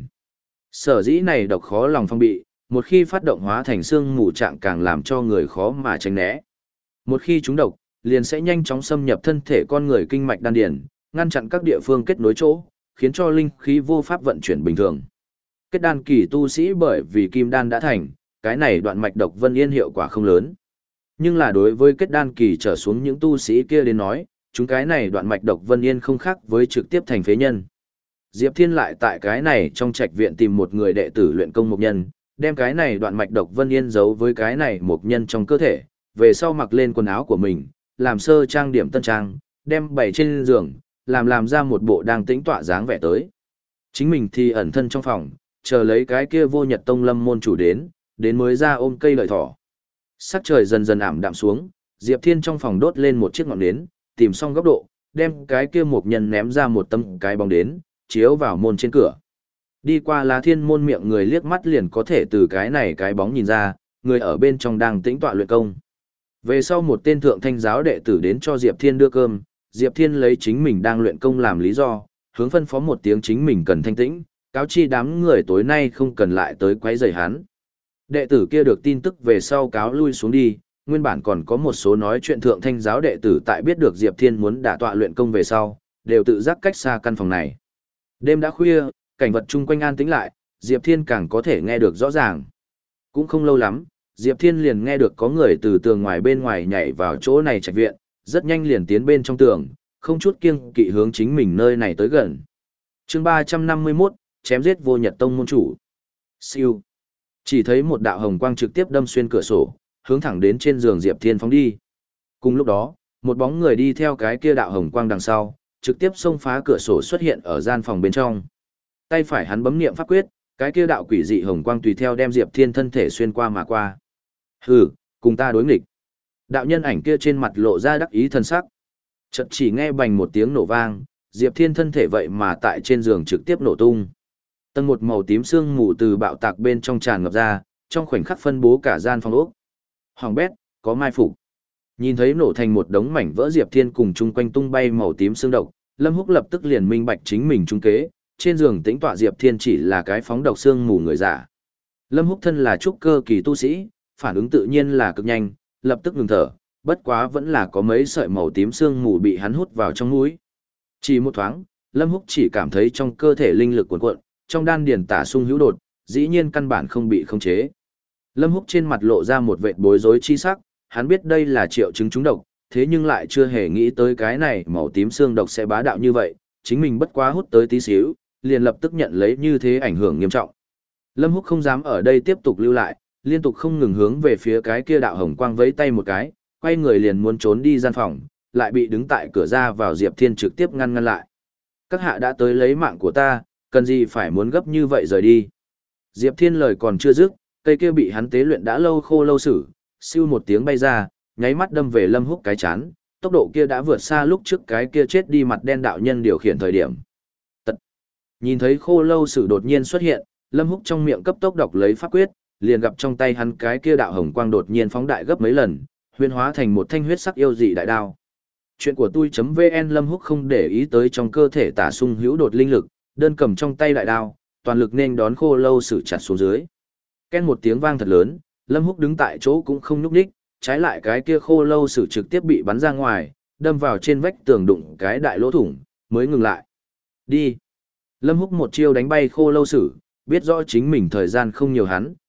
Sở dĩ này độc khó lòng phong bị, một khi phát động hóa thành xương mù trạng càng làm cho người khó mà tránh né. Một khi chúng độc, liền sẽ nhanh chóng xâm nhập thân thể con người kinh mạch đan điền, ngăn chặn các địa phương kết nối chỗ, khiến cho linh khí vô pháp vận chuyển bình thường. Kết đan kỳ tu sĩ bởi vì kim đan đã thành, cái này đoạn mạch độc vân yên hiệu quả không lớn. Nhưng là đối với kết đan kỳ trở xuống những tu sĩ kia đến nói, chúng cái này đoạn mạch độc vân yên không khác với trực tiếp thành phế nhân. Diệp Thiên lại tại cái này trong trạch viện tìm một người đệ tử luyện công mục nhân, đem cái này đoạn mạch độc vân yên giấu với cái này mục nhân trong cơ thể, về sau mặc lên quần áo của mình, làm sơ trang điểm tân trang, đem bày trên giường, làm làm ra một bộ đang tĩnh tọa dáng vẻ tới. Chính mình thì ẩn thân trong phòng, chờ lấy cái kia vô nhật tông lâm môn chủ đến, đến mới ra ôm cây lợi thỏ. Sắc trời dần dần ảm đạm xuống, Diệp Thiên trong phòng đốt lên một chiếc ngọn nến, tìm xong góc độ, đem cái kia mục nhân ném ra một tấm cái bóng đến, chiếu vào môn trên cửa. Đi qua lá thiên môn miệng người liếc mắt liền có thể từ cái này cái bóng nhìn ra, người ở bên trong đang tĩnh tọa luyện công. Về sau một tên thượng thanh giáo đệ tử đến cho Diệp Thiên đưa cơm, Diệp Thiên lấy chính mình đang luyện công làm lý do, hướng phân phó một tiếng chính mình cần thanh tĩnh, cáo chi đám người tối nay không cần lại tới quấy rầy hắn. Đệ tử kia được tin tức về sau cáo lui xuống đi, nguyên bản còn có một số nói chuyện thượng thanh giáo đệ tử tại biết được Diệp Thiên muốn đả tọa luyện công về sau, đều tự giác cách xa căn phòng này. Đêm đã khuya, cảnh vật chung quanh an tĩnh lại, Diệp Thiên càng có thể nghe được rõ ràng. Cũng không lâu lắm, Diệp Thiên liền nghe được có người từ tường ngoài bên ngoài nhảy vào chỗ này trạch viện, rất nhanh liền tiến bên trong tường, không chút kiêng kỵ hướng chính mình nơi này tới gần. Chương ba trăm năm mươi mốt, chém giết vô nhật tông môn chủ. Siêu. Chỉ thấy một đạo hồng quang trực tiếp đâm xuyên cửa sổ, hướng thẳng đến trên giường Diệp Thiên phóng đi. Cùng lúc đó, một bóng người đi theo cái kia đạo hồng quang đằng sau, trực tiếp xông phá cửa sổ xuất hiện ở gian phòng bên trong. Tay phải hắn bấm niệm pháp quyết, cái kia đạo quỷ dị hồng quang tùy theo đem Diệp Thiên thân thể xuyên qua mà qua. Hừ, cùng ta đối nghịch. Đạo nhân ảnh kia trên mặt lộ ra đắc ý thần sắc. Chợt chỉ nghe bành một tiếng nổ vang, Diệp Thiên thân thể vậy mà tại trên giường trực tiếp nổ tung. Tầng một màu tím sương mù từ bạo tạc bên trong tràn ngập ra, trong khoảnh khắc phân bố cả gian phòng ốc. Hoàng bét, có mai phục. Nhìn thấy nổ thành một đống mảnh vỡ Diệp Thiên cùng chung quanh tung bay màu tím xương độc, Lâm Húc lập tức liền minh bạch chính mình trung kế, trên giường tĩnh tọa Diệp Thiên chỉ là cái phóng độc xương mù người giả. Lâm Húc thân là trúc cơ kỳ tu sĩ, phản ứng tự nhiên là cực nhanh, lập tức ngừng thở, bất quá vẫn là có mấy sợi màu tím xương mù bị hắn hút vào trong mũi. Chỉ một thoáng, Lâm Húc chỉ cảm thấy trong cơ thể linh lực cuồn cuộn, trong đan điền tả sung hữu đột, dĩ nhiên căn bản không bị khống chế. Lâm Húc trên mặt lộ ra một vệt bối rối chi sắc, hắn biết đây là triệu chứng trúng độc, thế nhưng lại chưa hề nghĩ tới cái này màu tím xương độc sẽ bá đạo như vậy, chính mình bất quá hút tới tí xíu, liền lập tức nhận lấy như thế ảnh hưởng nghiêm trọng. Lâm Húc không dám ở đây tiếp tục lưu lại, liên tục không ngừng hướng về phía cái kia đạo hồng quang vẫy tay một cái, quay người liền muốn trốn đi gian phòng, lại bị đứng tại cửa ra vào Diệp Thiên trực tiếp ngăn ngăn lại. Các hạ đã tới lấy mạng của ta, cần gì phải muốn gấp như vậy rời đi. Diệp Thiên lời còn chưa dứt, cây kia bị hắn tế luyện đã lâu khô lâu sử, siêu một tiếng bay ra, nháy mắt đâm về Lâm Húc cái chán, tốc độ kia đã vượt xa lúc trước cái kia chết đi mặt đen đạo nhân điều khiển thời điểm. Tật. Nhìn thấy khô lâu sử đột nhiên xuất hiện, Lâm Húc trong miệng cấp tốc đọc lấy pháp quyết, liền gặp trong tay hắn cái kia đạo hồng quang đột nhiên phóng đại gấp mấy lần, huyễn hóa thành một thanh huyết sắc yêu dị đại đao. Chuyện của tôi.vn Lâm Húc không để ý tới trong cơ thể tả sung hữu đột linh lực, đơn cầm trong tay đại đao, toàn lực nên đón khô lâu sử chặt xuống dưới. Ken một tiếng vang thật lớn, Lâm Húc đứng tại chỗ cũng không nhúc nhích, trái lại cái kia khô lâu sử trực tiếp bị bắn ra ngoài, đâm vào trên vách tường đụng cái đại lỗ thủng, mới ngừng lại. Đi. Lâm Húc một chiêu đánh bay khô lâu sử, biết rõ chính mình thời gian không nhiều hắn,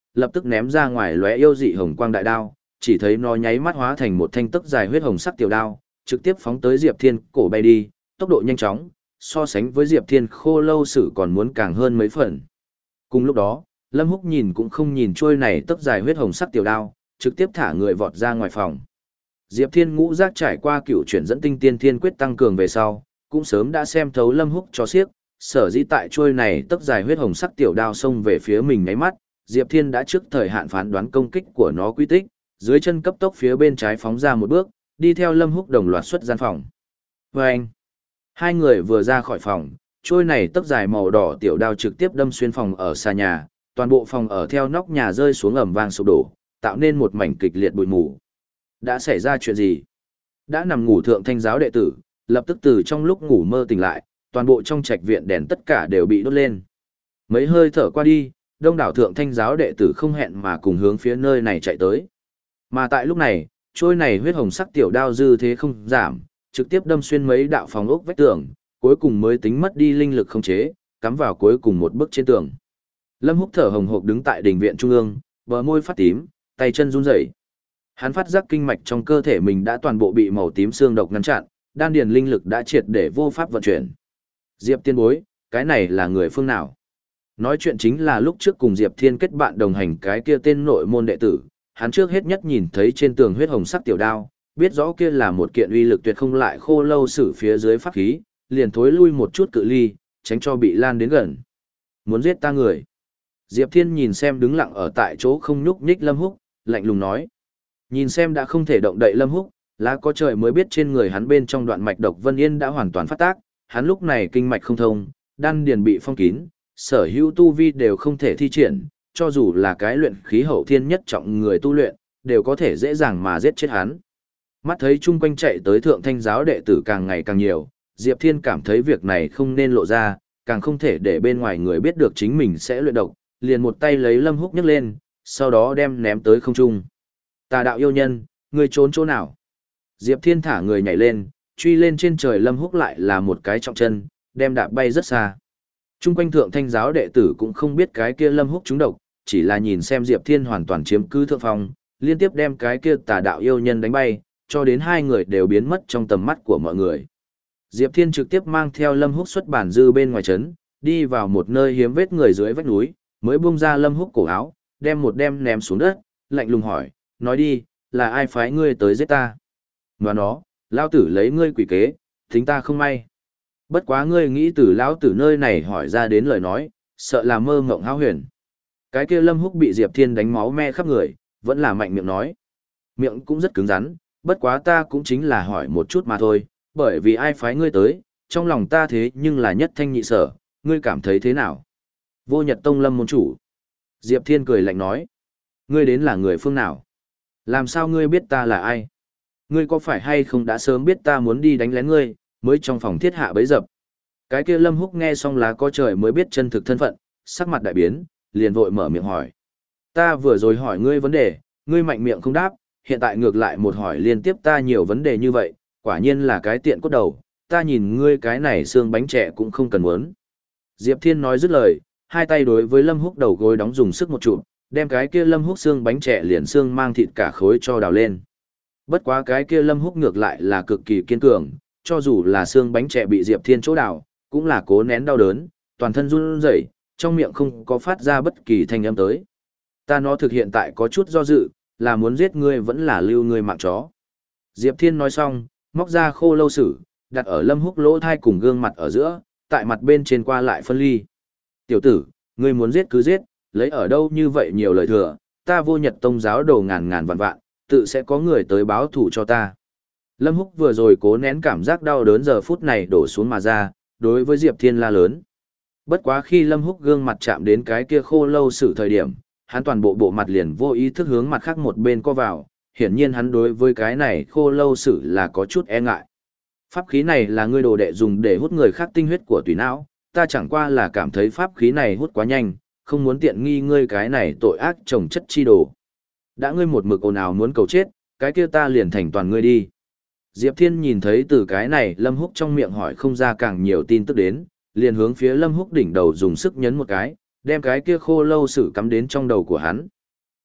lập tức ném ra ngoài lóe yêu dị hồng quang đại đao, chỉ thấy nó nháy mắt hóa thành một thanh tấc dài huyết hồng sắc tiểu đao, trực tiếp phóng tới Diệp Thiên cổ bay đi, tốc độ nhanh chóng, so sánh với Diệp Thiên khô lâu sử còn muốn càng hơn mấy phần. Cùng lúc đó, Lâm Húc nhìn cũng không nhìn trôi này tấc dài huyết hồng sắc tiểu đao, trực tiếp thả người vọt ra ngoài phòng. Diệp Thiên ngũ giác trải qua cựu chuyển dẫn tinh tiên thiên quyết tăng cường về sau, cũng sớm đã xem thấu Lâm Húc cho xiếc, sở dĩ tại trôi này tấc dài huyết hồng sắc tiểu đao xông về phía mình nháy mắt, Diệp Thiên đã trước thời hạn phán đoán công kích của nó quy tích, dưới chân cấp tốc phía bên trái phóng ra một bước, đi theo Lâm Húc đồng loạt xuất gian phòng. Và anh, hai người vừa ra khỏi phòng, trôi này tấc dài màu đỏ tiểu đao trực tiếp đâm xuyên phòng ở xa nhà, toàn bộ phòng ở theo nóc nhà rơi xuống ầm vang sụp đổ, tạo nên một mảnh kịch liệt bụi mù. Đã xảy ra chuyện gì? Đã nằm ngủ thượng thanh giáo đệ tử, lập tức từ trong lúc ngủ mơ tỉnh lại, toàn bộ trong trạch viện đèn tất cả đều bị đốt lên. Mấy hơi thở qua đi, đông đảo thượng thanh giáo đệ tử không hẹn mà cùng hướng phía nơi này chạy tới. Mà tại lúc này, trôi này huyết hồng sắc tiểu đao dư thế không giảm, trực tiếp đâm xuyên mấy đạo phòng ốc vách tường, cuối cùng mới tính mất đi linh lực không chế, cắm vào cuối cùng một bức trên tường. Lâm Húc thở hồng hộc đứng tại đình viện trung ương, bờ môi phát tím, tay chân run rẩy. Hắn phát giác kinh mạch trong cơ thể mình đã toàn bộ bị màu tím xương độc ngăn chặn, đan điền linh lực đã triệt để vô pháp vận chuyển. Diệp Tiên bối, cái này là người phương nào? Nói chuyện chính là lúc trước cùng Diệp Thiên kết bạn đồng hành cái kia tên nội môn đệ tử, hắn trước hết nhất nhìn thấy trên tường huyết hồng sắc tiểu đao, biết rõ kia là một kiện uy lực tuyệt không lại khô lâu sử phía dưới pháp khí, liền thối lui một chút cự ly, tránh cho bị lan đến gần. Muốn giết ta người. Diệp Thiên nhìn xem đứng lặng ở tại chỗ không nhúc nhích Lâm Húc, lạnh lùng nói. Nhìn xem đã không thể động đậy Lâm Húc, lá có trời mới biết trên người hắn bên trong đoạn mạch độc Vân Yên đã hoàn toàn phát tác, hắn lúc này kinh mạch không thông, đan điền bị phong kín, sở hữu tu vi đều không thể thi triển, cho dù là cái luyện khí hậu thiên nhất trọng người tu luyện, đều có thể dễ dàng mà giết chết hắn. Mắt thấy chung quanh chạy tới thượng thanh giáo đệ tử càng ngày càng nhiều, Diệp Thiên cảm thấy việc này không nên lộ ra, càng không thể để bên ngoài người biết được chính mình sẽ luyện độc, liền một tay lấy Lâm Húc nhấc lên, sau đó đem ném tới không trung. Tà đạo yêu nhân, ngươi trốn chỗ nào? Diệp Thiên thả người nhảy lên, truy lên trên trời Lâm Húc lại là một cái trọng chân, đem đạp bay rất xa. Trung quanh thượng thanh giáo đệ tử cũng không biết cái kia Lâm Húc trúng độc, chỉ là nhìn xem Diệp Thiên hoàn toàn chiếm cứ thượng phong, liên tiếp đem cái kia tà đạo yêu nhân đánh bay, cho đến hai người đều biến mất trong tầm mắt của mọi người. Diệp Thiên trực tiếp mang theo Lâm Húc xuất bản dư bên ngoài trấn, đi vào một nơi hiếm vết người dưới vách núi, mới buông ra Lâm Húc cổ áo, đem một đem ném xuống đất, lạnh lùng hỏi, nói đi, là ai phái ngươi tới giết ta? Và nó, lão tử lấy ngươi quỷ kế, tính ta không may. Bất quá ngươi nghĩ từ lão tử nơi này hỏi ra đến lời nói, sợ là mơ ngộng hão huyền. Cái kia Lâm Húc bị Diệp Thiên đánh máu me khắp người, vẫn là mạnh miệng nói. Miệng cũng rất cứng rắn, bất quá ta cũng chính là hỏi một chút mà thôi, bởi vì ai phái ngươi tới, trong lòng ta thế nhưng là nhất thanh nhị sở, ngươi cảm thấy thế nào? Vô Nhật Tông Lâm môn chủ. Diệp Thiên cười lạnh nói. Ngươi đến là người phương nào? Làm sao ngươi biết ta là ai? Ngươi có phải hay không đã sớm biết ta muốn đi đánh lén ngươi, mới trong phòng thiết hạ bấy dập? Cái kia Lâm Húc nghe xong lá có trời mới biết chân thực thân phận, sắc mặt đại biến, liền vội mở miệng hỏi. Ta vừa rồi hỏi ngươi vấn đề, ngươi mạnh miệng không đáp, hiện tại ngược lại một hỏi liên tiếp ta nhiều vấn đề như vậy, quả nhiên là cái tiện cốt đầu, ta nhìn ngươi cái này xương bánh trẻ cũng không cần muốn. Diệp Thiên nói dứt lời, hai tay đối với Lâm Húc đầu gối đóng dùng sức một trụ, đem cái kia Lâm Húc xương bánh trẻ liền xương mang thịt cả khối cho đào lên. Bất quá cái kia Lâm Húc ngược lại là cực kỳ kiên cường, cho dù là xương bánh trẻ bị Diệp Thiên chỗ đào, cũng là cố nén đau đớn, toàn thân run rẩy, trong miệng không có phát ra bất kỳ thanh âm tới. Ta nó thực hiện tại có chút do dự, là muốn giết ngươi vẫn là lưu ngươi mạng chó. Diệp Thiên nói xong, móc ra khô lâu sử, đặt ở Lâm Húc lỗ thai cùng gương mặt ở giữa, tại mặt bên trên qua lại phân ly. Tiểu tử, ngươi muốn giết cứ giết, lấy ở đâu như vậy nhiều lời thừa, ta Vô Nhật Tông giáo đồ ngàn ngàn vạn vạn, tự sẽ có người tới báo thù cho ta. Lâm Húc vừa rồi cố nén cảm giác đau đớn giờ phút này đổ xuống mà ra, đối với Diệp Thiên la lớn. Bất quá khi Lâm Húc gương mặt chạm đến cái kia khô lâu sử thời điểm, hắn toàn bộ bộ mặt liền vô ý thức hướng mặt khác một bên co vào, hiển nhiên hắn đối với cái này khô lâu sử là có chút e ngại. Pháp khí này là ngươi đồ đệ dùng để hút người khác tinh huyết của tùy não, ta chẳng qua là cảm thấy pháp khí này hút quá nhanh, không muốn tiện nghi ngươi cái này tội ác trồng chất chi đồ. Đã ngươi một mực ồn ào muốn cầu chết, cái kia ta liền thành toàn ngươi đi. Diệp Thiên nhìn thấy từ cái này Lâm Húc trong miệng hỏi không ra càng nhiều tin tức đến, liền hướng phía Lâm Húc đỉnh đầu dùng sức nhấn một cái, đem cái kia khô lâu sử cắm đến trong đầu của hắn,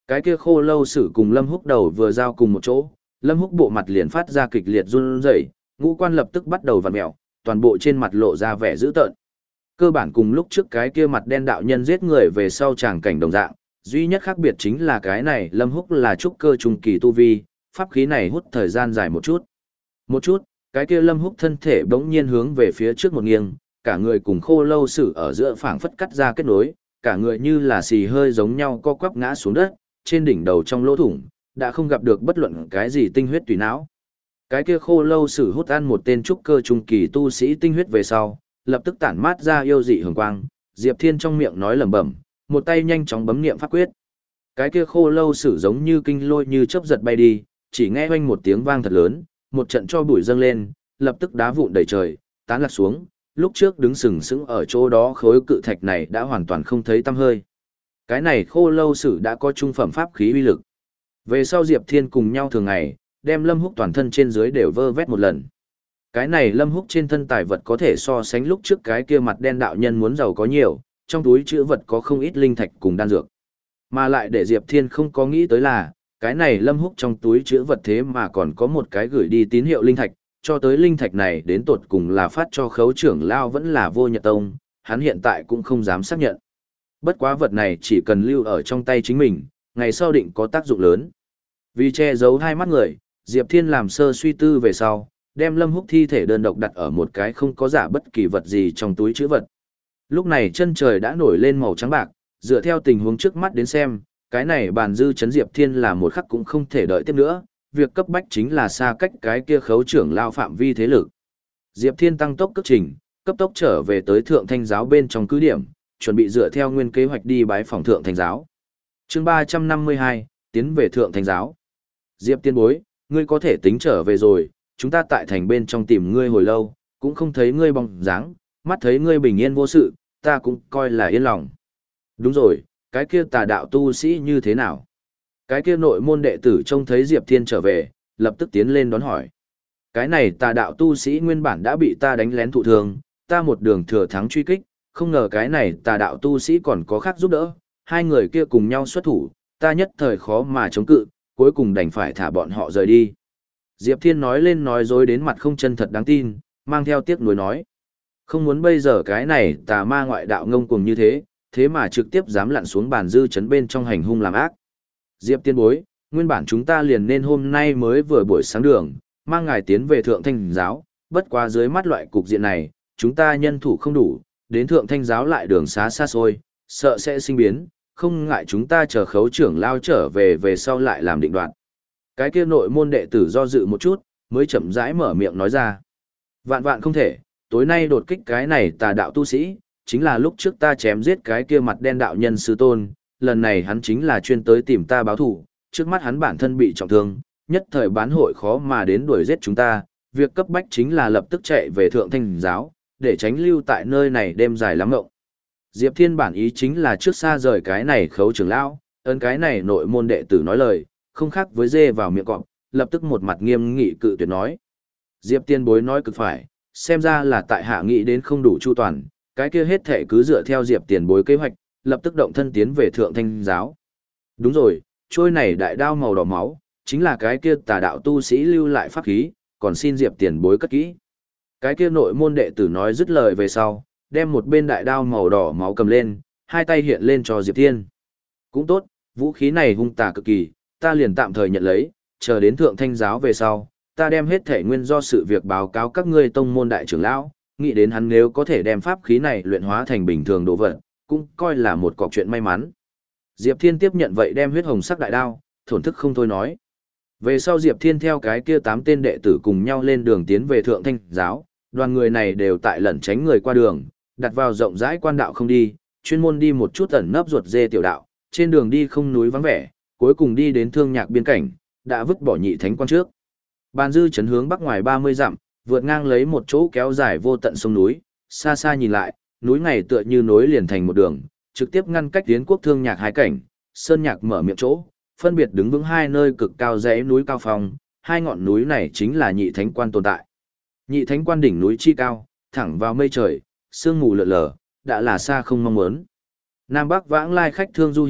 Cái kia khô lâu sử cùng Lâm Húc đầu vừa giao cùng một chỗ, Lâm Húc bộ mặt liền phát ra kịch liệt run rẩy, ngũ quan lập tức bắt đầu vặn mèo, toàn bộ trên mặt lộ ra vẻ dữ tợn. Cơ bản cùng lúc trước cái kia mặt đen đạo nhân giết người về sau tràng cảnh đồng dạng, duy nhất khác biệt chính là cái này Lâm Húc là trúc cơ trung kỳ tu vi, pháp khí này hút thời gian dài một chút. Một chút, cái kia Lâm Húc thân thể bỗng nhiên hướng về phía trước một nghiêng, cả người cùng khô lâu sử ở giữa phảng phất cắt ra kết nối, cả người như là xì hơi giống nhau co quắp ngã xuống đất, trên đỉnh đầu trong lỗ thủng, đã không gặp được bất luận cái gì tinh huyết tùy não. Cái kia khô lâu sử hút ăn một tên trúc cơ trung kỳ tu sĩ tinh huyết về sau, lập tức tản mát ra yêu dị hường quang, Diệp Thiên trong miệng nói lẩm bẩm, một tay nhanh chóng bấm niệm pháp quyết. Cái kia khô lâu sử giống như kinh lôi như chớp giật bay đi, chỉ nghe oanh một tiếng vang thật lớn, một trận cho bụi dâng lên, lập tức đá vụn đầy trời, tán lạc xuống, lúc trước đứng sừng sững ở chỗ đó khối cự thạch này đã hoàn toàn không thấy tăm hơi. Cái này khô lâu sử đã có trung phẩm pháp khí uy lực. Về sau Diệp Thiên cùng nhau thường ngày, đem Lâm Húc toàn thân trên dưới đều vơ vét một lần. Cái này Lâm Húc trên thân tài vật có thể so sánh lúc trước cái kia mặt đen đạo nhân muốn giàu có nhiều, trong túi chữ vật có không ít linh thạch cùng đan dược. Mà lại để Diệp Thiên không có nghĩ tới là, cái này Lâm Húc trong túi chữ vật thế mà còn có một cái gửi đi tín hiệu linh thạch, cho tới linh thạch này đến tột cùng là phát cho khấu trưởng lao vẫn là vô nhật tông, hắn hiện tại cũng không dám xác nhận. Bất quá vật này chỉ cần lưu ở trong tay chính mình, ngày sau định có tác dụng lớn. Vì che giấu hai mắt người, Diệp Thiên làm sơ suy tư về sau, đem Lâm Húc thi thể đơn độc đặt ở một cái không có giả bất kỳ vật gì trong túi chữ vật. Lúc này chân trời đã nổi lên màu trắng bạc, dựa theo tình huống trước mắt đến xem, cái này bàn dư chấn Diệp Thiên là một khắc cũng không thể đợi tiếp nữa, việc cấp bách chính là xa cách cái kia khấu trưởng lao phạm vi thế lực. Diệp Thiên tăng tốc cước trình, cấp tốc trở về tới Thượng Thanh giáo bên trong cứ điểm, chuẩn bị dựa theo nguyên kế hoạch đi bái phòng Thượng Thanh giáo. Chương ba trăm năm mươi hai, tiến về Thượng Thanh giáo. Diệp tiên bối, ngươi có thể tính trở về rồi, chúng ta tại thành bên trong tìm ngươi hồi lâu, cũng không thấy ngươi bóng dáng, mắt thấy ngươi bình yên vô sự, ta cũng coi là yên lòng. Đúng rồi, cái kia tà đạo tu sĩ như thế nào? Cái kia nội môn đệ tử trông thấy Diệp Thiên trở về, lập tức tiến lên đón hỏi. Cái này tà đạo tu sĩ nguyên bản đã bị ta đánh lén thụ thương, ta một đường thừa thắng truy kích, không ngờ cái này tà đạo tu sĩ còn có khác giúp đỡ, hai người kia cùng nhau xuất thủ, ta nhất thời khó mà chống cự, cuối cùng đành phải thả bọn họ rời đi. Diệp Thiên nói lên nói dối đến mặt không chân thật đáng tin, mang theo tiếc nuối nói. Không muốn bây giờ cái này tà ma ngoại đạo ngông cuồng như thế, thế mà trực tiếp dám lặn xuống bàn dư chấn bên trong hành hung làm ác. Diệp tiên bối, nguyên bản chúng ta liền nên hôm nay mới vừa buổi sáng đường, mang ngài tiến về Thượng Thanh giáo, bất quá dưới mắt loại cục diện này, chúng ta nhân thủ không đủ, đến Thượng Thanh giáo lại đường xá xa xôi, sợ sẽ sinh biến, không ngại chúng ta chờ khấu trưởng lao trở về về sau lại làm định đoạt. Cái kia nội môn đệ tử do dự một chút, mới chậm rãi mở miệng nói ra. Vạn vạn không thể, tối nay đột kích cái này tà đạo tu sĩ, chính là lúc trước ta chém giết cái kia mặt đen đạo nhân sư tôn, lần này hắn chính là chuyên tới tìm ta báo thù, trước mắt hắn bản thân bị trọng thương, nhất thời bán hội khó mà đến đuổi giết chúng ta, việc cấp bách chính là lập tức chạy về Thượng Thanh giáo, để tránh lưu tại nơi này đêm dài lắm ngộng. Diệp Thiên bản ý chính là trước xa rời cái này khấu trưởng lão, ấn cái này nội môn đệ tử nói lời, không khác với dê vào miệng cọp, lập tức một mặt nghiêm nghị cự tuyệt nói. Diệp Tiên bối nói cực phải, xem ra là tại hạ nghĩ đến không đủ chu toàn, cái kia hết thể cứ dựa theo Diệp tiền bối kế hoạch, lập tức động thân tiến về Thượng Thanh giáo. Đúng rồi, trôi này đại đao màu đỏ máu, chính là cái kia tà đạo tu sĩ lưu lại pháp khí, còn xin Diệp tiền bối cất kỹ. Cái kia nội môn đệ tử nói dứt lời về sau, đem một bên đại đao màu đỏ máu cầm lên, hai tay hiện lên cho Diệp Thiên. Cũng tốt, vũ khí này hung tà cực kỳ, ta liền tạm thời nhận lấy, chờ đến Thượng Thanh giáo về sau, ta đem hết thể nguyên do sự việc báo cáo các ngươi tông môn đại trưởng lão, nghĩ đến hắn nếu có thể đem pháp khí này luyện hóa thành bình thường đồ vật, cũng coi là một cọc chuyện may mắn. Diệp Thiên tiếp nhận vậy đem huyết hồng sắc đại đao, thổn thức không thôi nói. Về sau Diệp Thiên theo cái kia tám tên đệ tử cùng nhau lên đường tiến về Thượng Thanh giáo, đoàn người này đều tại lẩn tránh người qua đường, đặt vào rộng rãi quan đạo không đi, chuyên môn đi một chút ẩn nấp ruột dê tiểu đạo, trên đường đi không núi vắng vẻ, cuối cùng đi đến Thương Nhạc biên cảnh, đã vứt bỏ nhị thánh quan trước. Bàn dư chấn hướng bắc ngoài ba mươi dặm, vượt ngang lấy một chỗ kéo dài vô tận sông núi, xa xa nhìn lại, núi này tựa như nối liền thành một đường, trực tiếp ngăn cách Tiến quốc Thương Nhạc hai cảnh, sơn nhạc mở miệng chỗ, phân biệt đứng vững hai nơi cực cao dãy núi cao phong, hai ngọn núi này chính là nhị thánh quan tồn tại. Nhị thánh quan đỉnh núi chi cao, thẳng vào mây trời, sương mù lượn lờ, đã là xa không mong muốn. Nam Bắc vãng lai khách thương du hiệp,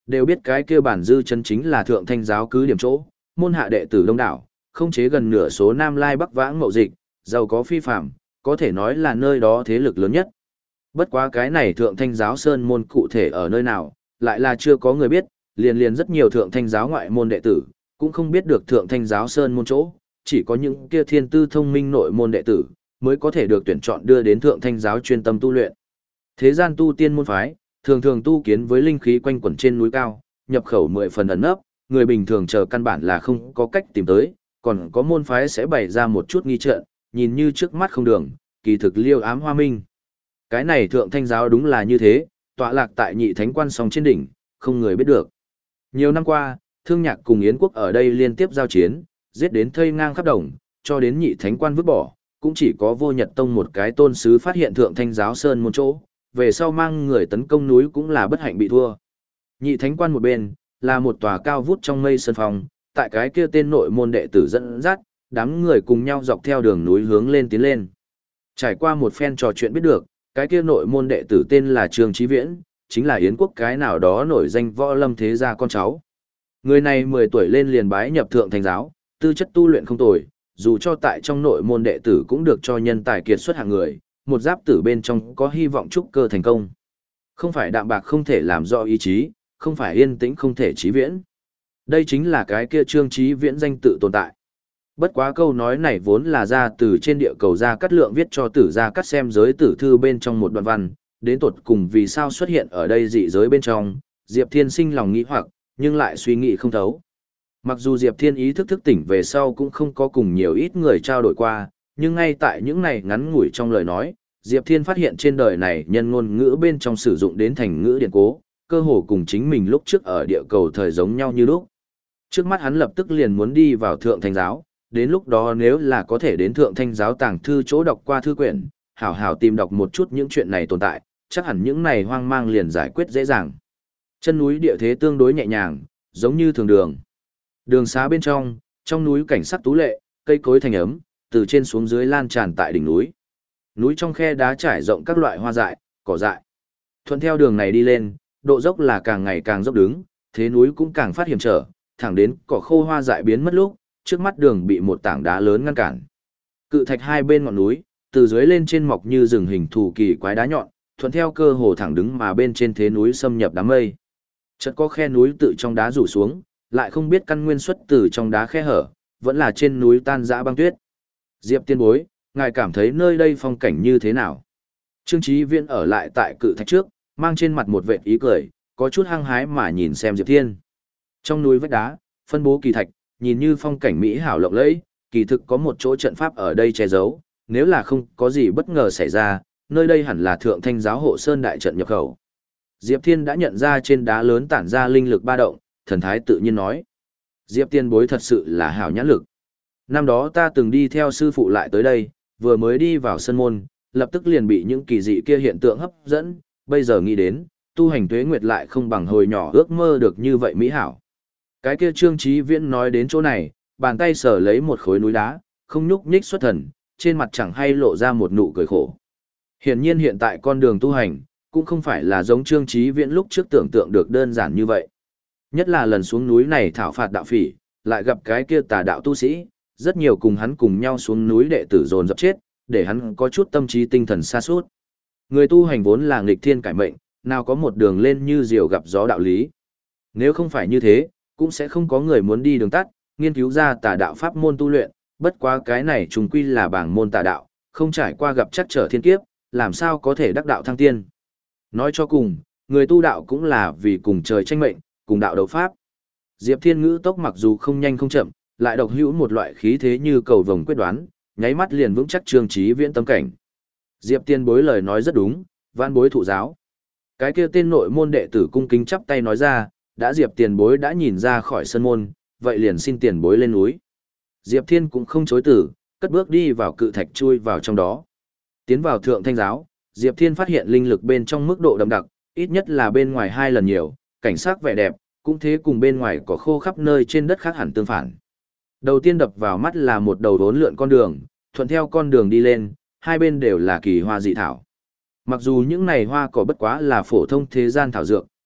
đều biết cái kia bản dư chân chính là thượng thanh giáo cứ điểm chỗ, môn hạ đệ tử đông đảo, không chế gần nửa số Nam Lai Bắc Vãng mậu dịch, giàu có phi phạm, có thể nói là nơi đó thế lực lớn nhất. Bất quá cái này thượng thanh giáo sơn môn cụ thể ở nơi nào, lại là chưa có người biết, liền liền rất nhiều thượng thanh giáo ngoại môn đệ tử, cũng không biết được thượng thanh giáo sơn môn chỗ, chỉ có những kia thiên tư thông minh nội môn đệ tử, mới có thể được tuyển chọn đưa đến thượng thanh giáo chuyên tâm tu luyện. Thế gian tu tiên môn phái, thường thường tu kiến với linh khí quanh quẩn trên núi cao, nhập khẩu mười phần ẩn nấp, người bình thường chờ căn bản là không có cách tìm tới, còn có môn phái sẽ bày ra một chút nghi trận, nhìn như trước mắt không đường, kỳ thực liêu ám hoa minh. Cái này thượng thanh giáo đúng là như thế, tọa lạc tại nhị thánh quan song trên đỉnh, không người biết được. Nhiều năm qua, Thương Nhạc cùng Yến quốc ở đây liên tiếp giao chiến, giết đến thây ngang khắp đồng, cho đến nhị thánh quan vứt bỏ, cũng chỉ có Vô Nhật Tông một cái tôn sứ phát hiện thượng thanh giáo sơn một chỗ, về sau mang người tấn công núi cũng là bất hạnh bị thua. Nhị thánh quan một bên, là một tòa cao vút trong mây sơn phong, tại cái kia tên nội môn đệ tử dẫn dắt, đám người cùng nhau dọc theo đường núi hướng lên tiến lên. Trải qua một phen trò chuyện biết được, cái kia nội môn đệ tử tên là Trương Chí Viễn, chính là Yến quốc cái nào đó nổi danh võ lâm thế gia con cháu. Người này mười tuổi lên liền bái nhập thượng thanh giáo, tư chất tu luyện không tồi, dù cho tại trong nội môn đệ tử cũng được cho nhân tài kiệt xuất hạng người, một giáp tử bên trong có hy vọng trúc cơ thành công. Không phải đạm bạc không thể làm do ý chí, không phải yên tĩnh không thể chí viễn. Đây chính là cái kia Trương Chí Viễn danh tự tồn tại. Bất quá câu nói này vốn là ra từ trên địa cầu Gia Cát Lượng viết cho Tử Gia Cát xem giới tử thư bên trong một đoạn văn, đến tột cùng vì sao xuất hiện ở đây dị giới bên trong, Diệp Thiên sinh lòng nghĩ hoặc, nhưng lại suy nghĩ không thấu. Mặc dù Diệp Thiên ý thức thức tỉnh về sau cũng không có cùng nhiều ít người trao đổi qua, nhưng ngay tại những này ngắn ngủi trong lời nói, Diệp Thiên phát hiện trên đời này nhân ngôn ngữ bên trong sử dụng đến thành ngữ điện cố, cơ hồ cùng chính mình lúc trước ở địa cầu thời giống nhau như lúc. Trước mắt hắn lập tức liền muốn đi vào thượng thanh giáo, đến lúc đó nếu là có thể đến thượng thanh giáo tàng thư chỗ đọc qua thư quyển, hảo hảo tìm đọc một chút những chuyện này tồn tại, chắc hẳn những này hoang mang liền giải quyết dễ dàng. Chân núi địa thế tương đối nhẹ nhàng, giống như thường đường. Đường xá bên trong, trong núi cảnh sắc tú lệ, cây cối thành ấm, từ trên xuống dưới lan tràn tại đỉnh núi. Núi trong khe đá trải rộng các loại hoa dại, cỏ dại. Thuận theo đường này đi lên, độ dốc là càng ngày càng dốc đứng, thế núi cũng càng phát hiểm trở, thẳng đến cỏ khô hoa dại biến mất lúc, trước mắt đường bị một tảng đá lớn ngăn cản. Cự thạch hai bên ngọn núi, từ dưới lên trên mọc như rừng hình thù kỳ quái đá nhọn, thuận theo cơ hồ thẳng đứng mà bên trên thế núi xâm nhập đám mây. Chợt có khe núi tự trong đá rủ xuống, lại không biết căn nguyên xuất từ trong đá khe hở, vẫn là trên núi tan dã băng tuyết. Diệp tiên bối, ngài cảm thấy nơi đây phong cảnh như thế nào? Trương Chí Viễn ở lại tại cự thạch trước, mang trên mặt một vệt ý cười, có chút hăng hái mà nhìn xem Diệp Thiên. Trong núi vách đá, phân bố kỳ thạch, nhìn như phong cảnh mỹ hảo lộng lẫy, kỳ thực có một chỗ trận pháp ở đây che giấu, nếu là không có gì bất ngờ xảy ra, nơi đây hẳn là Thượng Thanh giáo hộ sơn đại trận nhập khẩu. Diệp Thiên đã nhận ra trên đá lớn tản ra linh lực ba động, thần thái tự nhiên nói: Diệp tiên bối thật sự là hảo nhãn lực. Năm đó ta từng đi theo sư phụ lại tới đây, vừa mới đi vào sân môn, lập tức liền bị những kỳ dị kia hiện tượng hấp dẫn, bây giờ nghĩ đến, tu hành tuế nguyệt lại không bằng hồi nhỏ ước mơ được như vậy mỹ hảo. Cái kia Trương Chí Viễn nói đến chỗ này, bàn tay sờ lấy một khối núi đá, không nhúc nhích xuất thần, trên mặt chẳng hay lộ ra một nụ cười khổ. Hiển nhiên hiện tại con đường tu hành, cũng không phải là giống Trương Chí Viễn lúc trước tưởng tượng được đơn giản như vậy. Nhất là lần xuống núi này thảo phạt đạo phỉ, lại gặp cái kia tà đạo tu sĩ, rất nhiều cùng hắn cùng nhau xuống núi đệ tử dồn dập chết, để hắn có chút tâm trí tinh thần sa sút. Người tu hành vốn là nghịch thiên cải mệnh, nào có một đường lên như diều gặp gió đạo lý. Nếu không phải như thế, cũng sẽ không có người muốn đi đường tắt, nghiên cứu ra tà đạo pháp môn tu luyện, bất quá cái này trùng quy là bảng môn tà đạo, không trải qua gặp chắc trở thiên kiếp, làm sao có thể đắc đạo thăng tiên. Nói cho cùng, người tu đạo cũng là vì cùng trời tranh mệnh, cùng đạo đấu pháp. Diệp Thiên ngữ tốc mặc dù không nhanh không chậm, lại độc hữu một loại khí thế như cầu vồng quyết đoán, nháy mắt liền vững chắc Trương Chí Viễn tâm cảnh. Diệp Tiên bối lời nói rất đúng, văn bối thụ giáo. Cái kia tên nội môn đệ tử cung kính chắp tay nói ra, đã Diệp tiền bối đã nhìn ra khỏi sân môn, vậy liền xin tiền bối lên núi. Diệp Thiên cũng không chối từ, cất bước đi vào cự thạch chui vào trong đó. Tiến vào thượng thanh giáo, Diệp Thiên phát hiện linh lực bên trong mức độ đậm đặc, ít nhất là bên ngoài hai lần nhiều, cảnh sắc vẻ đẹp, cũng thế cùng bên ngoài có khô khắp nơi trên đất khác hẳn tương phản. Đầu tiên đập vào mắt là một đầu đốn lượn con đường, thuận theo con đường đi lên, hai bên đều là kỳ hoa dị thảo. Mặc dù những này hoa cỏ bất quá là phổ thông thế gian thảo dược,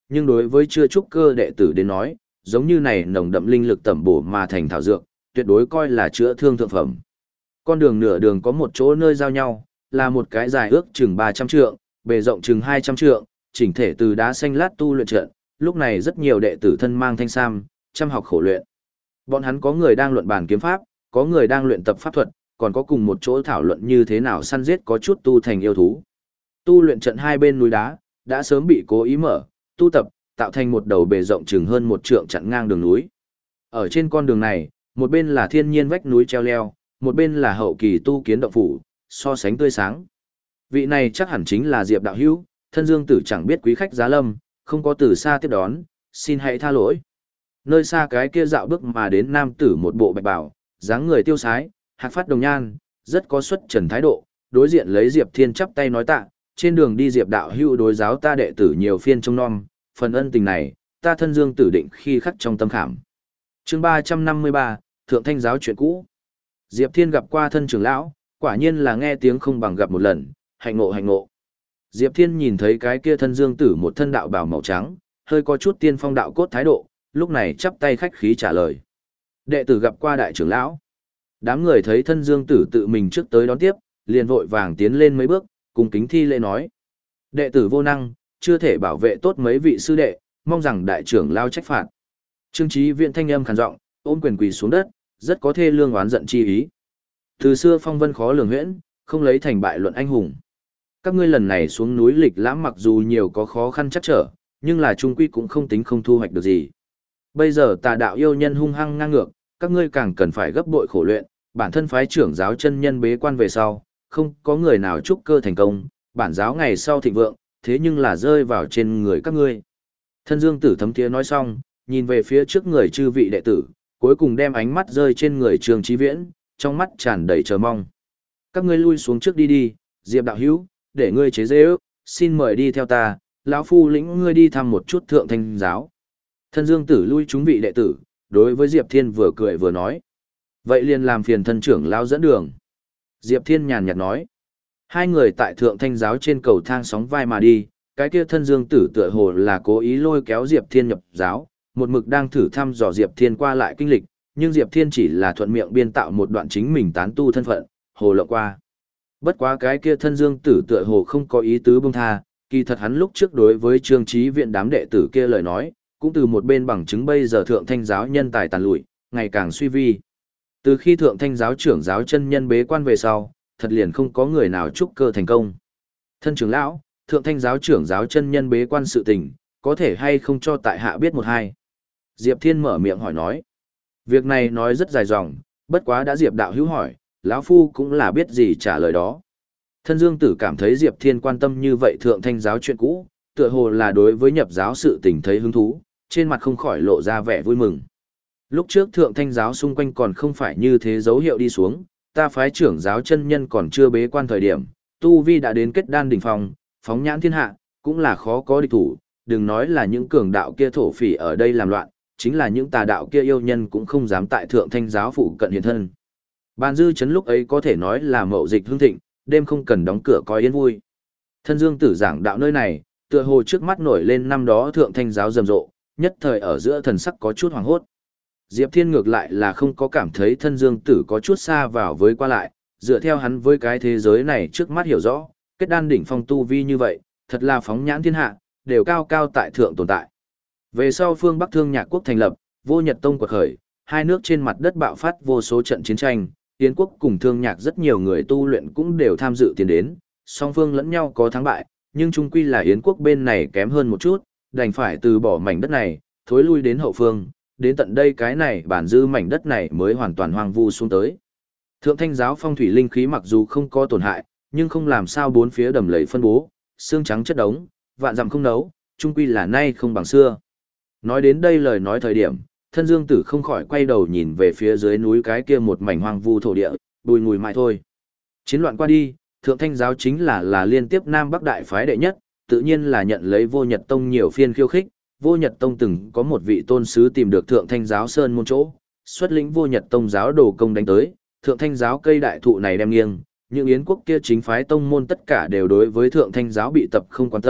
nhưng đối với chưa trúc cơ đệ tử đến nói, giống như này nồng đậm linh lực tẩm bổ mà thành thảo dược, tuyệt đối coi là chữa thương thượng phẩm. Con đường nửa đường có một chỗ nơi giao nhau, là một cái dài ước chừng ba trăm trượng, bề rộng chừng hai trăm trượng, chỉnh thể từ đá xanh lát tu luyện trận, lúc này rất nhiều đệ tử thân mang thanh sam, chăm học khổ luyện. Bọn hắn có người đang luận bàn kiếm pháp, có người đang luyện tập pháp thuật, còn có cùng một chỗ thảo luận như thế nào săn giết có chút tu thành yêu thú. Tu luyện trận hai bên núi đá, đã sớm bị cố ý mở, tu tập, tạo thành một đầu bề rộng chừng hơn một trượng chặn ngang đường núi. Ở trên con đường này, một bên là thiên nhiên vách núi treo leo, một bên là hậu kỳ tu kiến động phủ, so sánh tươi sáng. Vị này chắc hẳn chính là Diệp đạo hữu, thân Dương Tử chẳng biết quý khách giá lâm, không có từ xa tiếp đón, xin hãy tha lỗi. Nơi xa cái kia dạo bước mà đến nam tử một bộ bạch bào, dáng người tiêu sái, hạc phát đồng nhan, rất có xuất trần thái độ, đối diện lấy Diệp Thiên chắp tay nói tạ, trên đường đi Diệp đạo hữu đối giáo ta đệ tử nhiều phiên trông nom, phần ân tình này, ta thân Dương Tử định khi khắc trong tâm khảm. Chương ba trăm năm mươi ba, Thượng Thanh giáo chuyện cũ. Diệp Thiên gặp qua thân trưởng lão, quả nhiên là nghe tiếng không bằng gặp một lần, hạnh ngộ hạnh ngộ. Diệp Thiên nhìn thấy cái kia thân Dương Tử một thân đạo bào màu trắng, hơi có chút tiên phong đạo cốt thái độ, lúc này chắp tay khách khí trả lời. Đệ tử gặp qua đại trưởng lão. Đám người thấy thân Dương Tử tự mình trước tới đón tiếp, liền vội vàng tiến lên mấy bước, cùng kính thi lễ nói. Đệ tử vô năng, chưa thể bảo vệ tốt mấy vị sư đệ, mong rằng đại trưởng lão trách phạt. Trương Chí Viễn thanh âm khàn giọng, ôm quyền quỳ xuống đất, rất có thê lương oán giận chi ý. Từ xưa phong vân khó lường huyễn, không lấy thành bại luận anh hùng. Các ngươi lần này xuống núi lịch lãm mặc dù nhiều có khó khăn chắc trở, nhưng là trung quy cũng không tính không thu hoạch được gì. Bây giờ tà đạo yêu nhân hung hăng ngang ngược, các ngươi càng cần phải gấp bội khổ luyện, bản thân phái trưởng giáo chân nhân bế quan về sau, không có người nào trúc cơ thành công, bản giáo ngày sau thịnh vượng, thế nhưng là rơi vào trên người các ngươi. Thân Dương Tử thấm thiế nói xong, nhìn về phía trước người chư vị đệ tử, cuối cùng đem ánh mắt rơi trên người Trương Chí Viễn, trong mắt tràn đầy chờ mong. Các ngươi lui xuống trước đi đi, Diệp đạo hữu, để ngươi chế dễ ước, xin mời đi theo ta, lão phu lĩnh ngươi đi thăm một chút Thượng Thanh giáo. Thân Dương Tử lui chúng vị đệ tử, đối với Diệp Thiên vừa cười vừa nói. Vậy liền làm phiền thân trưởng lão dẫn đường. Diệp Thiên nhàn nhạt nói. Hai người tại Thượng Thanh giáo trên cầu thang sóng vai mà đi, cái kia thân Dương Tử tựa hồ là cố ý lôi kéo Diệp Thiên nhập giáo, một mực đang thử thăm dò Diệp Thiên qua lại kinh lịch, nhưng Diệp Thiên chỉ là thuận miệng biên tạo một đoạn chính mình tán tu thân phận, hồ lộng qua. Bất quá cái kia thân Dương Tử tựa hồ không có ý tứ buông tha, kỳ thật hắn lúc trước đối với Trương Chí Viễn đám đệ tử kia lời nói, cũng từ một bên bằng chứng bây giờ Thượng Thanh giáo nhân tài tàn lụi, ngày càng suy vi. Từ khi Thượng Thanh giáo trưởng giáo chân nhân bế quan về sau, thật liền không có người nào trúc cơ thành công. Thân trưởng lão, Thượng Thanh giáo trưởng giáo chân nhân bế quan sự tình, có thể hay không cho tại hạ biết một hai. Diệp Thiên mở miệng hỏi nói. Việc này nói rất dài dòng, bất quá đã Diệp đạo hữu hỏi, lão phu cũng là biết gì trả lời đó. Thân Dương Tử cảm thấy Diệp Thiên quan tâm như vậy Thượng Thanh giáo chuyện cũ, tựa hồ là đối với nhập giáo sự tình thấy hứng thú, trên mặt không khỏi lộ ra vẻ vui mừng. Lúc trước Thượng Thanh giáo xung quanh còn không phải như thế dấu hiệu đi xuống, ta phái trưởng giáo chân nhân còn chưa bế quan thời điểm, tu vi đã đến kết đan đỉnh phong, phóng nhãn thiên hạ, cũng là khó có địch thủ, đừng nói là những cường đạo kia thổ phỉ ở đây làm loạn, chính là những tà đạo kia yêu nhân cũng không dám tại Thượng Thanh giáo phụ cận hiện thân. Bàn dư chấn lúc ấy có thể nói là mậu dịch hương thịnh, đêm không cần đóng cửa coi yên vui. Thân Dương Tử giảng đạo nơi này, tựa hồ trước mắt nổi lên năm đó Thượng Thanh giáo rầm rộ, nhất thời ở giữa thần sắc có chút hoàng hốt. Diệp Thiên ngược lại là không có cảm thấy Thân Dương Tử có chút xa vào với qua lại, dựa theo hắn với cái thế giới này trước mắt hiểu rõ, kết đan đỉnh phong tu vi như vậy, thật là phóng nhãn thiên hạ, đều cao cao tại thượng tồn tại. Về sau phương Bắc Thương Nhạc quốc thành lập, Vô Nhật Tông quật khởi, hai nước trên mặt đất bạo phát vô số trận chiến tranh, Yến quốc cùng Thương Nhạc rất nhiều người tu luyện cũng đều tham dự tiền đến, song phương lẫn nhau có thắng bại, nhưng chung quy là Yến quốc bên này kém hơn một chút, đành phải từ bỏ mảnh đất này, thối lui đến hậu phương, đến tận đây cái này bản dư mảnh đất này mới hoàn toàn hoang vu xuống tới. Thượng Thanh giáo phong thủy linh khí mặc dù không có tổn hại, nhưng không làm sao bốn phía đầm lầy phân bố, xương trắng chất đống, vạn dặm không nấu, chung quy là nay không bằng xưa. Nói đến đây lời nói thời điểm, Thân Dương Tử không khỏi quay đầu nhìn về phía dưới núi cái kia một mảnh hoang vu thổ địa, bùi ngùi mãi thôi. Chiến loạn qua đi, Thượng Thanh giáo chính là là liên tiếp Nam Bắc đại phái đệ nhất, tự nhiên là nhận lấy Vô Nhật Tông nhiều phiên khiêu khích. Vô Nhật Tông từng có một vị tôn sứ tìm được Thượng Thanh giáo sơn môn chỗ, xuất lĩnh Vô Nhật Tông giáo đồ công đánh tới, Thượng Thanh giáo cây đại thụ này đem nghiêng, những yến quốc kia chính phái tông môn tất cả đều đối với Thượng Thanh giáo bị tập không quan tâm,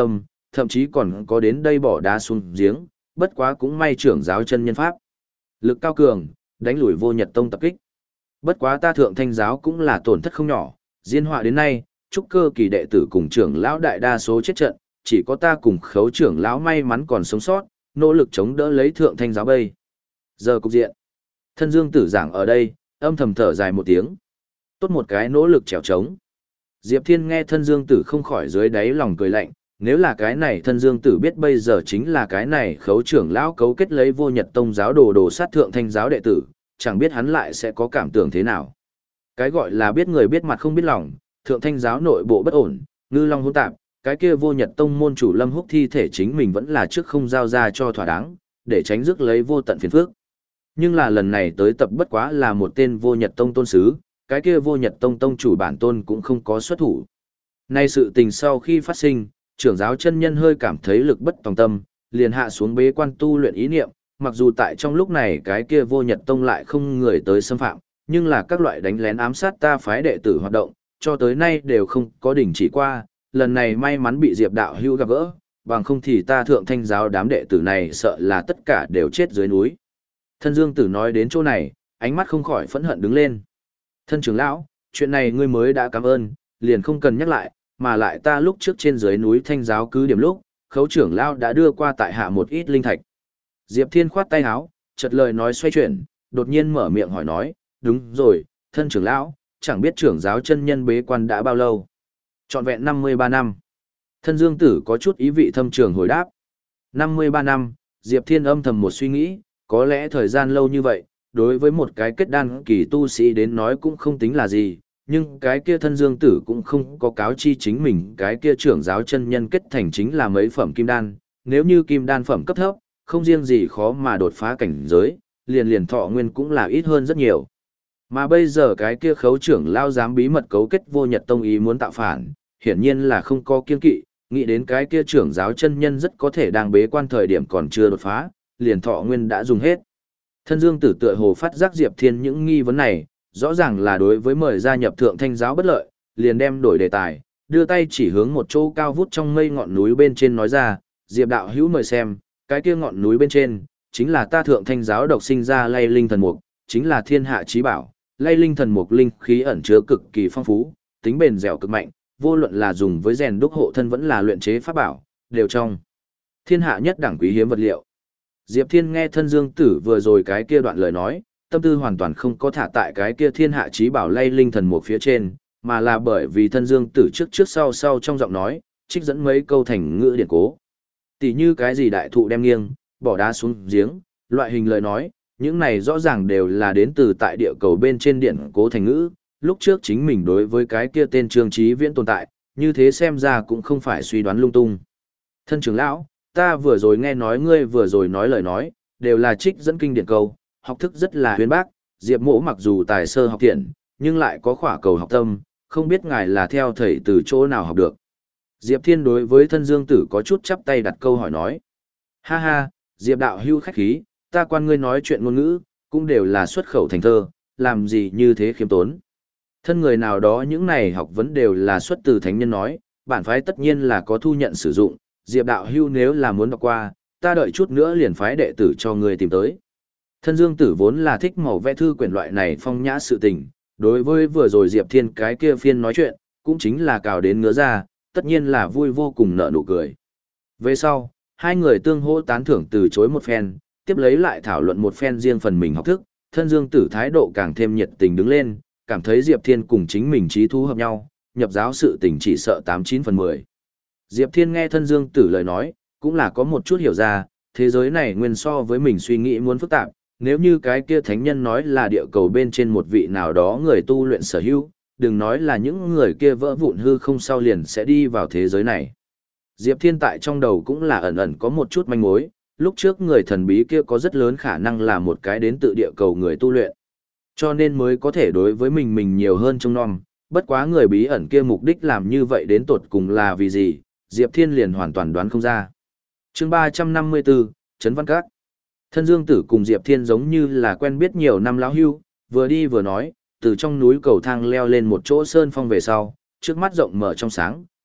thậm chí còn có đến đây bỏ đá xuống giếng, bất quá cũng may trưởng giáo chân nhân pháp. Lực cao cường, đánh lùi vô nhật tông tập kích. Bất quá ta thượng thanh giáo cũng là tổn thất không nhỏ, diên họa đến nay, trúc cơ kỳ đệ tử cùng trưởng lão đại đa số chết trận, chỉ có ta cùng khấu trưởng lão may mắn còn sống sót, nỗ lực chống đỡ lấy thượng thanh giáo bây. Giờ cục diện. Thân Dương Tử giảng ở đây, âm thầm thở dài một tiếng. Tốt một cái nỗ lực trèo trống. Diệp Thiên nghe Thân Dương Tử không khỏi dưới đáy lòng cười lạnh, nếu là cái này Thân Dương Tử biết bây giờ chính là cái này khấu trưởng lão cấu kết lấy vô nhật tông giáo đồ đồ sát thượng thanh giáo đệ tử, chẳng biết hắn lại sẽ có cảm tưởng thế nào. Cái gọi là biết người biết mặt không biết lòng, thượng thanh giáo nội bộ bất ổn, ngư long hỗn tạp, cái kia vô nhật tông môn chủ Lâm Húc thi thể chính mình vẫn là trước không giao ra cho thỏa đáng, để tránh rước lấy vô tận phiền phức. Nhưng là lần này tới tập bất quá là một tên vô nhật tông tôn sứ, cái kia vô nhật tông tông chủ bản tôn cũng không có xuất thủ. Nay sự tình sau khi phát sinh, trưởng giáo chân nhân hơi cảm thấy lực bất tòng tâm, liền hạ xuống bế quan tu luyện ý niệm, mặc dù tại trong lúc này cái kia vô nhật tông lại không người tới xâm phạm, nhưng là các loại đánh lén ám sát ta phái đệ tử hoạt động, cho tới nay đều không có đỉnh chỉ qua, lần này may mắn bị Diệp đạo hữu gặp gỡ, bằng không thì ta thượng thanh giáo đám đệ tử này sợ là tất cả đều chết dưới núi. Thân Dương Tử nói đến chỗ này, ánh mắt không khỏi phẫn hận đứng lên. Thân trưởng lão, chuyện này ngươi mới đã cảm ơn, liền không cần nhắc lại, mà lại ta lúc trước trên dưới núi thanh giáo cứ điểm lúc, khấu trưởng lão đã đưa qua tại hạ một ít linh thạch. Diệp Thiên khoát tay áo, chợt lời nói xoay chuyển, đột nhiên mở miệng hỏi nói, đúng rồi, thân trưởng lão, chẳng biết trưởng giáo chân nhân bế quan đã bao lâu. Trọn vẹn năm mươi ba năm. Thân Dương Tử có chút ý vị thâm trường hồi đáp. năm mươi ba năm, Diệp Thiên âm thầm một suy nghĩ, có lẽ thời gian lâu như vậy, đối với một cái kết đan kỳ tu sĩ đến nói cũng không tính là gì, nhưng cái kia Thân Dương Tử cũng không có cáo chi chính mình, cái kia trưởng giáo chân nhân kết thành chính là mấy phẩm kim đan, nếu như kim đan phẩm cấp thấp, không riêng gì khó mà đột phá cảnh giới, liền liền thọ nguyên cũng là ít hơn rất nhiều. Mà bây giờ cái kia khấu trưởng lao dám bí mật cấu kết vô nhật tông ý muốn tạo phản, hiển nhiên là không có kiên kỵ, nghĩ đến cái kia trưởng giáo chân nhân rất có thể đang bế quan thời điểm còn chưa đột phá, liền thọ nguyên đã dùng hết. Thân Dương Tử tựa hồ phát giác Diệp Thiên những nghi vấn này, rõ ràng là đối với mời gia nhập thượng thanh giáo bất lợi, liền đem đổi đề tài, đưa tay chỉ hướng một chỗ cao vút trong mây ngọn núi bên trên nói ra, Diệp đạo hữu mời xem, cái kia ngọn núi bên trên, chính là ta thượng thanh giáo độc sinh ra lay linh thần mục, chính là thiên hạ chí bảo, lay linh thần mục linh khí ẩn chứa cực kỳ phong phú, tính bền dẻo cực mạnh, vô luận là dùng với rèn đúc hộ thân vẫn là luyện chế pháp bảo, đều trong thiên hạ nhất đẳng quý hiếm vật liệu. Diệp Thiên nghe Thân Dương Tử vừa rồi cái kia đoạn lời nói, tâm tư hoàn toàn không có thả tại cái kia thiên hạ chí bảo lay linh thần mục phía trên, mà là bởi vì Thân Dương Tử trước trước sau sau trong giọng nói, trích dẫn mấy câu thành ngữ điển cố. Tỷ như cái gì đại thụ đem nghiêng, bỏ đá xuống giếng, loại hình lời nói, những này rõ ràng đều là đến từ tại địa cầu bên trên điển cố thành ngữ, lúc trước chính mình đối với cái kia tên Trương Chí Viễn tồn tại, như thế xem ra cũng không phải suy đoán lung tung. Thân trưởng lão, ta vừa rồi nghe nói ngươi vừa rồi nói lời nói, đều là trích dẫn kinh điển câu, học thức rất là huyền bác, Diệp Mỗ mặc dù tài sơ học thiện, nhưng lại có khỏa cầu học tâm, không biết ngài là theo thầy từ chỗ nào học được. Diệp Thiên đối với Thân Dương Tử có chút chắp tay đặt câu hỏi nói. Ha ha, Diệp đạo hưu khách khí, ta quan ngươi nói chuyện ngôn ngữ, cũng đều là xuất khẩu thành thơ, làm gì như thế khiêm tốn. Thân người nào đó những này học vấn đều là xuất từ thánh nhân nói, bản phái tất nhiên là có thu nhận sử dụng, Diệp đạo hưu nếu là muốn đọc qua, ta đợi chút nữa liền phái đệ tử cho ngươi tìm tới. Thân Dương Tử vốn là thích màu vẽ thư quyển loại này phong nhã sự tình, đối với vừa rồi Diệp Thiên cái kia phiên nói chuyện, cũng chính là cào đến ngứa ra, tất nhiên là vui vô cùng nở nụ cười. Về sau, hai người tương hỗ tán thưởng từ chối một phen, tiếp lấy lại thảo luận một phen riêng phần mình học thức, Thân Dương Tử thái độ càng thêm nhiệt tình đứng lên, cảm thấy Diệp Thiên cùng chính mình trí thú hợp nhau, nhập giáo sự tình chỉ sợ tám chín phần mười. Diệp Thiên nghe Thân Dương Tử lời nói, cũng là có một chút hiểu ra, thế giới này nguyên so với mình suy nghĩ muốn phức tạp, nếu như cái kia thánh nhân nói là địa cầu bên trên một vị nào đó người tu luyện sở hữu, đừng nói là những người kia vỡ vụn hư không sau liền sẽ đi vào thế giới này. Diệp Thiên tại trong đầu cũng là ẩn ẩn có một chút manh mối, lúc trước người thần bí kia có rất lớn khả năng là một cái đến tự địa cầu người tu luyện. Cho nên mới có thể đối với mình mình nhiều hơn trông nom, bất quá người bí ẩn kia mục đích làm như vậy đến tột cùng là vì gì, Diệp Thiên liền hoàn toàn đoán không ra. Chương ba trăm năm mươi bốn, Trấn Văn Các. Thân Dương Tử cùng Diệp Thiên giống như là quen biết nhiều năm lão hưu, vừa đi vừa nói, từ trong núi cầu thang leo lên một chỗ sơn phong về sau, trước mắt rộng mở trong sáng,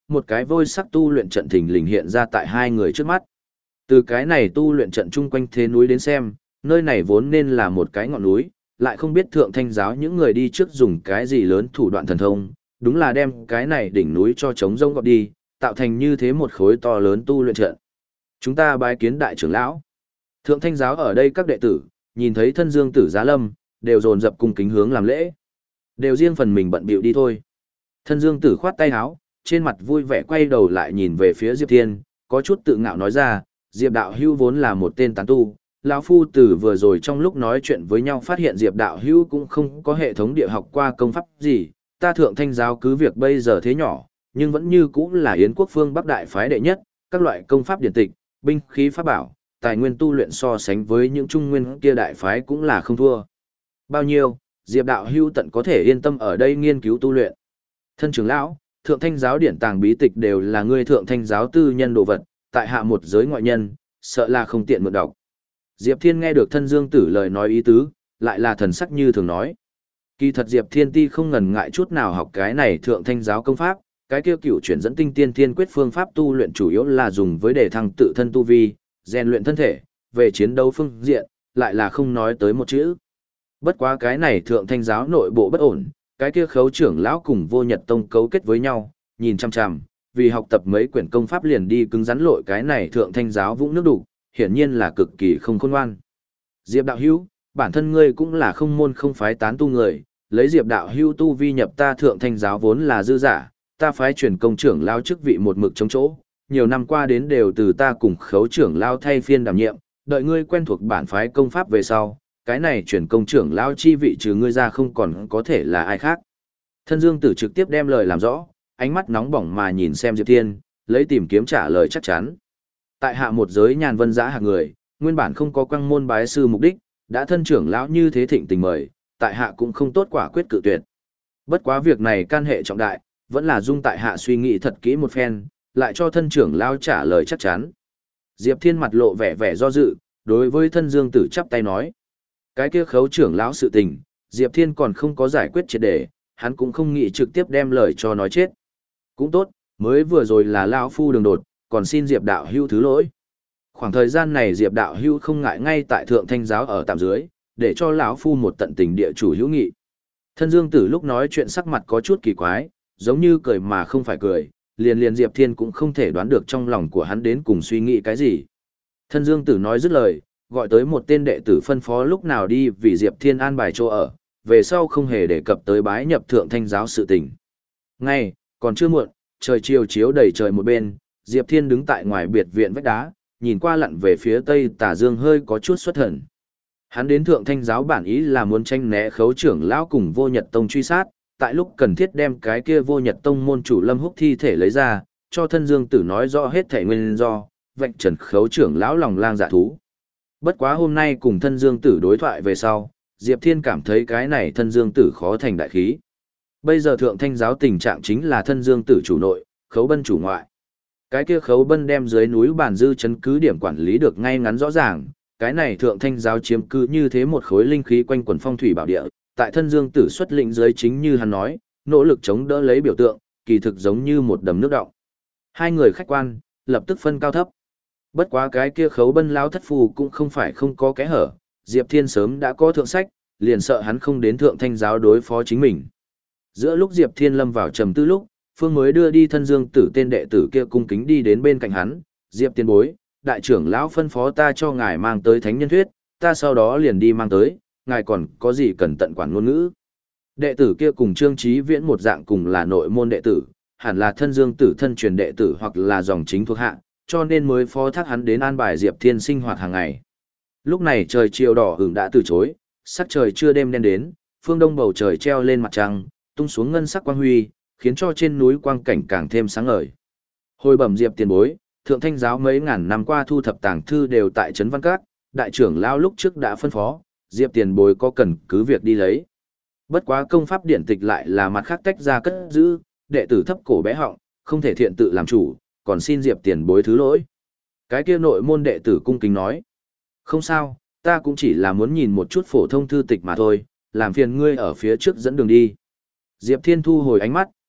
một cái vôi sắc tu luyện trận thình lình hiện ra tại hai người trước mắt. Từ cái này tu luyện trận chung quanh thế núi đến xem, nơi này vốn nên là một cái ngọn núi, lại không biết thượng thanh giáo những người đi trước dùng cái gì lớn thủ đoạn thần thông, đúng là đem cái này đỉnh núi cho trống rông gọt đi, tạo thành như thế một khối to lớn tu luyện trận. Chúng ta bái kiến đại trưởng lão. Thượng thanh giáo ở đây các đệ tử, nhìn thấy thân dương tử giá lâm, đều dồn dập cung kính hướng làm lễ. Đều riêng phần mình bận bịu đi thôi. Thân dương tử khoát tay áo, trên mặt vui vẻ quay đầu lại nhìn về phía Diệp Thiên, có chút tự ngạo nói ra, Diệp đạo hưu vốn là một tên tán tu. Lão phu tử vừa rồi trong lúc nói chuyện với nhau phát hiện Diệp đạo hưu cũng không có hệ thống địa học qua công pháp gì, ta thượng thanh giáo cứ việc bây giờ thế nhỏ, nhưng vẫn như cũng là Yến quốc phương Bắc đại phái đệ nhất, các loại công pháp điển tịch, binh khí pháp bảo, tài nguyên tu luyện so sánh với những trung nguyên kia đại phái cũng là không thua. Bao nhiêu, Diệp đạo hưu tận có thể yên tâm ở đây nghiên cứu tu luyện. Thân trưởng lão, thượng thanh giáo điển tàng bí tịch đều là ngươi thượng thanh giáo tư nhân đồ vật, tại hạ một giới ngoại nhân, sợ là không tiện mượn đọc. Diệp Thiên nghe được thân dương tử lời nói ý tứ, lại là thần sắc như thường nói. Kỳ thật Diệp Thiên ti không ngần ngại chút nào học cái này thượng thanh giáo công pháp, cái kia cửu chuyển dẫn tinh tiên thiên quyết phương pháp tu luyện chủ yếu là dùng với để thăng tự thân tu vi, rèn luyện thân thể, về chiến đấu phương diện, lại là không nói tới một chữ. Bất quá cái này thượng thanh giáo nội bộ bất ổn, cái kia khấu trưởng lão cùng vô nhật tông cấu kết với nhau, nhìn chăm chăm, vì học tập mấy quyển công pháp liền đi cứng rắn lội cái này thượng thanh giáo vũng nước đủ, hiển nhiên là cực kỳ không khôn ngoan. Diệp đạo hữu, bản thân ngươi cũng là không môn không phái tán tu người, lấy Diệp đạo hữu tu vi nhập ta thượng thanh giáo vốn là dư giả, ta phái truyền công trưởng lao chức vị một mực chống chỗ, nhiều năm qua đến đều từ ta cùng khấu trưởng lao thay phiên đảm nhiệm, đợi ngươi quen thuộc bản phái công pháp về sau, cái này truyền công trưởng lao chi vị trừ ngươi ra không còn có thể là ai khác. Thân Dương Tử trực tiếp đem lời làm rõ, ánh mắt nóng bỏng mà nhìn xem Diệp Thiên, lấy tìm kiếm trả lời chắc chắn. Tại hạ một giới nhàn vân giã hạng người, nguyên bản không có quang môn bái sư mục đích, đã thân trưởng lão như thế thịnh tình mời, tại hạ cũng không tốt quả quyết cự tuyệt. Bất quá việc này can hệ trọng đại, vẫn là dung tại hạ suy nghĩ thật kỹ một phen, lại cho thân trưởng lão trả lời chắc chắn. Diệp Thiên mặt lộ vẻ vẻ do dự, đối với thân Dương Tử chắp tay nói. Cái kia khấu trưởng lão sự tình, Diệp Thiên còn không có giải quyết triệt để, hắn cũng không nghĩ trực tiếp đem lời cho nói chết. Cũng tốt, mới vừa rồi là lão phu đường đột, còn xin Diệp đạo hữu thứ lỗi. Khoảng thời gian này Diệp đạo hữu không ngại ngay tại thượng thanh giáo ở tạm dưới, để cho lão phu một tận tình địa chủ hữu nghị. Thân Dương Tử lúc nói chuyện sắc mặt có chút kỳ quái, giống như cười mà không phải cười, liền liền Diệp Thiên cũng không thể đoán được trong lòng của hắn đến cùng suy nghĩ cái gì. Thân Dương Tử nói dứt lời, gọi tới một tên đệ tử phân phó lúc nào đi vì Diệp Thiên an bài chỗ ở, về sau không hề đề cập tới bái nhập thượng thanh giáo sự tình. Ngay, còn chưa muộn, trời chiều chiếu đầy trời một bên, Diệp Thiên đứng tại ngoài biệt viện vách đá, nhìn qua lặn về phía tây tà dương hơi có chút xuất thần. Hắn đến thượng thanh giáo bản ý là muốn tranh né khấu trưởng lão cùng vô nhật tông truy sát, tại lúc cần thiết đem cái kia vô nhật tông môn chủ Lâm Húc thi thể lấy ra, cho thân Dương Tử nói rõ hết thể nguyên do, vạch trần khấu trưởng lão lòng lang dạ thú. Bất quá hôm nay cùng thân Dương Tử đối thoại về sau, Diệp Thiên cảm thấy cái này thân Dương Tử khó thành đại khí. Bây giờ thượng thanh giáo tình trạng chính là thân Dương Tử chủ nội, khấu bân chủ ngoại. Cái kia khấu bân đem dưới núi bản dư chấn cứ điểm quản lý được ngay ngắn rõ ràng, cái này thượng thanh giáo chiếm cứ như thế một khối linh khí quanh quần phong thủy bảo địa, tại thân Dương Tử xuất lĩnh dưới chính như hắn nói, nỗ lực chống đỡ lấy biểu tượng, kỳ thực giống như một đầm nước đọng. Hai người khách quan, lập tức phân cao thấp. Bất quá cái kia khấu bân lão thất phù cũng không phải không có kẽ hở, Diệp Thiên sớm đã có thượng sách, liền sợ hắn không đến thượng thanh giáo đối phó chính mình. Giữa lúc Diệp Thiên lâm vào trầm tư lúc, Phương mới đưa đi thân Dương Tử tên đệ tử kia cung kính đi đến bên cạnh hắn, Diệp Tiên bối, đại trưởng lão phân phó ta cho ngài mang tới thánh nhân thuyết, ta sau đó liền đi mang tới, ngài còn có gì cần tận quản ngôn ngữ. Đệ tử kia cùng Trương Chí Viễn một dạng cùng là nội môn đệ tử, hẳn là thân Dương Tử thân truyền đệ tử hoặc là dòng chính thuộc hạ, cho nên mới phó thác hắn đến an bài Diệp Thiên sinh hoạt hàng ngày. Lúc này trời chiều đỏ ửng đã từ chối, sắc trời chưa đêm đen đến, phương đông bầu trời treo lên mặt trăng, tung xuống ngân sắc quang huy, khiến cho trên núi quang cảnh càng thêm sáng ngời. Hồi bẩm Diệp tiền bối, thượng thanh giáo mấy ngàn năm qua thu thập tàng thư đều tại trấn Văn Các, đại trưởng lão lúc trước đã phân phó, Diệp tiền bối có cần cứ việc đi lấy. Bất quá công pháp điển tịch lại là mặt khác tách ra cất giữ, đệ tử thấp cổ bé họng, không thể thiện tự làm chủ, còn xin Diệp tiền bối thứ lỗi. Cái kia nội môn đệ tử cung kính nói, không sao, ta cũng chỉ là muốn nhìn một chút phổ thông thư tịch mà thôi, làm phiền ngươi ở phía trước dẫn đường đi. Diệp Thiên thu hồi ánh mắt,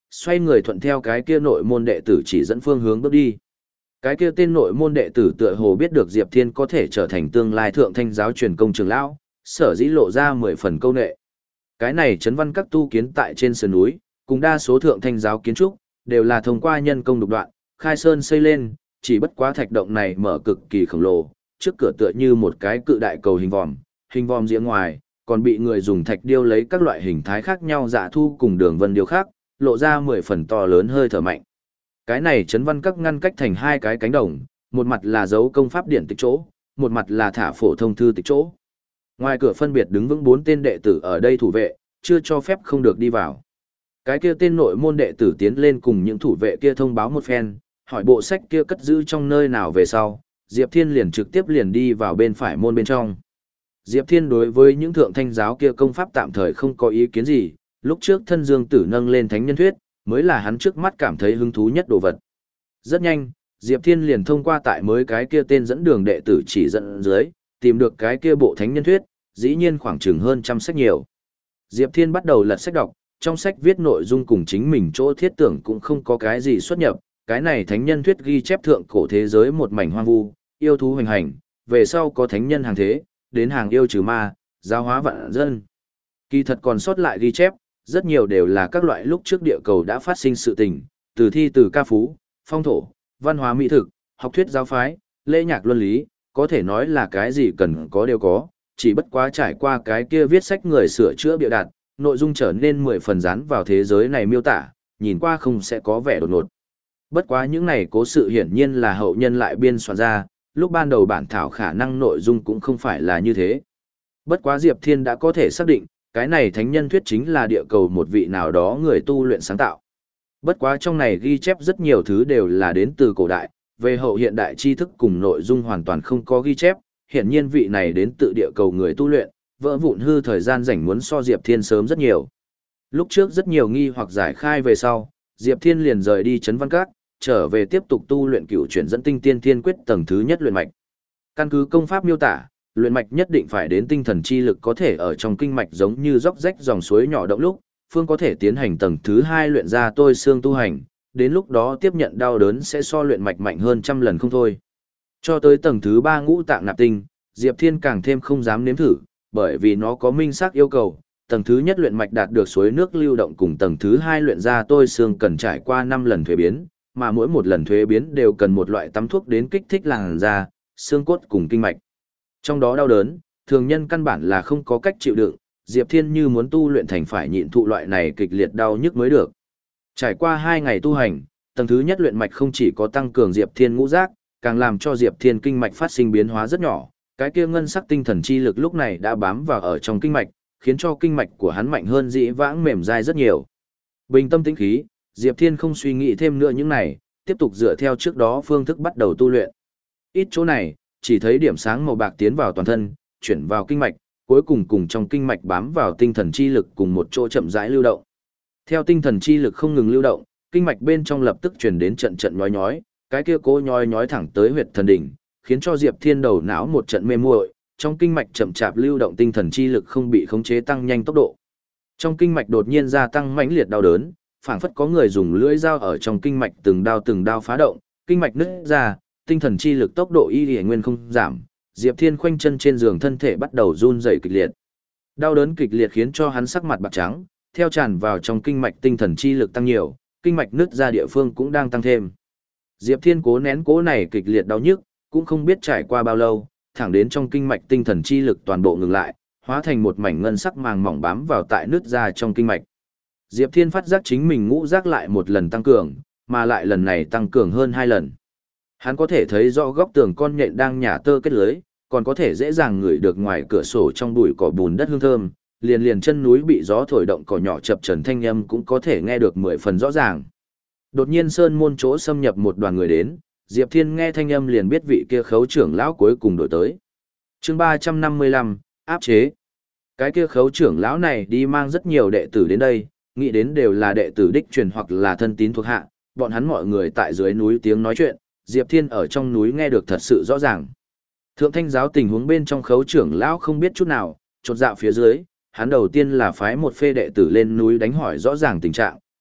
xoay người thuận theo cái kia nội môn đệ tử chỉ dẫn phương hướng bước đi. Cái kia tên nội môn đệ tử tựa hồ biết được Diệp Thiên có thể trở thành tương lai thượng thanh giáo truyền công trường lão, sở dĩ lộ ra mười phần câu nệ. Cái này trấn văn các tu kiến tại trên sườn núi, cùng đa số thượng thanh giáo kiến trúc, đều là thông qua nhân công đục đoạn, khai sơn xây lên, chỉ bất quá thạch động này mở cực kỳ khổng lồ, trước cửa tựa như một cái cự đại cầu hình vòm, hình vòm phía ngoài, còn bị người dùng thạch điêu lấy các loại hình thái khác nhau dạ thu cùng đường vân điêu khác, lộ ra mười phần to lớn hơi thở mạnh. Cái này trấn văn các ngăn cách thành hai cái cánh đồng, một mặt là dấu công pháp điển tịch chỗ, một mặt là thả phổ thông thư tịch chỗ. Ngoài cửa phân biệt đứng vững bốn tên đệ tử ở đây thủ vệ, chưa cho phép không được đi vào. Cái kia tên nội môn đệ tử tiến lên cùng những thủ vệ kia thông báo một phen, hỏi bộ sách kia cất giữ trong nơi nào về sau, Diệp Thiên liền trực tiếp liền đi vào bên phải môn bên trong. Diệp Thiên đối với những thượng thanh giáo kia công pháp tạm thời không có ý kiến gì, lúc trước thân dương tử nâng lên thánh nhân thuyết, mới là hắn trước mắt cảm thấy hứng thú nhất đồ vật. Rất nhanh, Diệp Thiên liền thông qua tại mới cái kia tên dẫn đường đệ tử chỉ dẫn dưới, tìm được cái kia bộ thánh nhân thuyết, dĩ nhiên khoảng chừng hơn trăm sách nhiều. Diệp Thiên bắt đầu lật sách đọc, trong sách viết nội dung cùng chính mình chỗ thiết tưởng cũng không có cái gì xuất nhập, cái này thánh nhân thuyết ghi chép thượng cổ thế giới một mảnh hoang vu, yêu thú hoành hành, về sau có thánh nhân hàng thế, đến hàng yêu trừ ma, giáo hóa vạn dân. Kỳ thật còn sót lại ghi chép, rất nhiều đều là các loại lúc trước địa cầu đã phát sinh sự tình, từ thi từ ca phú, phong thổ, văn hóa mỹ thực, học thuyết giáo phái, lễ nhạc luân lý, có thể nói là cái gì cần có đều có, chỉ bất quá trải qua cái kia viết sách người sửa chữa bịa đặt, nội dung trở nên mười phần dán vào thế giới này miêu tả, nhìn qua không sẽ có vẻ đột ngột. Bất quá những này cố sự hiển nhiên là hậu nhân lại biên soạn ra, lúc ban đầu bản thảo khả năng nội dung cũng không phải là như thế. Bất quá Diệp Thiên đã có thể xác định, cái này thánh nhân thuyết chính là địa cầu một vị nào đó người tu luyện sáng tạo. Bất quá trong này ghi chép rất nhiều thứ đều là đến từ cổ đại, về hậu hiện đại tri thức cùng nội dung hoàn toàn không có ghi chép, hiển nhiên vị này đến từ địa cầu người tu luyện, vỡ vụn hư thời gian rảnh muốn so Diệp Thiên sớm rất nhiều. Lúc trước rất nhiều nghi hoặc giải khai về sau, Diệp Thiên liền rời đi Trấn Văn Các, trở về tiếp tục tu luyện cửu chuyển dẫn tinh tiên thiên quyết tầng thứ nhất luyện mạch. Căn cứ công pháp miêu tả, luyện mạch nhất định phải đến tinh thần chi lực có thể ở trong kinh mạch giống như róc rách dòng suối nhỏ động lúc, phương có thể tiến hành tầng thứ hai luyện ra tôi xương tu hành, đến lúc đó tiếp nhận đau đớn sẽ so luyện mạch mạnh hơn trăm lần không thôi. Cho tới tầng thứ ba ngũ tạng nạp tinh, Diệp Thiên càng thêm không dám nếm thử, bởi vì nó có minh xác yêu cầu, tầng thứ nhất luyện mạch đạt được suối nước lưu động cùng tầng thứ hai luyện ra tôi xương cần trải qua năm lần thuế biến, mà mỗi một lần thuế biến đều cần một loại tắm thuốc đến kích thích làn da, xương cốt cùng kinh mạch. Trong đó đau đớn, thường nhân căn bản là không có cách chịu đựng, Diệp Thiên như muốn tu luyện thành phải nhịn thụ loại này kịch liệt đau nhức mới được. Trải qua hai ngày tu hành, tầng thứ nhất luyện mạch không chỉ có tăng cường Diệp Thiên ngũ giác, càng làm cho Diệp Thiên kinh mạch phát sinh biến hóa rất nhỏ, cái kia ngân sắc tinh thần chi lực lúc này đã bám vào ở trong kinh mạch, khiến cho kinh mạch của hắn mạnh hơn dĩ vãng mềm dai rất nhiều. Bình tâm tĩnh khí, Diệp Thiên không suy nghĩ thêm nữa những này, tiếp tục dựa theo trước đó phương thức bắt đầu tu luyện. Ít chỗ này, chỉ thấy điểm sáng màu bạc tiến vào toàn thân, chuyển vào kinh mạch, cuối cùng cùng trong kinh mạch bám vào tinh thần chi lực cùng một chỗ chậm rãi lưu động. Theo tinh thần chi lực không ngừng lưu động, kinh mạch bên trong lập tức truyền đến trận trận nhói nhói, cái kia cố nhói nhói thẳng tới huyệt thần đỉnh, khiến cho Diệp Thiên đầu não một trận mê muội, trong kinh mạch chậm chạp lưu động tinh thần chi lực không bị khống chế tăng nhanh tốc độ. Trong kinh mạch đột nhiên gia tăng mãnh liệt đau đớn, phảng phất có người dùng lưỡi dao ở trong kinh mạch từng đao từng đao phá động, kinh mạch nứt ra, tinh thần chi lực tốc độ y y nguyên không giảm, Diệp Thiên khoanh chân trên giường thân thể bắt đầu run rẩy kịch liệt. Đau đớn kịch liệt khiến cho hắn sắc mặt bạc trắng, theo tràn vào trong kinh mạch tinh thần chi lực tăng nhiều, kinh mạch nứt ra địa phương cũng đang tăng thêm. Diệp Thiên cố nén cố này kịch liệt đau nhức, cũng không biết trải qua bao lâu, thẳng đến trong kinh mạch tinh thần chi lực toàn bộ ngừng lại, hóa thành một mảnh ngân sắc màng mỏng bám vào tại nứt ra trong kinh mạch. Diệp Thiên phát giác chính mình ngũ giác lại một lần tăng cường, mà lại lần này tăng cường hơn hai lần. Hắn có thể thấy rõ góc tường con nhện đang nhả tơ kết lưới, còn có thể dễ dàng ngửi được ngoài cửa sổ trong bụi cỏ bùn đất hương thơm, liền liền chân núi bị gió thổi động cỏ nhỏ chập chờn thanh âm cũng có thể nghe được mười phần rõ ràng. Đột nhiên sơn môn chỗ xâm nhập một đoàn người đến, Diệp Thiên nghe thanh âm liền biết vị kia khấu trưởng lão cuối cùng đổi tới. Chương ba trăm năm mươi lăm, áp chế. Cái kia khấu trưởng lão này đi mang rất nhiều đệ tử đến đây, nghĩ đến đều là đệ tử đích truyền hoặc là thân tín thuộc hạ, bọn hắn mọi người tại dưới núi tiếng nói chuyện, Diệp Thiên ở trong núi nghe được thật sự rõ ràng. Thượng Thanh giáo tình huống bên trong khấu trưởng lão không biết chút nào, chột dạo phía dưới, hắn đầu tiên là phái một phê đệ tử lên núi đánh hỏi rõ ràng tình trạng,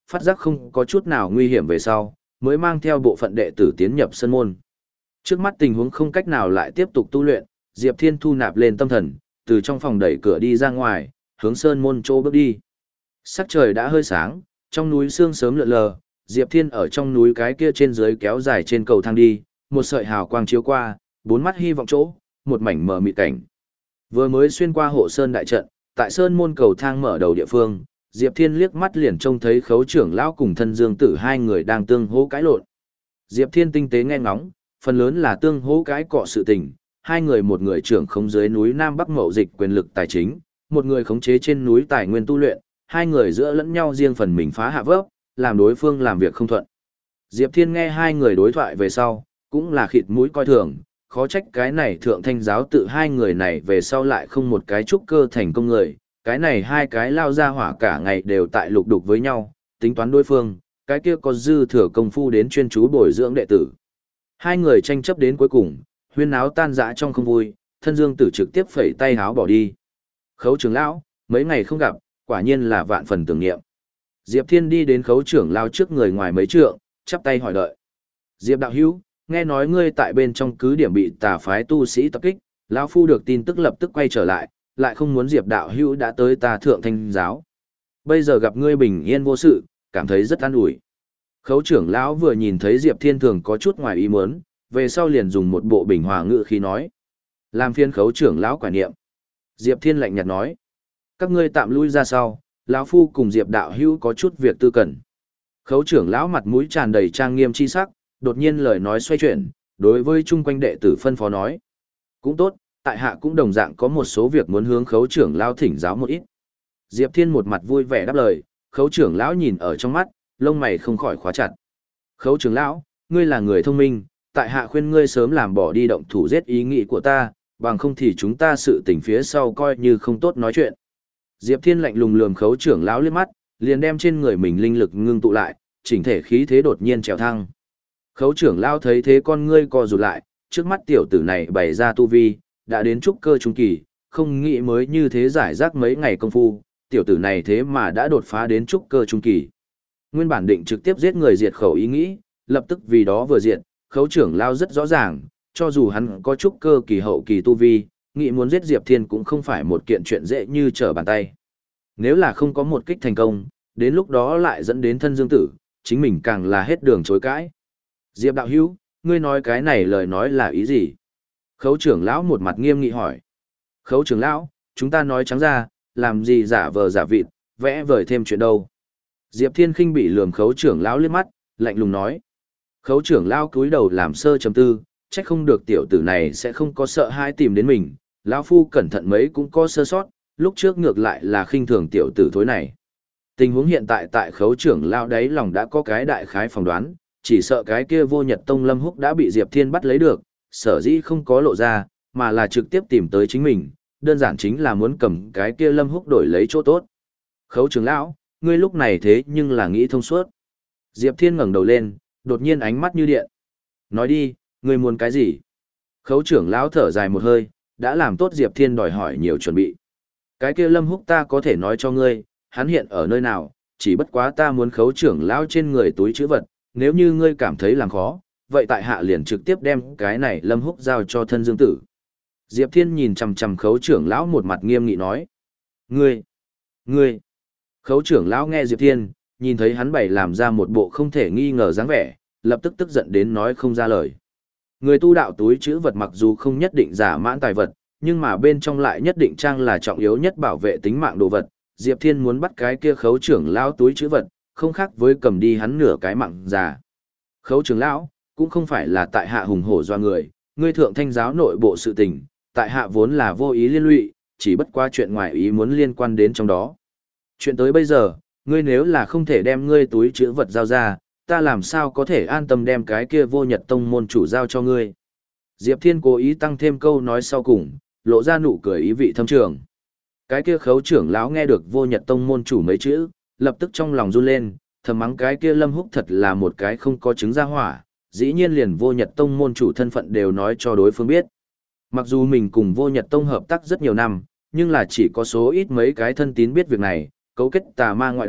phát giác không có chút nào nguy hiểm về sau, mới mang theo bộ phận đệ tử tiến nhập sân môn. Trước mắt tình huống không cách nào lại tiếp tục tu luyện, Diệp Thiên thu nạp lên tâm thần, từ trong phòng đẩy cửa đi ra ngoài, hướng sơn môn chỗ bước đi. Sắc trời đã hơi sáng, trong núi sương sớm lượn lờ, Diệp Thiên ở trong núi cái kia trên dưới kéo dài trên cầu thang đi, một sợi hào quang chiếu qua, bốn mắt hy vọng chỗ, một mảnh mờ mịt cảnh. Vừa mới xuyên qua hộ sơn đại trận, tại sơn môn cầu thang mở đầu địa phương, Diệp Thiên liếc mắt liền trông thấy Khấu trưởng lão cùng Thân Dương Tử hai người đang tương hỗ cãi lộn. Diệp Thiên tinh tế nghe ngóng, phần lớn là tương hỗ cãi cọ sự tình, hai người một người trưởng khống dưới núi Nam Bắc mậu dịch quyền lực tài chính, một người khống chế trên núi tài nguyên tu luyện, hai người giữa lẫn nhau riêng phần mình phá hạ vấp, làm đối phương làm việc không thuận. Diệp Thiên nghe hai người đối thoại về sau, cũng là khịt mũi coi thường, khó trách cái này thượng thanh giáo tự hai người này về sau lại không một cái trúc cơ thành công người, cái này hai cái lao ra hỏa cả ngày đều tại lục đục với nhau, tính toán đối phương, cái kia có dư thừa công phu đến chuyên chú bồi dưỡng đệ tử. Hai người tranh chấp đến cuối cùng, huyên áo tan dã trong không vui, Thân Dương Tử trực tiếp phẩy tay háo bỏ đi. Khấu trưởng lão, mấy ngày không gặp, quả nhiên là vạn phần tưởng niệm. Diệp Thiên đi đến Khấu trưởng lão trước người ngoài mấy trượng, chắp tay hỏi đợi. Diệp đạo hữu, nghe nói ngươi tại bên trong cứ điểm bị tà phái tu sĩ tập kích, lão phu được tin tức lập tức quay trở lại, lại không muốn Diệp đạo hữu đã tới ta thượng thanh giáo. Bây giờ gặp ngươi bình yên vô sự, cảm thấy rất an ủi. Khấu trưởng lão vừa nhìn thấy Diệp Thiên thường có chút ngoài ý muốn, về sau liền dùng một bộ bình hòa ngữ khí nói. Làm phiên khấu trưởng lão quả niệm. Diệp Thiên lạnh nhạt nói. Các ngươi tạm lui ra sau, lão phu cùng Diệp đạo hữu có chút việc tư cần. Khấu trưởng lão mặt mũi tràn đầy trang nghiêm chi sắc, đột nhiên lời nói xoay chuyển, đối với chung quanh đệ tử phân phó nói. Cũng tốt, tại hạ cũng đồng dạng có một số việc muốn hướng khấu trưởng lão thỉnh giáo một ít. Diệp Thiên một mặt vui vẻ đáp lời, khấu trưởng lão nhìn ở trong mắt, lông mày không khỏi khóa chặt. Khấu trưởng lão, ngươi là người thông minh, tại hạ khuyên ngươi sớm làm bỏ đi động thủ giết ý nghĩ của ta, bằng không thì chúng ta sự tình phía sau coi như không tốt nói chuyện. Diệp Thiên lạnh lùng lườm khấu trưởng lão liếc mắt, liền đem trên người mình linh lực ngưng tụ lại, chỉnh thể khí thế đột nhiên trèo thăng. Khấu trưởng lão thấy thế con ngươi co rụt lại, trước mắt tiểu tử này bày ra tu vi, đã đến trúc cơ trung kỳ, không nghĩ mới như thế giải rác mấy ngày công phu, tiểu tử này thế mà đã đột phá đến trúc cơ trung kỳ. Nguyên bản định trực tiếp giết người diệt khẩu ý nghĩ, lập tức vì đó vừa diệt, khấu trưởng lão rất rõ ràng, cho dù hắn có trúc cơ kỳ hậu kỳ tu vi, nghĩ muốn giết Diệp Thiên cũng không phải một kiện chuyện dễ như trở bàn tay. Nếu là không có một kích thành công, đến lúc đó lại dẫn đến Thân Dương Tử, chính mình càng là hết đường chối cãi. Diệp đạo hữu, ngươi nói cái này lời nói là ý gì? Khấu trưởng lão một mặt nghiêm nghị hỏi. Khấu trưởng lão, chúng ta nói trắng ra, làm gì giả vờ giả vịt, vẽ vời thêm chuyện đâu. Diệp Thiên khinh bị lườm khấu trưởng lão liếc mắt, lạnh lùng nói. Khấu trưởng lão cúi đầu làm sơ chấm tư, chắc không được tiểu tử này sẽ không có sợ hãi tìm đến mình, lão phu cẩn thận mấy cũng có sơ sót, lúc trước ngược lại là khinh thường tiểu tử thối này. Tình huống hiện tại tại khấu trưởng lão đấy lòng đã có cái đại khái phỏng đoán, chỉ sợ cái kia Vô Nhật Tông Lâm Húc đã bị Diệp Thiên bắt lấy được, sở dĩ không có lộ ra, mà là trực tiếp tìm tới chính mình, đơn giản chính là muốn cầm cái kia Lâm Húc đổi lấy chỗ tốt. Khấu trưởng lão, ngươi lúc này thế nhưng là nghĩ thông suốt. Diệp Thiên ngẩng đầu lên, đột nhiên ánh mắt như điện. Nói đi, ngươi muốn cái gì? Khấu trưởng lão thở dài một hơi, đã làm tốt Diệp Thiên đòi hỏi nhiều chuẩn bị. Cái kia Lâm Húc ta có thể nói cho ngươi, hắn hiện ở nơi nào, chỉ bất quá ta muốn khấu trưởng lão trên người túi chữ vật, nếu như ngươi cảm thấy làm khó, vậy tại hạ liền trực tiếp đem cái này Lâm Húc giao cho Thân Dương Tử. Diệp Thiên nhìn chằm chằm khấu trưởng lão một mặt nghiêm nghị nói. Ngươi! Ngươi! Khấu trưởng lão nghe Diệp Thiên, nhìn thấy hắn bày làm ra một bộ không thể nghi ngờ dáng vẻ, lập tức tức giận đến nói không ra lời. Người tu đạo túi chữ vật mặc dù không nhất định giả mãn tài vật, nhưng mà bên trong lại nhất định trang là trọng yếu nhất bảo vệ tính mạng đồ vật. Diệp Thiên muốn bắt cái kia khấu trưởng lão túi chữ vật, không khác với cầm đi hắn nửa cái mạng già. Khấu trưởng lão, cũng không phải là tại hạ hùng hổ doa người, ngươi thượng thanh giáo nội bộ sự tình, tại hạ vốn là vô ý liên lụy, chỉ bất qua chuyện ngoài ý muốn liên quan đến trong đó. Chuyện tới bây giờ, ngươi nếu là không thể đem ngươi túi chữ vật giao ra, ta làm sao có thể an tâm đem cái kia Vô Nhật Tông môn chủ giao cho ngươi. Diệp Thiên cố ý tăng thêm câu nói sau cùng, lộ ra nụ cười ý vị thâm trường. Cái kia khấu trưởng lão nghe được Vô Nhật Tông môn chủ mấy chữ, lập tức trong lòng run lên, thầm mắng cái kia Lâm Húc thật là một cái không có chứng ra hỏa, dĩ nhiên liền Vô Nhật Tông môn chủ thân phận đều nói cho đối phương biết. Mặc dù mình cùng Vô Nhật Tông hợp tác rất nhiều năm, nhưng là chỉ có số ít mấy cái thân tín biết việc này, cấu kết tà ma ngoại đạo,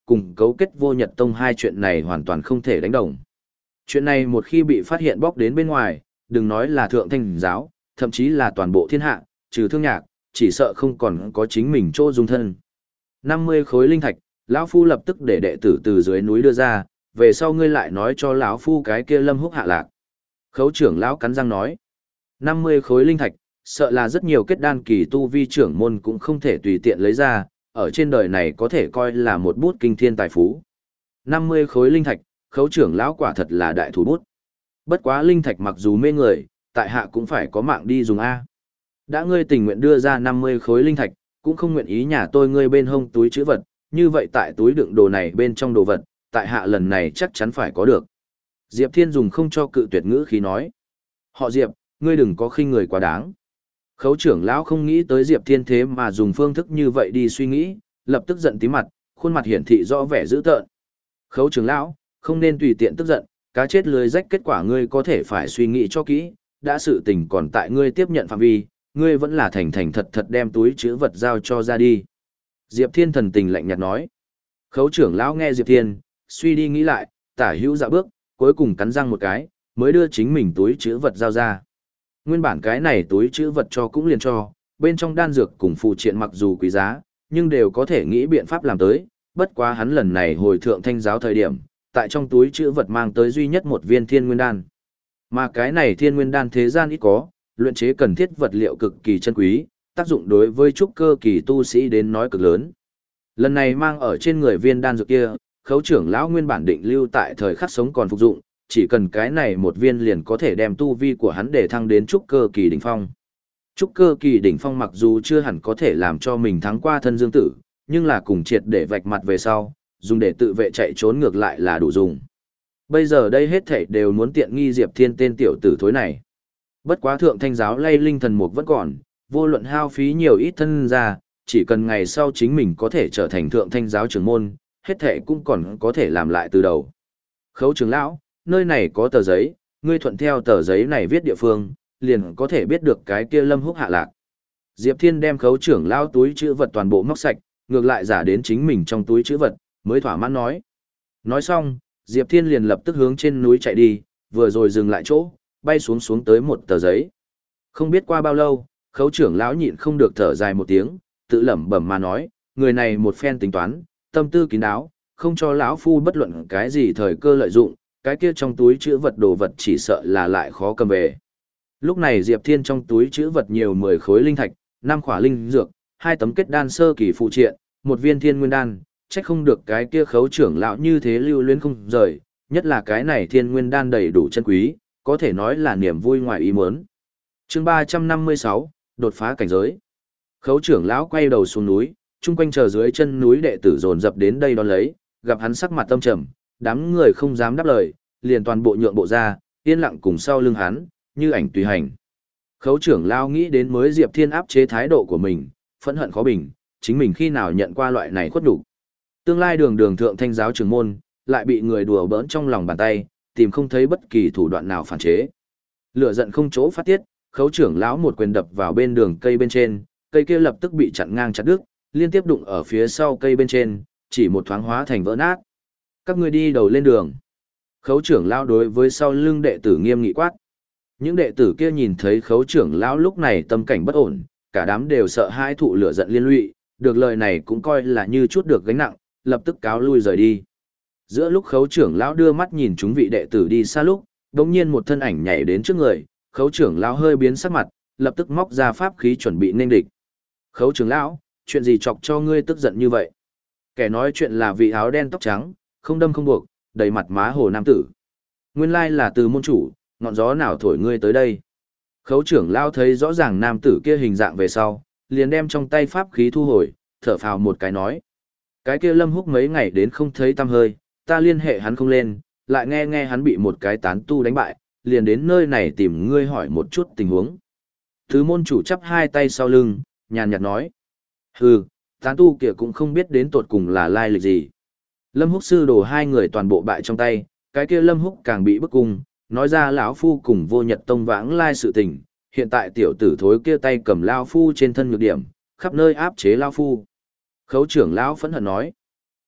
cùng cấu kết vô nhật tông hai chuyện này hoàn toàn không thể đánh đồng. Chuyện này một khi bị phát hiện bóc đến bên ngoài, đừng nói là thượng thanh giáo, thậm chí là toàn bộ thiên hạ, trừ thương nhạc, chỉ sợ không còn có chính mình chỗ dung thân. năm mươi khối linh thạch, lão phu lập tức để đệ tử từ dưới núi đưa ra, về sau ngươi lại nói cho lão phu cái kia Lâm Húc hạ lạc. Khấu trưởng lão cắn răng nói, năm mươi khối linh thạch, sợ là rất nhiều kết đan kỳ tu vi trưởng môn cũng không thể tùy tiện lấy ra, ở trên đời này có thể coi là một bút kinh thiên tài phú. năm mươi khối linh thạch, khấu trưởng lão quả thật là đại thủ bút. Bất quá linh thạch mặc dù mê người, tại hạ cũng phải có mạng đi dùng A. Đã ngươi tình nguyện đưa ra năm mươi khối linh thạch, cũng không nguyện ý nhà tôi ngươi bên hông túi chữ vật, như vậy tại túi đựng đồ này bên trong đồ vật, tại hạ lần này chắc chắn phải có được. Diệp Thiên dùng không cho cự tuyệt ngữ khí nói. Họ Diệp, ngươi đừng có khinh người quá đáng. Khấu trưởng lão không nghĩ tới Diệp Thiên thế mà dùng phương thức như vậy đi suy nghĩ, lập tức giận tí mặt, khuôn mặt hiển thị rõ vẻ dữ tợn. Khấu trưởng lão, không nên tùy tiện tức giận, cá chết lưới rách kết quả ngươi có thể phải suy nghĩ cho kỹ, đã sự tình còn tại ngươi tiếp nhận phạm vi, ngươi vẫn là thành thành thật thật đem túi chữ vật giao cho ra đi. Diệp Thiên thần tình lạnh nhạt nói. Khấu trưởng lão nghe Diệp Thiên, suy đi nghĩ lại, tả hữu dạ bước, cuối cùng cắn răng một cái, mới đưa chính mình túi chữ vật giao ra. Nguyên bản cái này túi chữ vật cho cũng liền cho, bên trong đan dược cùng phụ triện mặc dù quý giá, nhưng đều có thể nghĩ biện pháp làm tới, bất quá hắn lần này hồi thượng thanh giáo thời điểm, tại trong túi chữ vật mang tới duy nhất một viên thiên nguyên đan. Mà cái này thiên nguyên đan thế gian ít có, luyện chế cần thiết vật liệu cực kỳ chân quý, tác dụng đối với trúc cơ kỳ tu sĩ đến nói cực lớn. Lần này mang ở trên người viên đan dược kia, khấu trưởng lão nguyên bản định lưu tại thời khắc sống còn phục dụng, chỉ cần cái này một viên liền có thể đem tu vi của hắn để thăng đến trúc cơ kỳ đỉnh phong. Trúc cơ kỳ đỉnh phong mặc dù chưa hẳn có thể làm cho mình thắng qua thân dương tử, nhưng là cùng triệt để vạch mặt về sau, dùng để tự vệ chạy trốn ngược lại là đủ dùng. Bây giờ đây hết thảy đều muốn tiện nghi Diệp Thiên tên tiểu tử thối này. Bất quá thượng thanh giáo lay linh thần mục vẫn còn, vô luận hao phí nhiều ít thân ra, chỉ cần ngày sau chính mình có thể trở thành thượng thanh giáo trưởng môn, hết thảy cũng còn có thể làm lại từ đầu. Khấu trưởng lão, nơi này có tờ giấy, ngươi thuận theo tờ giấy này viết địa phương, liền có thể biết được cái kia Lâm Húc hạ lạc. Diệp Thiên đem khấu trưởng lão túi chữ vật toàn bộ móc sạch, ngược lại giả đến chính mình trong túi chữ vật, mới thỏa mãn nói. Nói xong, Diệp Thiên liền lập tức hướng trên núi chạy đi, vừa rồi dừng lại chỗ, bay xuống xuống tới một tờ giấy. Không biết qua bao lâu, khấu trưởng lão nhịn không được thở dài một tiếng, tự lẩm bẩm mà nói, người này một phen tính toán, tâm tư kín đáo, không cho lão phu bất luận cái gì thời cơ lợi dụng, cái kia trong túi chữ vật đồ vật chỉ sợ là lại khó cầm về. Lúc này Diệp Thiên trong túi chữ vật nhiều mười khối linh thạch, năm khỏa linh dược, hai tấm kết đan sơ kỳ phụ triện, một viên thiên nguyên đan, chắc không được cái kia khấu trưởng lão như thế lưu luyến không rời, nhất là cái này thiên nguyên đan đầy đủ chân quý, có thể nói là niềm vui ngoài ý muốn. Chương ba trăm năm mươi sáu, đột phá cảnh giới. Khấu trưởng lão quay đầu xuống núi, chung quanh chờ dưới chân núi đệ tử dồn dập đến đây đón lấy, gặp hắn sắc mặt tâm trầm, đám người không dám đáp lời, liền toàn bộ nhượng bộ ra, yên lặng cùng sau lưng hắn, như ảnh tùy hành. Khấu trưởng lão nghĩ đến mới Diệp Thiên áp chế thái độ của mình, phẫn hận khó bình, chính mình khi nào nhận qua loại này khuất nhục. Tương lai đường đường thượng thanh giáo trưởng môn, lại bị người đùa bỡn trong lòng bàn tay, tìm không thấy bất kỳ thủ đoạn nào phản chế. Lửa giận không chỗ phát tiết, khấu trưởng lão một quyền đập vào bên đường cây bên trên, cây kia lập tức bị chặn ngang chặt đứt, liên tiếp đụng ở phía sau cây bên trên, chỉ một thoáng hóa thành vỡ nát. Các ngươi đi đầu lên đường. Khấu trưởng lão đối với sau lưng đệ tử nghiêm nghị quát. Những đệ tử kia nhìn thấy khấu trưởng lão lúc này tâm cảnh bất ổn, cả đám đều sợ hãi thụ lửa giận liên lụy, được lời này cũng coi là như chút được gánh nặng, lập tức cáo lui rời đi. Giữa lúc khấu trưởng lão đưa mắt nhìn chúng vị đệ tử đi xa lúc, đột nhiên một thân ảnh nhảy đến trước người, khấu trưởng lão hơi biến sắc mặt, lập tức móc ra pháp khí chuẩn bị nên địch. Khấu trưởng lão, chuyện gì chọc cho ngươi tức giận như vậy? Kẻ nói chuyện là vị áo đen tóc trắng, không đâm không buộc, đầy mặt má hồ nam tử. Nguyên lai là từ môn chủ, ngọn gió nào thổi ngươi tới đây? Khấu trưởng lão thấy rõ ràng nam tử kia hình dạng về sau, liền đem trong tay pháp khí thu hồi, thở phào một cái nói. Cái kia Lâm Húc mấy ngày đến không thấy tăm hơi, ta liên hệ hắn không lên, lại nghe nghe hắn bị một cái tán tu đánh bại, liền đến nơi này tìm ngươi hỏi một chút tình huống. Thứ môn chủ chắp hai tay sau lưng, nhàn nhạt nói. Hừ, tán tu kia cũng không biết đến tột cùng là lai lịch gì. Lâm Húc sư đồ hai người toàn bộ bại trong tay, cái kia Lâm Húc càng bị bức cung, nói ra lão phu cùng vô nhật tông vãng lai sự tình, hiện tại tiểu tử thối kia tay cầm lao phu trên thân nhược điểm, khắp nơi áp chế lao phu. Khấu trưởng lão phẫn hận nói.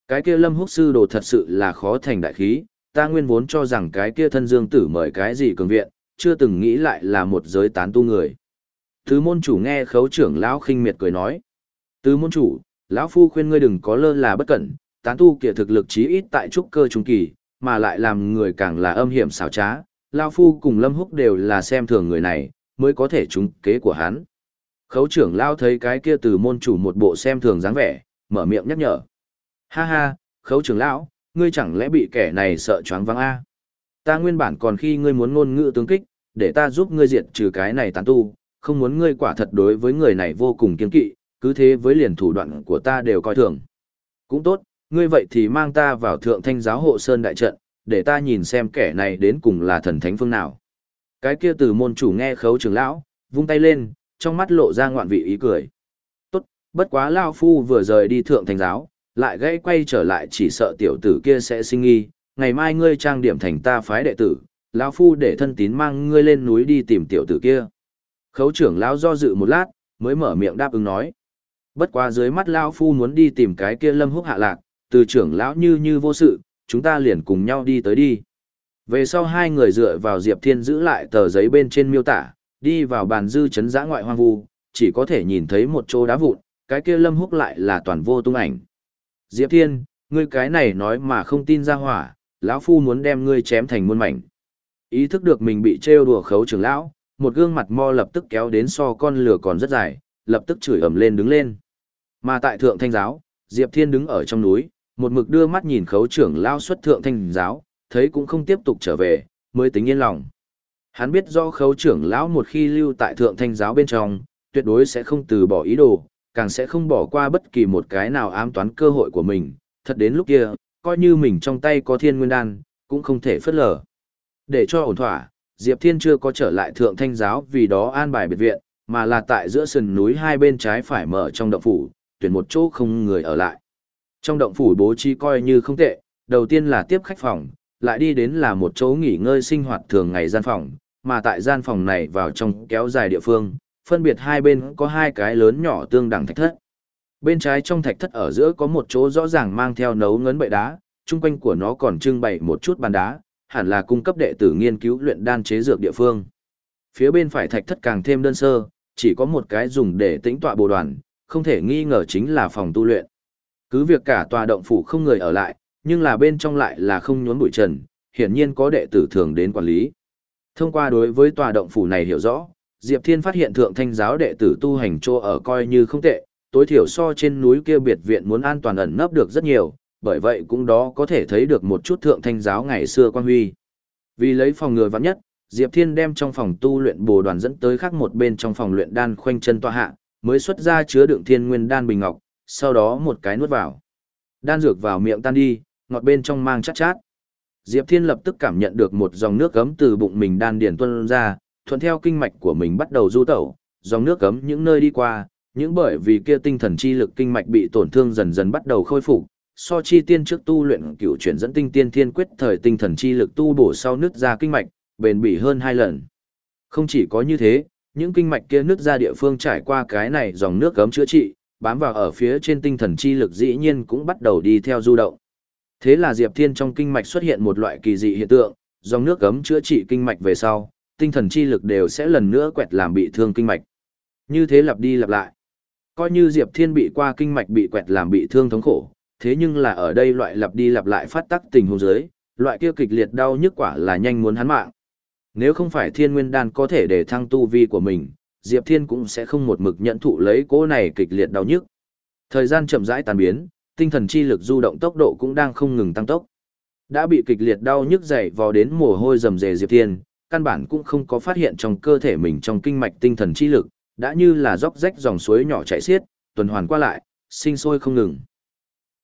Cái kia Lâm Húc sư đồ thật sự là khó thành đại khí, ta nguyên vốn cho rằng cái kia thân dương tử mời cái gì cường viện, chưa từng nghĩ lại là một giới tán tu người. Tứ môn chủ nghe khấu trưởng lão khinh miệt cười nói. Tứ môn chủ, lão phu khuyên ngươi đừng có lơ là bất cẩn, tán tu kia thực lực chí ít tại trúc cơ trung kỳ, mà lại làm người càng là âm hiểm xảo trá. Lão phu cùng Lâm Húc đều là xem thường người này, mới có thể trúng kế của hắn. Khấu trưởng lão thấy cái kia từ môn chủ một bộ xem thường dáng vẻ, mở miệng nhắc nhở. Ha ha, khấu trưởng lão, ngươi chẳng lẽ bị kẻ này sợ choáng váng a? Ta nguyên bản còn khi ngươi muốn ngôn ngữ tướng kích, để ta giúp ngươi diệt trừ cái này tán tu, không muốn ngươi quả thật đối với người này vô cùng kiên kỵ, cứ thế với liền thủ đoạn của ta đều coi thường. Cũng tốt, ngươi vậy thì mang ta vào thượng thanh giáo hộ sơn đại trận, để ta nhìn xem kẻ này đến cùng là thần thánh phương nào. Cái kia từ môn chủ nghe khấu trưởng lão, vung tay lên, trong mắt lộ ra ngoạn vị ý cười. Tốt, bất quá lão phu vừa rời đi thượng thanh giáo, lại gãy quay trở lại chỉ sợ tiểu tử kia sẽ sinh nghi, ngày mai ngươi trang điểm thành ta phái đệ tử, lão phu để thân tín mang ngươi lên núi đi tìm tiểu tử kia. Khấu trưởng lão do dự một lát, mới mở miệng đáp ứng nói. Bất quá dưới mắt lão phu muốn đi tìm cái kia Lâm Húc hạ lạc, từ trưởng lão như như vô sự, chúng ta liền cùng nhau đi tới đi. Về sau hai người dựa vào Diệp Thiên giữ lại tờ giấy bên trên miêu tả, đi vào bàn dư trấn giã ngoại hoang vu, chỉ có thể nhìn thấy một chỗ đá vụn, cái kia Lâm Húc lại là toàn vô tung ảnh. Diệp Thiên, ngươi cái này nói mà không tin ra hỏa, lão phu muốn đem ngươi chém thành muôn mảnh. Ý thức được mình bị trêu đùa khấu trưởng lão, một gương mặt mo lập tức kéo đến so con lửa còn rất dài, lập tức chửi ầm lên đứng lên. Mà tại thượng thanh giáo, Diệp Thiên đứng ở trong núi, một mực đưa mắt nhìn khấu trưởng lão xuất thượng thanh giáo, thấy cũng không tiếp tục trở về, mới tính yên lòng. Hắn biết do khấu trưởng lão một khi lưu tại thượng thanh giáo bên trong, tuyệt đối sẽ không từ bỏ ý đồ, càng sẽ không bỏ qua bất kỳ một cái nào ám toán cơ hội của mình, thật đến lúc kia, coi như mình trong tay có thiên nguyên đan, cũng không thể phớt lờ. Để cho ổn thỏa, Diệp Thiên chưa có trở lại thượng thanh giáo vì đó an bài biệt viện, mà là tại giữa sườn núi hai bên trái phải mở trong động phủ, tuyển một chỗ không người ở lại. Trong động phủ bố trí coi như không tệ, đầu tiên là tiếp khách phòng, lại đi đến là một chỗ nghỉ ngơi sinh hoạt thường ngày gian phòng, mà tại gian phòng này vào trong kéo dài địa phương, phân biệt hai bên có hai cái lớn nhỏ tương đẳng thạch thất. Bên trái trong thạch thất ở giữa có một chỗ rõ ràng mang theo nấu ngấn bệ đá, chung quanh của nó còn trưng bày một chút bàn đá, hẳn là cung cấp đệ tử nghiên cứu luyện đan chế dược địa phương. Phía bên phải thạch thất càng thêm đơn sơ, chỉ có một cái dùng để tĩnh tọa bồ đoàn, không thể nghi ngờ chính là phòng tu luyện. Cứ việc cả tòa động phủ không người ở lại, nhưng là bên trong lại là không nhốn bụi trần, hiển nhiên có đệ tử thường đến quản lý. Thông qua đối với tòa động phủ này hiểu rõ, Diệp Thiên phát hiện thượng thanh giáo đệ tử tu hành chỗ ở coi như không tệ, tối thiểu so trên núi kia biệt viện muốn an toàn ẩn nấp được rất nhiều, bởi vậy cũng đó có thể thấy được một chút thượng thanh giáo ngày xưa quan huy. Vì lấy phòng ngừa vắng nhất, Diệp Thiên đem trong phòng tu luyện bồ đoàn dẫn tới khác một bên trong phòng luyện đan khoanh chân tọa hạ, mới xuất ra chứa đựng thiên nguyên đan bình ngọc, sau đó một cái nuốt vào. Đan dược vào miệng tan đi, ngọt bên trong mang chát chát. Diệp Thiên lập tức cảm nhận được một dòng nước gấm từ bụng mình đan điển tuôn ra, thuận theo kinh mạch của mình bắt đầu du tẩu, dòng nước gấm những nơi đi qua, những bởi vì kia tinh thần chi lực kinh mạch bị tổn thương dần dần bắt đầu khôi phục. So chi tiên trước tu luyện cựu chuyển dẫn tinh tiên thiên quyết thời tinh thần chi lực tu bổ sau nứt ra kinh mạch, bền bỉ hơn hai lần. Không chỉ có như thế, những kinh mạch kia nứt ra địa phương trải qua cái này dòng nước gấm chữa trị, bám vào ở phía trên tinh thần chi lực dĩ nhiên cũng bắt đầu đi theo du động. Thế là Diệp Thiên trong kinh mạch xuất hiện một loại kỳ dị hiện tượng, dòng nước gấm chữa trị kinh mạch về sau, tinh thần chi lực đều sẽ lần nữa quẹt làm bị thương kinh mạch. Như thế lặp đi lặp lại. Coi như Diệp Thiên bị qua kinh mạch bị quẹt làm bị thương thống khổ, thế nhưng là ở đây loại lặp đi lặp lại phát tắc tình huống dưới, loại kia kịch liệt đau nhức quả là nhanh muốn hắn mạng. Nếu không phải thiên nguyên đan có thể để thăng tu vi của mình, Diệp Thiên cũng sẽ không một mực nhận thụ lấy cỗ này kịch liệt đau nhức. Thời gian chậm rãi tan biến, tinh thần chi lực du động tốc độ cũng đang không ngừng tăng tốc. Đã bị kịch liệt đau nhức dày vò đến mồ hôi rầm rề Diệp Thiên, căn bản cũng không có phát hiện trong cơ thể mình trong kinh mạch tinh thần chi lực, đã như là róc rách dòng suối nhỏ chảy xiết, tuần hoàn qua lại, sinh sôi không ngừng.